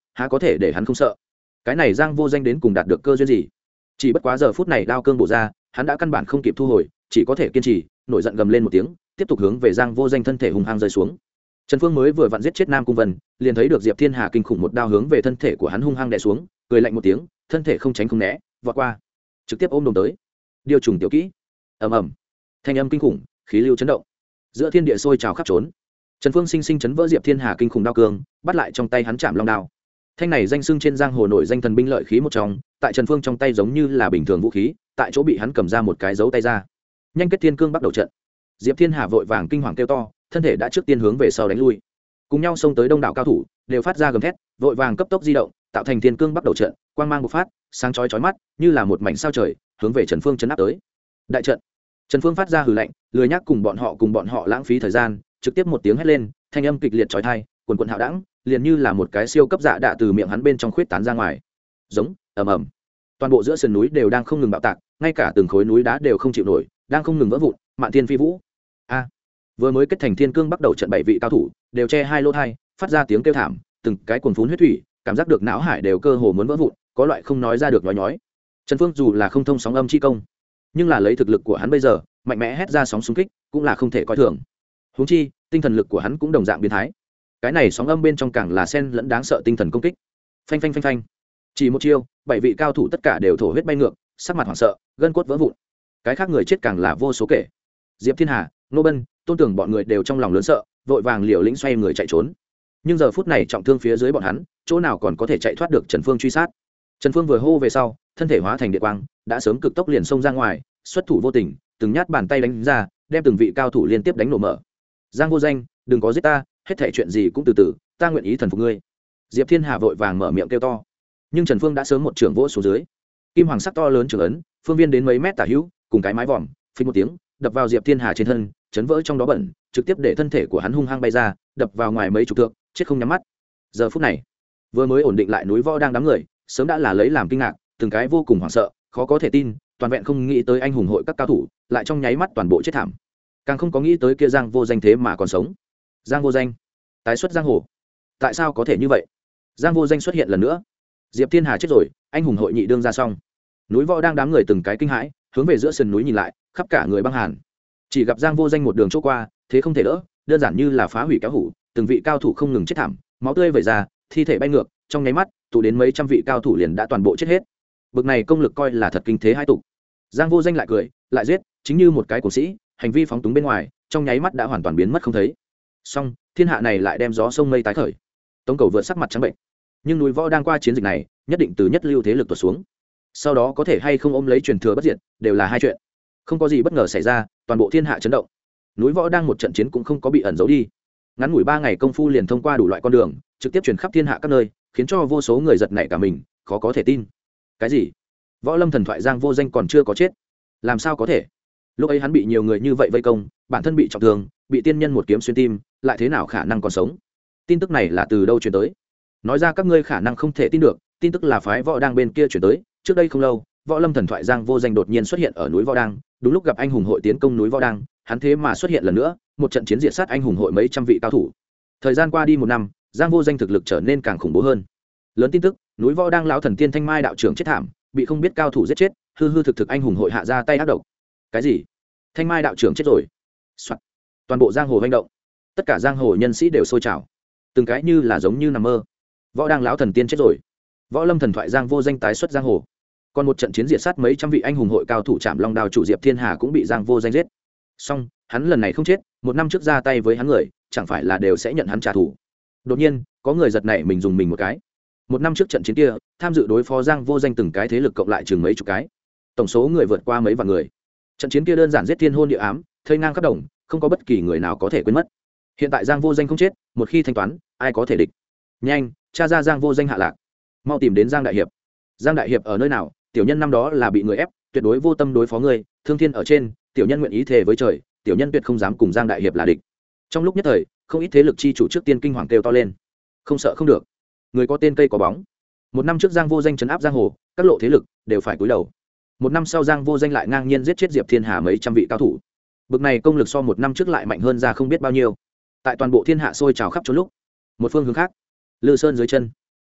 há có thể để hắn không sợ. Cái này Giang Vô Danh đến cùng đạt được cơ duyên gì? Chỉ bất quá giờ phút này đao cương bổ ra, hắn đã căn bản không kịp thu hồi, chỉ có thể kiên trì, nổi giận gầm lên một tiếng, tiếp tục hướng về Giang Vô Danh thân thể hung hăng rơi xuống. Trần Phương mới vừa vặn giết chết Nam Cung Vân, liền thấy được Diệp Thiên Hà kinh khủng một đao hướng về thân thể của hắn hung hăng đè xuống, cười lạnh một tiếng, thân thể không tránh không né, vọt qua, trực tiếp ôm đồng tới. Điều trùng tiểu kỹ. Ầm ầm. Thanh âm kinh khủng, khí lưu chấn động. Giữa thiên địa sôi trào khắp trốn. Trần Phương sinh sinh chấn vỡ Diệp Thiên Hà kinh khủng đao cương, bắt lại trong tay hắn chạm long đao. Thanh này danh xưng trên giang hồ nổi danh thần binh lợi khí một trong, tại Trần Phương trong tay giống như là bình thường vũ khí, tại chỗ bị hắn cầm ra một cái dấu tay ra. Nhanh kết thiên cương bắt đầu trận. Diệp Thiên Hà vội vàng kinh hoàng kêu to, thân thể đã trước tiên hướng về sau đánh lui. Cùng nhau xông tới đông đảo cao thủ, đều phát ra gầm thét, vội vàng cấp tốc di động, tạo thành thiên cương bắt đầu trận, quang mang bộc phát, sáng chói chói mắt, như là một mảnh sao trời, hướng về Trần Phương chấn áp tới. Đại trận. Trần Phương phát ra hừ lạnh, lười nhác cùng bọn họ cùng bọn họ lãng phí thời gian, trực tiếp một tiếng hét lên, thanh âm kịch liệt chói tai, quần quần hạo đãng, liền như là một cái siêu cấp dạ đạ từ miệng hắn bên trong khuyết tán ra ngoài. Giống, ầm ầm. Toàn bộ giữa sườn núi đều đang không ngừng bạo tạc, ngay cả từng khối núi đá đều không chịu nổi, đang không ngừng vỡ vụn, mạn thiên phi vũ. A. Vừa mới kết thành thiên cương bắt đầu trận bảy vị cao thủ, đều che hai lỗ tai, phát ra tiếng kêu thảm, từng cái cuồng phún huyết thủy, cảm giác được não hải đều cơ hồ muốn vỡ vụn, có loại không nói ra được nói nhói. Trần Phương dù là không thông sóng âm chi công, nhưng là lấy thực lực của hắn bây giờ, mạnh mẽ hét ra sóng xung kích, cũng là không thể coi thường. Huống chi, tinh thần lực của hắn cũng đồng dạng biến thái. Cái này sóng âm bên trong càng là xen lẫn đáng sợ tinh thần công kích. Phanh phanh phanh phanh. Chỉ một chiêu, bảy vị cao thủ tất cả đều thổ huyết bay ngược, sắc mặt hoảng sợ, gân cốt vỡ vụn. Cái khác người chết càng là vô số kể. Diệp Thiên Hà, Nô Bân, Tôn Tưởng bọn người đều trong lòng lớn sợ, vội vàng liều lĩnh xoay người chạy trốn. Nhưng giờ phút này trọng thương phía dưới bọn hắn, chỗ nào còn có thể chạy thoát được Trần Phương truy sát. Trần Phương vừa hô về sau, thân thể hóa thành điện quang, đã sớm cực tốc liền xông ra ngoài, xuất thủ vô tình, từng nhát bàn tay đánh ra, đem từng vị cao thủ liên tiếp đánh nổ mở. Giang Vô Danh, đừng có giết ta, hết thảy chuyện gì cũng từ từ, ta nguyện ý thần phục ngươi. Diệp Thiên Hà vội vàng mở miệng kêu to, nhưng Trần Phương đã sớm một trường vỗ xuống dưới. Kim hoàng sắc to lớn trường ấn, phương viên đến mấy mét tả hữu, cùng cái mái vòm, phình một tiếng, đập vào Diệp Thiên Hà trên thân, chấn vỡ trong đó bẩn, trực tiếp để thân thể của hắn hung hăng bay ra, đập vào ngoài mấy chục thước, chết không nhắm mắt. Giờ phút này, vừa mới ổn định lại núi võ đang đám người, sớm đã là lấy làm kinh ngạc, từng cái vô cùng hoảng sợ, khó có thể tin, toàn vẹn không nghĩ tới anh hùng hội các cao thủ, lại trong nháy mắt toàn bộ chết thảm. Càng không có nghĩ tới kia Giang Vô Danh thế mà còn sống. Giang Vô Danh, tái xuất giang hồ. Tại sao có thể như vậy? Giang Vô Danh xuất hiện lần nữa. Diệp Thiên Hà chết rồi, anh hùng hội nhị đương ra xong. Núi võ đang đám người từng cái kinh hãi, hướng về giữa sườn núi nhìn lại, khắp cả người băng hàn. Chỉ gặp Giang Vô Danh một đường chỗ qua, thế không thể đỡ, đơn giản như là phá hủy kéo hủ, từng vị cao thủ không ngừng chết thảm, máu tươi vẩy ra, thi thể bay ngược, trong nháy mắt, tụ đến mấy trăm vị cao thủ liền đã toàn bộ chết hết. Bực này công lực coi là thật kinh thế hai tục. Giang Vô Danh lại cười, lại giết, chính như một cái cổ sĩ, hành vi phóng túng bên ngoài, trong nháy mắt đã hoàn toàn biến mất không thấy. Song, thiên hạ này lại đem gió sông mây tái khởi. Tống Cầu vượt sắc mặt trắng bệnh. Nhưng núi võ đang qua chiến dịch này, nhất định từ nhất lưu thế lực tuột xuống. Sau đó có thể hay không ôm lấy truyền thừa bất diệt, đều là hai chuyện. Không có gì bất ngờ xảy ra, toàn bộ thiên hạ chấn động. Núi võ đang một trận chiến cũng không có bị ẩn giấu đi. Ngắn ngủi ba ngày công phu liền thông qua đủ loại con đường, trực tiếp truyền khắp thiên hạ các nơi, khiến cho vô số người giật nảy cả mình, khó có thể tin. Cái gì? Võ lâm thần thoại Giang Vô Danh còn chưa có chết? Làm sao có thể? Lúc ấy hắn bị nhiều người như vậy vây công, bản thân bị trọng thương, bị tiên nhân một kiếm xuyên tim, lại thế nào khả năng còn sống? Tin tức này là từ đâu truyền tới? Nói ra các ngươi khả năng không thể tin được, tin tức là phái võ đang bên kia truyền tới. Trước đây không lâu, võ lâm thần thoại Giang Vô Danh đột nhiên xuất hiện ở núi võ đang, đúng lúc gặp anh hùng hội tiến công núi võ đang, hắn thế mà xuất hiện lần nữa, một trận chiến diệt sát anh hùng hội mấy trăm vị cao thủ. Thời gian qua đi một năm, Giang Vô Danh thực lực trở nên càng khủng bố hơn. Lớn tin tức, núi võ đang lão thần tiên Thanh Mai đạo trưởng chết thảm, bị không biết cao thủ giết chết, hư hư thực thực anh hùng hội hạ ra tay ác độc. Cái gì? Thanh Mai đạo trưởng chết rồi? Soạn. Toàn bộ giang hồ hoành động, tất cả giang hồ nhân sĩ đều sôi trào, từng cái như là giống như nằm mơ. Võ đang lão thần tiên chết rồi, võ lâm thần thoại Giang Vô Danh tái xuất giang hồ, còn một trận chiến diệt sát mấy trăm vị anh hùng hội cao thủ chạm long đao chủ Diệp Thiên Hà cũng bị Giang Vô Danh giết. Song hắn lần này không chết, một năm trước ra tay với hắn người, chẳng phải là đều sẽ nhận hắn trả thù? Đột nhiên có người giật nảy mình dùng mình một cái. Một năm trước trận chiến kia, tham dự đối phó Giang Vô Danh từng cái thế lực cộng lại chừng mấy chục cái, tổng số người vượt qua mấy vạn người. Trận chiến kia đơn giản giết thiên hôn địa ám, thây ngang khắp đồng, không có bất kỳ người nào có thể quên mất. Hiện tại Giang Vô Danh không chết, một khi thanh toán, ai có thể địch? Nhanh, tra ra Giang Vô Danh hạ lạc, mau tìm đến Giang đại hiệp. Giang đại hiệp ở nơi nào? Tiểu nhân năm đó là bị người ép, tuyệt đối vô tâm đối phó ngươi, thương thiên ở trên, tiểu nhân nguyện ý thề với trời, tiểu nhân tuyệt không dám cùng Giang đại hiệp là địch. Trong lúc nhất thời, không ít thế lực chi chủ trước tiên kinh hoàng kêu to lên. Không sợ không được, người có tên cây có bóng. Một năm trước Giang Vô Danh trấn áp giang hồ, các lộ thế lực đều phải cúi đầu. Một năm sau Giang Vô Danh lại ngang nhiên giết chết Diệp Thiên Hà mấy trăm vị cao thủ. Bực này công lực so một năm trước lại mạnh hơn ra không biết bao nhiêu. Tại toàn bộ thiên hạ sôi trào khắp trốn lúc, một phương hướng khác, Lư Sơn dưới chân,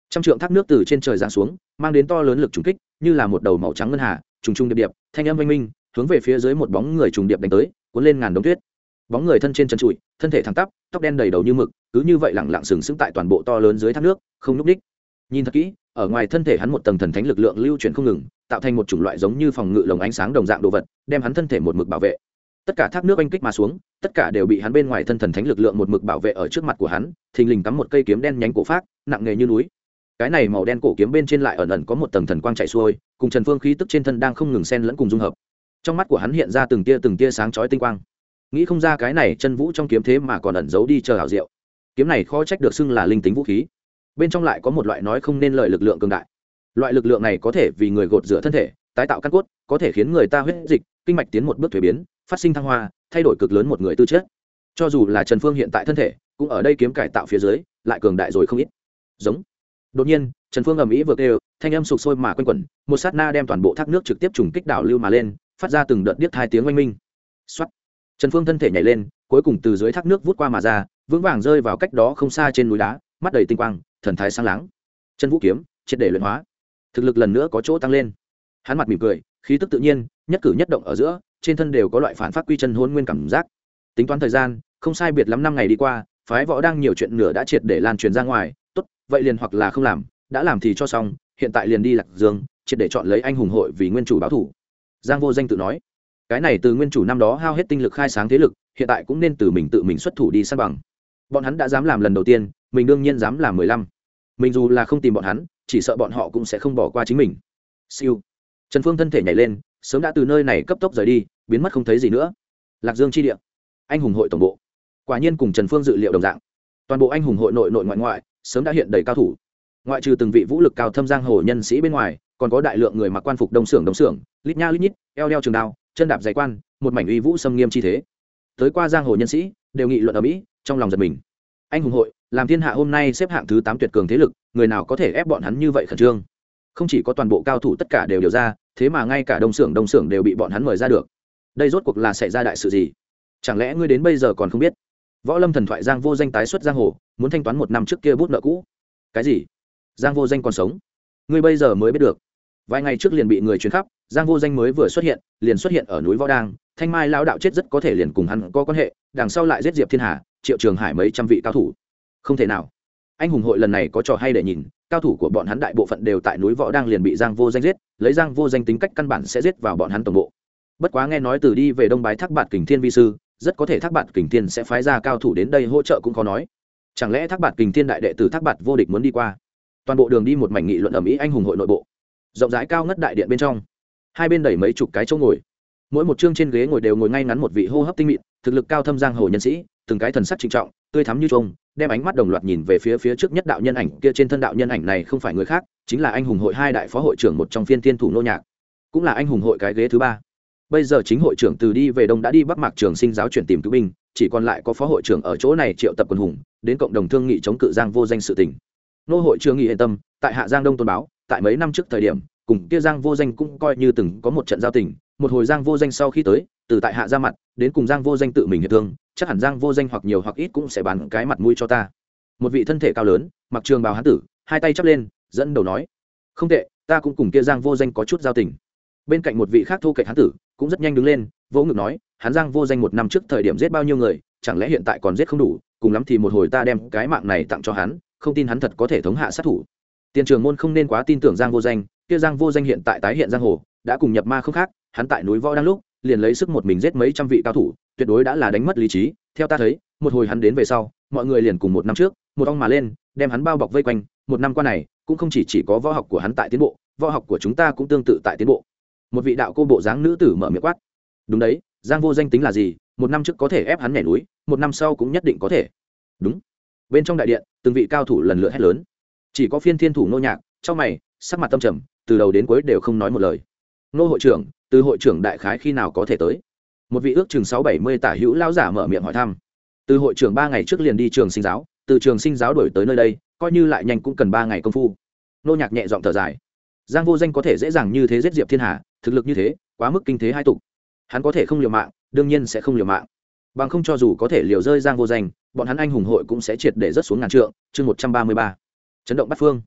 Trăm trượng thác nước từ trên trời giáng xuống, mang đến to lớn lực trùng kích, như là một đầu màu trắng ngân hà, trùng trùng điệp điệp, thanh âm oanh minh, hướng về phía dưới một bóng người trùng điệp đánh tới, cuốn lên ngàn đống tuyết. Bóng người thân trên trần trụi, thân thể thẳng tắp, tóc đen đầy đầu như mực, cứ như vậy lẳng lặng sừng sững tại toàn bộ to lớn dưới thác nước, không nhúc nhích. Nhìn thật kỹ, ở ngoài thân thể hắn một tầng thần thánh lực lượng lưu chuyển không ngừng, tạo thành một chủng loại giống như phòng ngự lồng ánh sáng đồng dạng đồ vật, đem hắn thân thể một mực bảo vệ. Tất cả thác nước oanh kích mà xuống, tất cả đều bị hắn bên ngoài thân thần thánh lực lượng một mực bảo vệ ở trước mặt của hắn, thình lình cắm một cây kiếm đen nhánh cổ phát, nặng nề như núi. Cái này màu đen cổ kiếm bên trên lại ẩn ẩn có một tầng thần quang chạy xuôi, cùng Trần Phương khí tức trên thân đang không ngừng xen lẫn cùng dung hợp. Trong mắt của hắn hiện ra từng tia từng tia sáng chói tinh quang. Nghĩ không ra cái này chân vũ trong kiếm thế mà còn ẩn giấu đi chờ hảo diệu. Kiếm này khó trách được xưng là linh tính vũ khí. Bên trong lại có một loại nói không nên lời lực lượng cường đại. Loại lực lượng này có thể vì người gột rửa thân thể, tái tạo căn cốt, có thể khiến người ta huyết dịch, kinh mạch tiến một bước thuế biến, phát sinh thăng hoa, thay đổi cực lớn một người tư chất. Cho dù là Trần Phương hiện tại thân thể, cũng ở đây kiếm cải tạo phía dưới, lại cường đại rồi không ít. Giống. Đột nhiên, Trần Phương ầm ĩ vừa kêu, thanh âm sục sôi mà quanh quẩn, một sát na đem toàn bộ thác nước trực tiếp trùng kích đảo lưu mà lên, phát ra từng đợt điếc hai tiếng oanh minh. Soát. Trần Phương thân thể nhảy lên, cuối cùng từ dưới thác nước vút qua mà ra, vững vàng rơi vào cách đó không xa trên núi đá, mắt đầy tinh quang, thần thái sáng láng. Chân vũ kiếm, triệt để luyện hóa, thực lực lần nữa có chỗ tăng lên. Hắn mặt mỉm cười, khí tức tự nhiên, nhất cử nhất động ở giữa, trên thân đều có loại phản phát quy chân hồn nguyên cảm giác. Tính toán thời gian, không sai biệt lắm năm ngày đi qua, phái võ đang nhiều chuyện nửa đã triệt để lan truyền ra ngoài, tốt, vậy liền hoặc là không làm, đã làm thì cho xong, hiện tại liền đi Lạc Dương, triệt để chọn lấy anh hùng hội vì nguyên chủ báo thủ. Giang Vô Danh tự nói, cái này từ nguyên chủ năm đó hao hết tinh lực khai sáng thế lực, hiện tại cũng nên từ mình tự mình xuất thủ đi san bằng. Bọn hắn đã dám làm lần đầu tiên, mình đương nhiên dám làm mười lăm. Mình dù là không tìm bọn hắn, chỉ sợ bọn họ cũng sẽ không bỏ qua chính mình. Siêu. Trần Phương thân thể nhảy lên, sớm đã từ nơi này cấp tốc rời đi, biến mất không thấy gì nữa. Lạc Dương chi địa, anh hùng hội tổng bộ. Quả nhiên cùng Trần Phương dự liệu đồng dạng. Toàn bộ anh hùng hội nội nội ngoại ngoại, sớm đã hiện đầy cao thủ. Ngoại trừ từng vị vũ lực cao thâm giang hồ nhân sĩ bên ngoài, còn có đại lượng người mặc quan phục đông xưởng đông xưởng, lít nha lít nhít, eo đeo trường đao, chân đạp giày quan, một mảnh uy vũ xâm nghiêm chi thế. Tới qua giang hồ nhân sĩ, đều nghị luận ở mỹ, trong lòng giật mình. Anh hùng hội, làm thiên hạ hôm nay xếp hạng thứ tám tuyệt cường thế lực, người nào có thể ép bọn hắn như vậy khẩn trương? Không chỉ có toàn bộ cao thủ tất cả đều điều ra, thế mà ngay cả đông xưởng đông xưởng đều bị bọn hắn mời ra được. Đây rốt cuộc là xảy ra đại sự gì? Chẳng lẽ ngươi đến bây giờ còn không biết? Võ Lâm thần thoại Giang Vô Danh tái xuất giang hồ, muốn thanh toán một năm trước kia bút nợ cũ. Cái gì? Giang Vô Danh còn sống? Ngươi bây giờ mới biết được. Vài ngày trước liền bị người truyền khắp, Giang Vô Danh mới vừa xuất hiện, liền xuất hiện ở núi Võ Đang, Thanh Mai lão đạo chết rất có thể liền cùng hắn có quan hệ, đằng sau lại giết Diệp Thiên Hà, Triệu Trường Hải mấy trăm vị cao thủ. Không thể nào. Anh hùng hội lần này có trò hay để nhìn, cao thủ của bọn hắn đại bộ phận đều tại núi Võ Đang liền bị Giang Vô Danh giết, lấy Giang Vô Danh tính cách căn bản sẽ giết vào bọn hắn tổng bộ. Bất quá nghe nói từ đi về Đông bái Thác Bạt Kình Thiên vi sư, rất có thể Thác Bạt Kình Thiên sẽ phái ra cao thủ đến đây hỗ trợ cũng khó nói. Chẳng lẽ Thác Bạt Kình Thiên đại đệ tử Thác Bạt vô địch muốn đi qua? Toàn bộ đường đi một mảnh nghị luận ầm ĩ anh hùng hội nội bộ. Rộng rãi cao ngất đại điện bên trong, hai bên đẩy mấy chục cái chỗ ngồi, mỗi một chương trên ghế ngồi đều ngồi ngay ngắn một vị hô hấp tinh mịn, thực lực cao thâm giang hồ nhân sĩ, từng cái thần sắc trịnh trọng, tươi thắm như trông, đem ánh mắt đồng loạt nhìn về phía phía trước nhất đạo nhân ảnh kia. Trên thân đạo nhân ảnh này không phải người khác, chính là anh hùng hội hai đại phó hội trưởng một trong Phiên Thiên Thủ Nô Nhạc, cũng là anh hùng hội cái ghế thứ ba. Bây giờ chính hội trưởng từ đi về Đông đã đi Bắc Mạc Trường Sinh giáo chuyển tìm cứu binh, chỉ còn lại có phó hội trưởng ở chỗ này triệu tập quần hùng, đến cộng đồng thương nghị chống cự Giang Vô Danh sự tình. Nô hội trưởng nghị yên tâm, tại Hạ Giang Đông tôn báo, tại mấy năm trước thời điểm, cùng kia Giang Vô Danh cũng coi như từng có một trận giao tình, một hồi Giang Vô Danh sau khi tới, từ tại Hạ ra mặt, đến cùng Giang Vô Danh tự mình hiệp thương, chắc hẳn Giang Vô Danh hoặc nhiều hoặc ít cũng sẽ bán cái mặt mũi cho ta. Một vị thân thể cao lớn, mặc trường bào hán tử, hai tay chắp lên, dẫn đầu nói: "Không tệ, ta cũng cùng kia Giang Vô Danh có chút giao tình." Bên cạnh một vị khác thô kệch hán tử, cũng rất nhanh đứng lên, vỗ ngực nói: "Hắn Giang Vô Danh một năm trước thời điểm giết bao nhiêu người, chẳng lẽ hiện tại còn giết không đủ, cùng lắm thì một hồi ta đem cái mạng này tặng cho hắn, không tin hắn thật có thể thống hạ sát thủ." Tiền Trường môn không nên quá tin tưởng Giang Vô Danh, kia Giang Vô Danh hiện tại tái hiện giang hồ, đã cùng nhập ma không khác, hắn tại núi Võ đang lúc, liền lấy sức một mình giết mấy trăm vị cao thủ, tuyệt đối đã là đánh mất lý trí. Theo ta thấy, một hồi hắn đến về sau, mọi người liền cùng một năm trước, một ong mà lên, đem hắn bao bọc vây quanh, một năm qua này, cũng không chỉ chỉ có võ học của hắn tại tiến bộ, võ học của chúng ta cũng tương tự tại tiến bộ. Một vị đạo cô bộ dáng nữ tử mở miệng quát: "Đúng đấy, Giang Vô Danh tính là gì, một năm trước có thể ép hắn nhảy núi, một năm sau cũng nhất định có thể." Đúng. Bên trong đại điện, từng vị cao thủ lần lượt hét lớn. Chỉ có Phiên Thiên Thủ Nô Nhạc, trong mày, sắc mặt tâm trầm, từ đầu đến cuối đều không nói một lời. Nô hội trưởng, từ hội trưởng đại khái khi nào có thể tới? Một vị ước chừng sáu bảy mươi tả hữu lão giả mở miệng hỏi thăm. Từ hội trưởng ba ngày trước liền đi Trường Sinh giáo, từ Trường Sinh giáo đổi tới nơi đây, coi như lại nhanh cũng cần ba ngày công phu. Nô Nhạc nhẹ giọng thở dài. Giang Vô Danh có thể dễ dàng như thế giết Diệp Thiên Hà, thực lực như thế, quá mức kinh thế hai tục. Hắn có thể không liều mạng, đương nhiên sẽ không liều mạng. Bằng không cho dù có thể liều rơi Giang Vô Danh, bọn hắn anh hùng hội cũng sẽ triệt để rớt xuống ngàn trượng. Chương một trăm ba mươi ba, chấn động bát phương.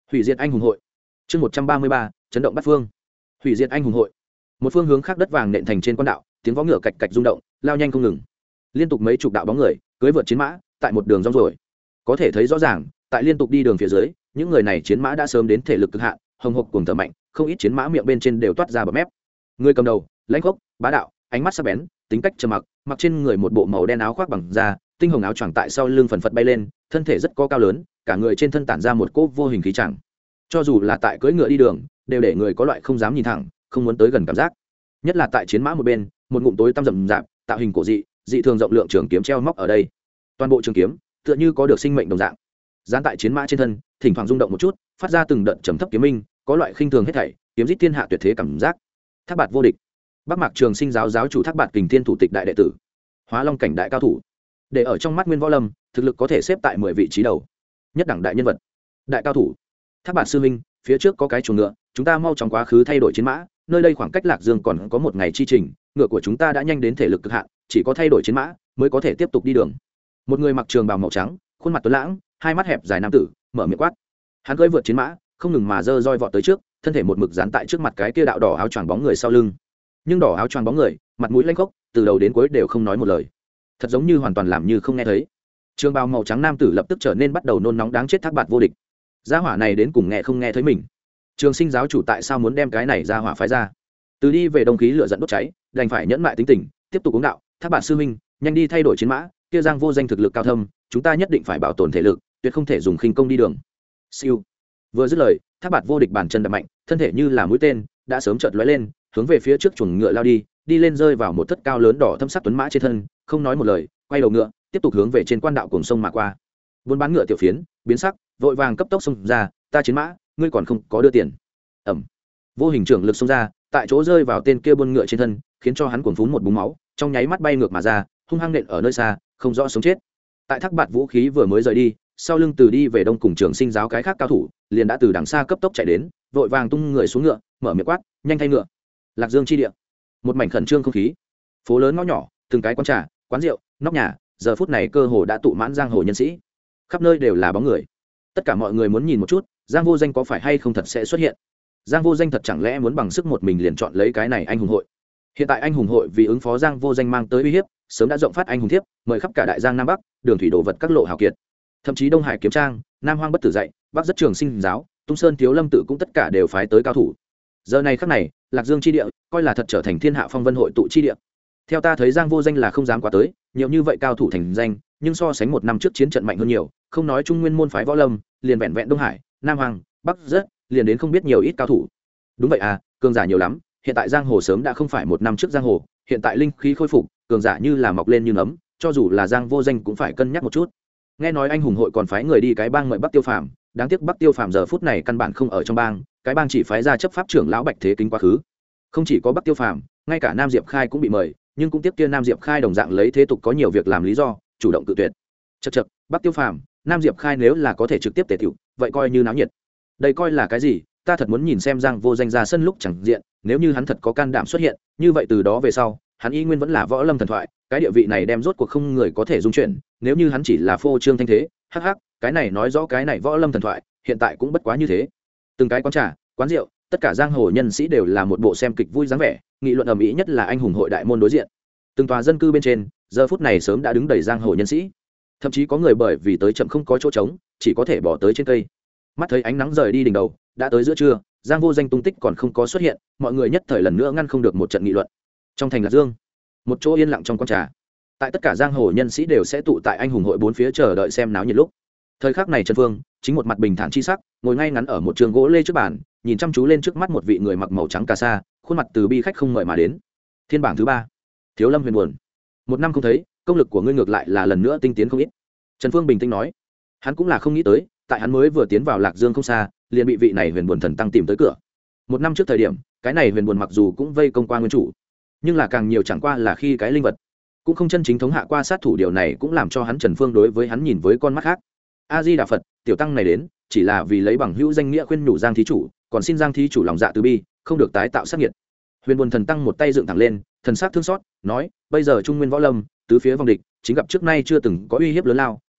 Hủy diệt anh hùng hội. Chương một trăm ba mươi ba, chấn động bát phương. Hủy diệt anh hùng hội. Một phương hướng khác đất vàng nện thành trên quan đạo, tiếng vó ngựa cạch cạch rung động, lao nhanh không ngừng. Liên tục mấy chục đạo bóng người, cưỡi vượt chiến mã, tại một đường rong rồi. Có thể thấy rõ ràng, tại liên tục đi đường phía dưới, những người này chiến mã đã sớm đến thể lực cực hạn, hồng hộc cuồng thở mạnh, không ít chiến mã miệng bên trên đều toát ra bọt mép. Người cầm đầu, lãnh khốc, bá đạo, ánh mắt sắc bén, tính cách trầm mặc, mặc trên người một bộ màu đen áo khoác bằng da, tinh hồng áo choàng tại sau lưng phần phật bay lên, thân thể rất có cao lớn, cả người trên thân tản ra một cỗ vô hình khí chẳng. Cho dù là tại cưỡi ngựa đi đường, đều để người có loại không dám nhìn thẳng, không muốn tới gần cảm giác. Nhất là tại chiến mã một bên, một ngụm tối tăm rậm rạp, tạo hình cổ dị, dị thường rộng lượng trường kiếm treo móc ở đây. Toàn bộ trường kiếm tựa như có được sinh mệnh đồng dạng, dán tại chiến mã trên thân, thỉnh thoảng rung động một chút, phát ra từng đợt trầm thấp kiếm minh, có loại khinh thường hết thảy, kiếm giết thiên hạ tuyệt thế cảm giác. Thác Bạt vô địch, Bắc Mạc Trường Sinh giáo giáo chủ Thác Bạt Kình Thiên thủ tịch đại đệ tử, Hóa Long cảnh đại cao thủ, để ở trong mắt Nguyên Võ Lâm, thực lực có thể xếp tại mười vị trí đầu, nhất đẳng đại nhân vật, đại cao thủ. Thác Bạt sư huynh, phía trước có cái chuồng ngựa, chúng ta mau chóng quá khứ thay đổi chiến mã, nơi đây khoảng cách Lạc Dương còn có một ngày chi trình, ngựa của chúng ta đã nhanh đến thể lực cực hạn, chỉ có thay đổi chiến mã mới có thể tiếp tục đi đường. Một người mặc trường bào màu trắng, khuôn mặt tuấn lãng, hai mắt hẹp dài nam tử, mở miệng quát. Hắn cưỡi vượt chiến mã, không ngừng mà giơ roi vọt tới trước, thân thể một mực dán tại trước mặt cái kia đạo đỏ áo choàng bóng người sau lưng. Nhưng đỏ áo choàng bóng người, mặt mũi lanh khốc, từ đầu đến cuối đều không nói một lời, thật giống như hoàn toàn làm như không nghe thấy. Trường bào màu trắng nam tử lập tức trở nên bắt đầu nôn nóng đáng chết Thác Bạt vô địch. Gia hỏa này đến cùng nghe không nghe thấy mình. Trường Sinh giáo chủ tại sao muốn đem cái này ra hỏa phái ra? Từ đi về đông khí lửa giận đốt cháy, đành phải nhẫn mại tính tình, tiếp tục uống đạo. Thác Bạt sư huynh, nhanh đi thay đổi chiến mã, kia Giang vô danh thực lực cao thâm, chúng ta nhất định phải bảo tồn thể lực, tuyệt không thể dùng khinh công đi đường. Siêu. Vừa dứt lời, Thác Bạt vô địch bàn chân đập mạnh, thân thể như là mũi tên, đã sớm chợt lóe lên, hướng về phía trước chuồng ngựa lao đi, đi lên rơi vào một thất cao lớn đỏ thâm sắc tuấn mã trên thân, không nói một lời, quay đầu ngựa, tiếp tục hướng về trên quan đạo cuồng sông mà qua. Buôn bán ngựa tiểu phiến, biến sắc, vội vàng cấp tốc xông ra, ta chiến mã, ngươi còn không có đưa tiền. Ẩm. Vô hình trưởng lực xông ra, tại chỗ rơi vào tên kia buôn ngựa trên thân, khiến cho hắn cuồng phún một búng máu, trong nháy mắt bay ngược mà ra, hung hăng nện ở nơi xa, không rõ sống chết. Tại Thác Bạt vũ khí vừa mới rời đi, sau lưng từ đi về đông cùng Trường Sinh giáo cái khác cao thủ, liền đã từ đằng xa cấp tốc chạy đến, vội vàng tung người xuống ngựa, mở miệng quát, nhanh thay ngựa. Lạc Dương chi địa, một mảnh khẩn trương không khí, phố lớn ngõ nhỏ, từng cái quán trà, quán rượu, nóc nhà, giờ phút này cơ hồ đã tụ mãn giang hồ nhân sĩ, khắp nơi đều là bóng người. Tất cả mọi người muốn nhìn một chút, Giang vô danh có phải hay không thật sẽ xuất hiện. Giang vô danh thật chẳng lẽ muốn bằng sức một mình liền chọn lấy cái này anh hùng hội? Hiện tại anh hùng hội vì ứng phó Giang vô danh mang tới uy hiếp, sớm đã rộng phát anh hùng thiếp, mời khắp cả đại giang nam bắc, đường thủy đồ vật các lộ hào kiệt, thậm chí Đông Hải kiếm trang, Nam Hoang bất tử dạy, Bắc rất Trường Sinh giáo, Tung Sơn thiếu lâm tự cũng tất cả đều phái tới cao thủ. Giờ này khắc này, Lạc Dương chi địa coi là thật trở thành thiên hạ phong vân hội tụ chi địa. Theo ta thấy Giang vô danh là không dám quá tới, nhiều như vậy cao thủ thành danh, nhưng so sánh một năm trước chiến trận mạnh hơn nhiều, không nói trung nguyên môn phái võ lâm, liền vẹn vẹn Đông Hải, Nam Hoàng, Bắc rất, liền đến không biết nhiều ít cao thủ. Đúng vậy à, cường giả nhiều lắm, hiện tại giang hồ sớm đã không phải một năm trước giang hồ, hiện tại linh khí khôi phục, cường giả như là mọc lên như nấm, cho dù là Giang vô danh cũng phải cân nhắc một chút. Nghe nói anh hùng hội còn phái người đi cái bang mời Bắc Tiêu Phàm, đáng tiếc Bắc Tiêu Phàm giờ phút này căn bản không ở trong bang, cái bang chỉ phái ra chấp pháp trưởng lão Bạch Thế Kính quá khứ. Không chỉ có Bắc Tiêu Phàm, ngay cả Nam Diệp Khai cũng bị mời, nhưng cũng tiếp kia Nam Diệp Khai đồng dạng lấy thế tục có nhiều việc làm lý do, chủ động tự tuyệt. Chậc chậc, Bắc Tiêu Phàm, Nam Diệp Khai nếu là có thể trực tiếp tề tiểu, vậy coi như náo nhiệt. Đây coi là cái gì? Ta thật muốn nhìn xem Giang vô danh ra sân lúc chẳng diện, nếu như hắn thật có can đảm xuất hiện, như vậy từ đó về sau, hắn y nguyên vẫn là võ lâm thần thoại, cái địa vị này đem rốt cuộc không người có thể dung chuyển, nếu như hắn chỉ là phô trương thanh thế, hắc hắc, cái này nói rõ cái này võ lâm thần thoại, hiện tại cũng bất quá như thế. Từng cái quán trà, quán rượu, tất cả giang hồ nhân sĩ đều là một bộ xem kịch vui dáng vẻ, nghị luận ầm ĩ nhất là anh hùng hội đại môn đối diện. Từng tòa dân cư bên trên, giờ phút này sớm đã đứng đầy giang hồ nhân sĩ, thậm chí có người bởi vì tới chậm không có chỗ trống, chỉ có thể bỏ tới trên cây. Mắt thấy ánh nắng rời đi đỉnh đầu, đã tới giữa trưa, Giang vô danh tung tích còn không có xuất hiện, mọi người nhất thời lần nữa ngăn không được một trận nghị luận. Trong thành Lạc Dương, một chỗ yên lặng trong quán trà, tại tất cả giang hồ nhân sĩ đều sẽ tụ tại anh hùng hội bốn phía chờ đợi xem náo nhiệt lúc. Thời khắc này Trần Phương chính một mặt bình thản chi sắc, ngồi ngay ngắn ở một trường gỗ lê trước bàn, nhìn chăm chú lên trước mắt một vị người mặc màu trắng cà sa, khuôn mặt từ bi khách không mời mà đến. Thiên bảng thứ ba, Thiếu Lâm Huyền Buồn. Một năm không thấy, công lực của ngươi ngược lại là lần nữa tinh tiến không ít. Trần Phương bình tĩnh nói, hắn cũng là không nghĩ tới, tại hắn mới vừa tiến vào Lạc Dương không xa, liền bị vị này Huyền Buồn thần tăng tìm tới cửa. Một năm trước thời điểm, cái này Huyền Buồn mặc dù cũng vây công qua nguyên chủ, nhưng là càng nhiều chẳng qua là khi cái linh vật, cũng không chân chính thống hạ qua sát thủ, điều này cũng làm cho hắn Trần Phương đối với hắn nhìn với con mắt khác. A Di Đà Phật, tiểu tăng này đến chỉ là vì lấy bằng hữu danh nghĩa khuyên nhủ Giang thí chủ, còn xin Giang thí chủ lòng dạ từ bi, không được tái tạo sát nghiệt. Huyền Buồn thần tăng một tay dựng thẳng lên, thần sắc thương xót, nói: bây giờ trung nguyên võ lâm tứ phía vòng địch, chính gặp trước nay chưa từng có uy hiếp lớn lao,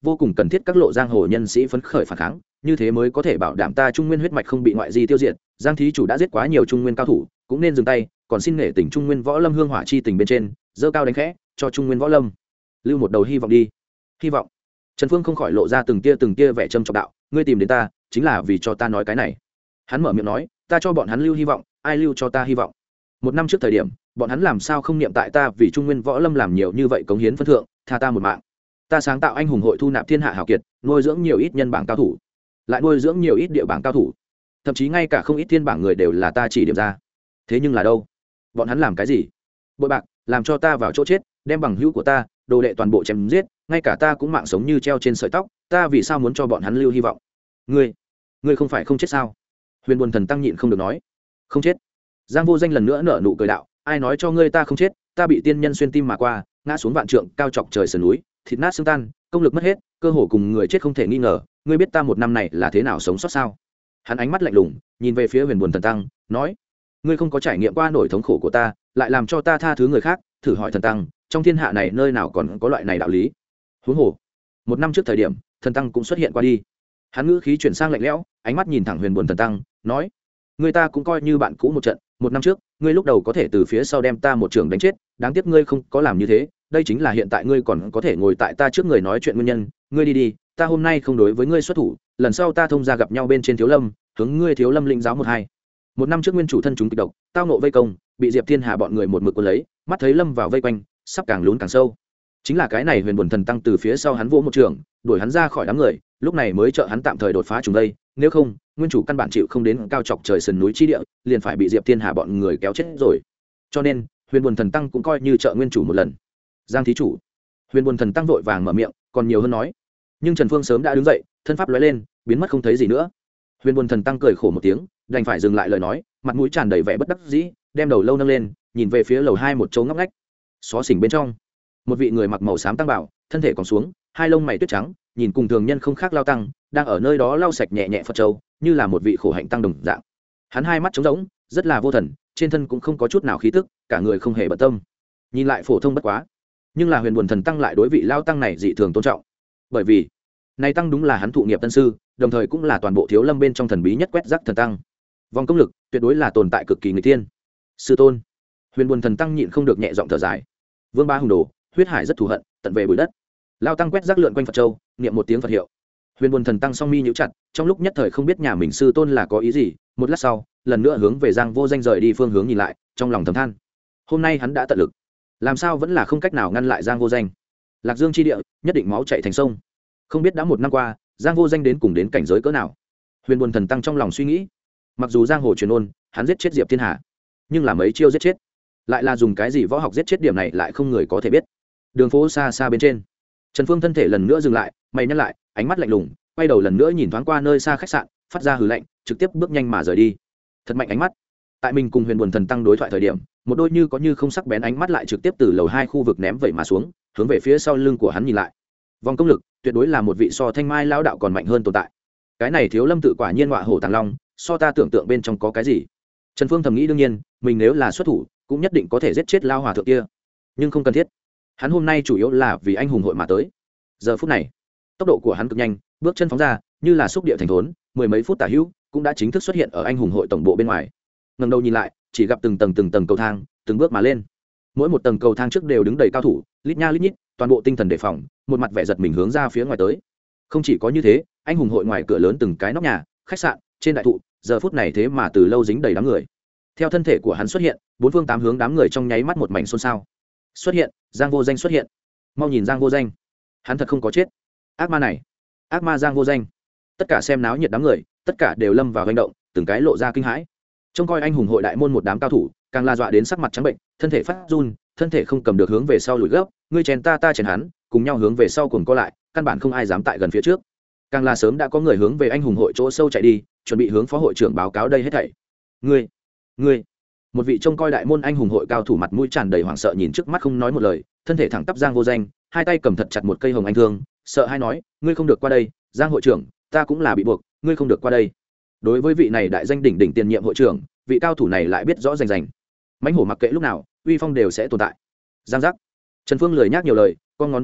vô cùng cần thiết các lộ giang hồ nhân sĩ phấn khởi phản kháng, như thế mới có thể bảo đảm ta trung nguyên huyết mạch không bị ngoại di tiêu diệt. Giang thí chủ đã giết quá nhiều trung nguyên cao thủ, cũng nên dừng tay, còn xin nể tình trung nguyên võ lâm hương hỏa chi tình bên trên, dơ cao đánh khẽ cho trung nguyên võ lâm lưu một đầu hy vọng đi. Hy vọng. Trần Phương không khỏi lộ ra từng tia từng tia vẻ trầm trọng đạo, ngươi tìm đến ta chính là vì cho ta nói cái này. Hắn mở miệng nói, ta cho bọn hắn lưu hy vọng, ai lưu cho ta hy vọng? Một năm trước thời điểm, bọn hắn làm sao không niệm tại ta vì trung nguyên võ lâm làm nhiều như vậy cống hiến phân thượng, tha ta một mạng. Ta sáng tạo anh hùng hội thu nạp thiên hạ hảo kiệt, nuôi dưỡng nhiều ít nhân bảng cao thủ, lại nuôi dưỡng nhiều ít địa bảng cao thủ, thậm chí ngay cả không ít thiên bảng người đều là ta chỉ điểm ra. Thế nhưng là đâu? Bọn hắn làm cái gì? Bội bạc, làm cho ta vào chỗ chết, đem bằng hữu của ta, đồ đệ toàn bộ chém giết, ngay cả ta cũng mạng sống như treo trên sợi tóc, ta vì sao muốn cho bọn hắn lưu hy vọng? Ngươi, ngươi không phải không chết sao? Huyền Buồn Thần Tăng nhịn không được nói, không chết. Giang Vô Danh lần nữa nở nụ cười đạo, ai nói cho ngươi ta không chết, ta bị tiên nhân xuyên tim mà qua, ngã xuống vạn trượng cao chọc trời sườn núi, thịt nát xương tan, công lực mất hết, cơ hồ cùng người chết không thể nghi ngờ, ngươi biết ta một năm này là thế nào sống sót sao? Hắn ánh mắt lạnh lùng nhìn về phía Huyền Buồn Thần Tăng, nói, ngươi không có trải nghiệm qua nỗi thống khổ của ta, lại làm cho ta tha thứ người khác, thử hỏi Thần Tăng, trong thiên hạ này nơi nào còn có loại này đạo lý? Huống hồ, một năm trước thời điểm, Thần Tăng cũng xuất hiện qua đi. Hắn ngữ khí chuyển sang lạnh lẽo, ánh mắt nhìn thẳng Huyền Buồn Thần Tăng, nói, người ta cũng coi như bạn cũ một trận, một năm trước ngươi lúc đầu có thể từ phía sau đem ta một trường đánh chết, đáng tiếc ngươi không có làm như thế, đây chính là hiện tại ngươi còn có thể ngồi tại ta trước người nói chuyện nguyên nhân. Ngươi đi đi, ta hôm nay không đối với ngươi xuất thủ, lần sau ta thông ra gặp nhau bên trên Thiếu Lâm, hướng ngươi Thiếu Lâm lĩnh giáo một hai. Một năm trước nguyên chủ thân chúng kịch độc, tao nộ vây công, bị Diệp Thiên Hà bọn người một mực cuốn lấy, mắt thấy lâm vào vây quanh, sắp càng lún càng sâu. Chính là cái này Huyền Buồn Thần Tăng từ phía sau hắn vỗ một trường, đuổi hắn ra khỏi đám người, lúc này mới trợ hắn tạm thời đột phá trùng đây, nếu không nguyên chủ căn bản chịu không đến cao chọc trời sườn núi chi địa, liền phải bị Diệp Thiên Hà bọn người kéo chết rồi. Cho nên Huyền Buồn Thần Tăng cũng coi như trợ nguyên chủ một lần. Giang thí chủ. Huyền Buồn Thần Tăng vội vàng mở miệng, còn nhiều hơn nói, nhưng Trần Phương sớm đã đứng dậy, thân pháp lóe lên, biến mất không thấy gì nữa. Huyền Buồn Thần Tăng cười khổ một tiếng, đành phải dừng lại lời nói, mặt mũi tràn đầy vẻ bất đắc dĩ, đem đầu lâu nâng lên, nhìn về phía lầu hai một chỗ ngóc ngách. Xó xỉnh bên trong, một vị người mặc màu xám tăng bảo, thân thể còn xuống, hai lông mày tuyết trắng, nhìn cùng thường nhân không khác lao tăng, đang ở nơi đó lau sạch nhẹ nhẹ Phật châu, như là một vị khổ hạnh tăng đồng dạng. Hắn hai mắt trống rỗng, rất là vô thần, trên thân cũng không có chút nào khí tức, cả người không hề bận tâm. Nhìn lại phổ thông bất quá, nhưng là Huyền Buồn Thần Tăng lại đối vị lao tăng này dị thường tôn trọng, bởi vì này tăng đúng là hắn thụ nghiệp tân sư, đồng thời cũng là toàn bộ Thiếu Lâm bên trong thần bí nhất quét rác thần tăng. Vòng công lực tuyệt đối là tồn tại cực kỳ người tiên. Sư tôn. Huyền Buồn Thần Tăng nhịn không được nhẹ giọng thở dài. Vương Ba Hùng Đồ, huyết hải rất thù hận, tận về bụi đất. Lao tăng quét rác lượn quanh Phật châu, niệm một tiếng Phật hiệu. Huyền Buồn Thần Tăng song mi nhíu chặt, trong lúc nhất thời không biết nhà mình sư tôn là có ý gì, một lát sau, lần nữa hướng về Giang Vô Danh rời đi phương hướng nhìn lại, trong lòng thầm than. Hôm nay hắn đã tận lực, làm sao vẫn là không cách nào ngăn lại Giang Vô Danh. Lạc Dương chi địa, nhất định máu chảy thành sông. Không biết đã một năm qua, Giang Vô Danh đến cùng đến cảnh giới cỡ nào. Huyền Buồn Thần Tăng trong lòng suy nghĩ, mặc dù giang hồ truyền ôn hắn giết chết Diệp Thiên Hà, nhưng là mấy chiêu giết chết, lại là dùng cái gì võ học giết chết, điểm này lại không người có thể biết. Đường phố xa xa bên trên, Trần Phương thân thể lần nữa dừng lại, mày nhăn lại, ánh mắt lạnh lùng, quay đầu lần nữa nhìn thoáng qua nơi xa khách sạn, phát ra hừ lạnh, trực tiếp bước nhanh mà rời đi. Thật mạnh ánh mắt. Tại mình cùng Huyền Buồn Thần Tăng đối thoại thời điểm, một đôi như có như không sắc bén ánh mắt lại trực tiếp từ lầu hai khu vực ném vậy mà xuống, hướng về phía sau lưng của hắn nhìn lại. Vòng công lực tuyệt đối là một vị so Thanh Mai lão đạo còn mạnh hơn tồn tại. Cái này Thiếu Lâm tự quả nhiên ngọa hổ tàng long, so ta tưởng tượng bên trong có cái gì. Trần Phương thầm nghĩ, đương nhiên mình nếu là xuất thủ cũng nhất định có thể giết chết lao hòa thượng kia, nhưng không cần thiết. Hắn hôm nay chủ yếu là vì anh hùng hội mà tới. Giờ phút này tốc độ của hắn cực nhanh, bước chân phóng ra như là xúc địa thành thốn, mười mấy phút tả hữu cũng đã chính thức xuất hiện ở anh hùng hội tổng bộ bên ngoài. Ngẩng đầu nhìn lại, chỉ gặp từng tầng từng tầng cầu thang từng bước mà lên, mỗi một tầng cầu thang trước đều đứng đầy cao thủ, lít nha lít nhít, toàn bộ tinh thần đề phòng, một mặt vẻ giật mình hướng ra phía ngoài tới. Không chỉ có như thế, anh hùng hội ngoài cửa lớn từng cái nóc nhà, khách sạn, trên đại thụ, giờ phút này thế mà từ lâu dính đầy đám người. Theo thân thể của hắn xuất hiện, bốn phương tám hướng đám người trong nháy mắt một mảnh xôn xao. Xuất hiện, Giang Vô Danh xuất hiện. Mau nhìn Giang Vô Danh, hắn thật không có chết. Ác ma này, ác ma Giang Vô Danh. Tất cả xem náo nhiệt đám người, tất cả đều lâm vào hành động, từng cái lộ ra kinh hãi. Trông coi anh hùng hội đại môn một đám cao thủ, càng la dọa đến sắc mặt trắng bệnh, thân thể phát run, thân thể không cầm được hướng về sau lùi gấp, ngươi chèn ta ta chèn hắn, cùng nhau hướng về sau cuồng co lại, căn bản không ai dám tại gần phía trước. Càng là sớm đã có người hướng về anh hùng hội chỗ sâu chạy đi, chuẩn bị hướng phó hội trưởng báo cáo đây hết thảy. Ngươi, ngươi, một vị trông coi đại môn anh hùng hội cao thủ mặt mũi tràn đầy hoảng sợ nhìn trước mắt không nói một lời, thân thể thẳng tắp Giang Vô Danh, hai tay cầm thật chặt một cây hồng anh thương, sợ hai nói, ngươi không được qua đây, Giang hội trưởng, ta cũng là bị buộc, ngươi không được qua đây. Đối với vị này đại danh đỉnh đỉnh tiền nhiệm hội trưởng, vị cao thủ này lại biết rõ rành rành. Mãnh hổ mặc kệ lúc nào, uy phong đều sẽ tồn tại. Giang giác. Trần Phương lười nhác nhiều lời, con ngón đúng ra,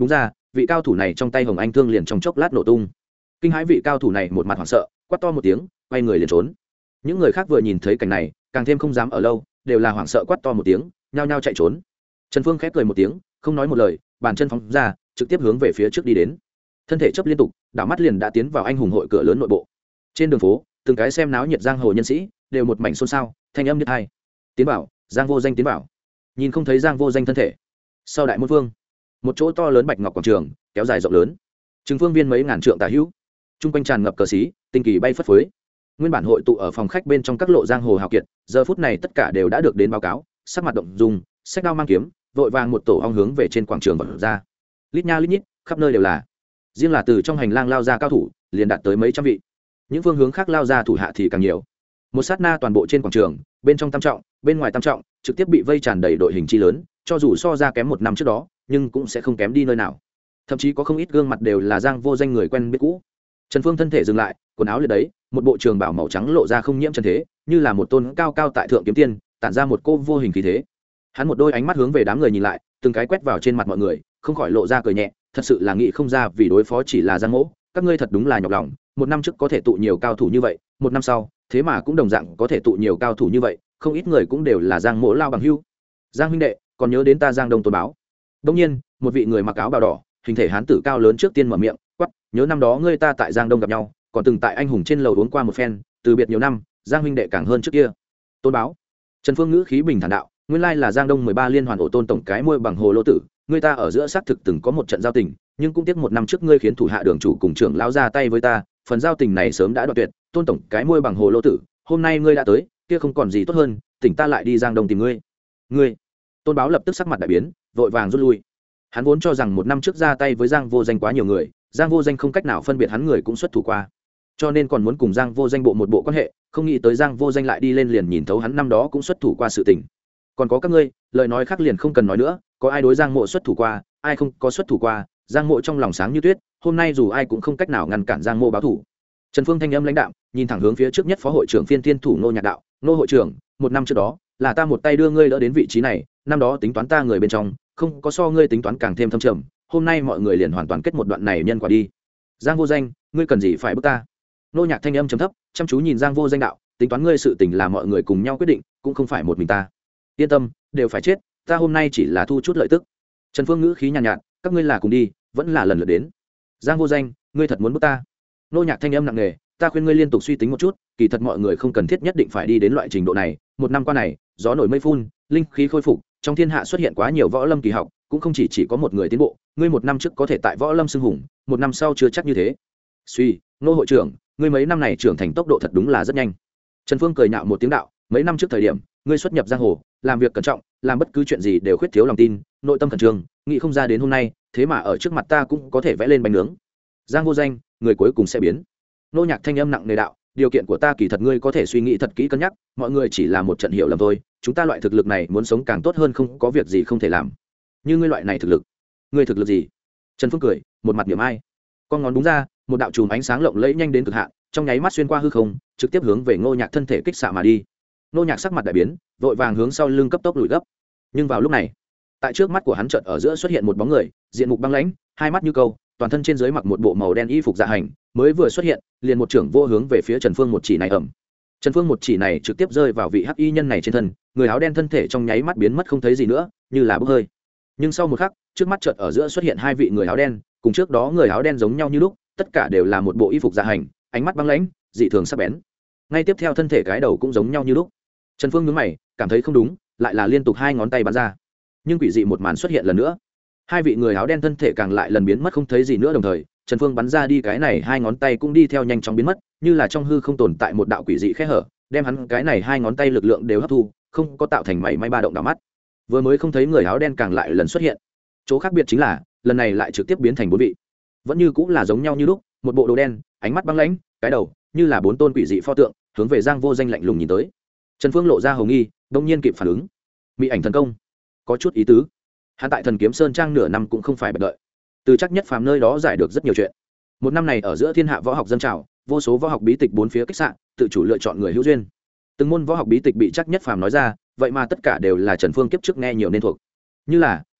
vị cao thủ này trong tay hồng anh thương liền trong chốc lát nổ tung. Kinh hãi vị cao thủ này một mặt hoảng sợ, quát to một tiếng, quay người liền trốn. Những người khác vừa nhìn thấy cảnh này càng thêm không dám ở lâu, đều là hoảng sợ quát to một tiếng, nhao nhao chạy trốn. Trần Phương khép cười một tiếng, không nói một lời, bàn chân phóng ra, trực tiếp hướng về phía trước đi đến. Thân thể chấp liên tục, đảo mắt liền đã tiến vào anh hùng hội cửa lớn nội bộ. Trên đường phố, từng cái xem náo nhiệt giang hồ nhân sĩ đều một mảnh xôn xao, thanh âm như hai. Tiến vào, Giang Vô Danh tiến vào. Nhìn không thấy Giang Vô Danh thân thể. Sau đại môn vương, một chỗ to lớn bạch ngọc quảng trường, kéo dài rộng lớn, trừng phương viên mấy ngàn trượng tả hữu, trung quanh tràn ngập cờ xí, tinh kỳ bay phất phới. Nguyên bản hội tụ ở phòng khách bên trong các lộ giang hồ hào kiệt, giờ phút này tất cả đều đã được đến báo cáo, sắc mặt động dung, sách đao mang kiếm, vội vàng một tổ ong hướng về trên quảng trường vọt ra. Lít nha lít nhít, khắp nơi đều là. Riêng là từ trong hành lang lao ra cao thủ, liền đạt tới mấy trăm vị. Những phương hướng khác lao ra thủ hạ thì càng nhiều. Một sát na toàn bộ trên quảng trường, bên trong tam trọng, bên ngoài tam trọng, trực tiếp bị vây tràn đầy đội hình chi lớn, cho dù so ra kém một năm trước đó, nhưng cũng sẽ không kém đi nơi nào. Thậm chí có không ít gương mặt đều là Giang Vô Danh người quen biết cũ. Trần Phương thân thể dừng lại, quần áo liệt đấy, một bộ trường bào màu trắng lộ ra không nhiễm trần thế, như là một tôn cao cao tại thượng kiếm tiên, tản ra một cô vô hình khí thế. Hắn một đôi ánh mắt hướng về đám người nhìn lại, từng cái quét vào trên mặt mọi người, không khỏi lộ ra cười nhẹ, thật sự là nghĩ không ra vì đối phó chỉ là Giang Mỗ, các ngươi thật đúng là nhọc lòng, một năm trước có thể tụ nhiều cao thủ như vậy, một năm sau, thế mà cũng đồng dạng có thể tụ nhiều cao thủ như vậy, không ít người cũng đều là Giang Mỗ lao bằng hữu. Giang huynh đệ, còn nhớ đến ta Giang Đông Tôn báo. Đương nhiên, một vị người mặc áo bào đỏ, hình thể hán tử cao lớn trước tiên mở miệng, quát, nhớ năm đó ngươi ta tại Giang Đông gặp nhau, còn từng tại anh hùng trên lầu uống qua một phen, từ biệt nhiều năm, Giang huynh đệ càng hơn trước kia. Tôn báo. Trần Phương ngữ khí bình thản đạo, nguyên lai là Giang Đông mười ba liên hoàn ổ tôn tổng cái môi bằng hồ lô tử, ngươi ta ở giữa xác thực từng có một trận giao tình, nhưng cũng tiếc một năm trước ngươi khiến thủ hạ đường chủ cùng trưởng lão ra tay với ta, phần giao tình này sớm đã đoạn tuyệt, tôn tổng cái môi bằng hồ lô tử, hôm nay ngươi đã tới, kia không còn gì tốt hơn, tỉnh ta lại đi Giang Đông tìm ngươi. Ngươi. Tôn báo lập tức sắc mặt đại biến, vội vàng rút lui. Hắn vốn cho rằng một năm trước ra tay với Giang Vô Danh quá nhiều người, Giang Vô Danh không cách nào phân biệt hắn người cũng xuất thủ qua, cho nên còn muốn cùng Giang Vô Danh bộ một bộ quan hệ, không nghĩ tới Giang Vô Danh lại đi lên liền nhìn thấu hắn năm đó cũng xuất thủ qua sự tình. Còn có các ngươi, lời nói khác liền không cần nói nữa, có ai đối Giang Mộ xuất thủ qua, ai không có xuất thủ qua, Giang Mộ trong lòng sáng như tuyết, hôm nay dù ai cũng không cách nào ngăn cản Giang Mộ báo thủ. Trần Phương thanh âm lãnh đạm, nhìn thẳng hướng phía trước nhất phó hội trưởng Phiên Thiên thủ Nô Nhạc đạo, Nô hội trưởng, một năm trước đó, là ta một tay đưa ngươi đỡ đến vị trí này, năm đó tính toán ta người bên trong, không có so ngươi tính toán càng thêm thâm trầm, hôm nay mọi người liền hoàn toàn kết một đoạn này nhân quả đi. Giang Vô Danh, ngươi cần gì phải bức ta? Nô Nhạc thanh âm trầm thấp, chăm chú nhìn Giang Vô Danh đạo, tính toán ngươi sự tình là mọi người cùng nhau quyết định, cũng không phải một mình ta. Yên tâm, đều phải chết, ta hôm nay chỉ là thu chút lợi tức. Trần Phương ngữ khí nhàn nhạt, nhạt, các ngươi là cùng đi, vẫn là lần lượt đến. Giang Vô Danh, ngươi thật muốn bức ta? Nô Nhạc thanh âm nặng nề, ta khuyên ngươi liên tục suy tính một chút, kỳ thật mọi người không cần thiết nhất định phải đi đến loại trình độ này, một năm qua này, gió nổi mây phun, linh khí khôi phục, trong thiên hạ xuất hiện quá nhiều võ lâm kỳ học, cũng không chỉ chỉ có một người tiến bộ, ngươi một năm trước có thể tại võ lâm xưng hùng, một năm sau chưa chắc như thế. Suy, Nô hội trưởng, ngươi mấy năm này trưởng thành tốc độ thật đúng là rất nhanh. Trần Phương cười nhạo một tiếng đạo, mấy năm trước thời điểm, ngươi xuất nhập giang hồ, làm việc cẩn trọng, làm bất cứ chuyện gì đều khuyết thiếu lòng tin, nội tâm khẩn trương, nghĩ không ra đến hôm nay, thế mà ở trước mặt ta cũng có thể vẽ lên bánh nướng. Giang Vô Danh, người cuối cùng sẽ biến. Nô Nhạc thanh âm nặng nề đạo, điều kiện của ta kỳ thật ngươi có thể suy nghĩ thật kỹ cân nhắc, mọi người chỉ là một trận hiểu lầm thôi, chúng ta loại thực lực này muốn sống càng tốt hơn không có việc gì không thể làm. Như ngươi loại này thực lực, ngươi thực lực gì? Trần Phương cười, một mặt niệm ai. Con ngón đúng ra, một đạo chùm ánh sáng lộng lẫy nhanh đến cực hạn, trong nháy mắt xuyên qua hư không, trực tiếp hướng về Ngô Nhạc thân thể kích xạ mà đi. Ngô Nhạc sắc mặt đại biến, vội vàng hướng sau lưng cấp tốc lùi gấp. Nhưng vào lúc này, tại trước mắt của hắn chợt ở giữa xuất hiện một bóng người, diện mục băng lãnh, hai mắt như câu, toàn thân trên dưới mặc một bộ màu đen y phục dạ hành, mới vừa xuất hiện, liền một trưởng vô hướng về phía Trần Phương một chỉ này ầm. Trần Phương một chỉ này trực tiếp rơi vào vị hắc y nhân này trên thân, người áo đen thân thể trong nháy mắt biến mất không thấy gì nữa, như là bốc hơi. Nhưng sau một khắc, trước mắt chợt ở giữa xuất hiện hai vị người áo đen, cùng trước đó người áo đen giống nhau như lúc, tất cả đều là một bộ y phục dạ hành, ánh mắt băng lãnh, dị thường sắc bén. Ngay tiếp theo thân thể cái đầu cũng giống nhau như lúc. Trần Phương nhướng mày, cảm thấy không đúng, lại là liên tục hai ngón tay bắn ra. Nhưng quỷ dị một màn xuất hiện lần nữa. Hai vị người áo đen thân thể càng lại lần biến mất không thấy gì nữa, đồng thời, Trần Phương bắn ra đi cái này hai ngón tay cũng đi theo nhanh chóng biến mất, như là trong hư không tồn tại một đạo quỷ dị khe hở, đem hắn cái này hai ngón tay lực lượng đều hấp thu, không có tạo thành mảy may ba động đảo mắt. Vừa mới không thấy người áo đen càng lại lần xuất hiện. Chỗ khác biệt chính là, lần này lại trực tiếp biến thành bốn vị. Vẫn như cũng là giống nhau như lúc, một bộ đồ đen, ánh mắt băng lãnh, cái đầu như là bốn tôn quỷ dị pho tượng, hướng về Giang Vô Danh lạnh lùng nhìn tới. Trần Phương lộ ra hồng nghi, đột nhiên kịp phản ứng. Mị ảnh thần công, có chút ý tứ. Hắn tại Thần Kiếm Sơn trang nửa năm cũng không phải bật đợi, từ chắc nhất phàm nơi đó giải được rất nhiều chuyện. Một năm này ở giữa thiên hạ võ học dân trào, vô số võ học bí tịch bốn phía kích xạ, tự chủ lựa chọn người hữu duyên. Từng môn võ học bí tịch bị chắc nhất phàm nói ra, vậy mà tất cả đều là Trần Phương kiếp trước nghe nhiều nên thuộc. Như là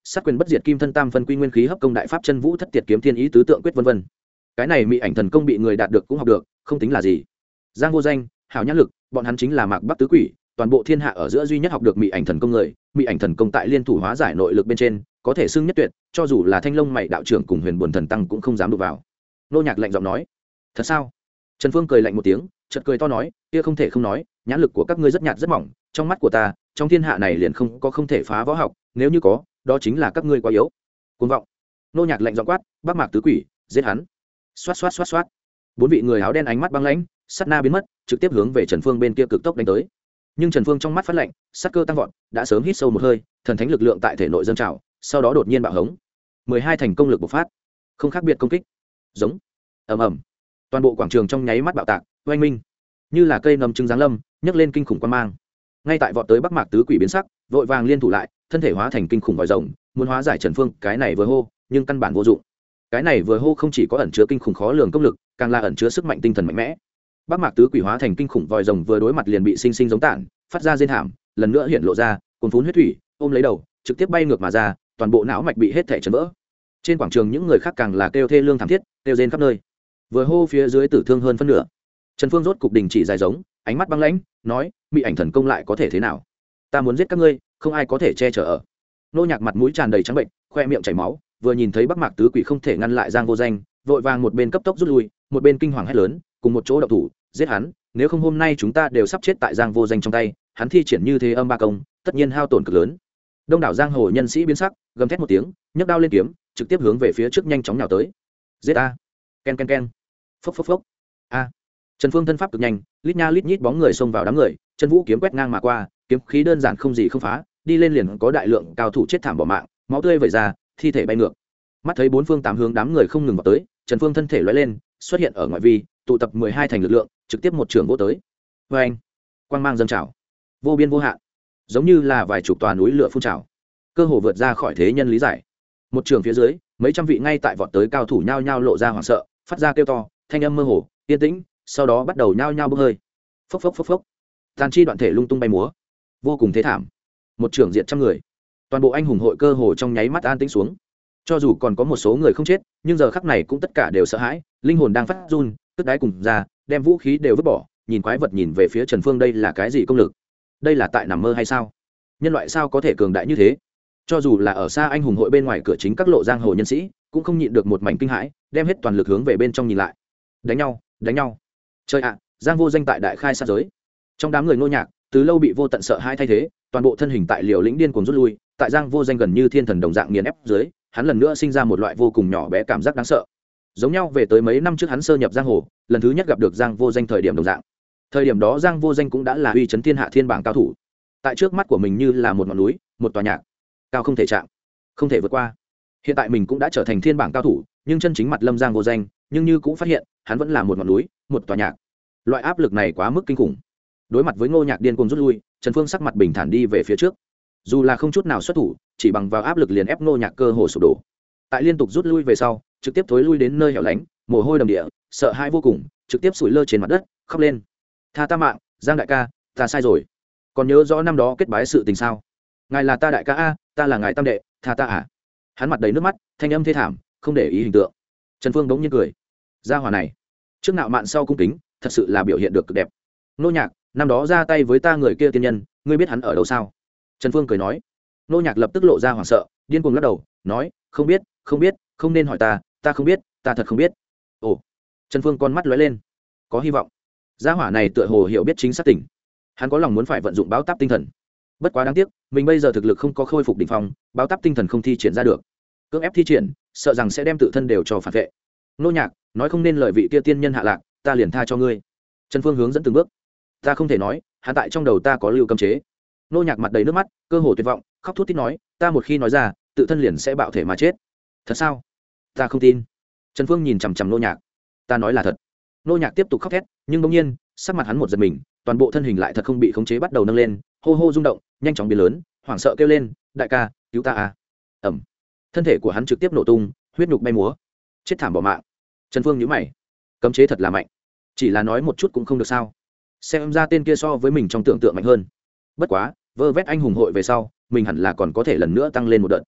sát quyền bất diệt kim thân tam phân quy nguyên khí hấp công đại pháp chân vũ thất tiệt kiếm thiên ý tứ tượng quyết vân vân. Cái này mị ảnh thần công bị người đạt được cũng học được, không tính là gì. Giang Vô Danh, Hảo Nhãn Lực, bọn hắn chính là Mạc Bắc tứ quỷ, toàn bộ thiên hạ ở giữa duy nhất học được mị ảnh thần công người. Mị ảnh thần công tại liên thủ hóa giải nội lực bên trên, có thể xưng nhất tuyệt, cho dù là Thanh Long mày đạo trưởng cùng Huyền Buồn thần tăng cũng không dám đụng vào. Nô Nhạc lạnh giọng nói, thật sao? Trần Phương cười lạnh một tiếng, chợt cười to nói, kia không thể không nói, nhãn lực của các ngươi rất nhạt rất mỏng, trong mắt của ta, trong thiên hạ này liền không có không thể phá võ học, nếu như có, đó chính là các ngươi quá yếu. Cuồng vọng. Nô Nhạc lạnh giọng quát, Bắc Mạc tứ quỷ, giết hắn. Xoát xoát xoát xoát. Bốn vị người áo đen ánh mắt băng lãnh, sát na biến mất, trực tiếp hướng về Trần Phương bên kia cực tốc đánh tới. Nhưng Trần Phương trong mắt phát lạnh, sát cơ tăng vọt, đã sớm hít sâu một hơi, thần thánh lực lượng tại thể nội dâng trào, sau đó đột nhiên bạo hống. mười hai thành công lực bộc phát, không khác biệt công kích. Giống. Ầm ầm. Toàn bộ quảng trường trong nháy mắt bạo tạc, oanh minh, như là cây nấm trứng giáng lâm, nhấc lên kinh khủng quan mang. Ngay tại vọt tới Bắc Mạc tứ quỷ biến sắc, vội vàng liên thủ lại, thân thể hóa thành kinh khủng vòi rồng, muốn hóa giải Trần Phương, cái này vừa hô, nhưng căn bản vô dụng. Cái này vừa hô không chỉ có ẩn chứa kinh khủng khó lường công lực, càng là ẩn chứa sức mạnh tinh thần mạnh mẽ. Bắc Mạc tứ quỷ hóa thành kinh khủng vòi rồng vừa đối mặt liền bị sinh sinh giống tản, phát ra rên thảm, lần nữa hiện lộ ra, cuồn phún huyết thủy, ôm lấy đầu, trực tiếp bay ngược mà ra, toàn bộ não mạch bị hết thảy chấn vỡ. Trên quảng trường những người khác càng là kêu thê lương thảm thiết, kêu rên khắp nơi. Vừa hô phía dưới tử thương hơn phân nửa. Trần Phương rốt cục đình chỉ dài giống, ánh mắt băng lãnh, nói, mị ảnh thần công lại có thể thế nào? Ta muốn giết các ngươi, không ai có thể che chở ở. Nô Nhạc mặt mũi tràn đầy trắng bệnh, khoe miệng chảy máu, vừa nhìn thấy Bắc Mạc tứ quỷ không thể ngăn lại Giang Vô Danh, vội vàng một bên cấp tốc rút lui, một bên kinh hoàng hét lớn, cùng một chỗ động thủ, giết hắn, nếu không hôm nay chúng ta đều sắp chết tại Giang Vô Danh trong tay, hắn thi triển như thế âm ba công, tất nhiên hao tổn cực lớn. Đông đảo giang hồ nhân sĩ biến sắc, gầm thét một tiếng, nhấc đao lên kiếm, trực tiếp hướng về phía trước nhanh chóng nhào tới. Giết a! Ken ken ken. Phốc phốc phốc. A! Trần Phương thân pháp cực nhanh, lít nha lít nhít bóng người xông vào đám người, chân vũ kiếm quét ngang mà qua, kiếm khí đơn giản không gì không phá, đi lên liền có đại lượng cao thủ chết thảm bỏ mạng, máu tươi vẩy ra, thi thể bay ngược. Mắt thấy bốn phương tám hướng đám người không ngừng vào tới, Trần Phương thân thể lóe lên, xuất hiện ở ngoại vi, tụ tập mười hai thành lực lượng, trực tiếp một trường vỗ tới. Oeng! Quang mang dâng trào, vô biên vô hạn, giống như là vài chục tòa núi lửa phun trào, cơ hồ vượt ra khỏi thế nhân lý giải. Một trường phía dưới, mấy trăm vị ngay tại vọt tới cao thủ nhao nhao lộ ra hoảng sợ, phát ra kêu to, thanh âm mơ hồ, yên tĩnh, sau đó bắt đầu nhao nhao bốc hơi. Phốc phốc phốc phốc. Tàn chi đoạn thể lung tung bay múa, vô cùng thế thảm. Một trường diệt trăm người. Toàn bộ anh hùng hội cơ hồ trong nháy mắt an tĩnh xuống. Cho dù còn có một số người không chết, nhưng giờ khắc này cũng tất cả đều sợ hãi, linh hồn đang phát run, tức đáy cùng ra, đem vũ khí đều vứt bỏ, nhìn quái vật nhìn về phía Trần Phương, đây là cái gì công lực? Đây là tại nằm mơ hay sao? Nhân loại sao có thể cường đại như thế? Cho dù là ở xa anh hùng hội bên ngoài cửa chính các lộ giang hồ nhân sĩ, cũng không nhịn được một mảnh kinh hãi, đem hết toàn lực hướng về bên trong nhìn lại. Đánh nhau, đánh nhau. Trời ạ, Giang Vô Danh tại đại khai sát giới. Trong đám người Nô Nhạc, từ lâu bị vô tận sợ hãi thay thế, toàn bộ thân hình tại liều lĩnh điên cuồng rút lui, tại Giang Vô Danh gần như thiên thần đồng dạng nghiền ép dưới, hắn lần nữa sinh ra một loại vô cùng nhỏ bé cảm giác đáng sợ. Giống nhau về tới mấy năm trước hắn sơ nhập giang hồ, lần thứ nhất gặp được Giang Vô Danh thời điểm đồng dạng. Thời điểm đó Giang Vô Danh cũng đã là uy chấn thiên hạ thiên bảng cao thủ, tại trước mắt của mình như là một ngọn núi, một tòa nhạc, cao không thể chạm, không thể vượt qua. Hiện tại mình cũng đã trở thành thiên bảng cao thủ, nhưng chân chính mặt lâm Giang Vô Danh, nhưng như cũng phát hiện, hắn vẫn là một ngọn núi, một tòa nhạc. Loại áp lực này quá mức kinh khủng. Đối mặt với Ngô Nhạc điên cuồng rút lui, Trần Phương sắc mặt bình thản đi về phía trước. Dù là không chút nào xuất thủ, chỉ bằng vào áp lực liền ép Ngô Nhạc cơ hồ sụp đổ. Tại liên tục rút lui về sau, trực tiếp thối lui đến nơi hẻo lánh, mồ hôi đầm địa, sợ hãi vô cùng, trực tiếp sủi lơ trên mặt đất, khóc lên. Tha ta mạng, Giang đại ca, ta sai rồi. Còn nhớ rõ năm đó kết bái sự tình sao? Ngài là ta đại ca a, ta là ngài tam đệ, tha ta à? Hắn mặt đầy nước mắt, thanh âm thê thảm, không để ý hình tượng. Trần Phương đống nhiên cười. Gia hỏa này, trước nạo mạn sau cung kính, thật sự là biểu hiện được cực đẹp. Nô Nhạc, năm đó ra tay với ta người kia tiên nhân, ngươi biết hắn ở đâu sao? Trần Phương cười nói. Nô Nhạc lập tức lộ ra hoảng sợ, điên cuồng lắc đầu, nói, không biết, không biết, không nên hỏi ta, ta không biết, ta thật không biết. Ồ. Trần Phương con mắt lóe lên, có hy vọng. Gia hỏa này tựa hồ hiểu biết chính xác tỉnh, hắn có lòng muốn phải vận dụng báo táp tinh thần. Bất quá đáng tiếc, mình bây giờ thực lực không có khôi phục đỉnh phong, báo táp tinh thần không thi triển ra được. Cưỡng ép thi triển, sợ rằng sẽ đem tự thân đều cho phản vệ. Nô Nhạc, nói không nên lời vị kia tiên nhân hạ lạc, ta liền tha cho ngươi. Trần Phương hướng dẫn từng bước. Ta không thể nói, hắn tại trong đầu ta có lưu cấm chế. Nô Nhạc mặt đầy nước mắt, cơ hồ tuyệt vọng, khóc thút thít nói, ta một khi nói ra, tự thân liền sẽ bạo thể mà chết. Thật sao? Ta không tin. Trần Phương nhìn chằm chằm Nô Nhạc. Ta nói là thật. Nô Nhạc tiếp tục khóc thét, nhưng bỗng nhiên, sắc mặt hắn một giật mình, toàn bộ thân hình lại thật không bị khống chế bắt đầu nâng lên, hô hô rung động, nhanh chóng biến lớn, hoảng sợ kêu lên, đại ca, cứu ta à. Ẩm. Thân thể của hắn trực tiếp nổ tung, huyết nhục bay múa, chết thảm bỏ mạng. Trần Phương nhíu mày, cấm chế thật là mạnh, chỉ là nói một chút cũng không được sao? Xem ra tên kia so với mình trong tưởng tượng mạnh hơn. Bất quá, vơ vét anh hùng hội về sau, mình hẳn là còn có thể lần nữa tăng lên một đợt.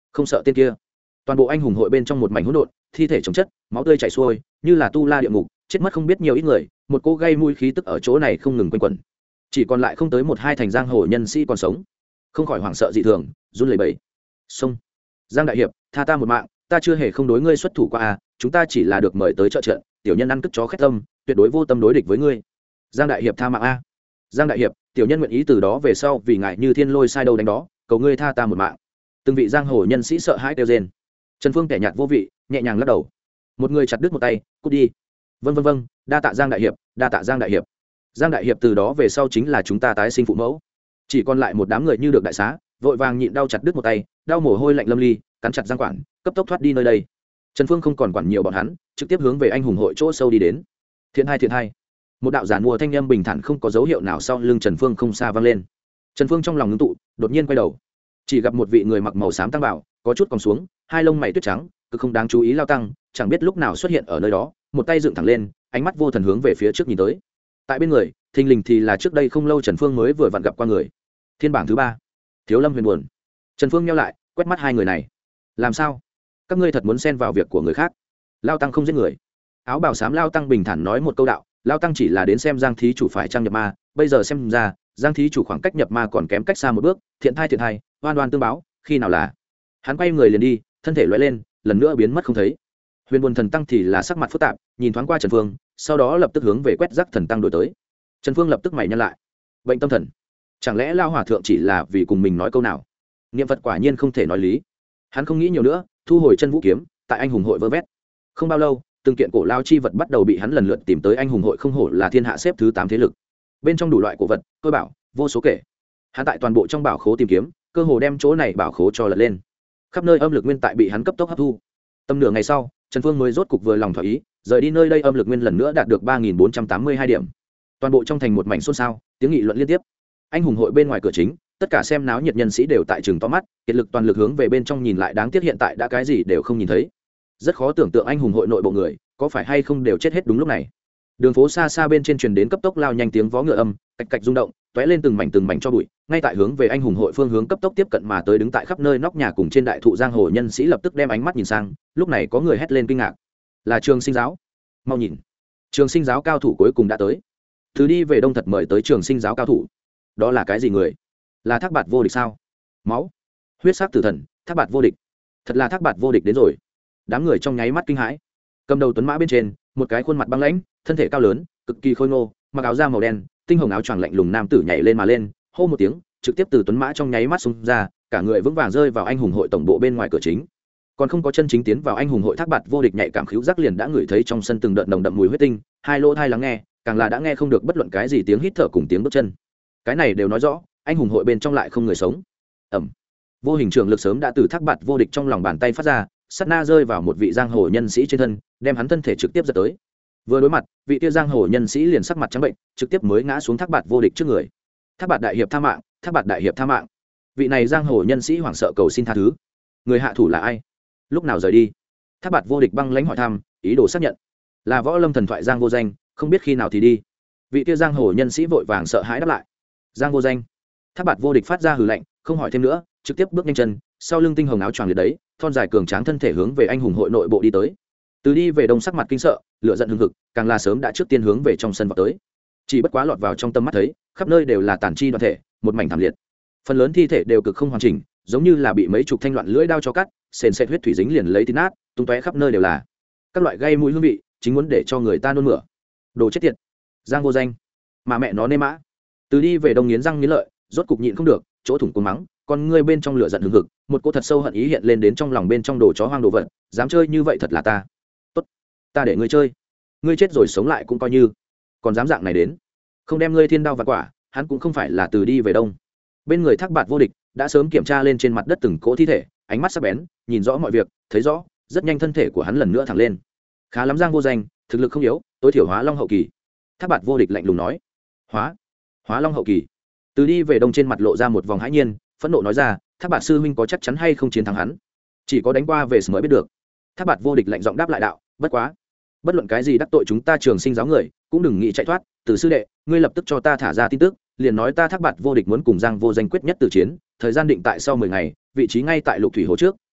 không sợ tên kia. Toàn bộ anh hùng hội bên trong một mảnh hỗn độn, thi thể chồng chất, máu tươi chảy xuôi như là tu la địa ngục, chết mất không biết nhiều ít người, một cô gây mùi khí tức ở chỗ này không ngừng quanh quẩn. Chỉ còn lại không tới một hai thành giang hồ nhân sĩ còn sống, không khỏi hoảng sợ dị thường, run lẩy bẩy. Xông, Giang đại hiệp, tha ta một mạng, ta chưa hề không đối ngươi xuất thủ qua à, chúng ta chỉ là được mời tới trợ trận, tiểu nhân ăn cất chó khét tâm, tuyệt đối vô tâm đối địch với ngươi. Giang đại hiệp tha mạng a. Giang đại hiệp, tiểu nhân nguyện ý từ đó về sau vì ngại như thiên lôi sai đâu đánh đó, cầu ngươi tha ta một mạng. Từng vị giang hồ nhân sĩ sợ hãi kêu rên. Trần Phương kẻ nhạt vô vị, nhẹ nhàng lắc đầu. Một người chặt đứt một tay, cút đi. Vâng vâng vâng, đa tạ Giang đại hiệp, đa tạ Giang đại hiệp. Giang đại hiệp từ đó về sau chính là chúng ta tái sinh phụ mẫu. Chỉ còn lại một đám người như được đại xá, vội vàng nhịn đau chặt đứt một tay, đau mồ hôi lạnh lâm ly, cắn chặt răng quản, cấp tốc thoát đi nơi đây. Trần Phương không còn quản nhiều bọn hắn, trực tiếp hướng về anh hùng hội chỗ sâu đi đến. Thiện hai thiện hai. Một đạo giản mùa thanh âm bình thản không có dấu hiệu nào sau lưng Trần Phương không xa vang lên. Trần Phương trong lòng ngưng tụ, đột nhiên quay đầu, chỉ gặp một vị người mặc màu xám tăng bảo, có chút còng xuống, hai lông mày tuyết trắng, cực không đáng chú ý lao tăng, chẳng biết lúc nào xuất hiện ở nơi đó, một tay dựng thẳng lên, ánh mắt vô thần hướng về phía trước nhìn tới. Tại bên người, thình lình thì là trước đây không lâu Trần Phương mới vừa vặn gặp qua người. Thiên bảng thứ ba, Thiếu Lâm Huyền Buồn. Trần Phương nheo lại, quét mắt hai người này. Làm sao? Các ngươi thật muốn xen vào việc của người khác? Lao tăng không giết người. Áo bào xám lao tăng bình thản nói một câu đạo, lao tăng chỉ là đến xem Giang thí chủ phải trang nhập ma, bây giờ xem ra, Giang thí chủ khoảng cách nhập ma còn kém cách xa một bước, thiện thai thiện thai, oan oan tương báo, khi nào là? Hắn quay người liền đi, thân thể lóe lên, lần nữa biến mất không thấy. Huyền Buồn thần tăng thì là sắc mặt phức tạp, nhìn thoáng qua Trần Phương, sau đó lập tức hướng về quét rác thần tăng đổi tới. Trần Phương lập tức mày nhăn lại. Bệnh tâm thần, chẳng lẽ lao hòa thượng chỉ là vì cùng mình nói câu nào? Niệm Phật quả nhiên không thể nói lý. Hắn không nghĩ nhiều nữa, thu hồi chân vũ kiếm, tại anh hùng hội vơ vét. Không bao lâu, từng kiện cổ lao chi vật bắt đầu bị hắn lần lượt tìm tới anh hùng hội, không hổ là thiên hạ xếp thứ tám thế lực. Bên trong đủ loại cổ vật, tôi bảo, vô số kể. Hắn tại toàn bộ trong bảo khố tìm kiếm, cơ hồ đem chỗ này bảo khố cho lật lên. Khắp nơi âm lực nguyên tại bị hắn cấp tốc hấp thu. Tầm nửa ngày sau, Trần Phương mới rốt cục vừa lòng thỏa ý, rời đi nơi đây, âm lực nguyên lần nữa đạt được ba nghìn bốn trăm tám mươi hai điểm. Toàn bộ trong thành một mảnh xôn xao, tiếng nghị luận liên tiếp. Anh hùng hội bên ngoài cửa chính, tất cả xem náo nhiệt nhân sĩ đều tại trường to mắt, kiệt lực toàn lực hướng về bên trong nhìn lại, đáng tiếc hiện tại đã cái gì đều không nhìn thấy. Rất khó tưởng tượng anh hùng hội nội bộ người có phải hay không đều chết hết đúng lúc này. Đường phố xa xa bên trên truyền đến cấp tốc lao nhanh tiếng vó ngựa âm, cạch cạch rung động, tóe lên từng mảnh từng mảnh cho bụi, ngay tại hướng về anh hùng hội phương hướng cấp tốc tiếp cận mà tới. Đứng tại khắp nơi nóc nhà cùng trên đại thụ giang hồ nhân sĩ lập tức đem ánh mắt nhìn sang, lúc này có người hét lên kinh ngạc, là Trường Sinh giáo. Mau nhìn, Trường Sinh giáo cao thủ cuối cùng đã tới. Thứ đi về đông thật mời tới Trường Sinh giáo cao thủ. Đó là cái gì người? Là Thác Bạt vô địch sao? Máu, huyết sắc tử thần, Thác Bạt vô địch. Thật là Thác Bạt vô địch đến rồi. Đám người trong nháy mắt kinh hãi. Cầm đầu tuấn mã bên trên, một cái khuôn mặt băng lãnh, thân thể cao lớn, cực kỳ khôi ngô, mặc áo da màu đen, tinh hồng áo choàng lạnh lùng nam tử nhảy lên mà lên, hô một tiếng, trực tiếp từ tuấn mã trong nháy mắt xung ra, cả người vững vàng rơi vào anh hùng hội tổng bộ bên ngoài cửa chính. Còn không có chân chính tiến vào anh hùng hội, Thác Bạt vô địch nhạy cảm khứu giác liền đã ngửi thấy trong sân từng đợt nồng đậm mùi huyết tinh, hai lỗ tai lắng nghe, càng là đã nghe không được bất luận cái gì tiếng hít thở cùng tiếng bước chân. Cái này đều nói rõ, anh hùng hội bên trong lại không người sống. Ầm. Vô hình trường lực sớm đã từ Thác Bạt vô địch trong lòng bàn tay phát ra, sát na rơi vào một vị giang hồ nhân sĩ trên thân, đem hắn thân thể trực tiếp giật tới. Vừa đối mặt, vị kia giang hồ nhân sĩ liền sắc mặt trắng bệnh, trực tiếp mới ngã xuống Thác Bạt vô địch trước người. Thác Bạt đại hiệp tha mạng, Thác Bạt đại hiệp tha mạng. Vị này giang hồ nhân sĩ hoảng sợ cầu xin tha thứ. Người hạ thủ là ai? Lúc nào rời đi? Thác Bạt vô địch băng lãnh hỏi thăm, ý đồ xác nhận. Là Võ Lâm thần thoại Giang Vô Danh, không biết khi nào thì đi. Vị kia giang hồ nhân sĩ vội vàng sợ hãi đáp lại. Giang Vô Danh. Thác Bạt vô địch phát ra hừ lạnh, không hỏi thêm nữa, trực tiếp bước nhanh chân, sau lưng tinh hồng áo choàng liệt đấy, thon dài cường tráng thân thể hướng về anh hùng hội nội bộ đi tới. Từ đi về đông sắc mặt kinh sợ, lửa giận hừng hực, càng là sớm đã trước tiên hướng về trong sân vào tới. Chỉ bất quá lọt vào trong tầm mắt thấy, khắp nơi đều là tàn chi đoàn thể, một mảnh thảm liệt. Phần lớn thi thể đều cực không hoàn chỉnh, giống như là bị mấy chục thanh loạn lưỡi đao cho cắt, sền sệt huyết thủy dính liền lấy thịt nát, tung tóe khắp nơi đều là. Các loại gây mũi hương vị, chính muốn để cho người ta nôn mửa. Đồ chết tiệt. Giang Vô Danh. Mà mẹ nó nê mã. Từ đi về đông nghiến răng nghiến lợi, rốt cục nhịn không được, chỗ thủng cuồng mắng, con ngươi bên trong lửa giận hừng hực, một cô thật sâu hận ý hiện lên đến trong lòng, bên trong đồ chó hoang đồ vật, dám chơi như vậy thật là ta. Tốt, ta để ngươi chơi. Ngươi chết rồi sống lại cũng coi như. Còn dám dạng này đến, không đem ngươi thiên đao vạn quả, hắn cũng không phải là từ đi về đông. Bên người Thác Bạt vô địch đã sớm kiểm tra lên trên mặt đất từng cỗ thi thể, ánh mắt sắc bén, nhìn rõ mọi việc, thấy rõ, rất nhanh thân thể của hắn lần nữa thẳng lên. Khá lắm Giang Vô Danh, thực lực không yếu, tối thiểu hóa long hậu kỳ. Thác Bạt vô địch lạnh lùng nói. Hóa, hóa long hậu kỳ. Từ đi về đông trên mặt lộ ra một vòng hãi nhiên, phẫn nộ nói ra, Thác Bạt sư huynh có chắc chắn hay không chiến thắng hắn? Chỉ có đánh qua về mới biết được. Thác Bạt vô địch lạnh giọng đáp lại đạo, bất quá, bất luận cái gì đắc tội chúng ta Trường Sinh giáo người, cũng đừng nghĩ chạy thoát. Từ sư đệ, ngươi lập tức cho ta thả ra tin tức, liền nói ta Thác Bạt vô địch muốn cùng Giang Vô Danh quyết nhất tử chiến, thời gian định tại sau mười ngày, vị trí ngay tại Lục Thủy Hồ trước,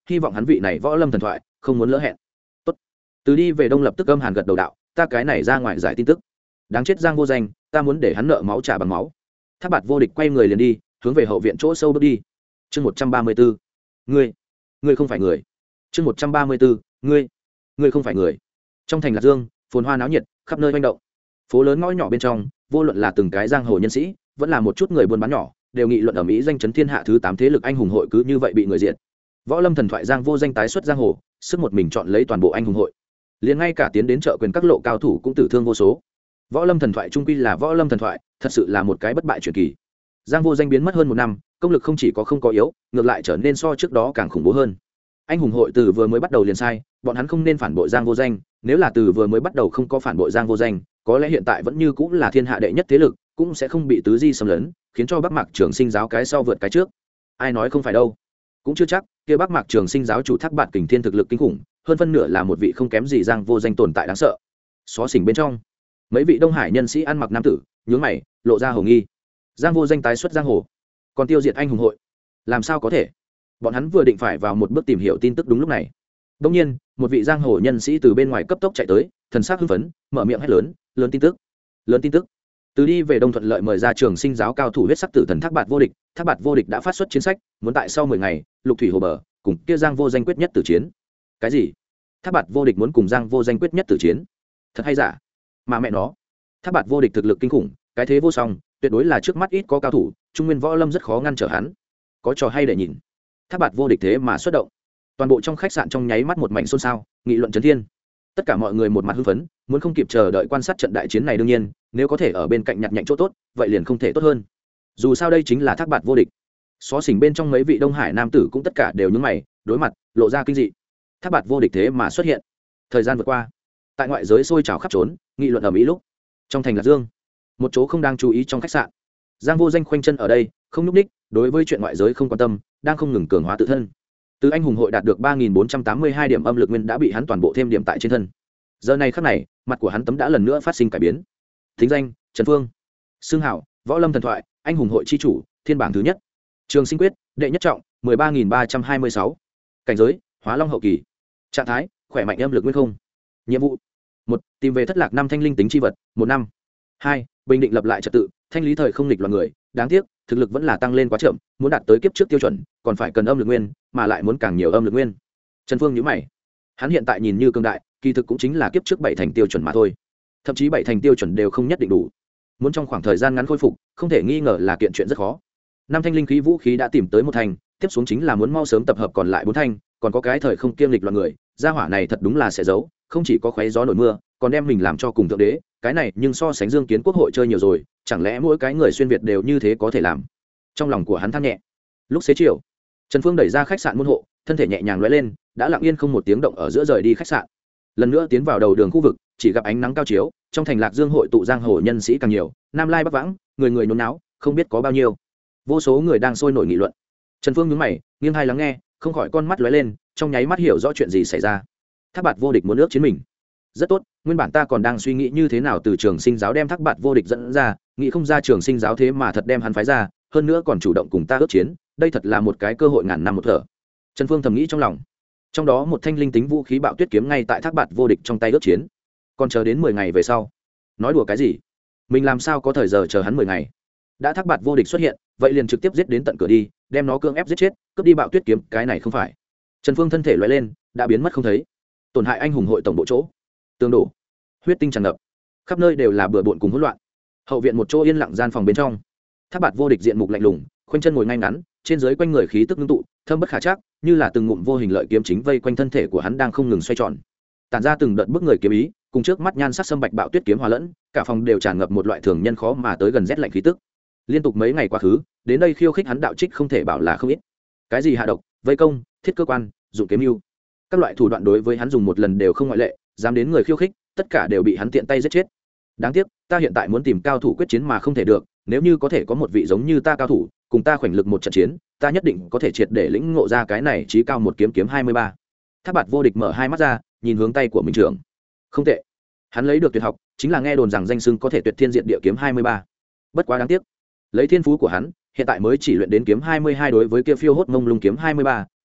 hy vọng hắn vị này võ lâm thần thoại không muốn lỡ hẹn. Tốt. Từ đi về đông lập tức âm hàn gật đầu đạo, ta cái này ra ngoài giải tin tức. Đáng chết Giang Vô Danh, ta muốn để hắn nợ máu trả bằng máu. Thác Bạt Vô Địch quay người liền đi, hướng về hậu viện chỗ sâu bước đi. Chương một trăm ba mươi bốn. Ngươi, ngươi không phải người. Chương một trăm ba mươi bốn. Ngươi, ngươi không phải người. Trong thành Lạc Dương, phồn hoa náo nhiệt, khắp nơi hoành động. Phố lớn ngõ nhỏ bên trong, vô luận là từng cái giang hồ nhân sĩ, vẫn là một chút người buôn bán nhỏ, đều nghị luận ở mỹ danh chấn thiên hạ thứ tám thế lực anh hùng hội cứ như vậy bị người diệt. Võ lâm thần thoại Giang Vô Danh tái xuất giang hồ, sức một mình chọn lấy toàn bộ anh hùng hội. Liền ngay cả tiến đến chợ quyền các lộ cao thủ cũng tử thương vô số. Võ lâm thần thoại trung quy là võ lâm thần thoại, thật sự là một cái bất bại truyền kỳ. Giang Vô Danh biến mất hơn một năm, công lực không chỉ có không có yếu, ngược lại trở nên so trước đó càng khủng bố hơn. Anh hùng hội từ vừa mới bắt đầu liền sai, bọn hắn không nên phản bội Giang Vô Danh, nếu là từ vừa mới bắt đầu không có phản bội Giang Vô Danh, có lẽ hiện tại vẫn như cũng là thiên hạ đệ nhất thế lực, cũng sẽ không bị tứ di xâm lấn, khiến cho Bắc Mạc Trường Sinh giáo cái sau vượt cái trước. Ai nói không phải đâu, cũng chưa chắc, kia Bắc Mạc Trường Sinh giáo chủ Thác Bạt Kình Thiên thực lực kinh khủng, hơn phân nửa là một vị không kém gì Giang Vô Danh tồn tại đáng sợ. Xó xỉnh bên trong, mấy vị Đông Hải nhân sĩ ăn mặc nam tử, nhướng mày, lộ ra hồ nghi. Giang Vô Danh tái xuất giang hồ, còn tiêu diệt anh hùng hội, làm sao có thể? Bọn hắn vừa định phải vào một bước tìm hiểu tin tức đúng lúc này. Đương nhiên, một vị giang hồ nhân sĩ từ bên ngoài cấp tốc chạy tới, thần sắc hưng phấn, mở miệng hét lớn, lớn tin tức, lớn tin tức. Từ đi về đông thuận lợi mời ra Trường Sinh giáo cao thủ huyết sắc tử thần Thác Bạt Vô Địch, Thác Bạt Vô Địch đã phát xuất chiến sách, muốn tại sau mười ngày, lục thủy hồ bờ, cùng kia Giang Vô Danh quyết nhất tử chiến. Cái gì? Thác Bạt Vô Địch muốn cùng Giang Vô Danh quyết nhất tử chiến? Thật hay giả? Mà mẹ nó, Thác Bạt Vô Địch thực lực kinh khủng, cái thế vô song, tuyệt đối là trước mắt ít có cao thủ, trung nguyên võ lâm rất khó ngăn trở hắn. Có trò hay để nhìn. Thác Bạt Vô Địch thế mà xuất động. Toàn bộ trong khách sạn trong nháy mắt một mảnh xôn xao, nghị luận chấn thiên. Tất cả mọi người một mặt hưng phấn, muốn không kịp chờ đợi quan sát trận đại chiến này. Đương nhiên, nếu có thể ở bên cạnh nhặt nhạnh chỗ tốt, vậy liền không thể tốt hơn. Dù sao đây chính là Thác Bạt Vô Địch. Xó xỉnh bên trong mấy vị Đông Hải nam tử cũng tất cả đều nhướng mày, đối mặt, lộ ra kinh dị. Thác Bạt Vô Địch thế mà xuất hiện. Thời gian vượt qua, tại ngoại giới sôi trào khắp trốn, nghị luận ở mỹ lúc. Trong thành Lạc Dương, một chỗ không đang chú ý trong khách sạn, Giang Vô Danh khoanh chân ở đây, không nhúc ních, đối với chuyện ngoại giới không quan tâm, đang không ngừng cường hóa tự thân. Từ anh hùng hội đạt được ba nghìn bốn trăm tám mươi hai điểm âm lực nguyên đã bị hắn toàn bộ thêm điểm tại trên thân. Giờ này khắc này, mặt của hắn tấm đã lần nữa phát sinh cải biến. Thính danh: Trần Phương. Xương hảo: Võ lâm thần thoại, anh hùng hội chi chủ, thiên bảng thứ nhất. Trường sinh quyết, đệ nhất trọng, mười ba nghìn ba trăm hai mươi sáu. Cảnh giới: Hóa Long hậu kỳ. Trạng thái: khỏe mạnh âm lực nguyên không. Nhiệm vụ: một, tìm về thất lạc năm thanh linh tính chi vật, một năm. hai, bình định lập lại trật tự, thanh lý thời không nghịch loạn người. Đáng tiếc, thực lực vẫn là tăng lên quá chậm, muốn đạt tới kiếp trước tiêu chuẩn, còn phải cần âm lực nguyên, mà lại muốn càng nhiều âm lực nguyên. Trần Phương nhíu mày. Hắn hiện tại nhìn như cường đại, kỳ thực cũng chính là kiếp trước bảy thành tiêu chuẩn mà thôi. Thậm chí bảy thành tiêu chuẩn đều không nhất định đủ. Muốn trong khoảng thời gian ngắn khôi phục, không thể nghi ngờ là kiện chuyện rất khó. Năm thanh linh khí vũ khí đã tìm tới một thành, tiếp xuống chính là muốn mau sớm tập hợp còn lại bốn thanh, còn có cái thời không kiêm lịch loạn người, gia hỏa này thật đúng là sẽ giấu, không chỉ có khoé gió nổi mưa, còn đem mình làm cho cùng thượng đế, cái này nhưng so sánh Dương Kiến Quốc hội chơi nhiều rồi, chẳng lẽ mỗi cái người xuyên việt đều như thế có thể làm? Trong lòng của hắn than nhẹ. Lúc xế chiều, Trần Phương đẩy ra khách sạn môn hộ, thân thể nhẹ nhàng lóe lên, đã lặng yên không một tiếng động ở giữa rời đi khách sạn. Lần nữa tiến vào đầu đường khu vực, chỉ gặp ánh nắng cao chiếu, trong thành Lạc Dương hội tụ giang hồ nhân sĩ càng nhiều, nam lai bắc vãng, người người nhốn náo, không biết có bao nhiêu. Vô số người đang sôi nổi nghị luận. Trần Phương nhướng mày, nghiêng tai lắng nghe, không khỏi con mắt lóe lên, trong nháy mắt hiểu rõ chuyện gì xảy ra. Thác Bạt Vô Địch muốn ước chiến mình. Rất tốt, nguyên bản ta còn đang suy nghĩ như thế nào từ Trường Sinh giáo đem Thác Bạt Vô Địch dẫn ra, nghĩ không ra Trường Sinh giáo thế mà thật đem hắn phái ra, hơn nữa còn chủ động cùng ta ước chiến, đây thật là một cái cơ hội ngàn năm một thở. Trần Phương thầm nghĩ trong lòng. Trong đó một thanh linh tính vũ khí Bạo Tuyết kiếm ngay tại Thác Bạt Vô Địch trong tay ước chiến. Còn chờ đến mười ngày về sau. Nói đùa cái gì? Mình làm sao có thời giờ chờ hắn mười ngày? Đã Thác Bạt Vô Địch xuất hiện, vậy liền trực tiếp giết đến tận cửa đi, đem nó cưỡng ép giết chết, cướp đi Bạo Tuyết kiếm, cái này không phải. Trần Phương thân thể lóe lên, đã biến mất không thấy. Tổn hại anh hùng hội tổng bộ chỗ. Tường đổ, huyết tinh tràn ngập, khắp nơi đều là bừa bộn cùng hỗn loạn. Hậu viện một chỗ yên lặng gian phòng bên trong, Thác Bạt Vô Địch diện mục lạnh lùng, khoanh chân ngồi ngay ngắn, trên dưới quanh người khí tức ngưng tụ, thâm bất khả trắc, như là từng ngụm vô hình lợi kiếm chính vây quanh thân thể của hắn đang không ngừng xoay tròn, tản ra từng đợt bức người kiếm ý, cùng trước mắt nhan sắc sâm bạch Bạo Tuyết kiếm hòa lẫn, cả phòng đều tràn ngập một loại thường nhân khó mà tới gần rét lạnh khí tức. Liên tục mấy ngày quá khứ, đến đây khiêu khích hắn đạo trích không thể bảo là không ít. Cái gì hạ độc, vây công, thiết cơ quan, dụng kiếm mưu, các loại thủ đoạn đối với hắn dùng một lần đều không ngoại lệ, dám đến người khiêu khích, tất cả đều bị hắn tiện tay giết chết. Đáng tiếc, ta hiện tại muốn tìm cao thủ quyết chiến mà không thể được, nếu như có thể có một vị giống như ta cao thủ, cùng ta khoảnh lực một trận chiến, ta nhất định có thể triệt để lĩnh ngộ ra cái này chí cao một kiếm kiếm hai mươi ba. Thác Bạt Vô Địch mở hai mắt ra, nhìn hướng tay của mình trưởng. Không tệ. Hắn lấy được tuyệt học, chính là nghe đồn rằng danh xưng có thể tuyệt thiên diện địa kiếm hai mươi ba. Bất quá đáng tiếc, lấy thiên phú của hắn, hiện tại mới chỉ luyện đến kiếm hai mươi hai, đối với kia phiêu hốt mông lung kiếm hai mươi ba,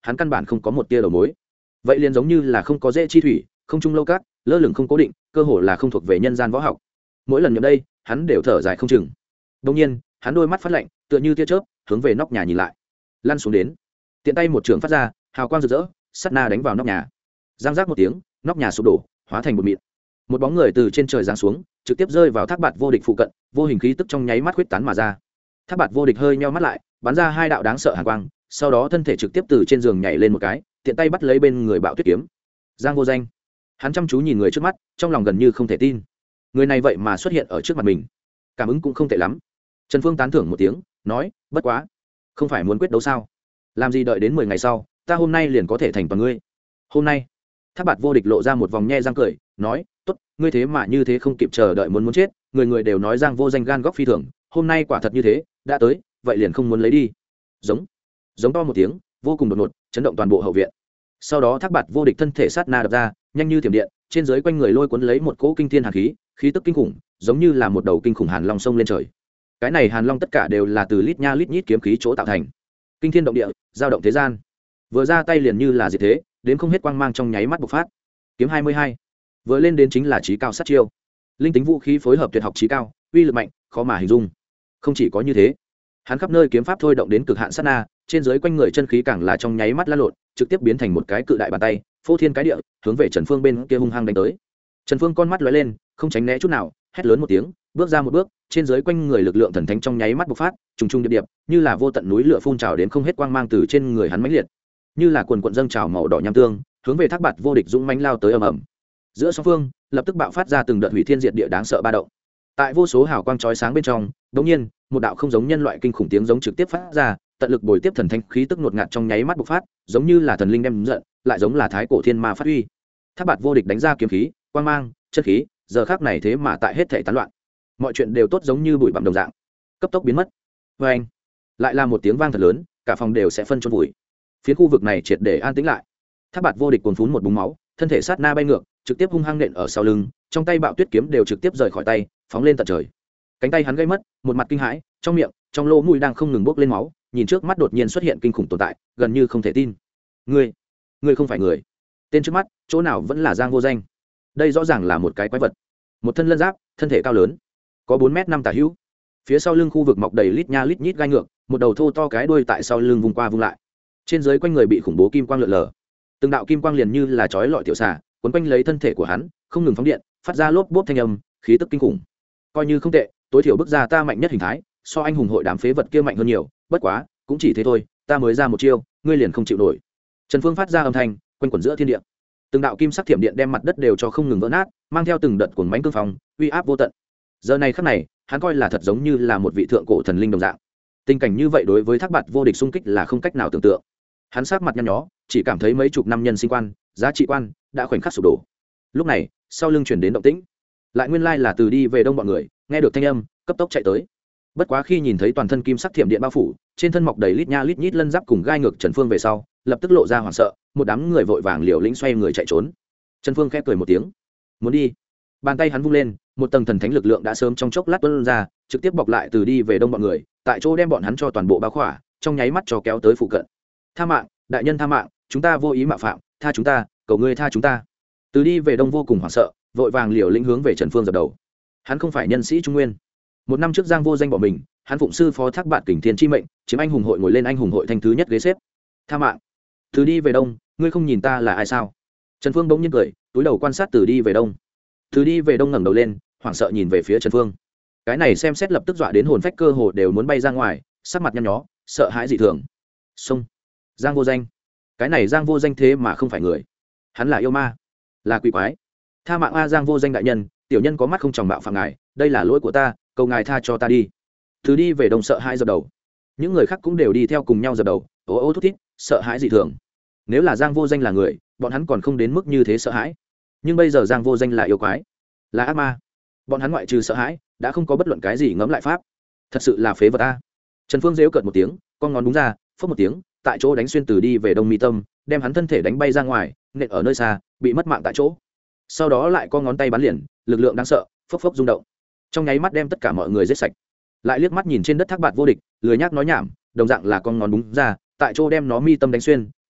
hắn căn bản không có một tia đầu mối. Vậy liền giống như là không có dễ chi thủy, không trung lâu cát, lơ lửng không cố định, cơ hồ là không thuộc về nhân gian võ học. Mỗi lần nhậm đây, hắn đều thở dài không chừng. Đương nhiên, hắn đôi mắt phát lạnh, tựa như tia chớp, hướng về nóc nhà nhìn lại. Lăn xuống đến, tiện tay một trường phát ra, hào quang rực rỡ, sát na đánh vào nóc nhà. Giang giác một tiếng, nóc nhà sụp đổ, hóa thành một mịn. Một bóng người từ trên trời giáng xuống, trực tiếp rơi vào Thác Bạt Vô Địch phụ cận, vô hình khí tức trong nháy mắt huyết tán mà ra. Thác Bạt Vô Địch hơi nheo mắt lại, bắn ra hai đạo đáng sợ hàn quang, sau đó thân thể trực tiếp từ trên giường nhảy lên một cái, tiện tay bắt lấy bên người Bạo Tuyết kiếm. Giang Vô Danh, hắn chăm chú nhìn người trước mắt, trong lòng gần như không thể tin, người này vậy mà xuất hiện ở trước mặt mình. Cảm ứng cũng không tệ lắm. Trần Phương tán thưởng một tiếng, nói, bất quá, không phải muốn quyết đấu sao? Làm gì đợi đến mười ngày sau, ta hôm nay liền có thể thành toàn ngươi. Hôm nay, Thác Bạt Vô Địch lộ ra một vòng nhe răng cười, nói, tốt, ngươi thế mà như thế không kịp chờ đợi muốn muốn chết, người người đều nói Giang Vô Danh gan góc phi thường, hôm nay quả thật như thế, đã tới, vậy liền không muốn lấy đi. Giống, giống to một tiếng, vô cùng đột ngột, chấn động toàn bộ hậu viện. Sau đó Thác Bạt Vô Địch thân thể sát na đập ra, nhanh như thiểm điện, trên dưới quanh người lôi cuốn lấy một cỗ kinh thiên hàn khí, khí tức kinh khủng, giống như là một đầu kinh khủng hàn long sông lên trời. Cái này hàn long tất cả đều là từ lít nha lít nhít kiếm khí chỗ tạo thành, kinh thiên động địa, giao động thế gian. Vừa ra tay liền như là diệt thế, đến không hết quang mang trong nháy mắt bộc phát. Kiếm hai mươi hai, vừa lên đến chính là chí cao sát chiêu, linh tính vũ khí phối hợp tuyệt học chí cao, uy lực mạnh, khó mà hình dung. Không chỉ có như thế, hắn khắp nơi kiếm pháp thôi động đến cực hạn sát na, trên dưới quanh người chân khí càng là trong nháy mắt lan lộn, trực tiếp biến thành một cái cự đại bàn tay, phô thiên cái địa, hướng về Trần Phương bên kia hung hăng đánh tới. Trần Phương con mắt lóe lên, không tránh né chút nào, hét lớn một tiếng, bước ra một bước, trên dưới quanh người lực lượng thần thánh trong nháy mắt bộc phát, trùng trùng điệp điệp, như là vô tận núi lửa phun trào đến không hết quang mang từ trên người hắn mãnh liệt, như là quần quần dâng trào màu đỏ nham tương, hướng về Thác Bạt Vô Địch dũng mãnh lao tới ầm ầm. Giữa song phương, lập tức bạo phát ra từng đợt hủy thiên diệt địa đáng sợ ba động. Tại vô số hào quang chói sáng bên trong, đột nhiên, một đạo không giống nhân loại kinh khủng tiếng giống trực tiếp phát ra, tận lực bồi tiếp thần thánh khí tức ngột ngạt trong nháy mắt bộc phát, giống như là thần linh đem giận, lại giống là thái cổ thiên ma phát huy. Thác Bạt Vô Địch đánh ra kiếm khí, quang mang, chất khí, giờ khắc này thế mà tại hết thảy tán loạn. Mọi chuyện đều tốt giống như bụi bặm đồng dạng, cấp tốc biến mất. Và anh, lại là một tiếng vang thật lớn, cả phòng đều sẽ phân chôn vùi. Phía khu vực này triệt để an tĩnh lại. Thác Bạt Vô Địch cuồn phún một búng máu, thân thể sát na bay ngược, trực tiếp hung hăng nện ở sau lưng, trong tay Bạo Tuyết kiếm đều trực tiếp rời khỏi tay, phóng lên tận trời. Cánh tay hắn gây mất, một mặt kinh hãi, trong miệng, trong lỗ mũi đang không ngừng bốc lên máu, nhìn trước mắt đột nhiên xuất hiện kinh khủng tồn tại, gần như không thể tin. Ngươi, ngươi không phải người. Tên trước mắt, chỗ nào vẫn là Giang Vô Danh. Đây rõ ràng là một cái quái vật. Một thân lân giáp, thân thể cao lớn, có bốn mét năm tả hữu. Phía sau lưng khu vực mọc đầy lít nha lít nhít gai ngược, một đầu thô to cái đuôi tại sau lưng vùng qua vùng lại. Trên dưới quanh người bị khủng bố kim quang lượn lờ. Từng đạo kim quang liền như là chói lọi tiểu xà, quấn quanh lấy thân thể của hắn, không ngừng phóng điện, phát ra lốp bốp thanh âm, khí tức kinh khủng. Coi như không tệ, tối thiểu bức ra ta mạnh nhất hình thái, so anh hùng hội đám phế vật kia mạnh hơn nhiều, bất quá, cũng chỉ thế thôi, ta mới ra một chiêu, ngươi liền không chịu nổi. Trần Phương phát ra âm thanh, quanh quẩn giữa thiên địa. Từng đạo kim sắc thiểm điện đem mặt đất đều cho không ngừng vỡ nát, mang theo từng đợt cuồng mãnh cương phong, uy áp vô tận. Giờ này khắc này, hắn coi là thật giống như là một vị thượng cổ thần linh đồng dạng. Tình cảnh như vậy đối với Thác Bạt Vô Địch xung kích là không cách nào tưởng tượng. Hắn sắc mặt nhăn nhó, chỉ cảm thấy mấy chục năm nhân sinh quan, giá trị quan đã khoảnh khắc sụp đổ. Lúc này, sau lưng chuyển đến động tĩnh, lại nguyên lai là từ đi về đông bọn người, nghe được thanh âm, cấp tốc chạy tới. Bất quá khi nhìn thấy toàn thân kim sắc thiểm điện bao phủ, trên thân mọc đầy lít nha lít nhít lân giáp cùng gai ngược Trần Phương về sau, lập tức lộ ra hoảng sợ, một đám người vội vàng liều lĩnh xoay người chạy trốn. Trần Phương khẽ cười một tiếng, muốn đi. Bàn tay hắn vung lên, một tầng thần thánh lực lượng đã sớm trong chốc lát tuôn ra, trực tiếp bọc lại từ đi về đông bọn người, tại chỗ đem bọn hắn cho toàn bộ bao khỏa, trong nháy mắt cho kéo tới phụ cận. Tha mạng, đại nhân tha mạng, chúng ta vô ý mạo phạm, tha chúng ta, cầu ngươi tha chúng ta. Từ đi về đông vô cùng hoảng sợ, vội vàng liều lĩnh hướng về Trần Phương dập đầu. Hắn không phải nhân sĩ trung nguyên. Một năm trước Giang Vô Danh bỏ mình, hắn phụng sư phó Thác Bạt Kình Thiên chi mệnh, chiếm anh hùng hội ngồi lên anh hùng hội thanh thứ nhất ghế xếp. Tha mạng. Từ đi về đông, ngươi không nhìn ta là ai sao? Trần Phương bỗng nhiên cười, túi đầu quan sát Từ đi về đông. Từ đi về đông ngẩng đầu lên, hoảng sợ nhìn về phía Trần Phương. Cái này xem xét lập tức dọa đến hồn phách cơ hồ đều muốn bay ra ngoài, sắc mặt nhăn nhó, sợ hãi dị thường. Xông. Giang Vô Danh. Cái này Giang Vô Danh thế mà không phải người, hắn là yêu ma, là quỷ quái. Tha mạng a Giang Vô Danh đại nhân, tiểu nhân có mắt không tròng bạo phạm ngài, đây là lỗi của ta, cầu ngài tha cho ta đi. Từ đi về đông sợ hãi dập đầu, những người khác cũng đều đi theo cùng nhau dập đầu, ố ô thút thít, sợ hãi dị thường. Nếu là Giang Vô Danh là người, bọn hắn còn không đến mức như thế sợ hãi, nhưng bây giờ Giang Vô Danh là yêu quái, là ác ma, bọn hắn ngoại trừ sợ hãi đã không có bất luận cái gì ngẫm lại pháp. Thật sự là phế vật a. Trần Phương giễu cợt một tiếng, con ngón đúng ra, phất một tiếng, tại chỗ đánh xuyên Từ đi về đông mi tâm, đem hắn thân thể đánh bay ra ngoài, nện ở nơi xa, bị mất mạng tại chỗ. Sau đó lại con ngón tay bắn liền, lực lượng đáng sợ, phốc phốc rung động, trong nháy mắt đem tất cả mọi người giết sạch. Lại liếc mắt nhìn trên đất Thác Bạt Vô Địch, lười nhác nói nhảm, đồng dạng là con ngón đúng ra, tại chỗ đem nó mi tâm đánh xuyên,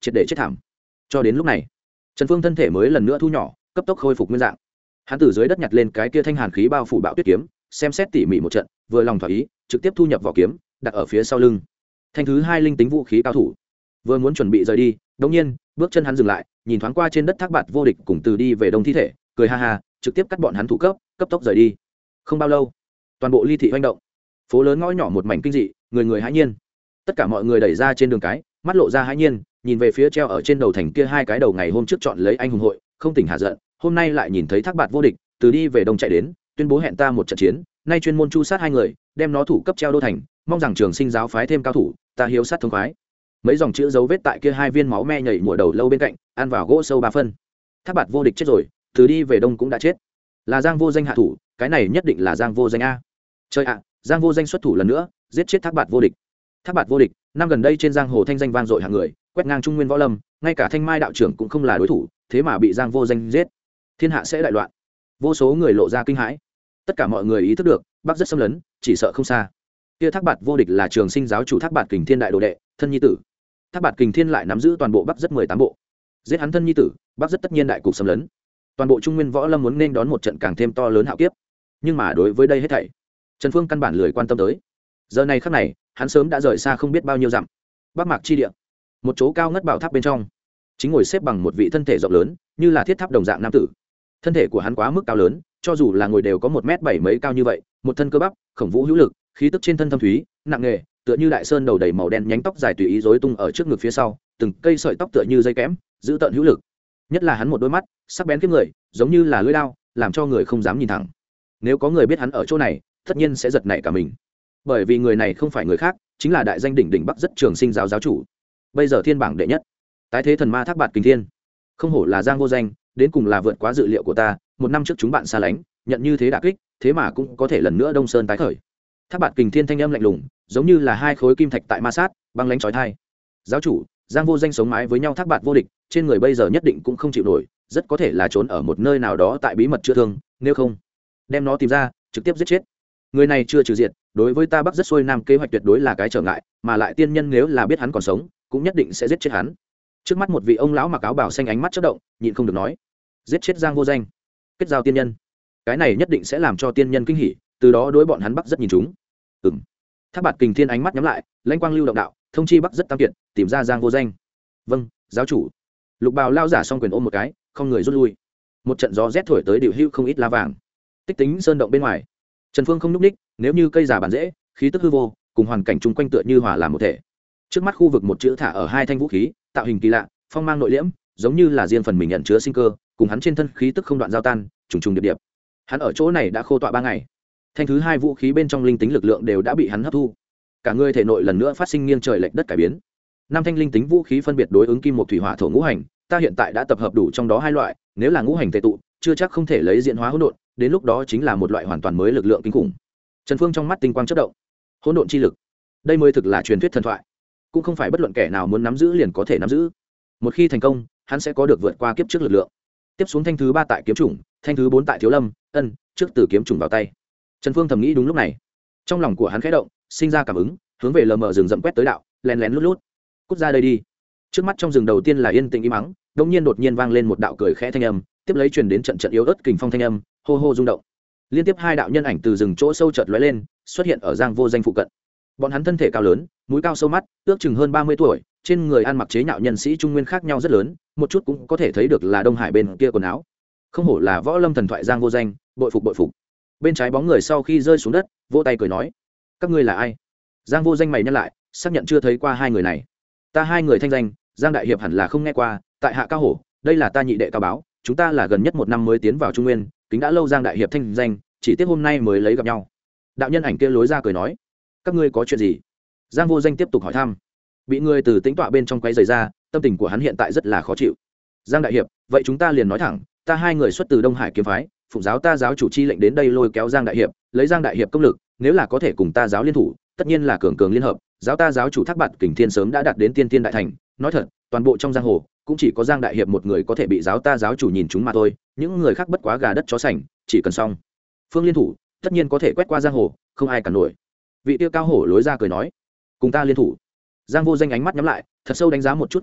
triệt để chết thảm. Cho đến lúc này Trần Phương thân thể mới lần nữa thu nhỏ, cấp tốc khôi phục nguyên dạng. Hắn từ dưới đất nhặt lên cái kia thanh hàn khí bao phủ bạo tuyết kiếm, xem xét tỉ mỉ một trận, vừa lòng thỏa ý, trực tiếp thu nhập vỏ kiếm, đặt ở phía sau lưng. Thanh thứ hai linh tính vũ khí cao thủ, vừa muốn chuẩn bị rời đi, đột nhiên bước chân hắn dừng lại, nhìn thoáng qua trên đất Thác Bạt Vô Địch cùng từ đi về đông thi thể, cười ha ha, trực tiếp cắt bọn hắn thủ cấp, cấp tốc rời đi. Không bao lâu, toàn bộ ly thị hoành động, phố lớn ngõ nhỏ một mảnh kinh dị, người người hãi nhiên. Tất cả mọi người đẩy ra trên đường cái, mắt lộ ra hãi nhiên, nhìn về phía treo ở trên đầu thành kia hai cái đầu ngày hôm trước chọn lấy anh hùng hội, không tỉnh hạ giận, hôm nay lại nhìn thấy Thác Bạt Vô Địch từ đi về đông chạy đến, tuyên bố hẹn ta một trận chiến, nay chuyên môn chu sát hai người, đem nó thủ cấp treo đô thành, mong rằng Trường Sinh giáo phái thêm cao thủ, ta hiếu sát thông khoái. Mấy dòng chữ dấu vết tại kia hai viên máu me nhảy mùa đầu lâu bên cạnh, ăn vào gỗ sâu ba phân. Thác Bạt Vô Địch chết rồi, từ đi về đông cũng đã chết, là Giang Vô Danh hạ thủ, cái này nhất định là Giang Vô Danh a. Chơi ạ, Giang Vô Danh xuất thủ lần nữa, giết chết Thác Bạt Vô Địch. Thác Bạt Vô Địch, năm gần đây trên giang hồ thanh danh vang dội hạng người, quét ngang trung nguyên võ lâm, ngay cả Thanh Mai đạo trưởng cũng không là đối thủ, thế mà bị Giang Vô Danh giết, thiên hạ sẽ đại loạn. Vô số người lộ ra kinh hãi. Tất cả mọi người ý thức được, Bắc rất xâm lấn, chỉ sợ không xa. Kia Thác Bạt Vô Địch là Trường Sinh giáo chủ Thác Bạt Kình Thiên đại đồ đệ, thân nhi tử. Thác Bạt Kình Thiên lại nắm giữ toàn bộ Bắc rất mười tám bộ. Giết hắn thân nhi tử, Bắc rất tất nhiên đại cục xâm lấn. Toàn bộ trung nguyên võ lâm muốn nên đón một trận càng thêm to lớn hạo kiếp. Nhưng mà đối với đây hết thảy, Trần Phương căn bản lười quan tâm tới. Giờ này khắc này, hắn sớm đã rời xa không biết bao nhiêu dặm. Bắc Mạc chi địa, một chỗ cao ngất bảo tháp bên trong, chính ngồi xếp bằng một vị thân thể rộng lớn, như là thiết tháp đồng dạng nam tử. Thân thể của hắn quá mức cao lớn, cho dù là ngồi đều có một mét bảy mấy cao như vậy, một thân cơ bắp, khổng vũ hữu lực, khí tức trên thân thâm thúy, nặng nề, tựa như đại sơn đầu đầy màu đen, nhánh tóc dài tùy ý rối tung ở trước ngực phía sau, từng cây sợi tóc tựa như dây kẽm, giữ tợn hữu lực. Nhất là hắn một đôi mắt, sắc bén kiếp người, giống như là lưỡi dao, làm cho người không dám nhìn thẳng. Nếu có người biết hắn ở chỗ này, tất nhiên sẽ giật nảy cả mình. Bởi vì người này không phải người khác, chính là đại danh đỉnh đỉnh Bắc rất Trường Sinh giáo giáo chủ, bây giờ thiên bảng đệ nhất, tái thế thần ma Thác Bạt Kình Thiên. Không hổ là Giang Vô Danh, đến cùng là vượt quá dự liệu của ta, một năm trước chúng bạn xa lánh, nhận như thế đả kích, thế mà cũng có thể lần nữa Đông Sơn tái khởi. Thác Bạt Kình Thiên thanh âm lạnh lùng, giống như là hai khối kim thạch tại ma sát, băng lãnh chói tai. Giáo chủ, Giang Vô Danh sống mái với nhau Thác Bạt Vô Địch, trên người bây giờ nhất định cũng không chịu nổi, rất có thể là trốn ở một nơi nào đó tại bí mật chữa thương, nếu không, đem nó tìm ra, trực tiếp giết chết. Người này chưa trừ diệt, đối với ta Bắc rất xuôi nam kế hoạch tuyệt đối là cái trở ngại, mà lại tiên nhân nếu là biết hắn còn sống, cũng nhất định sẽ giết chết hắn. Trước mắt một vị ông lão mặc áo bào xanh ánh mắt chớp động, nhịn không được nói: giết chết Giang Vô Danh, kết giao tiên nhân, cái này nhất định sẽ làm cho tiên nhân kinh hỉ, từ đó đối bọn hắn Bắc rất nhìn chúng. Ừm. Thác Bạt Kình Thiên ánh mắt nhắm lại, lãnh quang lưu động đạo, thông chi Bắc rất tam kiện, tìm ra Giang Vô Danh. Vâng, giáo chủ. Lục bào lao giả song quyền ôm một cái, không người rút lui. Một trận gió rét thổi tới điệu hưu không ít lá vàng. Tích Tính sơn động bên ngoài, Trần Phương không núp ních, nếu như cây già bản dễ, khí tức hư vô, cùng hoàn cảnh chung quanh tựa như hòa làm một thể. Trước mắt khu vực một chữ thả ở hai thanh vũ khí, tạo hình kỳ lạ, phong mang nội liễm, giống như là riêng phần mình nhận chứa sinh cơ, cùng hắn trên thân khí tức không đoạn giao tan, trùng trùng điệp điệp. Hắn ở chỗ này đã khô tọa ba ngày. Thanh thứ hai vũ khí bên trong linh tính lực lượng đều đã bị hắn hấp thu. Cả người thể nội lần nữa phát sinh nghiêng trời lệch đất cải biến. Năm thanh linh tính vũ khí phân biệt đối ứng kim một thủy hỏa thổ ngũ hành, ta hiện tại đã tập hợp đủ trong đó hai loại, nếu là ngũ hành tề tụ, chưa chắc không thể lấy diễn hóa hỗn độn, đến lúc đó chính là một loại hoàn toàn mới lực lượng kinh khủng. Trần Phương trong mắt tinh quang chớp động. Hỗn độn chi lực, đây mới thực là truyền thuyết thần thoại, cũng không phải bất luận kẻ nào muốn nắm giữ liền có thể nắm giữ. Một khi thành công, hắn sẽ có được vượt qua kiếp trước lực lượng. Tiếp xuống thanh thứ ba tại kiếm chủng, thanh thứ bốn tại thiếu lâm, ân, trước từ kiếm chủng vào tay. Trần Phương thầm nghĩ đúng lúc này, trong lòng của hắn khẽ động, sinh ra cảm ứng, hướng về lờ mờ rừng rậm quét tới đạo, lén lén lút lút. Cút ra đây đi. Trước mắt trong rừng đầu tiên là yên tĩnh im mắng, đột nhiên đột nhiên vang lên một đạo cười khẽ thanh âm, tiếp lấy truyền đến trận trận yếu ớt kình phong thanh âm, hô hô rung động. Liên tiếp hai đạo nhân ảnh từ rừng chỗ sâu chợt lóe lên, xuất hiện ở Giang Vô Danh phụ cận. Bọn hắn thân thể cao lớn, mũi cao sâu mắt, ước chừng hơn ba mươi tuổi, trên người ăn mặc chế nhạo nhân sĩ trung nguyên khác nhau rất lớn, một chút cũng có thể thấy được là Đông Hải bên kia quần áo. Không hổ là võ lâm thần thoại Giang Vô Danh, bội phục bội phục. Bên trái bóng người sau khi rơi xuống đất, vỗ tay cười nói: các ngươi là ai? Giang Vô Danh mày nhăn lại, xác nhận chưa thấy qua hai người này. Ta hai người thanh danh, Giang đại hiệp hẳn là không nghe qua, tại hạ Cao Hổ, đây là ta nhị đệ Cao Báo, chúng ta là gần nhất một năm mới tiến vào Trung Nguyên, kính đã lâu Giang đại hiệp thanh danh, chỉ tiếc hôm nay mới lấy gặp nhau. Đạo nhân ảnh kia lối ra cười nói: các ngươi có chuyện gì? Giang Vô Danh tiếp tục hỏi thăm. Bị người từ tĩnh tọa bên trong quấy rầy ra, tâm tình của hắn hiện tại rất là khó chịu. Giang đại hiệp, vậy chúng ta liền nói thẳng, ta hai người xuất từ Đông Hải kiếm phái, phụng giáo ta giáo chủ chi lệnh đến đây lôi kéo Giang đại hiệp, lấy Giang đại hiệp công lực, nếu là có thể cùng ta giáo liên thủ, tất nhiên là cường cường liên hợp, giáo ta giáo chủ Thác Bạt Kình Thiên sớm đã đạt đến tiên tiên đại thành, nói thật, toàn bộ trong giang hồ cũng chỉ có Giang đại hiệp một người có thể bị giáo ta giáo chủ nhìn chúng mà thôi, những người khác bất quá gà đất chó sành, chỉ cần xong phương liên thủ, tất nhiên có thể quét qua giang hồ, không ai cản nổi. Vị tiêu Cao Hổ lối ra cười nói: cùng ta liên thủ. Giang Vô Danh ánh mắt nhắm lại, thật sâu đánh giá một chút Cao Hổ,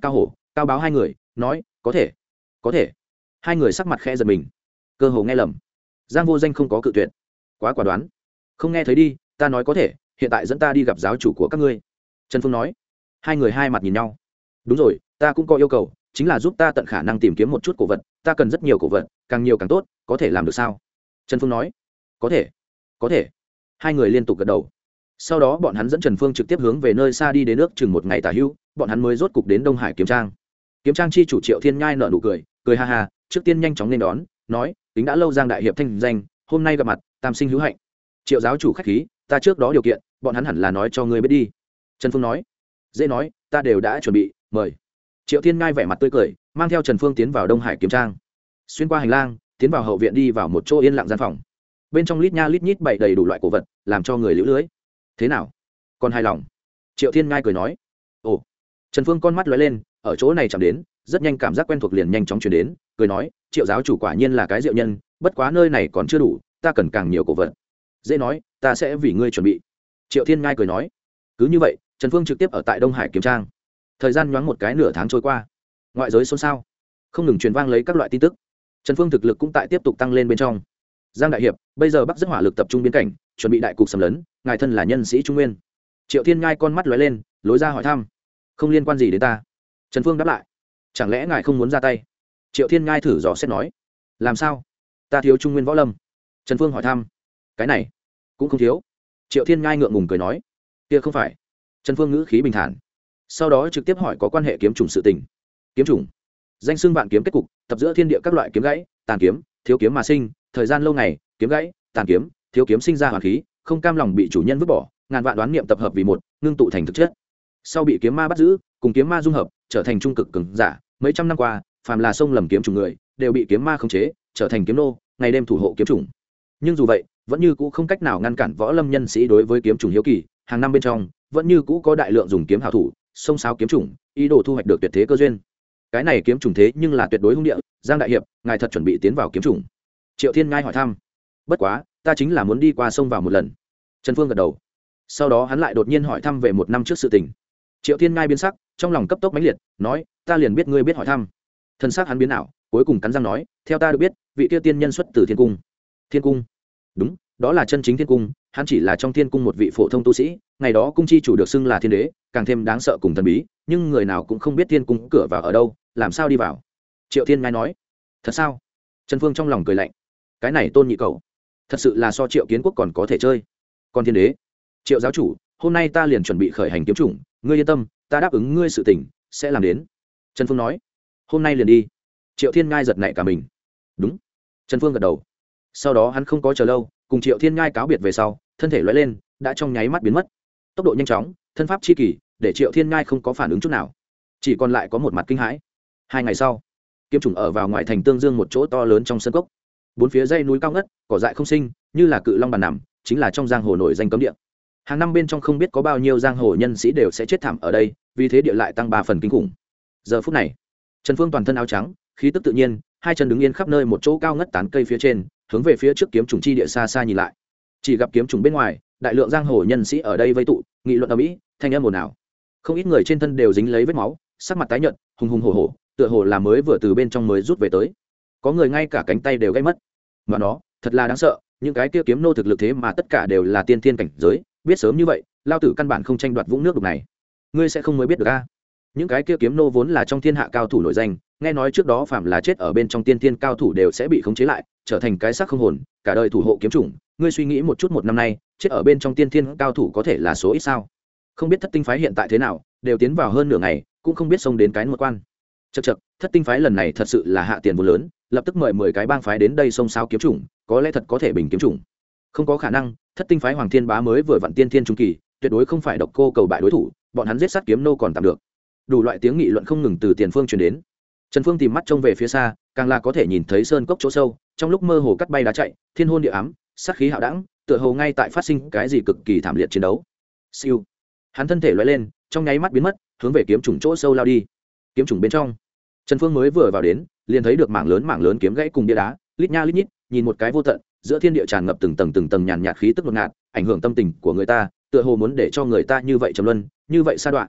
cao báo hai người nói có thể có thể. Hai người sắc mặt khẽ giật mình, cơ hồ nghe lầm. Giang Vô Danh không có cự tuyệt, quá quả đoán. Không nghe thấy đi, ta nói có thể, hiện tại dẫn ta đi gặp giáo chủ của các ngươi. Trần Phương nói. Hai người hai mặt nhìn nhau. Đúng rồi, ta cũng có yêu cầu, chính là giúp ta tận khả năng tìm kiếm một chút cổ vật, ta cần rất nhiều cổ vật, càng nhiều càng tốt, có thể làm được sao? Trần Phương nói. Có thể có thể. Hai người liên tục gật đầu. Sau đó bọn hắn dẫn Trần Phương trực tiếp hướng về nơi xa đi đến nước chừng một ngày tả hữu, bọn hắn mới rốt cục đến Đông Hải kiếm trang. Kiếm trang chi chủ Triệu Thiên Nhai nở nụ cười, cười ha ha, trước tiên nhanh chóng nên đón, nói tính đã lâu Giang đại hiệp thanh danh, hôm nay gặp mặt tam sinh hữu hạnh. Triệu giáo chủ khách khí, ta trước đó điều kiện bọn hắn hẳn là nói cho ngươi biết đi. Trần Phương nói. Dễ nói, ta đều đã chuẩn bị, mời. Triệu Thiên Ngai vẻ mặt tươi cười, mang theo Trần Phương tiến vào Đông Hải kiếm trang. Xuyên qua hành lang, tiến vào hậu viện, đi vào một chỗ yên lặng gian phòng. Bên trong lít nha lít nhít bày đầy đủ loại cổ vật, làm cho người liễu lưới. Thế nào, còn hài lòng? Triệu Thiên Ngai cười nói. Ồ. Trần Phương con mắt lóe lên, ở chỗ này chạm đến, rất nhanh cảm giác quen thuộc liền nhanh chóng truyền đến, cười nói, Triệu giáo chủ quả nhiên là cái diệu nhân, bất quá nơi này còn chưa đủ, ta cần càng nhiều cổ vật. Dễ nói, ta sẽ vì ngươi chuẩn bị. Triệu Thiên Ngai cười nói. Cứ như vậy, Trần Phương trực tiếp ở tại Đông Hải kiếm trang. Thời gian nhoáng một cái nửa tháng trôi qua, ngoại giới xôn xao, không ngừng truyền vang lấy các loại tin tức. Trần Phương thực lực cũng tại tiếp tục tăng lên bên trong. Giang đại hiệp, bây giờ Bắc rất hỏa lực tập trung biên cảnh, chuẩn bị đại cục xâm lấn, ngài thân là nhân sĩ trung nguyên. Triệu Thiên Ngai con mắt lóe lên, lối ra hỏi thăm. Không liên quan gì đến ta. Trần Phương đáp lại. Chẳng lẽ ngài không muốn ra tay? Triệu Thiên Ngai thử dò xét nói. Làm sao? Ta thiếu trung nguyên võ lâm. Trần Phương hỏi thăm. Cái này cũng không thiếu. Triệu Thiên Ngai ngượng ngùng cười nói. Kia không phải. Trần Phương ngữ khí bình thản, sau đó trực tiếp hỏi có quan hệ kiếm trùng sự tình. Kiếm trùng, danh xưng vạn kiếm kết cục, tập giữa thiên địa các loại kiếm gãy, tàn kiếm, thiếu kiếm mà sinh, thời gian lâu ngày, kiếm gãy, tàn kiếm, thiếu kiếm sinh ra hoàn khí, không cam lòng bị chủ nhân vứt bỏ, ngàn vạn đoán niệm tập hợp vì một, ngưng tụ thành thực chất. Sau bị kiếm ma bắt giữ, cùng kiếm ma dung hợp, trở thành trung cực cường giả, mấy trăm năm qua, phàm là sông lầm kiếm trùng người, đều bị kiếm ma khống chế, trở thành kiếm nô, ngày đêm thủ hộ kiếm trùng. Nhưng dù vậy, vẫn như cũ không cách nào ngăn cản võ lâm nhân sĩ đối với kiếm trùng hiếu kỳ, hàng năm bên trong vẫn như cũ có đại lượng dùng kiếm hảo thủ xông xáo kiếm chủng, ý đồ thu hoạch được tuyệt thế cơ duyên. Cái này kiếm chủng thế nhưng là tuyệt đối hung địa. Giang đại hiệp, ngài thật chuẩn bị tiến vào kiếm chủng? Triệu Thiên Ngai hỏi thăm. Bất quá, ta chính là muốn đi qua sông vào một lần. Trần Phương gật đầu. Sau đó hắn lại đột nhiên hỏi thăm về một năm trước sự tình. Triệu Thiên Ngai biến sắc, trong lòng cấp tốc mãnh liệt, nói, ta liền biết ngươi biết hỏi thăm. Thân xác hắn biến ảo, cuối cùng cắn răng nói, theo ta được biết, vị tiêu tiên nhân xuất từ thiên cung. Thiên cung? Đúng, đó là chân chính thiên cung. Hắn chỉ là trong thiên cung một vị phổ thông tu sĩ, ngày đó cung chi chủ được xưng là thiên đế, càng thêm đáng sợ cùng thần bí, nhưng người nào cũng không biết thiên cung cửa vào ở đâu, làm sao đi vào. Triệu Thiên Ngai nói. Thật sao? Trần Phương trong lòng cười lạnh. Cái này Tôn Nhị Cầu thật sự là so Triệu Kiến Quốc còn có thể chơi. Còn thiên đế, Triệu giáo chủ, hôm nay ta liền chuẩn bị khởi hành kiếm chủng, ngươi yên tâm, ta đáp ứng ngươi sự tình sẽ làm đến. Trần Phương nói. Hôm nay liền đi. Triệu Thiên Ngai giật nảy cả mình. Đúng. Trần Phương gật đầu. Sau đó hắn không có chờ lâu, cùng Triệu Thiên Ngai cáo biệt về sau, thân thể lóe lên, đã trong nháy mắt biến mất. Tốc độ nhanh chóng, thân pháp chi kỳ, để Triệu Thiên Ngai không có phản ứng chút nào, chỉ còn lại có một mặt kinh hãi. Hai ngày sau, kiếm trùng ở vào ngoại thành Tương Dương một chỗ to lớn trong sân cốc, bốn phía dãy núi cao ngất, cỏ dại không sinh, như là cự long bàn nằm, chính là trong giang hồ nổi danh cấm địa. Hàng năm bên trong không biết có bao nhiêu giang hồ nhân sĩ đều sẽ chết thảm ở đây, vì thế địa lại tăng ba phần kinh khủng. Giờ phút này, Trần Phương toàn thân áo trắng, khí tức tự nhiên, hai chân đứng yên khắp nơi một chỗ cao ngất tán cây phía trên, hướng về phía trước kiếm trùng chi địa xa xa nhìn lại. Chỉ gặp kiếm trùng bên ngoài, đại lượng giang hồ nhân sĩ ở đây vây tụ, nghị luận ở mỹ, thanh âm ồn ào. Không ít người trên thân đều dính lấy vết máu, sắc mặt tái nhợt, hùng hùng hổ hổ, tựa hồ là mới vừa từ bên trong mới rút về tới. Có người ngay cả cánh tay đều gãy mất. Mà nó, thật là đáng sợ, những cái kia kiếm nô thực lực thế mà tất cả đều là tiên thiên cảnh giới, biết sớm như vậy, lao tử căn bản không tranh đoạt vũng nước đục này. Ngươi sẽ không mới biết được a? Những cái kia kiếm nô vốn là trong thiên hạ cao thủ nổi danh, nghe nói trước đó phạm là chết ở bên trong tiên thiên cao thủ đều sẽ bị khống chế lại, trở thành cái xác không hồn, cả đời thủ hộ kiếm chủng. Ngươi suy nghĩ một chút, một năm nay chết ở bên trong tiên thiên cao thủ có thể là số ít sao? Không biết thất tinh phái hiện tại thế nào, đều tiến vào hơn nửa ngày, cũng không biết xông đến cái một quan. Chậc chậc, thất tinh phái lần này thật sự là hạ tiền vô lớn, lập tức mời mười cái bang phái đến đây xông xáo kiếm chủng, có lẽ thật có thể bình kiếm chủng. Không có khả năng, thất tinh phái Hoàng Thiên Bá mới vừa vặn tiên thiên trung kỳ, tuyệt đối không phải độc cô cầu bại đối thủ, bọn hắn giết sát kiếm nô còn tạm được. Đủ loại tiếng nghị luận không ngừng từ tiền phương truyền đến. Trần Phương tìm mắt trông về phía xa, càng là có thể nhìn thấy sơn cốc chỗ sâu, trong lúc mơ hồ cắt bay đá chạy, thiên hôn địa ám, sát khí hạo đẳng, tựa hồ ngay tại phát sinh cái gì cực kỳ thảm liệt chiến đấu. Siêu, hắn thân thể lóe lên, trong nháy mắt biến mất, hướng về kiếm trùng chỗ sâu lao đi. Kiếm trùng bên trong, Trần Phương mới vừa vào đến, liền thấy được mảng lớn mảng lớn kiếm gãy cùng bia đá, lít nha lít nhít, nhìn một cái vô tận, giữa thiên địa tràn ngập từng tầng từng tầng nhàn nhạt khí tức ngột ngạt, ảnh hưởng tâm tình của người ta, tựa hồ muốn để cho người ta như vậy trầm luân, như vậy sa đoạn.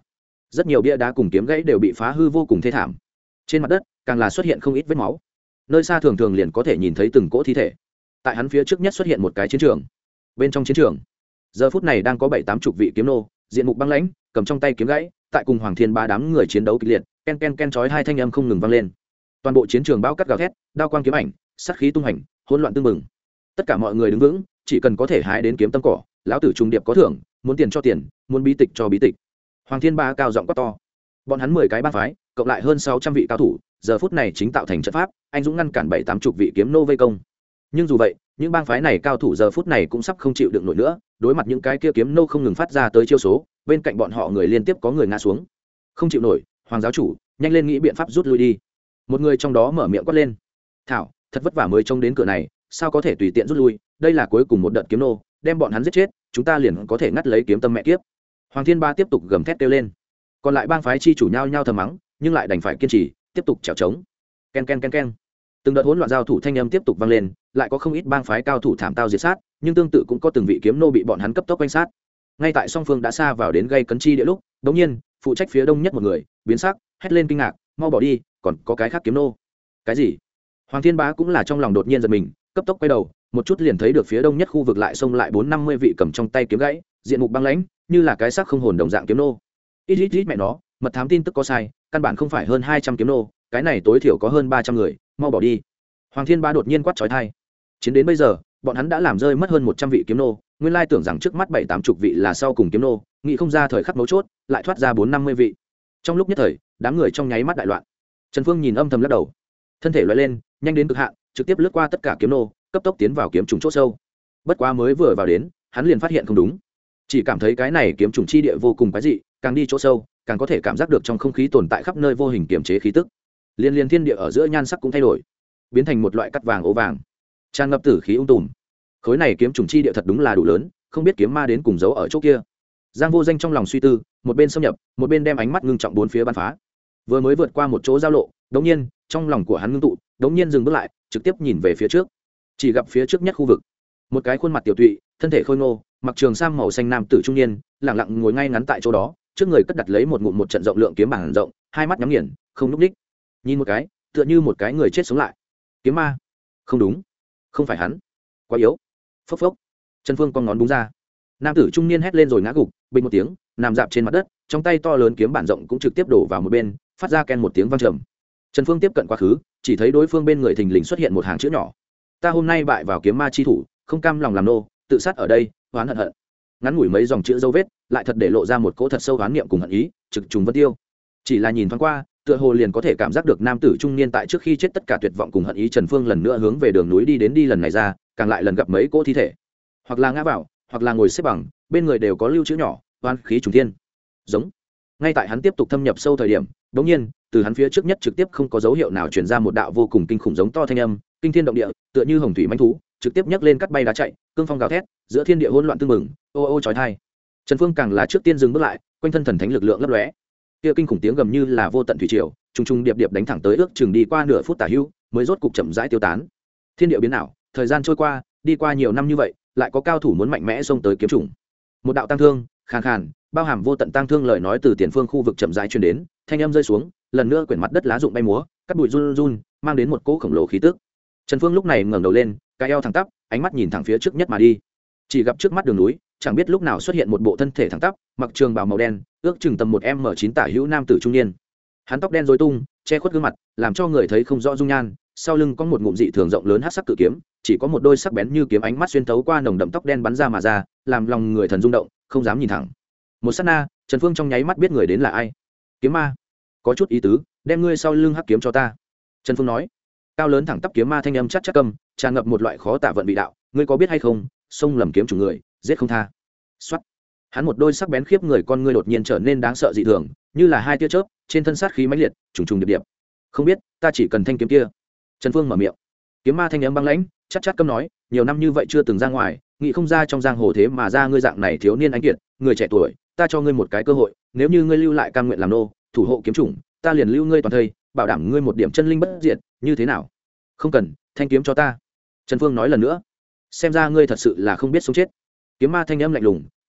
rất nhiều bia đá cùng kiếm gãy đều bị phá hư vô cùng thê thảm. Trên mặt đất càng là xuất hiện không ít vết máu, nơi xa thường thường liền có thể nhìn thấy từng cỗ thi thể. Tại hắn phía trước nhất xuất hiện một cái chiến trường. Bên trong chiến trường giờ phút này đang có bảy tám chục vị kiếm nô, diện mục băng lãnh, cầm trong tay kiếm gãy, tại cùng Hoàng Thiên Ba đám người chiến đấu kịch liệt, ken ken ken chói hai thanh âm không ngừng vang lên. Toàn bộ chiến trường bão cắt gào thét, đao quang kiếm ảnh, sát khí tung hành, hỗn loạn tương mừng. Tất cả mọi người đứng vững, chỉ cần có thể hái đến kiếm tâm cỏ, lão tử trung điệp có thưởng, muốn tiền cho tiền, muốn bí tịch cho bí tịch. Hoàng Thiên Ba cao giọng quát to. Bọn hắn mười cái bang phái, cộng lại hơn sáu trăm vị cao thủ, giờ phút này chính tạo thành trận pháp, anh dũng ngăn cản bảy tám chục vị kiếm nô vây công. Nhưng dù vậy, những bang phái này cao thủ giờ phút này cũng sắp không chịu đựng nổi nữa, đối mặt những cái kia kiếm nô không ngừng phát ra tới chiêu số, bên cạnh bọn họ người liên tiếp có người ngã xuống. Không chịu nổi, Hoàng giáo chủ, nhanh lên nghĩ biện pháp rút lui đi. Một người trong đó mở miệng quát lên. Thảo, thật vất vả mới trông đến cửa này, sao có thể tùy tiện rút lui, đây là cuối cùng một đợt kiếm nô, đem bọn hắn giết chết, chúng ta liền có thể ngắt lấy kiếm tâm mẹ kiếp. Hoàng Thiên Ba tiếp tục gầm thét kêu lên. Còn lại bang phái chi chủ nhau nhau thầm mắng, nhưng lại đành phải kiên trì, tiếp tục chèo chống. Ken ken ken ken. Từng đợt hỗn loạn giao thủ thanh âm tiếp tục vang lên, lại có không ít bang phái cao thủ thảm tao diệt sát, nhưng tương tự cũng có từng vị kiếm nô bị bọn hắn cấp tốc quanh sát. Ngay tại song phương đã xa vào đến gây cấn chi địa lúc, đột nhiên, phụ trách phía đông nhất một người, biến sắc, hét lên kinh ngạc, mau bỏ đi, còn có cái khác kiếm nô. Cái gì? Hoàng Thiên Bá cũng là trong lòng đột nhiên giật mình, cấp tốc quay đầu, một chút liền thấy được phía đông nhất khu vực lại xông lại bốn năm mươi vị cầm trong tay kiếm gãy, diện mục băng lãnh, như là cái xác không hồn đồng dạng kiếm nô. Ít ít ít mẹ nó, mật thám tin tức có sai, căn bản không phải hơn hai trăm kiếm nô, cái này tối thiểu có hơn ba trăm người, mau bỏ đi. Hoàng Thiên Bá đột nhiên quát chói tai. Chiến đến bây giờ, bọn hắn đã làm rơi mất hơn một trăm vị kiếm nô, nguyên lai tưởng rằng trước mắt bảy tám chục vị là sau cùng kiếm nô, nghĩ không ra thời khắc mấu chốt, lại thoát ra bốn năm mươi vị. Trong lúc nhất thời, đám người trong nháy mắt đại loạn. Trần Phương nhìn âm thầm lắc đầu, thân thể lóe lên, nhanh đến cực hạn, trực tiếp lướt qua tất cả kiếm nô, cấp tốc tiến vào kiếm trùng chỗ sâu. Bất quá mới vừa vào đến, hắn liền phát hiện không đúng, chỉ cảm thấy cái này kiếm trùng chi địa vô cùng quái dị, càng đi chỗ sâu, càng có thể cảm giác được trong không khí tồn tại khắp nơi vô hình kiềm chế khí tức. Liên liên thiên địa ở giữa nhan sắc cũng thay đổi, biến thành một loại cắt vàng ố vàng, tràn ngập tử khí ung tùm. Khối này kiếm trùng chi địa thật đúng là đủ lớn, không biết kiếm ma đến cùng giấu ở chỗ kia. Giang Vô Danh trong lòng suy tư, một bên xâm nhập, một bên đem ánh mắt ngưng trọng bốn phía bắn phá. Vừa mới vượt qua một chỗ giao lộ, đống nhiên, trong lòng của hắn ngưng tụ, đống nhiên dừng bước lại, trực tiếp nhìn về phía trước. Chỉ gặp phía trước nhất khu vực, một cái khuôn mặt tiểu tụy, thân thể khôi ngô, mặc trường sam màu xanh nam tử trung niên, lặng lặng ngồi ngay ngắn tại chỗ đó, trước người cất đặt lấy một ngụm một trận rộng lượng kiếm bảng rộng, hai mắt nhắm nghiền, không lúc ních. Nhìn một cái, tựa như một cái người chết sống lại. Kiếm ma? Không đúng, không phải hắn, quá yếu. Phốc phốc. Trần Phương con ngón búng ra, nam tử trung niên hét lên rồi ngã gục, bình một tiếng, nằm dạp trên mặt đất, trong tay to lớn kiếm bản rộng cũng trực tiếp đổ vào một bên, phát ra ken một tiếng vang trầm. Trần Phương tiếp cận quá khứ, chỉ thấy đối phương bên người thình lình xuất hiện một hàng chữ nhỏ: ta hôm nay bại vào kiếm ma chi thủ, không cam lòng làm nô, tự sát ở đây, oán hận hận. Ngắn ngủi mấy dòng chữ dấu vết, lại thật để lộ ra một cỗ thật sâu oán niệm cùng hận ý, trực trùng vân tiêu. Chỉ là nhìn thoáng qua, tựa hồ liền có thể cảm giác được nam tử trung niên tại trước khi chết tất cả tuyệt vọng cùng hận ý. Trần Phương lần nữa hướng về đường núi đi đến, đi lần này ra, càng lại lần gặp mấy cỗ thi thể, hoặc là ngã vào, hoặc là ngồi xếp bằng, bên người đều có lưu chữ nhỏ: oán khí trùng thiên. Giống. Ngay tại hắn tiếp tục thâm nhập sâu thời điểm, đột nhiên, từ hắn phía trước nhất trực tiếp không có dấu hiệu nào truyền ra một đạo vô cùng kinh khủng giống to thanh âm, kinh thiên động địa, tựa như hồng thủy mãnh thú, trực tiếp nhấc lên cắt bay đá chạy, cương phong gào thét, giữa thiên địa hỗn loạn tương mừng, ô ô chói tai. Trần Phương càng là trước tiên dừng bước lại, quanh thân thần thánh lực lượng lấp lóe. Kia kinh khủng tiếng gầm như là vô tận thủy triều, trùng trùng điệp điệp đánh thẳng tới, ước chừng đi qua nửa phút tả hữu, mới rốt cục chậm rãi tiêu tán. Thiên địa biến ảo, thời gian trôi qua, đi qua nhiều năm như vậy, lại có cao thủ muốn mạnh mẽ xông tới kiếm trùng. Một đạo tăng thương, khàn khàn, bao hàm vô tận tăng thương lời nói từ tiền phương khu vực chậm rãi truyền đến, thanh âm rơi xuống, lần nữa quyển mặt đất lá rụng bay múa, cắt bụi run run, mang đến một cỗ khổng lồ khí tức. Trần Phương lúc này ngẩng đầu lên, cái eo thẳng tắp, ánh mắt nhìn thẳng phía trước nhất mà đi. Chỉ gặp trước mắt đường núi, chẳng biết lúc nào xuất hiện một bộ thân thể thẳng tắp, mặc trường bào màu đen, ước chừng tầm một m chín tả hữu nam tử trung niên. Hắn tóc đen rối tung, che khuất gương mặt, làm cho người thấy không rõ dung nhan, sau lưng có một ngụm dị thường rộng lớn hắc sắc cự kiếm, chỉ có một đôi sắc bén như kiếm ánh mắt xuyên thấu qua nồng đậm tóc đen bắn ra mà ra, làm lòng người thần rung động, không dám nhìn thẳng. Một sát na, Trần Phương trong nháy mắt biết người đến là ai. Kiếm ma. Có chút ý tứ, đem ngươi sau lưng hắc kiếm cho ta. Trần Phương nói. Cao lớn thẳng tắp kiếm ma thanh âm chắc chắc cầm, tràn ngập một loại khó tả vận vị đạo, ngươi có biết hay không, xông lầm kiếm chủ người, giết không tha. Soát. Hắn một đôi sắc bén khiếp người con ngươi đột nhiên trở nên đáng sợ dị thường, như là hai tia chớp, trên thân sát khí mãnh liệt, trùng trùng điệp điệp. Không biết, ta chỉ cần thanh kiếm kia. Trần Phương mở miệng. Kiếm ma thanh âm băng lãnh, chắc chắc câm nói, nhiều năm như vậy chưa từng ra ngoài, nghĩ không ra trong giang hồ thế mà ra ngươi dạng này thiếu niên anh kiệt, người trẻ tuổi, ta cho ngươi một cái cơ hội, nếu như ngươi lưu lại cam nguyện làm nô, thủ hộ kiếm chủng, ta liền lưu ngươi toàn thây, bảo đảm ngươi một điểm chân linh bất diệt, như thế nào? Không cần, thanh kiếm cho ta. Trần Phương nói lần nữa. Xem ra ngươi thật sự là không biết sống chết. Kiếm ma thanh âm lạnh lùng,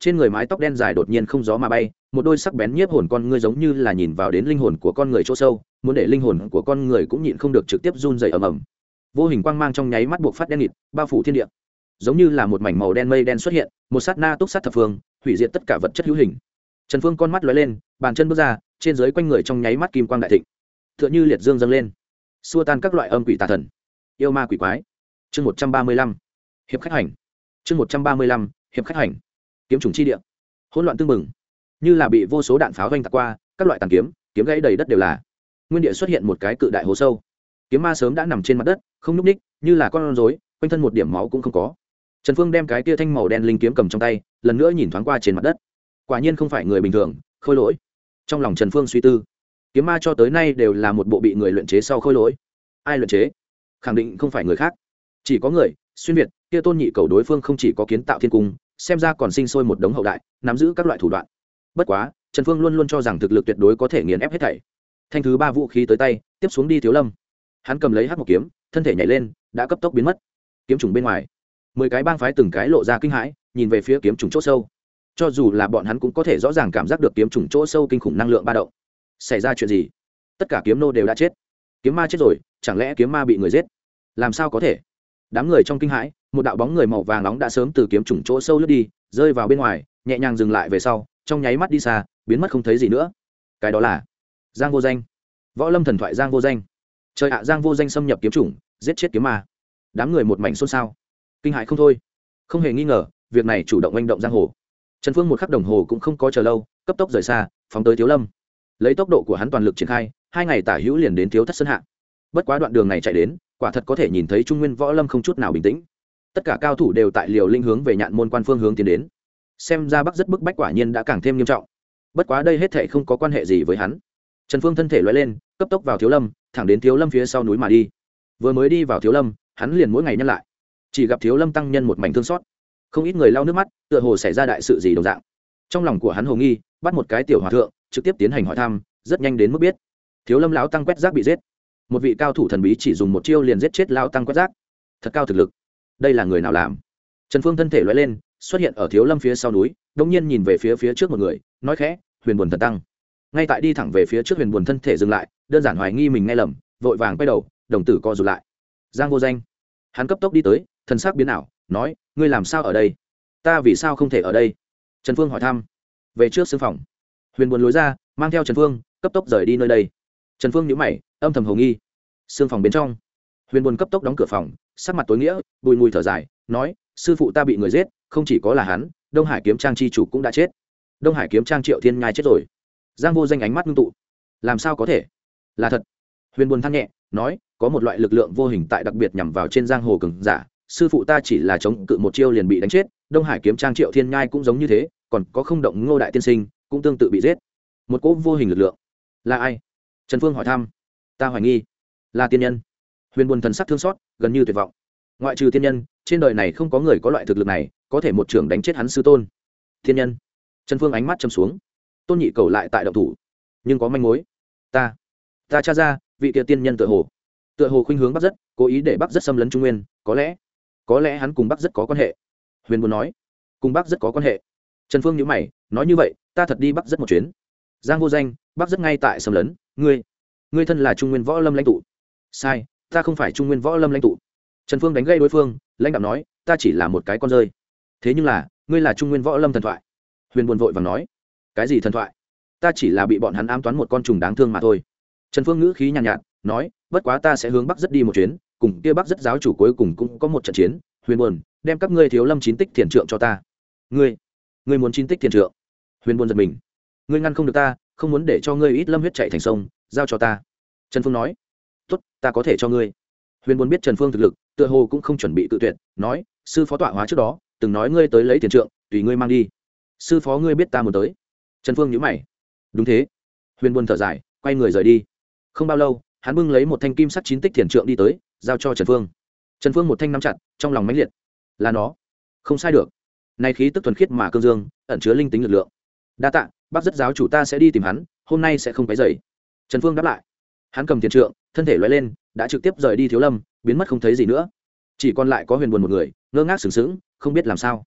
trên người mái tóc đen dài đột nhiên không gió mà bay, một đôi sắc bén nhiếp hồn con ngươi giống như là nhìn vào đến linh hồn của con người chỗ sâu, muốn để linh hồn của con người cũng nhịn không được trực tiếp run rẩy ầm ầm. Vô hình quang mang trong nháy mắt buộc phát đen nghịt, bao phủ thiên địa. Giống như là một mảnh màu đen mây đen xuất hiện, một sát na túc sát thập phương, hủy diệt tất cả vật chất hữu hình. Trần Phương con mắt lóe lên, bàn chân bước ra, trên dưới quanh người trong nháy mắt kim quang đại thịnh, tựa như liệt dương dâng lên, xua tan các loại âm quỷ tà thần, yêu ma quỷ quái. Chương một trăm ba mươi lăm, hiệp khách hành. Chương một trăm ba mươi lăm, hiệp khách hành. Kiếm trùng chi địa, hỗn loạn tương mừng, như là bị vô số đạn pháo vanh tạc qua, các loại tàn kiếm, kiếm gãy đầy đất đều là. Nguyên địa xuất hiện một cái cự đại hố sâu, kiếm ma sớm đã nằm trên mặt đất, không nhúc ních, như là con rối, quanh thân một điểm máu cũng không có. Trần Phương đem cái tia thanh màu đen linh kiếm cầm trong tay, lần nữa nhìn thoáng qua trên mặt đất. Quả nhiên không phải người bình thường, khôi lỗi. Trong lòng Trần Phương suy tư, kiếm ma cho tới nay đều là một bộ bị người luyện chế sau khôi lỗi. Ai luyện chế? Khẳng định không phải người khác, chỉ có người xuyên việt kia tôn nhị cầu đối phương không chỉ có kiến tạo thiên cung, xem ra còn sinh sôi một đống hậu đại, nắm giữ các loại thủ đoạn. Bất quá Trần Phương luôn luôn cho rằng thực lực tuyệt đối có thể nghiền ép hết thảy. Thanh thứ ba vũ khí tới tay, tiếp xuống đi Thiếu Lâm. Hắn cầm lấy hắc một kiếm, thân thể nhảy lên, đã cấp tốc biến mất. Kiếm trùng bên ngoài, mười cái bang phái từng cái lộ ra kinh hãi, nhìn về phía kiếm trùng chỗ sâu. Cho dù là bọn hắn cũng có thể rõ ràng cảm giác được kiếm trùng chỗ sâu kinh khủng năng lượng ba động. Xảy ra chuyện gì? Tất cả kiếm nô đều đã chết. Kiếm ma chết rồi, chẳng lẽ kiếm ma bị người giết? Làm sao có thể? Đám người trong kinh hãi, một đạo bóng người màu vàng nóng đã sớm từ kiếm trùng chỗ sâu lướt đi, rơi vào bên ngoài, nhẹ nhàng dừng lại về sau, trong nháy mắt đi xa, biến mất không thấy gì nữa. Cái đó là Giang Vô Danh, võ lâm thần thoại Giang Vô Danh. Trời ạ, Giang Vô Danh xâm nhập kiếm trùng, giết chết kiếm ma. Đám người một mảnh xôn xao, kinh hãi không thôi. Không hề nghi ngờ, việc này chủ động manh động giang hồ. Trần Phương một khắc đồng hồ cũng không có chờ lâu, cấp tốc rời xa, phóng tới Thiếu Lâm. Lấy tốc độ của hắn toàn lực triển khai, hai ngày tả hữu liền đến Thiếu Thất Sơn hạ. Bất quá đoạn đường này chạy đến, quả thật có thể nhìn thấy Trung Nguyên võ lâm không chút nào bình tĩnh. Tất cả cao thủ đều tại liều linh hướng về Nhạn môn quan phương hướng tiến đến. Xem ra Bắc rất bức bách quả nhiên đã càng thêm nghiêm trọng. Bất quá đây hết thảy không có quan hệ gì với hắn. Trần Phương thân thể lóe lên, cấp tốc vào Thiếu Lâm, thẳng đến Thiếu Lâm phía sau núi mà đi. Vừa mới đi vào Thiếu Lâm, hắn liền mỗi ngày nhân lại, chỉ gặp Thiếu Lâm tăng nhân một mảnh thương xót, không ít người lau nước mắt, tựa hồ xảy ra đại sự gì đồng dạng. Trong lòng của hắn hồ nghi, bắt một cái tiểu hòa thượng, trực tiếp tiến hành hỏi thăm, rất nhanh đến mức biết Thiếu Lâm lão tăng quét rác bị giết. Một vị cao thủ thần bí chỉ dùng một chiêu liền giết chết lão tăng quét rác, thật cao thực lực. Đây là người nào làm? Trần Phương thân thể lóe lên, xuất hiện ở Thiếu Lâm phía sau núi, đột nhiên nhìn về phía phía trước một người, nói khẽ, Huyền Buồn thần tăng. Ngay tại đi thẳng về phía trước Huyền Buồn thân thể dừng lại, đơn giản hoài nghi mình nghe lầm, vội vàng quay đầu, đồng tử co rụt lại. Giang Vô Danh. Hắn cấp tốc đi tới, thần sắc biến ảo, nói, ngươi làm sao ở đây? Ta vì sao không thể ở đây? Trần Phương hỏi thăm. Về trước sư phòng. Huyền Buồn lối ra, mang theo Trần Phương, cấp tốc rời đi nơi đây. Trần Phương nhíu mày, âm thầm hồ nghi. Sương phòng bên trong, Huyền Buồn cấp tốc đóng cửa phòng, sắc mặt tối nghĩa, bùi ngùi thở dài, nói, sư phụ ta bị người giết, không chỉ có là hắn, Đông Hải kiếm trang chi chủ cũng đã chết. Đông Hải kiếm trang Triệu Thiên Nhai chết rồi. Giang Vô Danh ánh mắt ngưng tụ. Làm sao có thể? Là thật. Huyền Buồn than nhẹ, nói, có một loại lực lượng vô hình tại đặc biệt nhằm vào trên giang hồ cường giả, sư phụ ta chỉ là chống cự một chiêu liền bị đánh chết, Đông Hải kiếm trang Triệu Thiên Nhai cũng giống như thế, còn có không động Ngô đại tiên sinh cũng tương tự bị giết. Một cỗ vô hình lực lượng. Là ai? Trần Phương hỏi thăm. Ta hoài nghi là tiên nhân. Huyền Buồn thần sắc thương xót, gần như tuyệt vọng. Ngoại trừ tiên nhân, trên đời này không có người có loại thực lực này, có thể một trưởng đánh chết hắn sư tôn. Tiên nhân. Trần Phương ánh mắt trầm xuống. Tôn Nhị Cầu lại tại động thủ, nhưng có manh mối. Ta, ta tra ra, vị kia tiên nhân tựa hồ, tựa hồ khuynh hướng Bắc rất, cố ý để Bắc rất xâm lấn Trung Nguyên, có lẽ, có lẽ hắn cùng Bắc rất có quan hệ. Huyền Buồn nói, cùng Bắc rất có quan hệ. Trần Phương nhíu mày, nói như vậy, ta thật đi Bắc rất một chuyến. Giang Vô Danh, Bắc rất ngay tại xâm lấn, ngươi, ngươi thân là Trung Nguyên võ lâm lãnh tụ. Sai, ta không phải Trung Nguyên võ lâm lãnh tụ. Trần Phương đánh gây đối phương, lãnh đạo nói, ta chỉ là một cái con rơi. Thế nhưng là, ngươi là Trung Nguyên võ lâm thần thoại. Huyền Buồn vội vàng nói, cái gì thần thoại? Ta chỉ là bị bọn hắn ám toán một con trùng đáng thương mà thôi. Trần Phương ngữ khí nhàn nhạt, nhạt, nói, bất quá ta sẽ hướng Bắc rất đi một chuyến, cùng kia Bắc rất giáo chủ cuối cùng cũng có một trận chiến. Huyền Buồn, đem các ngươi Thiếu Lâm chín tích thiền trượng cho ta. Ngươi, ngươi muốn chín tích thiền trượng? Huyền Buồn giật mình, ngươi ngăn không được ta, không muốn để cho ngươi ít lâm huyết chảy thành sông, giao cho ta. Trần Phương nói, tốt, ta có thể cho ngươi. Huyền Buồn biết Trần Phương thực lực, tựa hồ cũng không chuẩn bị tự tuyệt, nói, sư phó tọa hóa trước đó từng nói ngươi tới lấy tiền trượng, tùy ngươi mang đi. Sư phó ngươi biết ta muốn tới? Trần Phương nhíu mày. Đúng thế. Huyền Buồn thở dài, quay người rời đi. Không bao lâu, hắn bưng lấy một thanh kim sắc chín tích tiền trượng đi tới, giao cho Trần Phương. Trần Phương một thanh nắm chặt, trong lòng mãnh liệt. Là nó, không sai được. Này khí tức thuần khiết mà cương dương, ẩn chứa linh tính lực lượng. Đa tạ, Bắc rất giáo chủ ta sẽ đi tìm hắn, hôm nay sẽ không quấy rầy. Trần Phương đáp lại. Hắn cầm tiền trượng, thân thể lóe lên, đã trực tiếp rời đi Thiếu Lâm, biến mất không thấy gì nữa. Chỉ còn lại có Huyền Buồn một người, ngơ ngác sững sững, không biết làm sao.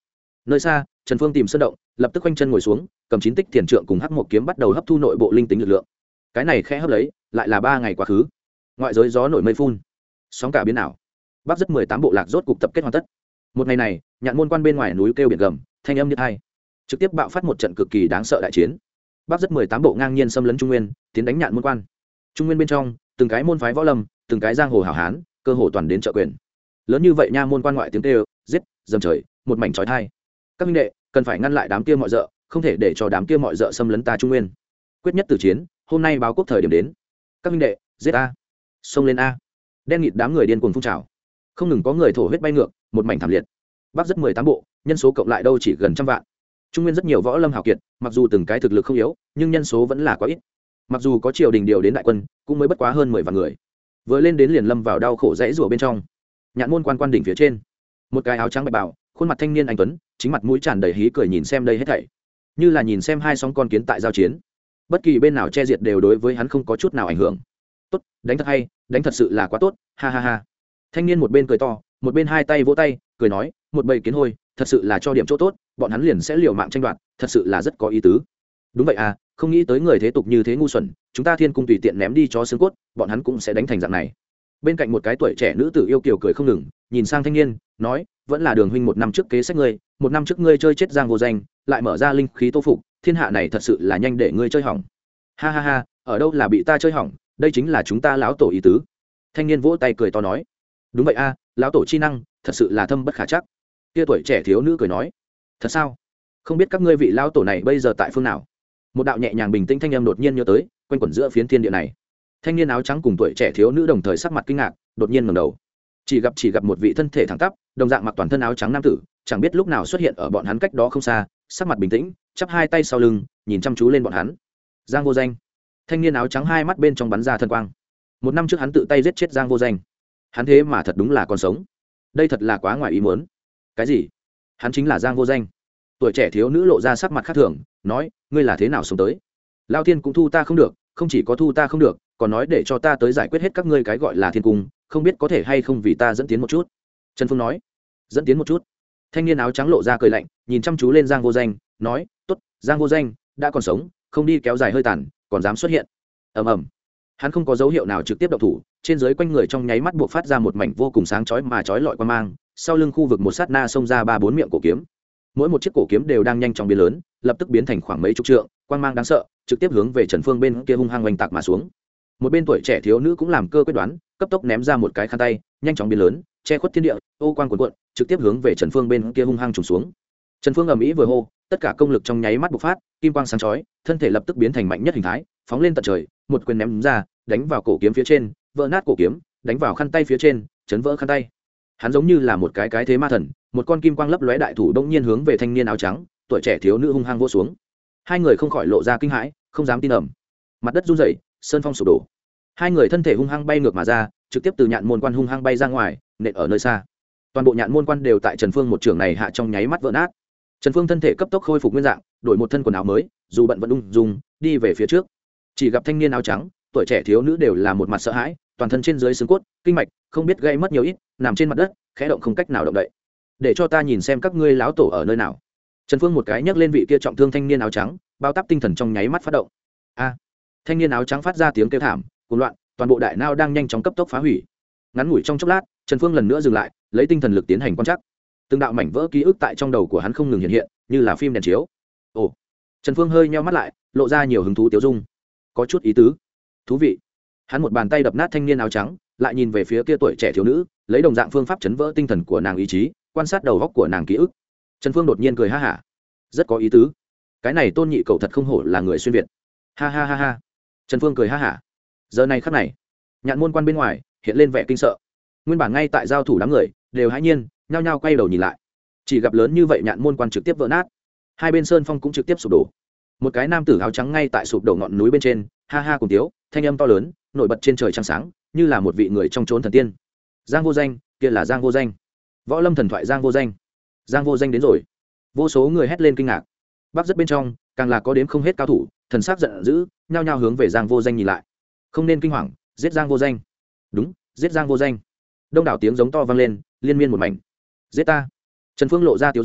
Nơi xa Trần Phương tìm sơn động, lập tức quanh chân ngồi xuống, cầm chín tích tiền trượng cùng hắc một kiếm bắt đầu hấp thu nội bộ linh tính lực lượng. Cái này khẽ hấp lấy lại là ba ngày quá khứ. Ngoại giới gió nổi mây phun, sóng cả biến ảo. Bắc rất mười tám bộ lạc rốt cục tập kết hoàn tất. Một ngày này Nhạn Môn Quan bên ngoài núi kêu biển gầm, thanh âm như hai, trực tiếp bạo phát một trận cực kỳ đáng sợ đại chiến. Bắc rất mười tám bộ ngang nhiên xâm lấn Trung Nguyên, tiến đánh Nhạn Môn Quan. Trung Nguyên bên trong từng cái môn phái võ lâm, từng cái giang hồ hảo hán, cơ hồ toàn đến trợ quyền. Lớn như vậy nha, môn quan ngoại tiếng kêu giết dầm trời, một mảnh chói tai. Các minh đệ cần phải ngăn lại đám kia mọi dợ, không thể để cho đám kia mọi dợ xâm lấn ta Trung Nguyên. Quyết nhất tử chiến, hôm nay báo quốc thời điểm đến. Các minh đệ giết a, xông lên a. Đen nghịt đám người điên cuồng phun trào, không ngừng có người thổ huyết bay ngược, một mảnh thảm liệt. Bắc rất mười tám bộ, nhân số cộng lại đâu chỉ gần trăm vạn. Trung Nguyên rất nhiều võ lâm hào kiệt, mặc dù từng cái thực lực không yếu, nhưng nhân số vẫn là quá ít. Mặc dù có triều đình điều đến đại quân, cũng mới bất quá hơn mười vạn người. Vừa lên đến liền lâm vào đau khổ dãy rủa bên trong. Nhạn Môn Quan quan đỉnh phía trên, một cái áo trắng bạch bào, khuôn mặt thanh niên anh tuấn, chính mặt mũi tràn đầy hí cười nhìn xem đây hết thảy, như là nhìn xem hai sóng con kiến tại giao chiến. Bất kỳ bên nào che diệt đều đối với hắn không có chút nào ảnh hưởng. Tốt, đánh thật hay, đánh thật sự là quá tốt, ha ha ha. Thanh niên một bên cười to, một bên hai tay vỗ tay, cười nói, một bầy kiến hôi, thật sự là cho điểm chỗ tốt, bọn hắn liền sẽ liều mạng tranh đoạt, thật sự là rất có ý tứ. Đúng vậy à, không nghĩ tới người thế tục như thế ngu xuẩn, chúng ta Thiên Cung tùy tiện ném đi chó xương cốt, bọn hắn cũng sẽ đánh thành dạng này. Bên cạnh một cái tuổi trẻ nữ tử yêu kiều cười không ngừng, nhìn sang thanh niên, nói, vẫn là Đường huynh một năm trước kế sách ngươi, một năm trước ngươi chơi chết giang vô danh, lại mở ra linh khí tô phục, thiên hạ này thật sự là nhanh để ngươi chơi hỏng. Ha ha ha, ở đâu là bị ta chơi hỏng, đây chính là chúng ta lão tổ ý tứ. Thanh niên vỗ tay cười to nói, đúng vậy a, lão tổ chi năng, thật sự là thâm bất khả chắc. Kia tuổi trẻ thiếu nữ cười nói, thật sao? Không biết các ngươi vị lão tổ này bây giờ tại phương nào? Một đạo nhẹ nhàng bình tĩnh thanh âm đột nhiên nhớ tới, quanh quẩn giữa phiến thiên địa này. Thanh niên áo trắng cùng tuổi trẻ thiếu nữ đồng thời sắc mặt kinh ngạc, đột nhiên ngẩng đầu, chỉ gặp chỉ gặp một vị thân thể thẳng tắp, đồng dạng mặc toàn thân áo trắng nam tử, chẳng biết lúc nào xuất hiện ở bọn hắn cách đó không xa, sắc mặt bình tĩnh, chắp hai tay sau lưng, nhìn chăm chú lên bọn hắn. Giang Vô Danh. Thanh niên áo trắng hai mắt bên trong bắn ra thần quang. Một năm trước hắn tự tay giết chết Giang Vô Danh, hắn thế mà thật đúng là còn sống, đây thật là quá ngoài ý muốn. Cái gì? Hắn chính là Giang Vô Danh? Tuổi trẻ thiếu nữ lộ ra sắc mặt khác thường, nói, ngươi là thế nào sống tới? Lao Thiên cũng thu ta không được, không chỉ có thu ta không được, còn nói để cho ta tới giải quyết hết các ngươi cái gọi là Thiên Cung, không biết có thể hay không vì ta dẫn tiến một chút. Trần Phương nói, dẫn tiến một chút. Thanh niên áo trắng lộ ra cười lạnh, nhìn chăm chú lên Giang Vô Danh, nói, tốt, Giang Vô Danh đã còn sống, không đi kéo dài hơi tàn, còn dám xuất hiện. Ầm ầm. Hắn không có dấu hiệu nào trực tiếp động thủ, trên dưới quanh người trong nháy mắt buộc phát ra một mảnh vô cùng sáng chói mà chói lọi quan mang, sau lưng khu vực một sát na xông ra ba bốn miệng cổ kiếm. Mỗi một chiếc cổ kiếm đều đang nhanh chóng biến lớn, lập tức biến thành khoảng mấy chục trượng, quang mang đáng sợ, trực tiếp hướng về Trần Phương bên kia hung hăng oanh tạc mà xuống. Một bên tuổi trẻ thiếu nữ cũng làm cơ quyết đoán, cấp tốc ném ra một cái khăn tay, nhanh chóng biến lớn, che khuất thiên địa, ô quang cuồn cuộn, trực tiếp hướng về Trần Phương bên kia hung hăng trùng xuống. Trần Phương ầm ĩ vừa hô, tất cả công lực trong nháy mắt bộc phát, kim quang sáng chói, thân thể lập tức biến thành mạnh nhất hình thái, phóng lên tận trời, một quyền ném ra, đánh vào cổ kiếm phía trên, vỡ nát cổ kiếm, đánh vào khăn tay phía trên, chấn vỡ khăn tay. Hắn giống như là một cái cái thế ma thần, một con kim quang lấp lóe đại thủ đông nhiên hướng về thanh niên áo trắng, tuổi trẻ thiếu nữ hung hăng vỗ xuống. Hai người không khỏi lộ ra kinh hãi, không dám tin ầm. Mặt đất rung rẩy, sơn phong sụp đổ. Hai người thân thể hung hăng bay ngược mà ra, trực tiếp từ Nhạn Môn Quan hung hăng bay ra ngoài, nện ở nơi xa. Toàn bộ Nhạn Môn Quan đều tại Trần Phương một trường này hạ trong nháy mắt vỡ nát. Trần Phương thân thể cấp tốc khôi phục nguyên dạng, đổi một thân quần áo mới, dù bận vẫn ung dung đi về phía trước. Chỉ gặp thanh niên áo trắng, tuổi trẻ thiếu nữ đều là một mặt sợ hãi, toàn thân trên dưới xương cốt, kinh mạch không biết gây mất nhiều ít, nằm trên mặt đất, khẽ động không cách nào động đậy. Để cho ta nhìn xem các ngươi lão tổ ở nơi nào. Trần Phương một cái nhấc lên vị kia trọng thương thanh niên áo trắng, bao táp tinh thần trong nháy mắt phát động. A! Thanh niên áo trắng phát ra tiếng kêu thảm, cuồng loạn, toàn bộ đại não đang nhanh chóng cấp tốc phá hủy. Ngắn ngủi trong chốc lát, Trần Phương lần nữa dừng lại, lấy tinh thần lực tiến hành quan trắc. Từng đạo mảnh vỡ ký ức tại trong đầu của hắn không ngừng hiện hiện, như là phim đèn chiếu. Ồ! Trần Phương hơi nheo mắt lại, lộ ra nhiều hứng thú tiêu dung. Có chút ý tứ. Thú vị. Hắn một bàn tay đập nát thanh niên áo trắng, lại nhìn về phía kia tuổi trẻ thiếu nữ, lấy đồng dạng phương pháp chấn vỡ tinh thần của nàng ý chí, quan sát đầu óc của nàng ký ức. Trần Phương đột nhiên cười ha hả, rất có ý tứ. Cái này Tôn Nhị cậu thật không hổ là người xuyên việt. Ha ha ha ha. Trần Phương cười ha hả. Giờ này khắc này, Nhạn Môn Quan bên ngoài hiện lên vẻ kinh sợ. Nguyên bản ngay tại giao thủ đám người đều hãi nhiên, nhao nhao quay đầu nhìn lại. Chỉ gặp lớn như vậy Nhạn Môn Quan trực tiếp vỡ nát, hai bên sơn phong cũng trực tiếp sụp đổ. Một cái nam tử áo trắng ngay tại sụp đổ ngọn núi bên trên, ha ha cùng tiếu, thanh âm to lớn, nổi bật trên trời trăng sáng, như là một vị người trong chốn thần tiên. Giang Vô Danh, kia là Giang Vô Danh. Võ lâm thần thoại Giang Vô Danh. Giang Vô Danh đến rồi. Vô số người hét lên kinh ngạc. Bắc rất bên trong, càng là có đến không hết cao thủ, thần sắc giận dữ, nhao nhao hướng về Giang Vô Danh nhìn lại. Không nên kinh hoàng, giết Giang Vô Danh. Đúng, giết Giang Vô Danh. Đông đảo tiếng giống to vang lên, liên miên một mảnh. Giết ta. Trần Phương lộ ra tiểu dung,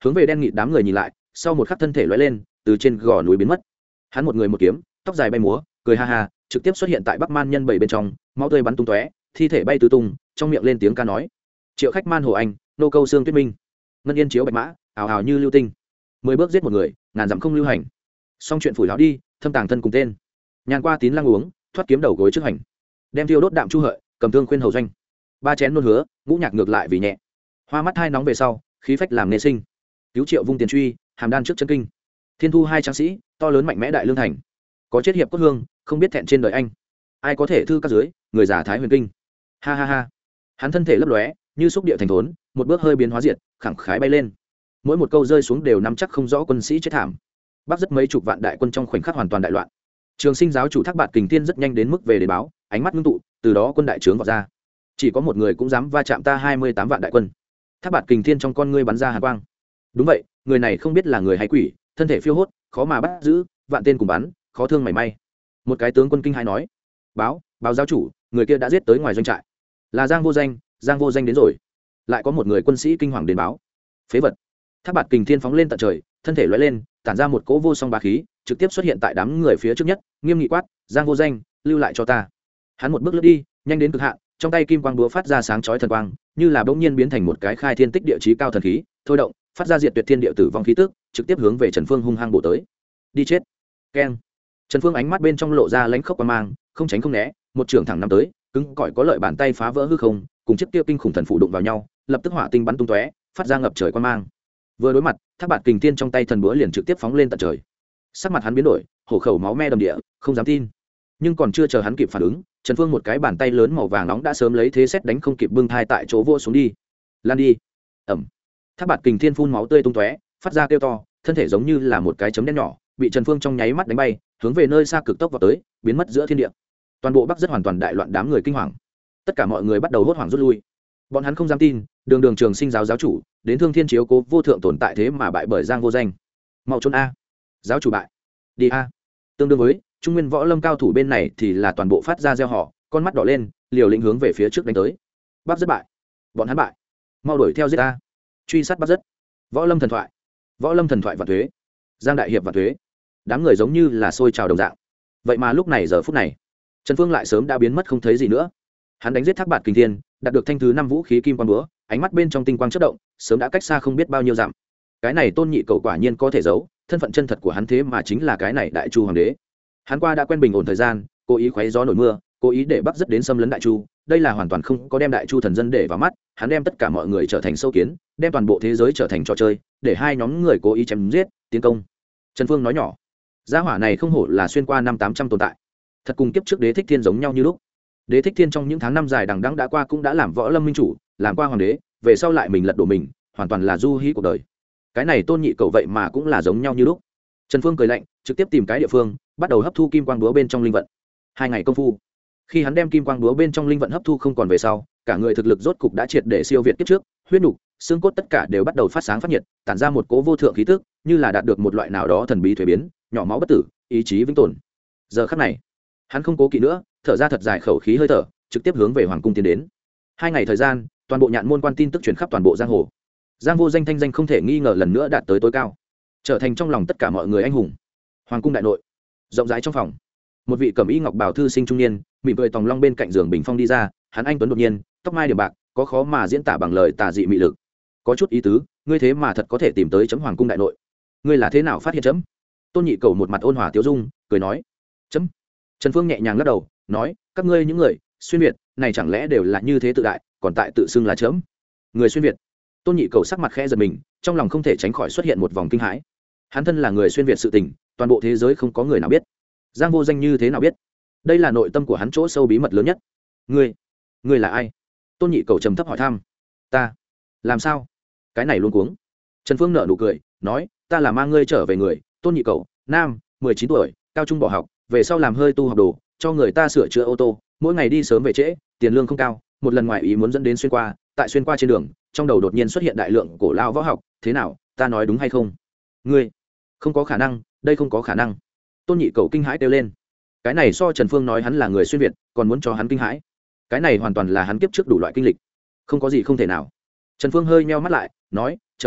hướng về đen nghịt đám người nhìn lại, sau một khắc thân thể lóe lên, từ trên gò núi biến mất. Hắn một người một kiếm, tóc dài bay múa, cười ha ha, trực tiếp xuất hiện tại Bắc Man nhân bảy bên trong, máu tươi bắn tung tóe, thi thể bay tứ tung, trong miệng lên tiếng ca nói: "Triệu khách Man Hồ Anh, nô câu xương tuyết minh, ngân yên chiếu bạch mã, ảo ảo như lưu tinh, mười bước giết một người, ngàn dặm không lưu hành." Xong chuyện phủi láo đi, thâm tàng thân cùng tên. Nhàn qua tín lăng uống, thoát kiếm đầu gối trước hành. Đem tiêu đốt đạm chu hợi, cầm thương khuyên hầu doanh. Ba chén nôn hứa, ngũ nhạc ngược lại vì nhẹ. Hoa mắt hai nóng về sau, khí phách làm nề sinh. Cứu triệu vung tiền truy, hàm đan trước chân kinh. Thiên thu hai tráng sĩ, to lớn mạnh mẽ đại lương thành. Có chết hiệp cốt hương, không biết thẹn trên đời anh. Ai có thể thư các dưới, người giả thái huyền kinh. Ha ha ha. Hắn thân thể lấp lóe, như xúc địa thành thốn, một bước hơi biến hóa diệt, khẳng khái bay lên. Mỗi một câu rơi xuống đều nắm chắc không rõ quân sĩ chết thảm. Bắc rất mấy chục vạn đại quân trong khoảnh khắc hoàn toàn đại loạn. Trường Sinh giáo chủ Thác Bạt Kình Thiên rất nhanh đến mức về để báo, ánh mắt ngưng tụ, từ đó quân đại trướng vọt ra. Chỉ có một người cũng dám va chạm ta hai mươi tám vạn đại quân. Thác Bạt Kình Thiên trong con ngươi bắn ra hàn quang. Đúng vậy, người này không biết là người hay quỷ, thân thể phiêu hốt, khó mà bắt giữ, vạn tên cùng bắn, khó thương mảy may. Một cái tướng quân kinh hai nói: "Báo, báo giáo chủ, người kia đã giết tới ngoài doanh trại." Là Giang Vô Danh, Giang Vô Danh đến rồi. Lại có một người quân sĩ kinh hoàng đến báo: "Phế vật." Thác Bạt Kình Thiên phóng lên tận trời, thân thể lóe lên, tản ra một cỗ vô song bá khí, trực tiếp xuất hiện tại đám người phía trước nhất, nghiêm nghị quát: "Giang Vô Danh, lưu lại cho ta." Hắn một bước lướt đi, nhanh đến cực hạn, trong tay kim quang búa phát ra sáng chói thần quang, như là bỗng nhiên biến thành một cái khai thiên tích địa chí cao thần khí, thôi động, phát ra diệt tuyệt thiên địa tử vong khí tức, trực tiếp hướng về Trần Phương hung hăng bổ tới. Đi chết. Keng. Trần Phương ánh mắt bên trong lộ ra lãnh khốc quang mang, không tránh không né, một trường thẳng năm tới, cứng cỏi có lợi bàn tay phá vỡ hư không, cùng chiếc tiêu kinh khủng thần phụ đụng vào nhau, lập tức hỏa tinh bắn tung tóe, phát ra ngập trời quang mang. Vừa đối mặt, Thác Bạt Kình Thiên trong tay thần búa liền trực tiếp phóng lên tận trời. Sắc mặt hắn biến đổi, hổ khẩu máu me đầm địa, không dám tin. Nhưng còn chưa chờ hắn kịp phản ứng, Trần Phương một cái bàn tay lớn màu vàng nóng đã sớm lấy thế xét đánh không kịp bưng thai tại chỗ vô xuống đi. Lan đi. Ầm. Thác Bạt Kình Thiên phun máu tươi tung tóe, phát ra kêu to, thân thể giống như là một cái chấm đen nhỏ, bị Trần Phương trong nháy mắt đánh bay, hướng về nơi xa cực tốc vọt tới, biến mất giữa thiên địa. Toàn bộ Bắc rất hoàn toàn đại loạn, đám người kinh hoàng. Tất cả mọi người bắt đầu hốt hoảng rút lui. Bọn hắn không dám tin, đường đường Trường Sinh giáo giáo chủ, đến Thương Thiên chiếu cố vô thượng tồn tại thế mà bại bởi Giang Vô Danh. Mau trốn a. Giáo chủ bại. Đi a. Tương đương với Trung Nguyên võ lâm cao thủ bên này thì là toàn bộ phát ra reo hò, con mắt đỏ lên, liều lĩnh hướng về phía trước đánh tới. Bắc rất bại. Bọn hắn bại. Mau đuổi theo giết a. Truy sát Bắc rất. Võ lâm thần thoại. Võ lâm thần thoại vạn thuế. Giang đại hiệp vạn thuế. Đám người giống như là sôi trào đồng dạng. Vậy mà lúc này giờ phút này, Trần Phương lại sớm đã biến mất không thấy gì nữa. Hắn đánh giết Thác Bạt Kình Thiên, đạt được thanh thứ năm vũ khí kim quang búa, ánh mắt bên trong tinh quang chớp động, sớm đã cách xa không biết bao nhiêu dặm. Cái này Tôn Nhị Cầu quả nhiên có thể giấu, thân phận chân thật của hắn thế mà chính là cái này Đại Chu hoàng đế. Hắn qua đã quen bình ổn thời gian, cố ý khoé gió nổi mưa, cố ý để Bắc rất đến xâm lấn Đại Chu, đây là hoàn toàn không có đem Đại Chu thần dân để vào mắt, hắn đem tất cả mọi người trở thành sâu kiến, đem toàn bộ thế giới trở thành trò chơi, để hai nhóm người cố ý chém giết, tiến công. Trần Phương nói nhỏ, gia hỏa này không hổ là xuyên qua năm tám trăm tồn tại, thật cùng kiếp trước Đế Thích Thiên giống nhau như lúc. Đế Thích Thiên trong những tháng năm dài đằng đẵng đã qua cũng đã làm võ lâm minh chủ, làm qua hoàng đế, về sau lại mình lật đổ mình, hoàn toàn là du hí cuộc đời. Cái này Tôn Nhị Cầu vậy mà cũng là giống nhau như lúc. Trần Phương cười lạnh, trực tiếp tìm cái địa phương, bắt đầu hấp thu kim quang búa bên trong linh vận. Hai ngày công phu, khi hắn đem kim quang búa bên trong linh vận hấp thu không còn về sau, cả người thực lực rốt cục đã triệt để siêu việt kiếp trước, huyết nục, xương cốt tất cả đều bắt đầu phát sáng phát nhiệt, tản ra một cỗ vô thượng khí tức, như là đạt được một loại nào đó thần bí thuế biến, nhỏ máu bất tử, ý chí vĩnh tồn. Giờ khắc này, hắn không cố kỵ nữa, thở ra thật dài khẩu khí hơi thở, trực tiếp hướng về hoàng cung tiến đến. Hai ngày thời gian, toàn bộ Nhạn môn quan tin tức truyền khắp toàn bộ giang hồ. Giang Vô Danh thanh danh không thể nghi ngờ lần nữa đạt tới tối cao, trở thành trong lòng tất cả mọi người anh hùng. Hoàng cung đại nội, rộng rãi trong phòng, một vị cẩm y ngọc bào thư sinh trung niên, mỉm cười tòng long bên cạnh giường bình phong đi ra, hắn anh tuấn đột nhiên, tóc mai điểm bạc, có khó mà diễn tả bằng lời tà dị mị lực. Có chút ý tứ, ngươi thế mà thật có thể tìm tới chấm hoàng cung đại nội. Ngươi là thế nào phát hiện chấm? Tôn Nhị Cầu một mặt ôn hòa tiêu dung, cười nói, chấm. Trần Phương nhẹ nhàng lắc đầu, nói, các ngươi những người xuyên việt này chẳng lẽ đều là như thế tự đại, còn tại tự xưng là chấm? Người xuyên việt? Tôn Nhị Cầu sắc mặt khẽ giật mình, trong lòng không thể tránh khỏi xuất hiện một vòng kinh hãi. Hắn thân là người xuyên việt sự tình, toàn bộ thế giới không có người nào biết. Giang Vô Danh như thế nào biết? Đây là nội tâm của hắn chỗ sâu bí mật lớn nhất. Ngươi, ngươi là ai? Tôn Nhị Cầu trầm thấp hỏi thăm. Ta? Làm sao? Cái này luôn cuống. Trần Phương nở nụ cười, nói, ta là mang ngươi trở về người, Tôn Nhị Cầu, nam, mười chín tuổi, cao trung bỏ học, về sau làm hơi tu học đồ, cho người ta sửa chữa ô tô, mỗi ngày đi sớm về trễ, tiền lương không cao, một lần ngoài ý muốn dẫn đến xuyên qua, tại xuyên qua trên đường, trong đầu đột nhiên xuất hiện đại lượng cổ lao võ học, thế nào, ta nói đúng hay không? Ngươi, không có khả năng, đây không có khả năng. Tôn Nhị Cầu kinh hãi kêu lên. Cái này so Trần Phương nói hắn là người xuyên việt, còn muốn cho hắn kinh hãi. Cái này hoàn toàn là hắn kiếp trước đủ loại kinh lịch, không có gì không thể nào. Trần Phương hơi nheo mắt lại, nói, trở về,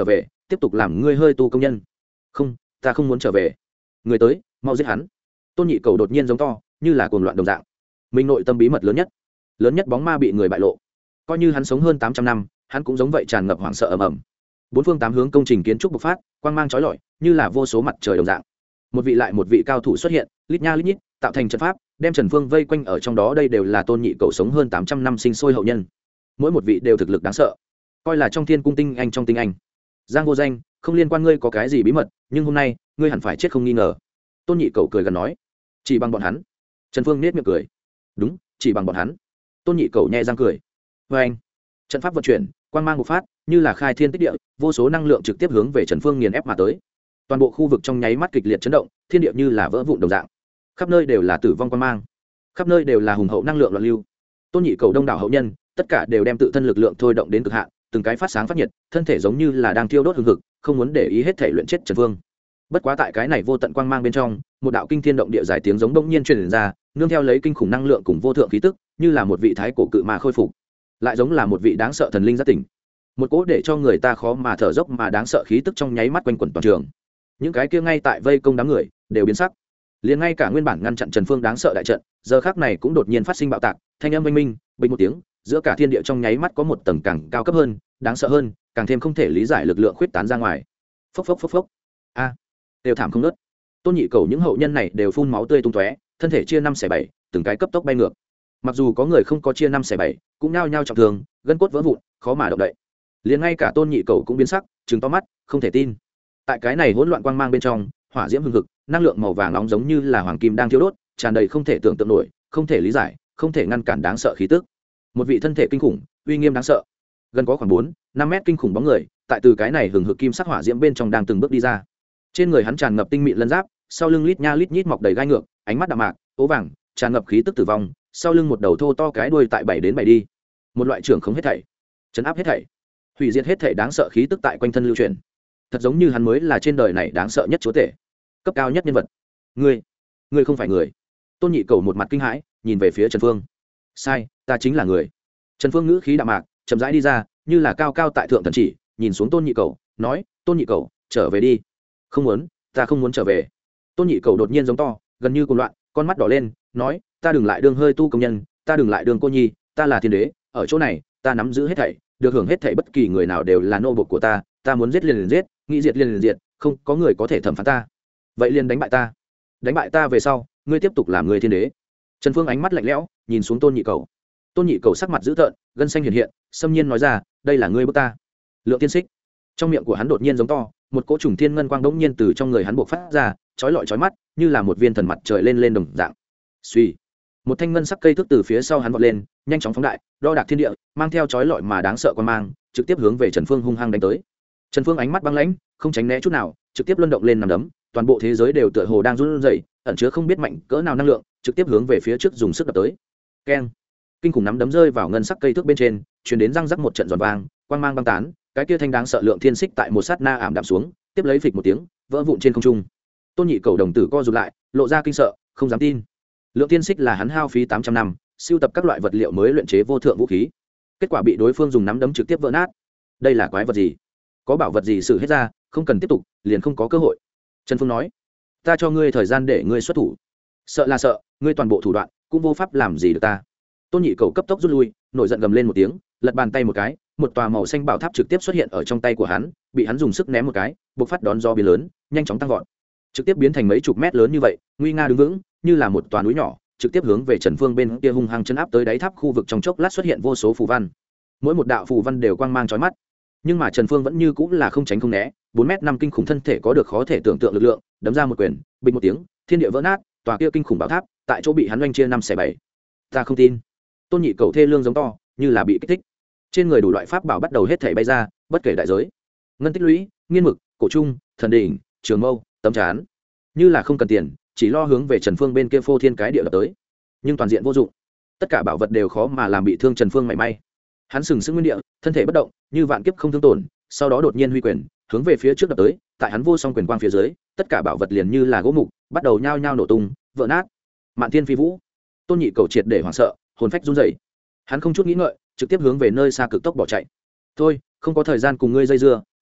tiếp tục làm ngươi hơi tu công nhân. Không, ta không muốn trở về. Người tới, mau giết hắn. Tôn nhị cầu đột nhiên giống to, như là cuồng loạn đồng dạng. Mình nội tâm bí mật lớn nhất, lớn nhất bóng ma bị người bại lộ. Coi như hắn sống hơn tám trăm năm, hắn cũng giống vậy tràn ngập hoảng sợ ầm ầm. Bốn phương tám hướng công trình kiến trúc bộc phát, quang mang chói lọi, như là vô số mặt trời đồng dạng. Một vị lại một vị cao thủ xuất hiện, lít nha lít nhít, tạo thành trận pháp, đem Trần Phương vây quanh ở trong đó. Đây đều là Tôn nhị cầu sống hơn tám trăm năm sinh sôi hậu nhân, mỗi một vị đều thực lực đáng sợ, coi là trong thiên cung tinh anh trong tinh anh. Giang vô danh, không liên quan ngươi có cái gì bí mật, nhưng hôm nay ngươi hẳn phải chết không nghi ngờ. Tôn nhị cầu cười gần nói, chỉ bằng bọn hắn. Trần Phương nết miệng cười, đúng, chỉ bằng bọn hắn. Tôn nhị cầu nhẹ răng cười. Với anh, trận pháp vận chuyển, quang mang bộc phát, như là khai thiên tích địa, vô số năng lượng trực tiếp hướng về Trần Phương nghiền ép mà tới. Toàn bộ khu vực trong nháy mắt kịch liệt chấn động, thiên địa như là vỡ vụn đồng dạng, khắp nơi đều là tử vong quang mang, khắp nơi đều là hùng hậu năng lượng loạn lưu. Tôn nhị cầu đông đảo hậu nhân, tất cả đều đem tự thân lực lượng thôi động đến cực hạn, từng cái phát sáng phát nhiệt, thân thể giống như là đang thiêu đốt hừng hực, không muốn để ý hết thể luyện chết Trần Phương. Bất quá tại cái này vô tận quang mang bên trong, một đạo kinh thiên động địa giải tiếng giống bỗng nhiên truyền ra, nương theo lấy kinh khủng năng lượng cùng vô thượng khí tức, như là một vị thái cổ cự ma khôi phục, lại giống là một vị đáng sợ thần linh giác tỉnh. Một cỗ để cho người ta khó mà thở dốc mà đáng sợ khí tức trong nháy mắt quanh quẩn toàn trường. Những cái kia ngay tại vây công đám người đều biến sắc, liền ngay cả nguyên bản ngăn chặn Trần Phương đáng sợ đại trận, giờ khắc này cũng đột nhiên phát sinh bạo tạc, thanh âm oanh minh, bình một tiếng, giữa cả thiên địa trong nháy mắt có một tầng càng cao cấp hơn, đáng sợ hơn, càng thêm không thể lý giải lực lượng khuyết tán ra ngoài. Phốc phốc phốc phốc. A, đều thảm không nớt. Tôn nhị cầu những hậu nhân này đều phun máu tươi tung tóe, thân thể chia năm xẻ bảy, từng cái cấp tốc bay ngược. Mặc dù có người không có chia năm xẻ bảy, cũng nhao nhao trọng thương, gân cốt vỡ vụn, khó mà động đậy. Liền ngay cả Tôn nhị cầu cũng biến sắc, trừng to mắt, không thể tin. Tại cái này hỗn loạn quang mang bên trong, hỏa diễm hừng hực, năng lượng màu vàng nóng giống như là hoàng kim đang thiêu đốt, tràn đầy không thể tưởng tượng nổi, không thể lý giải, không thể ngăn cản đáng sợ khí tức. Một vị thân thể kinh khủng, uy nghiêm đáng sợ, gần có khoảng bốn, năm mét kinh khủng bóng người, tại từ cái này hừng hực kim sắc hỏa diễm bên trong đang từng bước đi ra. Trên người hắn tràn ngập tinh mịn lân giáp, sau lưng lít nha lít nhít mọc đầy gai ngược, ánh mắt đạm mạc, ố vàng, tràn ngập khí tức tử vong, sau lưng một đầu thô to cái đuôi tại bảy đến bảy đi. Một loại trưởng không hết thảy, trấn áp hết thảy, hủy diệt hết thảy đáng sợ khí tức tại quanh thân lưu truyền. Thật giống như hắn mới là trên đời này đáng sợ nhất chúa tể, cấp cao nhất nhân vật. Ngươi, ngươi không phải người. Tôn nhị cầu một mặt kinh hãi, nhìn về phía Trần Phương. Sai, ta chính là người. Trần Phương ngữ khí đạm mạc, chậm rãi đi ra, như là cao cao tại thượng thần chỉ, nhìn xuống Tôn nhị cầu, nói, Tôn nhị cầu, trở về đi. Không muốn, ta không muốn trở về. Tôn nhị cầu đột nhiên giống to, gần như cuồng loạn, con mắt đỏ lên, nói, ta đừng lại đương hơi tu công nhân, ta đừng lại đương cô nhi, ta là thiên đế, ở chỗ này, ta nắm giữ hết thảy, được hưởng hết thảy, bất kỳ người nào đều là nô bộc của ta, ta muốn giết liền liền giết, nghĩ diệt liền liền diệt, không có người có thể thẩm phán ta. Vậy liền đánh bại ta. Đánh bại ta về sau, ngươi tiếp tục làm người thiên đế. Trần Phương ánh mắt lạnh lẽo, nhìn xuống Tôn nhị cầu. Tôn nhị cầu sắc mặt dữ tợn, gân xanh hiện hiện, xâm nhiên nói ra, đây là ngươi bức ta. Lượng tiên xích. Trong miệng của hắn đột nhiên giống to, một cỗ trùng thiên ngân quang đống nhiên từ trong người hắn bộc phát ra, chói lọi chói mắt, như là một viên thần mặt trời lên lên đồng dạng. Suy, một thanh ngân sắc cây thước từ phía sau hắn vọt lên, nhanh chóng phóng đại, đo đạc thiên địa, mang theo chói lọi mà đáng sợ quan mang, trực tiếp hướng về Trần Phương hung hăng đánh tới. Trần Phương ánh mắt băng lãnh, không tránh né chút nào, trực tiếp luân động lên nằm đấm, toàn bộ thế giới đều tựa hồ đang run rẩy, ẩn chứa không biết mạnh cỡ nào năng lượng, trực tiếp hướng về phía trước dùng sức đập tới. Keng! Kinh khủng nắm đấm rơi vào ngân sắc cây thước bên trên, truyền đến răng rắc một trận giòn vang, quang mang băng tán, cái kia thanh đáng sợ lượng thiên xích tại một sát na ảm đạm xuống, tiếp lấy phịch một tiếng, vỡ vụn trên không trung. Tôn nhị cầu đồng tử co rụt lại, lộ ra kinh sợ, không dám tin. Lượng thiên xích là hắn hao phí tám trăm năm, sưu tập các loại vật liệu mới luyện chế vô thượng vũ khí, kết quả bị đối phương dùng nắm đấm trực tiếp vỡ nát. Đây là quái vật gì? Có bảo vật gì sử hết ra, không cần tiếp tục, liền không có cơ hội. Trần Phương nói, ta cho ngươi thời gian để ngươi xuất thủ. Sợ là sợ, ngươi toàn bộ thủ đoạn cũng vô pháp làm gì được ta. Tôn nhị cầu cấp tốc rút lui, nổi giận gầm lên một tiếng, lật bàn tay một cái, một tòa màu xanh bảo tháp trực tiếp xuất hiện ở trong tay của hắn, bị hắn dùng sức ném một cái, bộc phát đón gió biến lớn, nhanh chóng tăng vọt, trực tiếp biến thành mấy chục mét lớn như vậy, nguy nga đứng vững, như là một tòa núi nhỏ, trực tiếp hướng về Trần Phương bên kia hung hăng chấn áp tới đáy tháp. Khu vực trong chốc lát xuất hiện vô số phù văn, mỗi một đạo phù văn đều quang mang chói mắt, nhưng mà Trần Phương vẫn như cũng là không tránh không né, bốn mét năm kinh khủng thân thể có được khó thể tưởng tượng lực lượng, đấm ra một quyền, bình một tiếng, thiên địa vỡ nát, tòa kia kinh khủng bảo tháp tại chỗ bị hắn oanh chia năm xẻ bảy. Ta không tin. Tôn nhị cầu thê lương giống to, như là bị kích thích, trên người đủ loại pháp bảo bắt đầu hết thảy bay ra, bất kể đại giới, ngân tích lũy, nghiên mực, cổ trung, thần đỉnh, trường mâu, tấm chán, như là không cần tiền, chỉ lo hướng về Trần Phương bên kia phô thiên cái địa lập tới, nhưng toàn diện vô dụng, tất cả bảo vật đều khó mà làm bị thương Trần Phương mảy may. Hắn sừng sững nguyên địa, thân thể bất động, như vạn kiếp không thương tổn, sau đó đột nhiên huy quyền, hướng về phía trước đập tới, tại hắn vô song quyền quang phía dưới, tất cả bảo vật liền như là gỗ mục, bắt đầu nhao nhao nổ tung, vỡ nát. Mạn Thiên Phi Vũ. Tôn nhị cầu triệt để hoảng sợ, hồn phách run rẩy. Hắn không chút nghĩ ngợi, trực tiếp hướng về nơi xa cực tốc bỏ chạy. Thôi, không có thời gian cùng ngươi dây dưa,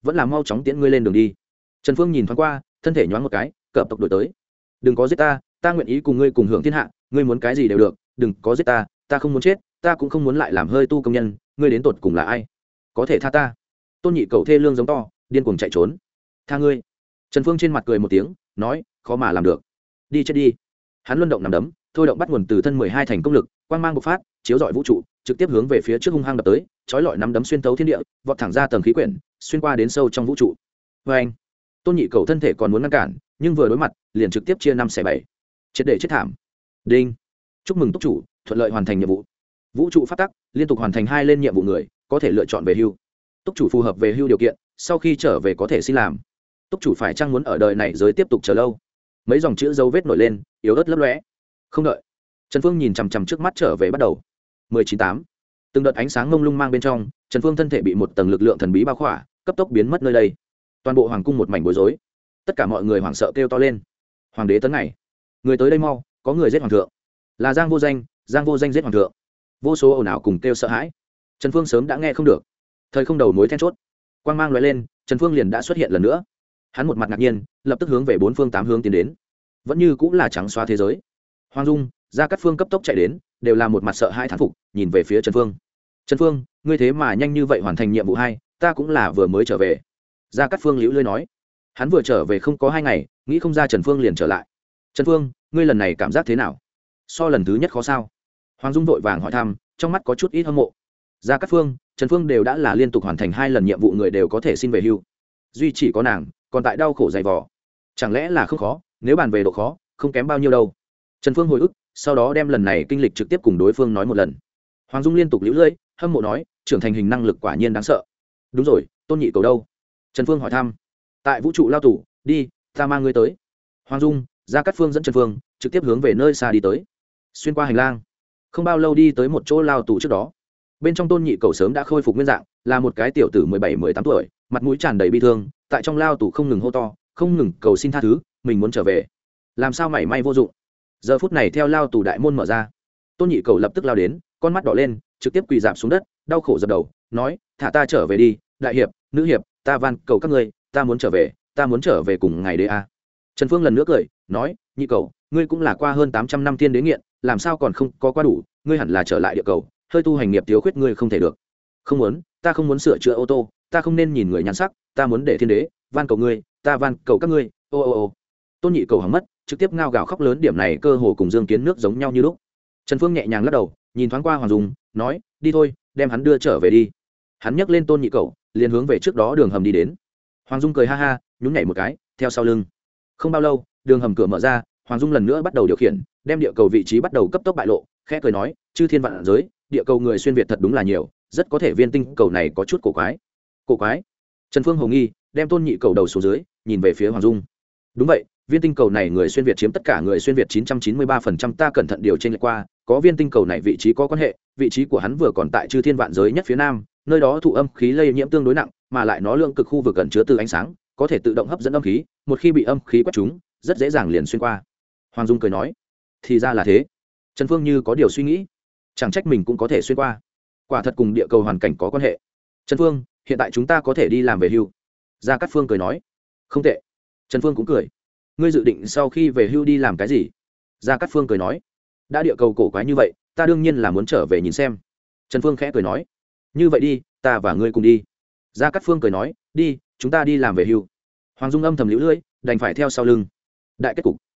vẫn là mau chóng tiễn ngươi lên đường đi. Trần Phương nhìn thoáng qua, thân thể nhoáng một cái, cợp tộc đổi tới. Đừng có giết ta, ta nguyện ý cùng ngươi cùng hưởng thiên hạ, ngươi muốn cái gì đều được, đừng có giết ta, ta không muốn chết, ta cũng không muốn lại làm hơi tu công nhân, ngươi đến tột cùng là ai? Có thể tha ta. Tôn Nhị Cầu thê lương giống to, điên cuồng chạy trốn. Tha ngươi. Trần Phương trên mặt cười một tiếng, nói, khó mà làm được. Đi chết đi. Hắn luân động nằm đấm, thôi động bắt nguồn từ thân mười hai thành công lực, quang mang bộc phát, chiếu rọi vũ trụ, trực tiếp hướng về phía trước hung hăng đập tới, chói lọi nắm đấm xuyên tấu thiên địa, vọt thẳng ra tầng khí quyển, xuyên qua đến sâu trong vũ trụ. Và anh, Tôn Nhị Cầu thân thể còn muốn ngăn cản, nhưng vừa đối mặt, liền trực tiếp chia năm xẻ bảy, triệt để chết thảm. Đinh, chúc mừng túc chủ, thuận lợi hoàn thành nhiệm vụ. Vũ trụ phát tắc, liên tục hoàn thành hai lên nhiệm vụ người, có thể lựa chọn về hưu. Túc chủ phù hợp về hưu điều kiện, sau khi trở về có thể xin làm. Túc chủ phải chăng muốn ở đời này giới tiếp tục chờ lâu? Mấy dòng chữ dấu vết nổi lên, yếu ớt lấp lóe. Không đợi. Trần Phương nhìn chằm chằm trước mắt trở về bắt đầu. mười chín tám. Từng đợt ánh sáng mông lung mang bên trong, Trần Phương thân thể bị một tầng lực lượng thần bí bao khỏa, cấp tốc biến mất nơi đây. Toàn bộ hoàng cung một mảnh bối rối. Tất cả mọi người hoảng sợ kêu to lên. Hoàng đế tấn ngày, người tới đây mau, có người giết hoàng thượng. Là Giang Vô Danh, Giang Vô Danh giết hoàng thượng. Vô số ồn ào cùng kêu sợ hãi. Trần Phương sớm đã nghe không được. Thời không đầu mối then chốt. Quang mang lóe lên, Trần Phương liền đã xuất hiện lần nữa. Hắn một mặt ngạc nhiên, lập tức hướng về bốn phương tám hướng tiến đến. Vẫn như cũng là trắng xóa thế giới. Hoàng Dung, Gia Cát Phương cấp tốc chạy đến, đều là một mặt sợ hãi thán phục, nhìn về phía Trần Phương. Trần Phương, ngươi thế mà nhanh như vậy hoàn thành nhiệm vụ hai, ta cũng là vừa mới trở về. Gia Cát Phương liễu lơi nói. Hắn vừa trở về không có hai ngày, nghĩ không ra Trần Phương liền trở lại. Trần Phương, ngươi lần này cảm giác thế nào? So lần thứ nhất khó sao? Hoàng Dung vội vàng hỏi thăm, trong mắt có chút ít hâm mộ. Gia Cát Phương, Trần Phương đều đã là liên tục hoàn thành hai lần nhiệm vụ người đều có thể xin về hưu. Duy chỉ có nàng, còn tại đau khổ dày vò. Chẳng lẽ là không khó, nếu bàn về độ khó, không kém bao nhiêu đâu. Trần Phương hồi ức, sau đó đem lần này kinh lịch trực tiếp cùng đối phương nói một lần. Hoàng Dung liên tục liễu lưỡi, hâm mộ nói, trưởng thành hình năng lực quả nhiên đáng sợ. Đúng rồi, Tôn Nhị Cầu đâu? Trần Phương hỏi thăm. Tại vũ trụ lao tù, đi, ta mang ngươi tới. Hoàng Dung, Gia Cát Phương dẫn Trần Phương trực tiếp hướng về nơi xa đi tới. Xuyên qua hành lang, không bao lâu đi tới một chỗ lao tù trước đó. Bên trong Tôn Nhị Cầu sớm đã khôi phục nguyên dạng, là một cái tiểu tử mười bảy mười tám tuổi, mặt mũi tràn đầy bi thương, tại trong lao tù không ngừng hô to, không ngừng cầu xin tha thứ, mình muốn trở về. Làm sao mảy may vô dụng. Giờ phút này theo lao tù đại môn mở ra, Tôn Nhị Cầu lập tức lao đến, con mắt đỏ lên, trực tiếp quỳ rạp xuống đất, đau khổ dập đầu, nói, thả ta trở về đi, đại hiệp, nữ hiệp, ta van cầu các ngươi, ta muốn trở về, ta muốn trở về cùng ngày đế a. Trần Phương lần nữa cười, nói, Nhị Cầu, ngươi cũng là qua hơn tám trăm năm tiên đế nghiện, làm sao còn không có qua đủ, ngươi hẳn là trở lại địa cầu, hơi tu hành nghiệp thiếu khuyết ngươi không thể được. Không muốn, ta không muốn sửa chữa ô tô, ta không nên nhìn người nhắn sắc, ta muốn để thiên đế, van cầu ngươi, ta van cầu các ngươi, ô ô ô. Tôn Nhị Cầu hỏng mất, trực tiếp ngao gào khóc lớn, điểm này cơ hồ cùng Dương Kiến nước giống nhau như lúc. Trần Phương nhẹ nhàng lắc đầu, nhìn thoáng qua Hoàng Dung, nói, đi thôi, đem hắn đưa trở về đi. Hắn nhấc lên Tôn Nhị Cầu, liền hướng về trước đó đường hầm đi đến. Hoàng Dung cười ha ha, nhún nhảy một cái, theo sau lưng. Không bao lâu, đường hầm cửa mở ra, Hoàng Dung lần nữa bắt đầu điều khiển, đem địa cầu vị trí bắt đầu cấp tốc bại lộ, khẽ cười nói, chư thiên vạn giới, địa cầu người xuyên việt thật đúng là nhiều, rất có thể viên tinh cầu này có chút cổ quái. Cổ quái? Trần Phương hồ nghi, đem Tôn Nhị Cầu đầu xuống dưới, nhìn về phía Hoàng Dung. Đúng vậy, viên tinh cầu này người xuyên việt chiếm tất cả người xuyên việt chín trăm chín mươi ba phần trăm, ta cẩn thận điều trên lệch qua, có viên tinh cầu này vị trí có quan hệ, vị trí của hắn vừa còn tại chư thiên vạn giới nhất phía nam, nơi đó thụ âm khí lây nhiễm tương đối nặng, mà lại nó lượng cực khu vực gần chứa từ ánh sáng, có thể tự động hấp dẫn âm khí, một khi bị âm khí quét trúng, rất dễ dàng liền xuyên qua. Hoàng Dung cười nói, thì ra là thế. Trần Phương như có điều suy nghĩ, chẳng trách mình cũng có thể xuyên qua, quả thật cùng địa cầu hoàn cảnh có quan hệ. Trần Phương, hiện tại chúng ta có thể đi làm về hưu. Gia Cát Phương cười nói, không tệ. Trần Phương cũng cười, ngươi dự định sau khi về hưu đi làm cái gì? Gia Cát Phương cười nói, đã địa cầu cổ quái như vậy, ta đương nhiên là muốn trở về nhìn xem. Trần Phương khẽ cười nói, như vậy đi, ta và ngươi cùng đi. Gia Cát Phương cười nói, đi, chúng ta đi làm về hưu. Hoàng Dung âm thầm liễu lưỡi, đành phải theo sau lưng. Đại kết cục.